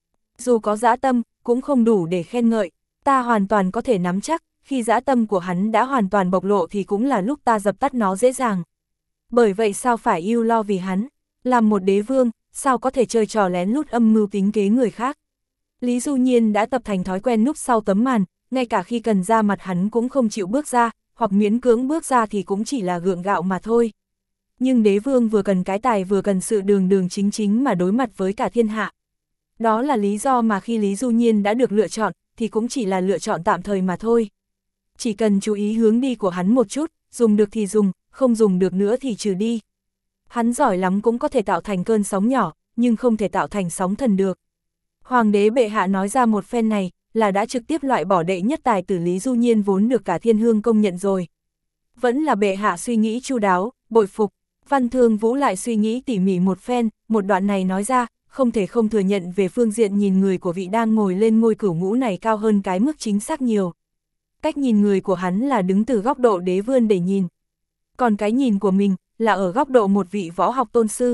Dù có dã tâm, cũng không đủ để khen ngợi, ta hoàn toàn có thể nắm chắc, khi dã tâm của hắn đã hoàn toàn bộc lộ thì cũng là lúc ta dập tắt nó dễ dàng. Bởi vậy sao phải ưu lo vì hắn, làm một đế vương, sao có thể chơi trò lén lút âm mưu tính kế người khác. Lý Du Nhiên đã tập thành thói quen núp sau tấm màn, ngay cả khi cần ra mặt hắn cũng không chịu bước ra, hoặc miễn cưỡng bước ra thì cũng chỉ là gượng gạo mà thôi. Nhưng đế vương vừa cần cái tài vừa cần sự đường đường chính chính mà đối mặt với cả thiên hạ. Đó là lý do mà khi Lý Du Nhiên đã được lựa chọn, thì cũng chỉ là lựa chọn tạm thời mà thôi. Chỉ cần chú ý hướng đi của hắn một chút, dùng được thì dùng, không dùng được nữa thì trừ đi. Hắn giỏi lắm cũng có thể tạo thành cơn sóng nhỏ, nhưng không thể tạo thành sóng thần được. Hoàng đế bệ hạ nói ra một phen này, là đã trực tiếp loại bỏ đệ nhất tài tử Lý Du Nhiên vốn được cả thiên hương công nhận rồi. Vẫn là bệ hạ suy nghĩ chu đáo, bội phục. Văn Thương Vũ lại suy nghĩ tỉ mỉ một phen, một đoạn này nói ra, không thể không thừa nhận về phương diện nhìn người của vị đang ngồi lên ngôi cửu ngũ này cao hơn cái mức chính xác nhiều. Cách nhìn người của hắn là đứng từ góc độ đế vương để nhìn. Còn cái nhìn của mình là ở góc độ một vị võ học tôn sư.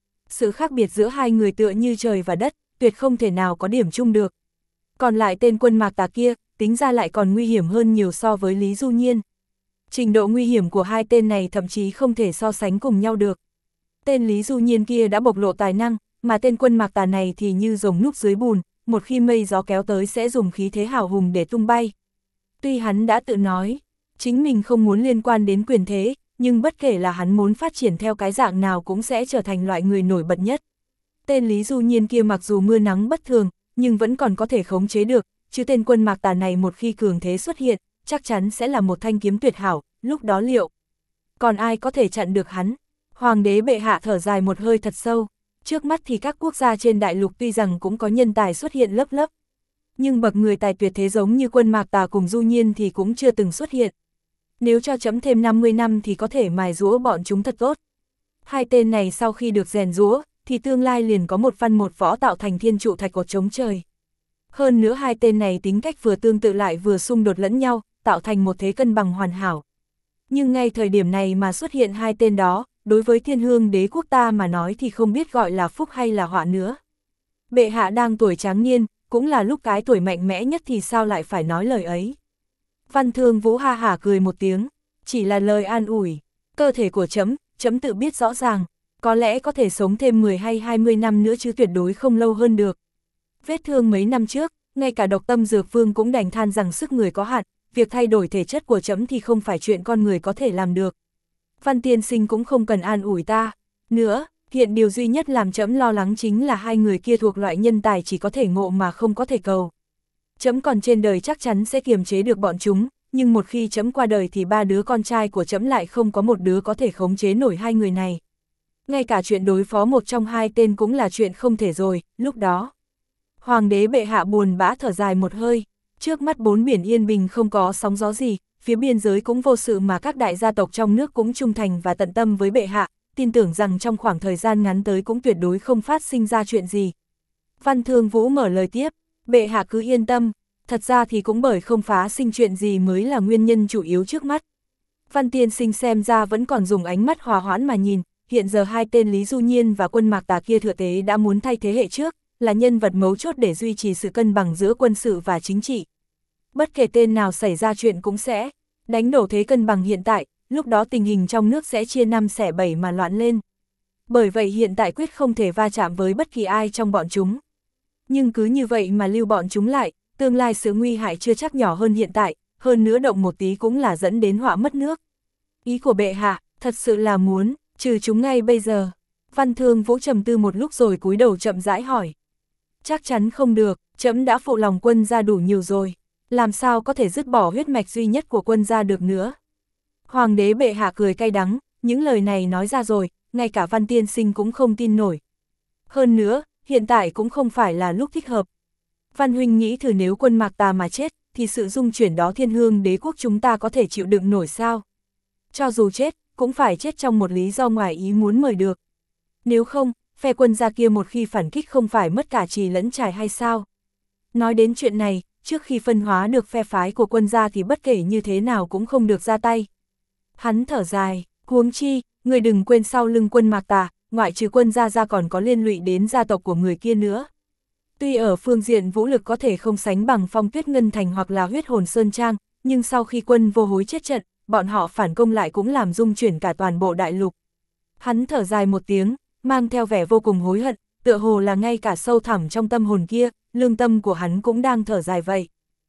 Sự khác biệt giữa hai người tựa như trời và đất, tuyệt không thể nào có điểm chung được. Còn lại tên Quân Mạc Tà kia, tính ra lại còn nguy hiểm hơn nhiều so với Lý Du Nhiên. Trình độ nguy hiểm của hai tên này thậm chí không thể so sánh cùng nhau được. Tên Lý Du Nhiên kia đã bộc lộ tài năng, mà tên Quân Mạc Tà này thì như rồng núp dưới bùn, một khi mây gió kéo tới sẽ dùng khí thế hào hùng để tung bay. Tuy hắn đã tự nói, chính mình không muốn liên quan đến quyền thế, nhưng bất kể là hắn muốn phát triển theo cái dạng nào cũng sẽ trở thành loại người nổi bật nhất. Tên Lý Du Nhiên kia mặc dù mưa nắng bất thường, nhưng vẫn còn có thể khống chế được, chứ tên Quân Mạc Tà này một khi cường thế xuất hiện, chắc chắn sẽ là một thanh kiếm tuyệt hảo, lúc đó liệu còn ai có thể chặn được hắn? Hoàng đế bệ hạ thở dài một hơi thật sâu, trước mắt thì các quốc gia trên đại lục tuy rằng cũng có nhân tài xuất hiện lớp lớp, nhưng bậc người tài tuyệt thế giống như Quân Mạc Tà cùng Du Nhiên thì cũng chưa từng xuất hiện. Nếu cho chấm thêm 50 năm thì có thể mài giũa bọn chúng thật tốt. Hai tên này sau khi được rèn giũa, thì tương lai liền có một văn một võ tạo thành thiên trụ thạch cột chống trời. Hơn nữa hai tên này tính cách vừa tương tự lại vừa xung đột lẫn nhau, tạo thành một thế cân bằng hoàn hảo. Nhưng ngay thời điểm này mà xuất hiện hai tên đó, đối với Thiên Hương đế quốc ta mà nói thì không biết gọi là phúc hay là họa nữa. Bệ hạ đang tuổi tráng niên, cũng là lúc cái tuổi mạnh mẽ nhất thì sao lại phải nói lời ấy. Văn Thương Vũ ha hả cười một tiếng, chỉ là lời an ủi, cơ thể của chấm tự biết rõ ràng, có lẽ có thể sống thêm 10 hay 20 năm nữa chứ tuyệt đối không lâu hơn được. Vết thương mấy năm trước, ngay cả Độc Tâm Dược Vương cũng đành than rằng sức người có hạn, việc thay đổi thể chất của chấm thì không phải chuyện con người có thể làm được. Văn tiên sinh cũng không cần an ủi ta nữa, hiện điều duy nhất làm chấm lo lắng chính là hai người kia thuộc loại nhân tài chỉ có thể ngộ mà không có thể cầu. Chấm còn trên đời chắc chắn sẽ kiềm chế được bọn chúng, nhưng một khi chấm qua đời thì ba đứa con trai của chấm lại không có một đứa có thể khống chế nổi hai người này. Ngay cả chuyện đối phó một trong hai tên cũng là chuyện không thể rồi, lúc đó. Hoàng đế bệ hạ buồn bã thở dài một hơi, trước mắt bốn biển yên bình không có sóng gió gì, phía biên giới cũng vô sự mà các đại gia tộc trong nước cũng trung thành và tận tâm với bệ hạ, tin tưởng rằng trong khoảng thời gian ngắn tới cũng tuyệt đối không phát sinh ra chuyện gì. Văn Thương Vũ mở lời tiếp, bệ hạ cứ yên tâm, thật ra thì cũng bởi không phá sinh chuyện gì mới là nguyên nhân chủ yếu trước mắt. Văn tiên sinh xem ra vẫn còn dùng ánh mắt hòa hoãn mà nhìn, hiện giờ hai tên Lý Du Nhiên và Quân Mạc Tà kia thừa tế đã muốn thay thế hệ trước, là nhân vật mấu chốt để duy trì sự cân bằng giữa quân sự và chính trị. Bất kể tên nào xảy ra chuyện cũng sẽ đánh đổ thế cân bằng hiện tại, lúc đó tình hình trong nước sẽ chia năm xẻ bảy mà loạn lên. Bởi vậy hiện tại quyết không thể va chạm với bất kỳ ai trong bọn chúng. Nhưng cứ như vậy mà lưu bọn chúng lại, tương lai sự nguy hại chưa chắc nhỏ hơn hiện tại, hơn nữa động một tí cũng là dẫn đến họa mất nước. Ý của bệ hạ, thật sự là muốn trừ chúng ngay bây giờ. Văn Thương Vũ trầm tư một lúc rồi cúi đầu chậm rãi hỏi. Chắc chắn không được, trẫm đã phụ lòng Quân gia đủ nhiều rồi, làm sao có thể dứt bỏ huyết mạch duy nhất của Quân gia được nữa. Hoàng đế bệ hạ cười cay đắng, những lời này nói ra rồi, ngay cả Văn tiên sinh cũng không tin nổi. Hơn nữa, hiện tại cũng không phải là lúc thích hợp. Văn huynh nghĩ thử nếu Quân Mạc Tà mà chết, thì sự dung chuyển đó Thiên Hương đế quốc chúng ta có thể chịu đựng nổi sao? Cho dù chết, cũng phải chết trong một lý do ngoài ý muốn mời được. Nếu không, phe Quân gia kia một khi phản kích không phải mất cả trì lẫn trải hay sao? Nói đến chuyện này, trước khi phân hóa được phe phái của Quân gia thì bất kể như thế nào cũng không được ra tay. Hắn thở dài, huống chi, người đừng quên sau lưng Quân Mạc Tà, ngoại trừ Quân gia ra còn có liên lụy đến gia tộc của người kia nữa. Tuy ở phương diện vũ lực có thể không sánh bằng Phong Tuyết Ngân Thành hoặc là Huyết Hồn Sơn Trang, nhưng sau khi Quân Vô Hối chết trận, bọn họ phản công lại cũng làm rung chuyển cả toàn bộ đại lục. Hắn thở dài một tiếng, mang theo vẻ vô cùng hối hận, tựa hồ là ngay cả sâu thẳm trong tâm hồn kia, lương tâm của hắn cũng đang thở dài vậy.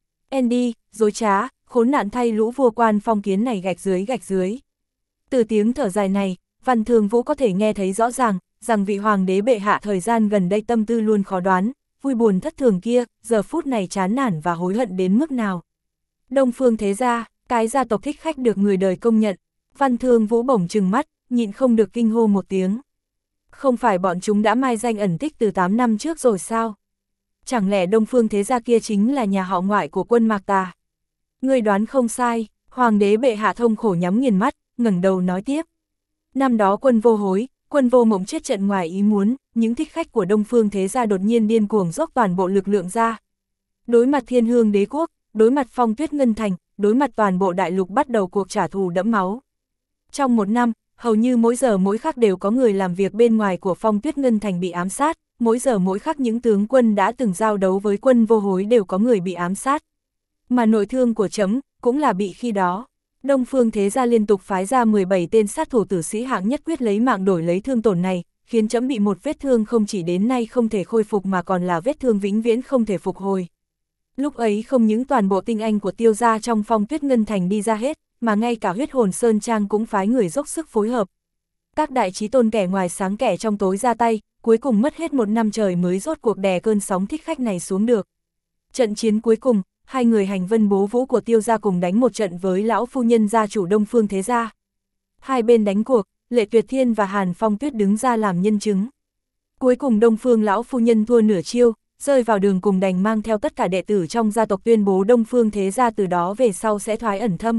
Andy, dối trá, khốn nạn thay lũ vua quan phong kiến này gạch dưới. Từ tiếng thở dài này, Văn Thương Vũ có thể nghe thấy rõ ràng, rằng vị hoàng đế bệ hạ thời gian gần đây tâm tư luôn khó đoán, vui buồn thất thường kia, giờ phút này chán nản và hối hận đến mức nào. Đông Phương thế gia, cái gia tộc thích khách được người đời công nhận, Văn Thương Vũ bỗng trừng mắt, nhịn không được kinh hô một tiếng. Không phải bọn chúng đã mai danh ẩn tích từ 8 năm trước rồi sao? Chẳng lẽ Đông Phương thế gia kia chính là nhà họ ngoại của Quân Mạc Tà? Người đoán không sai, hoàng đế bệ hạ thông khổ nhắm nghiền mắt, ngẩng đầu nói tiếp. Năm đó Quân Vô Hối, Quân Vô Mộng chết trận ngoài ý muốn, những thích khách của Đông Phương Thế Gia đột nhiên điên cuồng dốc toàn bộ lực lượng ra. Đối mặt Thiên Hương Đế Quốc, đối mặt Phong Tuyết Ngân Thành, đối mặt toàn bộ đại lục bắt đầu cuộc trả thù đẫm máu. Trong một năm, hầu như mỗi giờ mỗi khắc đều có người làm việc bên ngoài của Phong Tuyết Ngân Thành bị ám sát, mỗi giờ mỗi khắc những tướng quân đã từng giao đấu với Quân Vô Hối đều có người bị ám sát. Mà nội thương của trẫm cũng là bị khi đó. Đông Phương Thế Gia liên tục phái ra 17 tên sát thủ tử sĩ hạng nhất quyết lấy mạng đổi lấy thương tổn này, khiến trẫm bị một vết thương không chỉ đến nay không thể khôi phục mà còn là vết thương vĩnh viễn không thể phục hồi. Lúc ấy không những toàn bộ tinh anh của Tiêu gia trong Phong Tuyết Ngân Thành đi ra hết, mà ngay cả Huyết Hồn Sơn Trang cũng phái người dốc sức phối hợp. Các đại chí tôn kẻ ngoài sáng kẻ trong tối ra tay, cuối cùng mất hết một năm trời mới rốt cuộc đè cơn sóng thích khách này xuống được. Trận chiến cuối cùng, hai người hành vân bố vũ của Tiêu gia cùng đánh một trận với lão phu nhân gia chủ Đông Phương Thế Gia. Hai bên đánh cuộc, Lệ Tuyệt Thiên và Hàn Phong Tuyết đứng ra làm nhân chứng. Cuối cùng Đông Phương lão phu nhân thua nửa chiêu, rơi vào đường cùng đành mang theo tất cả đệ tử trong gia tộc tuyên bố Đông Phương Thế Gia từ đó về sau sẽ thoái ẩn thâm.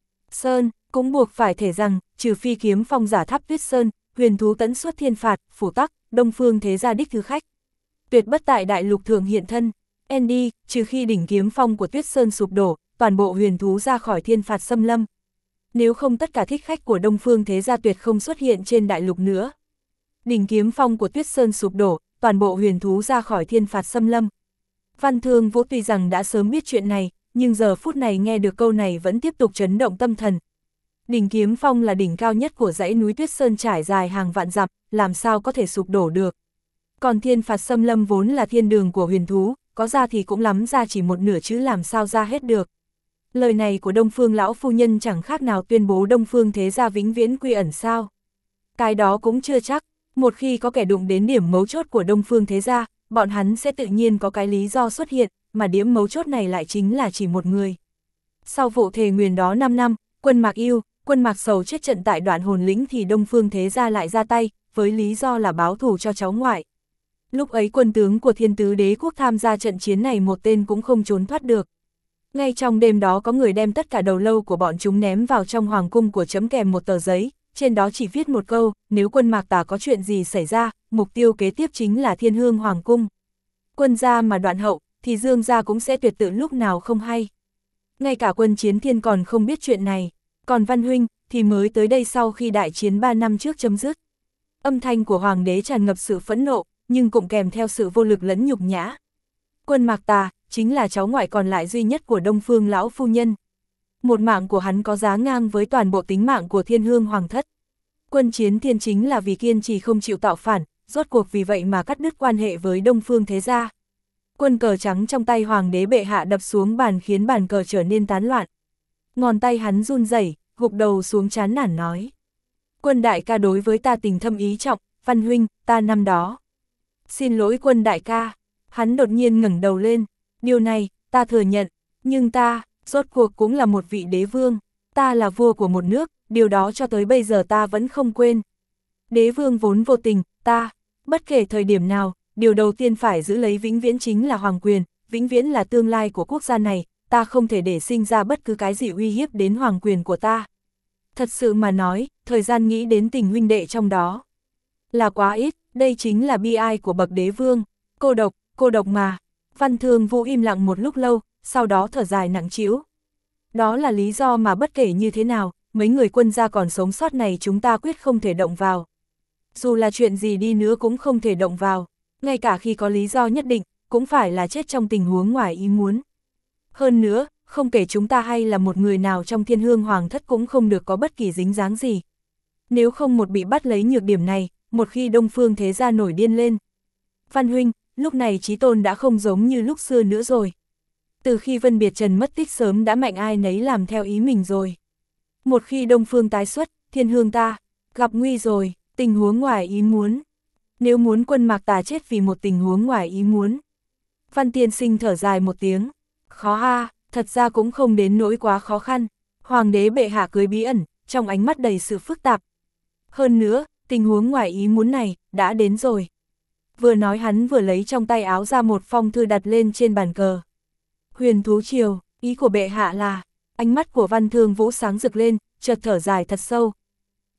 Sơn cũng buộc phải thể rằng, trừ phi kiếm phong giả tháp Tuyết Sơn, huyền thú tấn xuất thiên phạt, phủ tắc, Đông Phương Thế Gia đích thứ khách. Tuyệt bất tại đại lục thường hiện thân. Andy, trừ khi đỉnh kiếm phong của Tuyết Sơn sụp đổ, toàn bộ huyền thú ra khỏi thiên phạt xâm lâm. Nếu không tất cả thích khách của Đông Phương Thế Gia tuyệt không xuất hiện trên đại lục nữa. Đỉnh kiếm phong của Tuyết Sơn sụp đổ, toàn bộ huyền thú ra khỏi thiên phạt xâm lâm. Văn Thương Vũ tuy rằng đã sớm biết chuyện này, nhưng giờ phút này nghe được câu này vẫn tiếp tục chấn động tâm thần. Đỉnh kiếm phong là đỉnh cao nhất của dãy núi Tuyết Sơn trải dài hàng vạn dặm, làm sao có thể sụp đổ được. Còn thiên phạt xâm lâm vốn là thiên đường của huyền thú, có ra thì cũng lắm ra chỉ một nửa chứ làm sao ra hết được. Lời này của Đông Phương lão phu nhân chẳng khác nào tuyên bố Đông Phương Thế Gia vĩnh viễn quy ẩn sao. Cái đó cũng chưa chắc, một khi có kẻ đụng đến điểm mấu chốt của Đông Phương Thế Gia, bọn hắn sẽ tự nhiên có cái lý do xuất hiện, mà điểm mấu chốt này lại chính là chỉ một người. Sau vụ thề nguyền đó 5 năm, Quân Mạc Yêu, Quân Mạc Sầu chết trận tại Đoạn Hồn Lĩnh thì Đông Phương Thế Gia lại ra tay, với lý do là báo thù cho cháu ngoại. Lúc ấy quân tướng của Thiên Tứ Đế Quốc tham gia trận chiến này một tên cũng không trốn thoát được. Ngay trong đêm đó có người đem tất cả đầu lâu của bọn chúng ném vào trong hoàng cung của trẫm kèm một tờ giấy, trên đó chỉ viết một câu, nếu Quân Mạc Tà có chuyện gì xảy ra, mục tiêu kế tiếp chính là Thiên Hương Hoàng cung. Quân gia mà đoạn hậu, thì Dương gia cũng sẽ tuyệt tự lúc nào không hay. Ngay cả Quân Chiến Thiên còn không biết chuyện này, còn Văn huynh thì mới tới đây sau khi đại chiến 3 năm trước chấm dứt. Âm thanh của hoàng đế tràn ngập sự phẫn nộ, nhưng cũng kèm theo sự vô lực lẫn nhục nhã. Quân Mạc Tà chính là cháu ngoại còn lại duy nhất của Đông Phương lão phu nhân. Một mạng của hắn có giá ngang với toàn bộ tính mạng của Thiên Hương Hoàng thất. Quân Chiến Thiên chính là vì kiên trì không chịu tạo phản, rốt cuộc vì vậy mà cắt đứt quan hệ với Đông Phương Thế Gia. Quân cờ trắng trong tay hoàng đế bệ hạ đập xuống bàn khiến bàn cờ trở nên tán loạn. Ngón tay hắn run rẩy, gục đầu xuống chán nản nói. Quân đại ca đối với ta tình thâm ý trọng, Văn huynh, ta năm đó. Xin lỗi Quân đại ca. Hắn đột nhiên ngẩng đầu lên. Điều này, ta thừa nhận, nhưng ta, rốt cuộc cũng là một vị đế vương. Ta là vua của một nước, điều đó cho tới bây giờ ta vẫn không quên. Đế vương vốn vô tình, ta, bất kể thời điểm nào, điều đầu tiên phải giữ lấy vĩnh viễn chính là hoàng quyền, vĩnh viễn là tương lai của quốc gia này, ta không thể để sinh ra bất cứ cái gì uy hiếp đến hoàng quyền của ta. Thật sự mà nói, thời gian nghĩ đến tình huynh đệ trong đó là quá ít, đây chính là bi ai của bậc đế vương. Cô độc mà. Văn Thương Vũ im lặng một lúc lâu, sau đó thở dài nặng trĩu. Đó là lý do mà bất kể như thế nào, mấy người quân gia còn sống sót này chúng ta quyết không thể động vào. Dù là chuyện gì đi nữa cũng không thể động vào, ngay cả khi có lý do nhất định, cũng phải là chết trong tình huống ngoài ý muốn. Hơn nữa, không kể chúng ta hay là một người nào trong Thiên Hương Hoàng thất cũng không được có bất kỳ dính dáng gì. Nếu không một bị bắt lấy nhược điểm này, một khi Đông Phương Thế Gia nổi điên lên. Văn huynh, lúc này Chí Tôn đã không giống như lúc xưa nữa rồi. Từ khi Vân Biệt Trần mất tích sớm đã mạnh ai nấy làm theo ý mình rồi. Một khi Đông Phương tái xuất, Thiên Hương ta gặp nguy rồi, tình huống ngoài ý muốn. Nếu muốn Quân Mạc Tà chết vì một tình huống ngoài ý muốn. Văn tiên sinh thở dài một tiếng. Khó a, thật ra cũng không đến nỗi quá khó khăn. Hoàng đế bệ hạ cưới bí ẩn, trong ánh mắt đầy sự phức tạp. Hơn nữa, tình huống ngoài ý muốn này đã đến rồi. Vừa nói hắn vừa lấy trong tay áo ra một phong thư đặt lên trên bàn cờ. Huyền thú triều, ý của bệ hạ là. Ánh mắt của Văn Thương Vũ sáng rực lên, chợt thở dài thật sâu.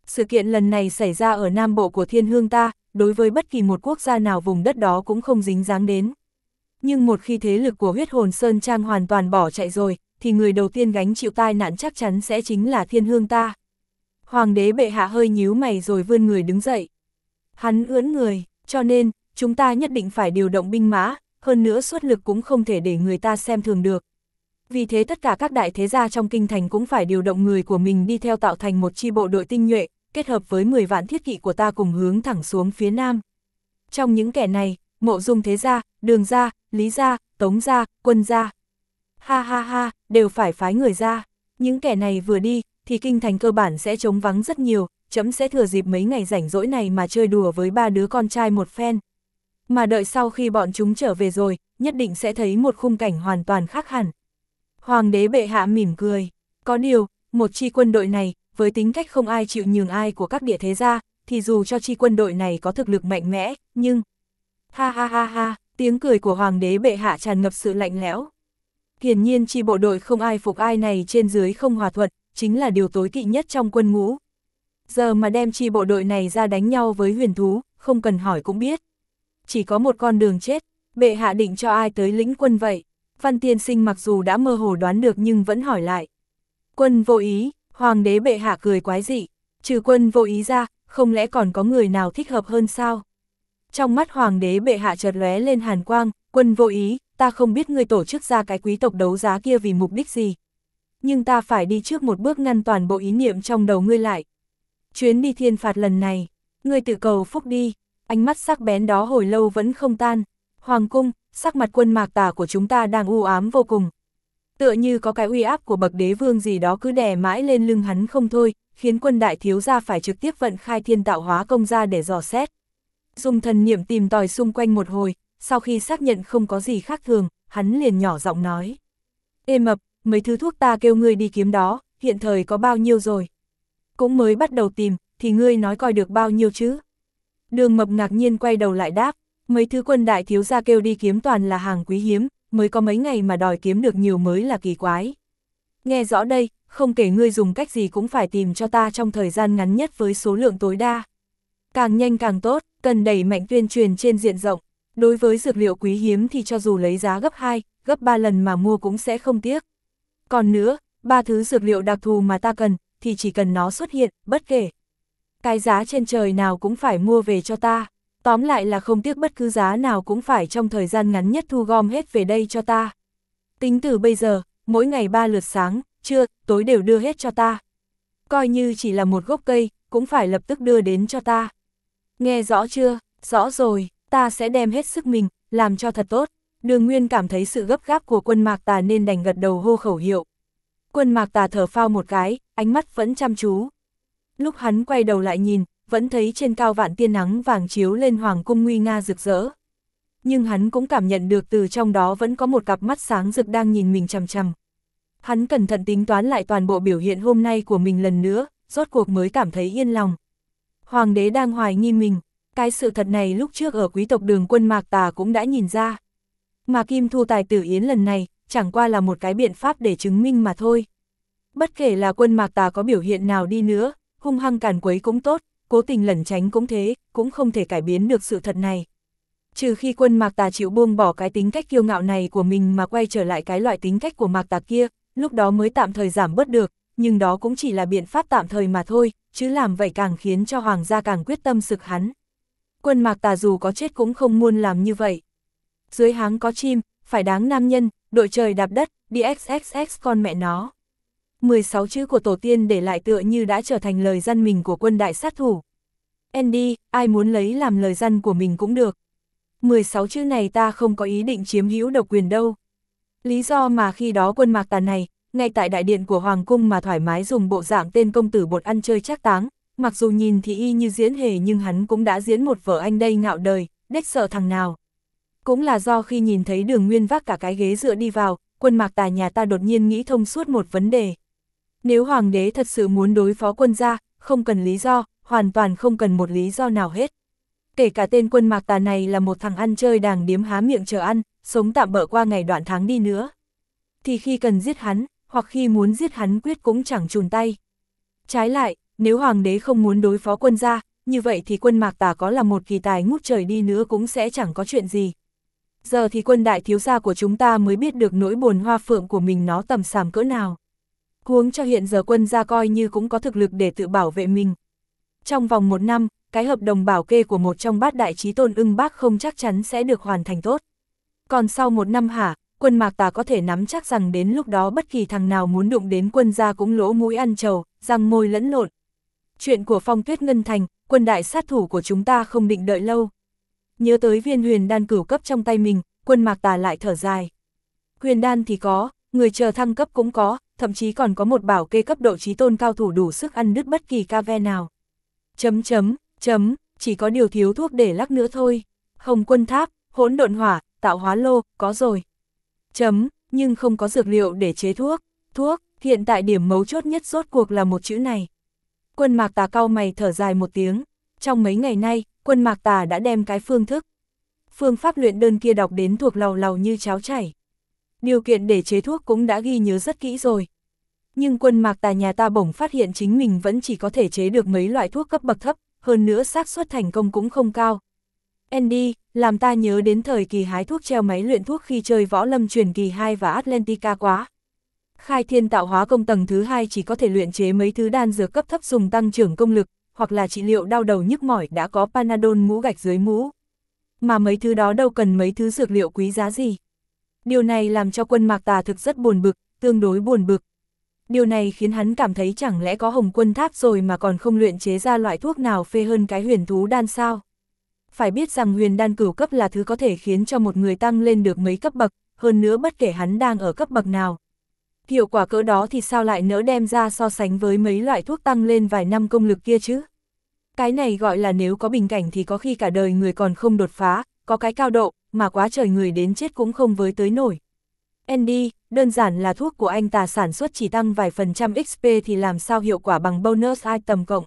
Sự kiện lần này xảy ra ở Nam Bộ của Thiên Hương ta, đối với bất kỳ một quốc gia nào vùng đất đó cũng không dính dáng đến. Nhưng một khi thế lực của huyết hồn Sơn Trang hoàn toàn bỏ chạy rồi, thì người đầu tiên gánh chịu tai nạn chắc chắn sẽ chính là Thiên Hương ta. Hoàng đế bệ hạ hơi nhíu mày rồi vươn người đứng dậy. Hắn ưỡn người, cho nên, chúng ta nhất định phải điều động binh mã, hơn nữa xuất lực cũng không thể để người ta xem thường được. Vì thế tất cả các đại thế gia trong kinh thành cũng phải điều động người của mình đi theo tạo thành một chi bộ đội tinh nhuệ, kết hợp với 10 vạn thiết kỵ của ta cùng hướng thẳng xuống phía nam. Trong những kẻ này, Mộ Dung thế gia, Đường gia, Lý gia, Tống gia, Quân gia. Ha ha ha, đều phải phái người ra. Những kẻ này vừa đi, thì kinh thành cơ bản sẽ trống vắng rất nhiều, trẫm sẽ thừa dịp mấy ngày rảnh rỗi này mà chơi đùa với 3 đứa con trai một phen. Mà đợi sau khi bọn chúng trở về rồi, nhất định sẽ thấy một khung cảnh hoàn toàn khác hẳn. Hoàng đế bệ hạ mỉm cười. Có điều, một chi quân đội này, với tính cách không ai chịu nhường ai của các địa thế gia, thì dù cho chi quân đội này có thực lực mạnh mẽ, nhưng... Ha ha ha ha, tiếng cười của hoàng đế bệ hạ tràn ngập sự lạnh lẽo. Hiển nhiên chi bộ đội không ai phục ai này trên dưới không hòa thuận, chính là điều tối kỵ nhất trong quân ngũ. Giờ mà đem chi bộ đội này ra đánh nhau với huyền thú, không cần hỏi cũng biết. Chỉ có một con đường chết, bệ hạ định cho ai tới lĩnh quân vậy? Văn tiên sinh mặc dù đã mơ hồ đoán được nhưng vẫn hỏi lại. Quân Vô Ý, hoàng đế bệ hạ cười quái dị, trừ Quân Vô Ý ra, không lẽ còn có người nào thích hợp hơn sao? Trong mắt hoàng đế bệ hạ chợt lóe lên hàn quang, Quân Vô Ý, ta không biết ngươi tổ chức ra cái quý tộc đấu giá kia vì mục đích gì. Nhưng ta phải đi trước một bước ngăn toàn bộ ý niệm trong đầu ngươi lại. Chuyến đi thiên phạt lần này, ngươi tự cầu phúc đi. Ánh mắt sắc bén đó hồi lâu vẫn không tan. Hoàng cung, sắc mặt Quân Mạc Tà của chúng ta đang u ám vô cùng. Tựa như có cái uy áp của bậc đế vương gì đó cứ đè mãi lên lưng hắn không thôi, khiến Quân đại thiếu gia phải trực tiếp vận khai thiên tạo hóa công ra để dò xét. Dùng thần niệm tìm tòi xung quanh một hồi, sau khi xác nhận không có gì khác thường, hắn liền nhỏ giọng nói. Ê Mập, mấy thứ thuốc ta kêu ngươi đi kiếm đó, hiện thời có bao nhiêu rồi? Cũng mới bắt đầu tìm, thì ngươi nói coi được bao nhiêu chứ? Đường Mập ngạc nhiên quay đầu lại đáp, mấy thứ Quân đại thiếu gia kêu đi kiếm toàn là hàng quý hiếm, mới có mấy ngày mà đòi kiếm được nhiều mới là kỳ quái. Nghe rõ đây, không kể ngươi dùng cách gì cũng phải tìm cho ta trong thời gian ngắn nhất với số lượng tối đa. Càng nhanh càng tốt, cần đẩy mạnh tuyên truyền trên diện rộng. Đối với dược liệu quý hiếm thì cho dù lấy giá gấp 2, gấp 3 lần mà mua cũng sẽ không tiếc. Còn nữa, 3 thứ dược liệu đặc thù mà ta cần, thì chỉ cần nó xuất hiện, bất kể cái giá trên trời nào cũng phải mua về cho ta. Tóm lại là không tiếc bất cứ giá nào cũng phải trong thời gian ngắn nhất thu gom hết về đây cho ta. Tính từ bây giờ, mỗi ngày 3 lượt sáng, trưa, tối đều đưa hết cho ta. Coi như chỉ là một gốc cây, cũng phải lập tức đưa đến cho ta. Nghe rõ chưa? Rõ rồi, ta sẽ đem hết sức mình, làm cho thật tốt. Đường Nguyên cảm thấy sự gấp gáp của Quân Mạc Tà nên đành gật đầu hô khẩu hiệu. Quân Mạc Tà thở phao một cái, ánh mắt vẫn chăm chú. Lúc hắn quay đầu lại nhìn, vẫn thấy trên cao vạn tia nắng vàng chiếu lên hoàng cung nguy nga rực rỡ. Nhưng hắn cũng cảm nhận được từ trong đó vẫn có một cặp mắt sáng rực đang nhìn mình chằm chằm. Hắn cẩn thận tính toán lại toàn bộ biểu hiện hôm nay của mình lần nữa, rốt cuộc mới cảm thấy yên lòng. Hoàng đế đang hoài nghi mình, cái sự thật này lúc trước ở quý tộc Đường Quân Mạc Tà cũng đã nhìn ra. Mà Kim Thu Tài Tử Yến lần này, chẳng qua là một cái biện pháp để chứng minh mà thôi. Bất kể là Quân Mạc Tà có biểu hiện nào đi nữa, hung hăng càn quấy cũng tốt, cố tình lẩn tránh cũng thế, cũng không thể cải biến được sự thật này. Trừ khi Quân Mạc Tà chịu buông bỏ cái tính cách kiêu ngạo này của mình mà quay trở lại cái loại tính cách của Mạc Tà kia, lúc đó mới tạm thời giảm bớt được, nhưng đó cũng chỉ là biện pháp tạm thời mà thôi, chứ làm vậy càng khiến cho hoàng gia càng quyết tâm sực hắn. Quân Mạc Tà dù có chết cũng không muốn làm như vậy. Dưới háng có chim, phải đáng nam nhân, đội trời đạp đất, đi xxx con mẹ nó. 16 chữ của tổ tiên để lại tựa như đã trở thành lời răn mình của quân đại sát thủ. Andy, ai muốn lấy làm lời răn của mình cũng được. 16 chữ này ta không có ý định chiếm hữu độc quyền đâu. Lý do mà khi đó Quân Mạc Tà này, ngay tại đại điện của Hoàng cung mà thoải mái dùng bộ dạng tên công tử bột ăn chơi trác táng, mặc dù nhìn thì y như diễn hề nhưng hắn cũng đã diễn một vở anh đây ngạo đời, đếch sợ thằng nào. Cũng là do khi nhìn thấy Đường Nguyên vác cả cái ghế dựa đi vào, Quân Mạc Tà nhà ta đột nhiên nghĩ thông suốt một vấn đề. Nếu hoàng đế thật sự muốn đối phó quân gia, không cần lý do, hoàn toàn không cần một lý do nào hết. Kể cả tên Quân Mạc Tà này là một thằng ăn chơi đàng điếm há miệng chờ ăn, sống tạm bợ qua ngày đoạn tháng đi nữa. Thì khi cần giết hắn, hoặc khi muốn giết hắn quyết cũng chẳng chùn tay. Trái lại, nếu hoàng đế không muốn đối phó quân gia, như vậy thì quân Mạc Tà có là một kỳ tài ngút trời đi nữa cũng sẽ chẳng có chuyện gì. Giờ thì quân đại thiếu gia của chúng ta mới biết được nỗi buồn hoa phượng của mình nó tầm xàm cỡ nào. Huống cho hiện giờ quân gia coi như cũng có thực lực để tự bảo vệ mình. Trong vòng 1 năm, cái hợp đồng bảo kê của một trong bát đại chí tôn Ưng Bác không chắc chắn sẽ được hoàn thành tốt. Còn sau 1 năm hả, quân Mạc Tà có thể nắm chắc rằng đến lúc đó bất kỳ thằng nào muốn đụng đến quân gia cũng lỗ mũi ăn trầu, răng môi lẫn lộn. Chuyện của Phong Tuyết Ngân Thành, quân đại sát thủ của chúng ta không định đợi lâu. Nhớ tới viên huyền đan cửu cấp trong tay mình, quân Mạc Tà lại thở dài. Huyền đan thì có, người chờ thăng cấp cũng có, thậm chí còn có một bảo kê cấp độ chí tôn cao thủ đủ sức ăn đứt bất kỳ ca ve nào. Chỉ có điều thiếu thuốc để lắc nữa thôi. Hồng Quân Tháp, Hỗn Độn Hỏa, Tạo Hóa Lô, có rồi. Nhưng không có dược liệu để chế thuốc. Hiện tại điểm mấu chốt nhất rốt cuộc là một chữ này. Quân Mạc Tà cau mày thở dài một tiếng. Trong mấy ngày nay, quân Mạc Tà đã đem cái phương pháp luyện đơn kia đọc đến thuộc lầu lầu như cháo chảy. Điều kiện để chế thuốc cũng đã ghi nhớ rất kỹ rồi. Nhưng quân Mạc Tà nhà ta bỗng phát hiện chính mình vẫn chỉ có thể chế được mấy loại thuốc cấp bậc thấp, hơn nữa xác suất thành công cũng không cao. Andy, làm ta nhớ đến thời kỳ hái thuốc treo máy luyện thuốc khi chơi Võ Lâm Truyền Kỳ 2 và Atlantica quá. Khai Thiên Tạo Hóa Công tầng thứ 2 chỉ có thể luyện chế mấy thứ đan dược cấp thấp dùng tăng trưởng công lực, hoặc là trị liệu đau đầu nhức mỏi đã có Panadol mũ gạch dưới mũ. Mà mấy thứ đó đâu cần mấy thứ dược liệu quý giá gì. Điều này làm cho quân Mạc Tà thực rất buồn bực, tương đối buồn bực. Điều này khiến hắn cảm thấy chẳng lẽ có Hồng Quân Tháp rồi mà còn không luyện chế ra loại thuốc nào phê hơn cái huyền thú đan sao. Phải biết rằng huyền đan cửu cấp là thứ có thể khiến cho một người tăng lên được mấy cấp bậc, hơn nữa bất kể hắn đang ở cấp bậc nào. Hiệu quả cỡ đó thì sao lại nỡ đem ra so sánh với mấy loại thuốc tăng lên vài năm công lực kia chứ. Cái này gọi là nếu có bình cảnh thì có khi cả đời người còn không đột phá, có cái cao độ, mà quá trời người đến chết cũng không với tới nổi. Andy, đơn giản là thuốc của anh ta sản xuất chỉ tăng vài % XP thì làm sao hiệu quả bằng bonus item cộng.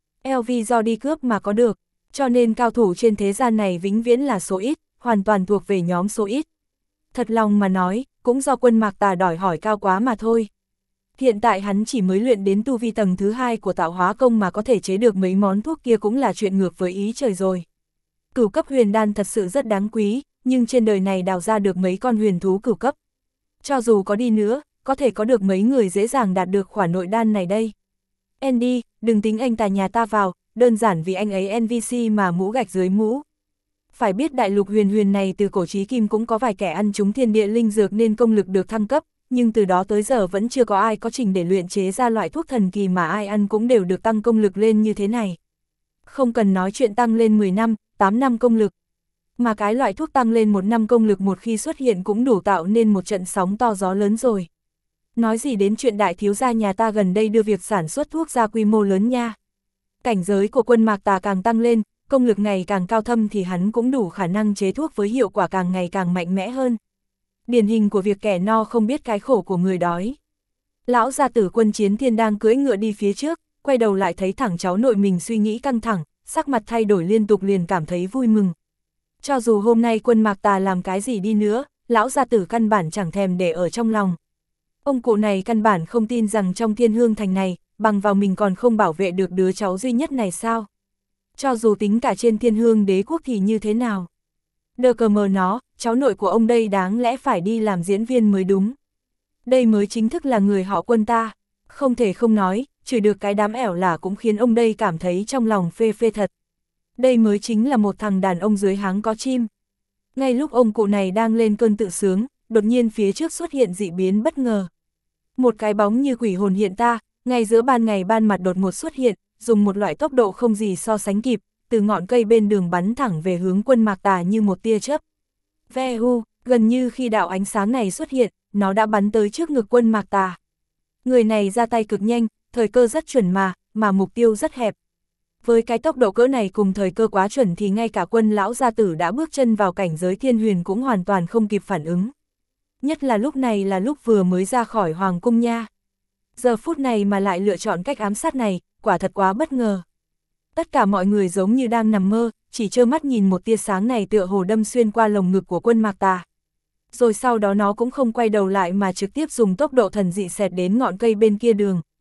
LV do đi cướp mà có được, cho nên cao thủ trên thế gian này vĩnh viễn là số ít, hoàn toàn thuộc về nhóm số ít. Thật lòng mà nói, cũng do quân Mạc Tà đòi hỏi cao quá mà thôi. Hiện tại hắn chỉ mới luyện đến tu vi tầng thứ 2 của Tạo Hóa Công mà có thể chế được mấy món thuốc kia cũng là chuyện ngược với ý trời rồi. Cửu cấp huyền đan thật sự rất đáng quý, nhưng trên đời này đào ra được mấy con huyền thú cửu cấp. Cho dù có đi nữa, có thể có được mấy người dễ dàng đạt được khỏa nội đan này đây. Andy, đừng tính anh ta nhà ta vào, đơn giản vì anh ấy NVC mà mũ gạch dưới mũ. Phải biết đại lục huyền này từ cổ chí kim cũng có vài kẻ ăn trúng thiên địa linh dược nên công lực được thăng cấp, nhưng từ đó tới giờ vẫn chưa có ai có trình để luyện chế ra loại thuốc thần kỳ mà ai ăn cũng đều được tăng công lực lên như thế này. Không cần nói chuyện tăng lên 10 năm, 8 năm công lực. Mà cái loại thuốc tăng lên 1 năm công lực một khi xuất hiện cũng đủ tạo nên một trận sóng to gió lớn rồi. Nói gì đến chuyện đại thiếu gia nhà ta gần đây đưa việc sản xuất thuốc ra quy mô lớn nha. Cảnh giới của quân Mạc Tà càng tăng lên, công lực ngày càng cao thâm thì hắn cũng đủ khả năng chế thuốc với hiệu quả càng ngày càng mạnh mẽ hơn. Điển hình của việc kẻ no không biết cái khổ của người đói. Lão gia tử Quân Chiến Thiên đang cưỡi ngựa đi phía trước, quay đầu lại thấy thẳng cháu nội mình suy nghĩ căng thẳng, sắc mặt thay đổi liên tục liền cảm thấy vui mừng. Cho dù hôm nay quân Mạc Tà làm cái gì đi nữa, lão gia tử căn bản chẳng thèm để ở trong lòng. Ông cụ này căn bản không tin rằng trong Thiên Hương Thành này, bằng vào mình còn không bảo vệ được đứa cháu duy nhất này sao. Cho dù tính cả trên Thiên Hương Đế quốc thì như thế nào. Đờ cờ mờ nó, cháu nội của ông đây đáng lẽ phải đi làm diễn viên mới đúng. Đây mới chính thức là người họ Quân ta. Không thể không nói, chửi được cái đám ẻo lả cũng khiến ông đây cảm thấy trong lòng phê phê thật. Đây mới chính là một thằng đàn ông dưới háng có chim. Ngay lúc ông cụ này đang lên cơn tự sướng, đột nhiên phía trước xuất hiện dị biến bất ngờ. Một cái bóng như quỷ hồn hiện ta, ngay giữa ban ngày ban mặt đột ngột xuất hiện, dùng một loại tốc độ không gì so sánh kịp, từ ngọn cây bên đường bắn thẳng về hướng quân Mạc Tà như một tia chớp. Vehu, gần như khi đạo ánh sáng này xuất hiện, nó đã bắn tới trước ngực quân Mạc Tà. Người này ra tay cực nhanh, thời cơ rất chuẩn mà mục tiêu rất hẹp. Với cái tốc độ cỡ này cùng thời cơ quá chuẩn thì ngay cả quân lão gia tử đã bước chân vào cảnh giới thiên huyền cũng hoàn toàn không kịp phản ứng. Nhất là lúc này là lúc vừa mới ra khỏi hoàng cung nha. Giờ phút này mà lại lựa chọn cách ám sát này, quả thật quá bất ngờ. Tất cả mọi người giống như đang nằm mơ, chỉ trơ mắt nhìn một tia sáng này tựa hồ đâm xuyên qua lồng ngực của quân Mạc Tà. Rồi sau đó nó cũng không quay đầu lại mà trực tiếp dùng tốc độ thần dị xẹt đến ngọn cây bên kia đường.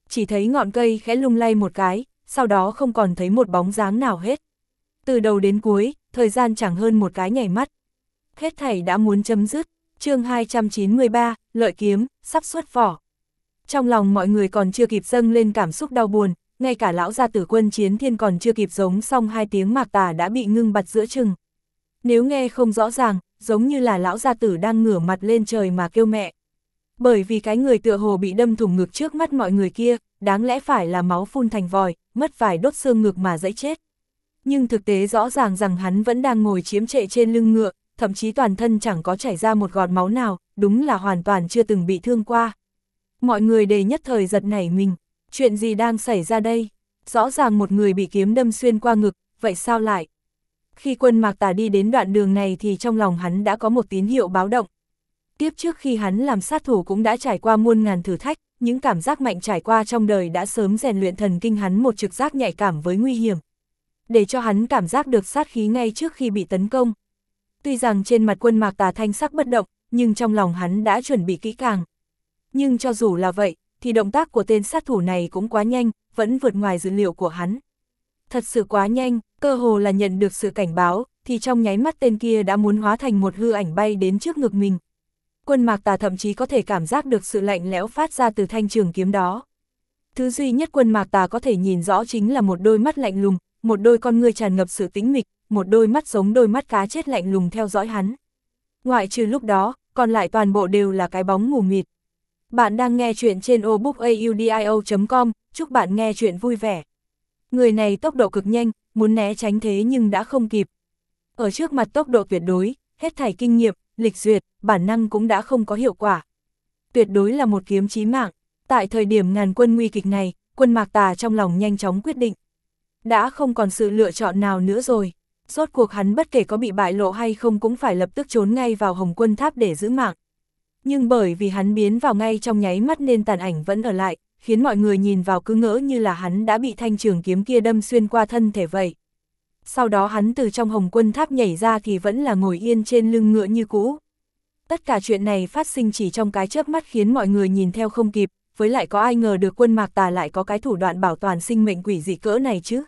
chỉ thấy ngọn cây khẽ lung lay một cái, sau đó không còn thấy một bóng dáng nào hết. Từ đầu đến cuối, thời gian chẳng hơn một cái nhảy mắt. Hết thảy đã muốn chấm dứt, chương 293, lợi kiếm, sắp xuất vỏ. Trong lòng mọi người còn chưa kịp dâng lên cảm xúc đau buồn, ngay cả lão gia tử Quân Chiến Thiên còn chưa kịp giống xong 2 tiếng Mạc Tà đã bị ngưng bặt giữa chừng. Nếu nghe không rõ ràng, giống như là lão gia tử đang ngửa mặt lên trời mà kêu mẹ. Bởi vì cái người tựa hồ bị đâm thủng ngực trước mắt mọi người kia, đáng lẽ phải là máu phun thành vòi, mất vài đốt xương ngực mà dẫy chết. Nhưng thực tế rõ ràng rằng hắn vẫn đang ngồi chiếm trệ trên lưng ngựa, thậm chí toàn thân chẳng có chảy ra một giọt máu nào, đúng là hoàn toàn chưa từng bị thương qua. Mọi người đều nhất thời giật nảy mình, chuyện gì đang xảy ra đây? Rõ ràng một người bị kiếm đâm xuyên qua ngực, vậy sao lại? Khi Quân Mạc Tà đi đến đoạn đường này thì trong lòng hắn đã có một tín hiệu báo động. Tiếp trước khi hắn làm sát thủ cũng đã trải qua muôn ngàn thử thách, những cảm giác mạnh trải qua trong đời đã sớm rèn luyện thần kinh hắn một trực giác nhạy cảm với nguy hiểm. Để cho hắn cảm giác được sát khí ngay trước khi bị tấn công. Tuy rằng trên mặt Quân Mạc Tà thanh sắc bất động, nhưng trong lòng hắn đã chuẩn bị kỹ càng. Nhưng cho dù là vậy, thì động tác của tên sát thủ này cũng quá nhanh, vẫn vượt ngoài dữ liệu của hắn. Thật sự quá nhanh, cơ hồ là nhận được sự cảnh báo, thì trong nháy mắt tên kia đã muốn hóa thành một hư ảnh bay đến trước ngực mình. Quân Mạc Tà thậm chí có thể cảm giác được sự lạnh lẽo phát ra từ thanh trường kiếm đó. Thứ duy nhất Quân Mạc Tà có thể nhìn rõ chính là một đôi mắt lạnh lùng, một đôi con ngươi tràn ngập sự tĩnh mịch, một đôi mắt giống đôi mắt cá chết lạnh lùng theo dõi hắn. Ngoại trừ lúc đó, còn lại toàn bộ đều là cái bóng mù mịt. Bạn đang nghe chuyện trên obookaudio.com, chúc bạn nghe chuyện vui vẻ. Người này tốc độ cực nhanh, muốn né tránh thế nhưng đã không kịp. Ở trước mặt tốc độ tuyệt đối, hết thảy kinh nghiệm, lịch duyệt, bản năng cũng đã không có hiệu quả. Tuyệt đối là một kiếm chí mạng. Tại thời điểm ngàn quân nguy kịch này, Quân Mạc Tà trong lòng nhanh chóng quyết định. Đã không còn sự lựa chọn nào nữa rồi. Rốt cuộc hắn bất kể có bị bại lộ hay không cũng phải lập tức trốn ngay vào Hồng Quân Tháp để giữ mạng. Nhưng bởi vì hắn biến vào ngay trong nháy mắt nên tàn ảnh vẫn ở lại, khiến mọi người nhìn vào cứ ngỡ như là hắn đã bị thanh trường kiếm kia đâm xuyên qua thân thể vậy. Sau đó hắn từ trong Hồng Quân Tháp nhảy ra thì vẫn là ngồi yên trên lưng ngựa như cũ. Tất cả chuyện này phát sinh chỉ trong cái chớp mắt khiến mọi người nhìn theo không kịp, với lại có ai ngờ được Quân Mạc Tà lại có cái thủ đoạn bảo toàn sinh mệnh quỷ dị cỡ này chứ.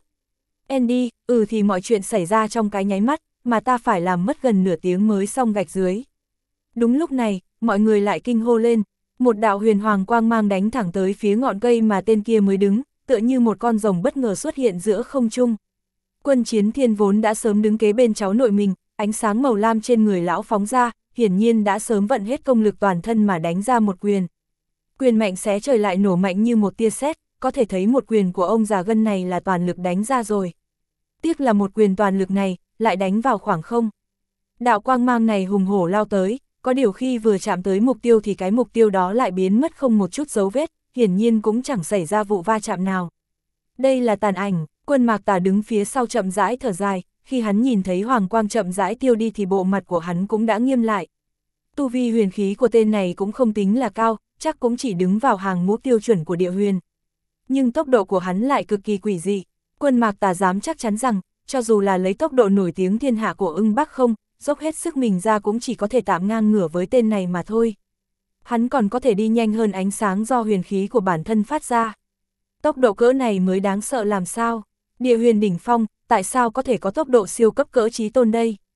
Andy, thì mọi chuyện xảy ra trong cái nháy mắt, mà ta phải làm mất gần nửa tiếng mới xong gạch dưới. Đúng lúc này, mọi người lại kinh hô lên, một đạo huyền hoàng quang mang đánh thẳng tới phía ngọn cây mà tên kia mới đứng, tựa như một con rồng bất ngờ xuất hiện giữa không trung. Quân Chiến Thiên vốn đã sớm đứng kế bên cháu nội mình, ánh sáng màu lam trên người lão phóng ra, hiển nhiên đã sớm vận hết công lực toàn thân mà đánh ra một quyền. Quyền mạnh xé trời lại nổ mạnh như một tia sét, có thể thấy một quyền của ông già gân này là toàn lực đánh ra rồi. Tiếc là một quyền toàn lực này, lại đánh vào khoảng không. Đạo quang mang này hùng hổ lao tới, có điều khi vừa chạm tới mục tiêu thì cái mục tiêu đó lại biến mất không một chút dấu vết, hiển nhiên cũng chẳng xảy ra vụ va chạm nào. Đây là tàn ảnh, Quân Mạc Tà đứng phía sau chậm rãi thở dài, khi hắn nhìn thấy hoàng quang chậm rãi tiêu đi thì bộ mặt của hắn cũng đã nghiêm lại. Tu vi huyền khí của tên này cũng không tính là cao, chắc cũng chỉ đứng vào hàng ngũ tiêu chuẩn của địa huyền. Nhưng tốc độ của hắn lại cực kỳ quỷ dị. Quân Mạc Tà dám chắc chắn rằng, cho dù là lấy tốc độ nổi tiếng thiên hạ của Ưng Bắc Không, dốc hết sức mình ra cũng chỉ có thể tạm ngang ngửa với tên này mà thôi. Hắn còn có thể đi nhanh hơn ánh sáng do huyền khí của bản thân phát ra. Tốc độ cỡ này mới đáng sợ làm sao? Địa huyền đỉnh phong, tại sao có thể có tốc độ siêu cấp cỡ chí tôn đây?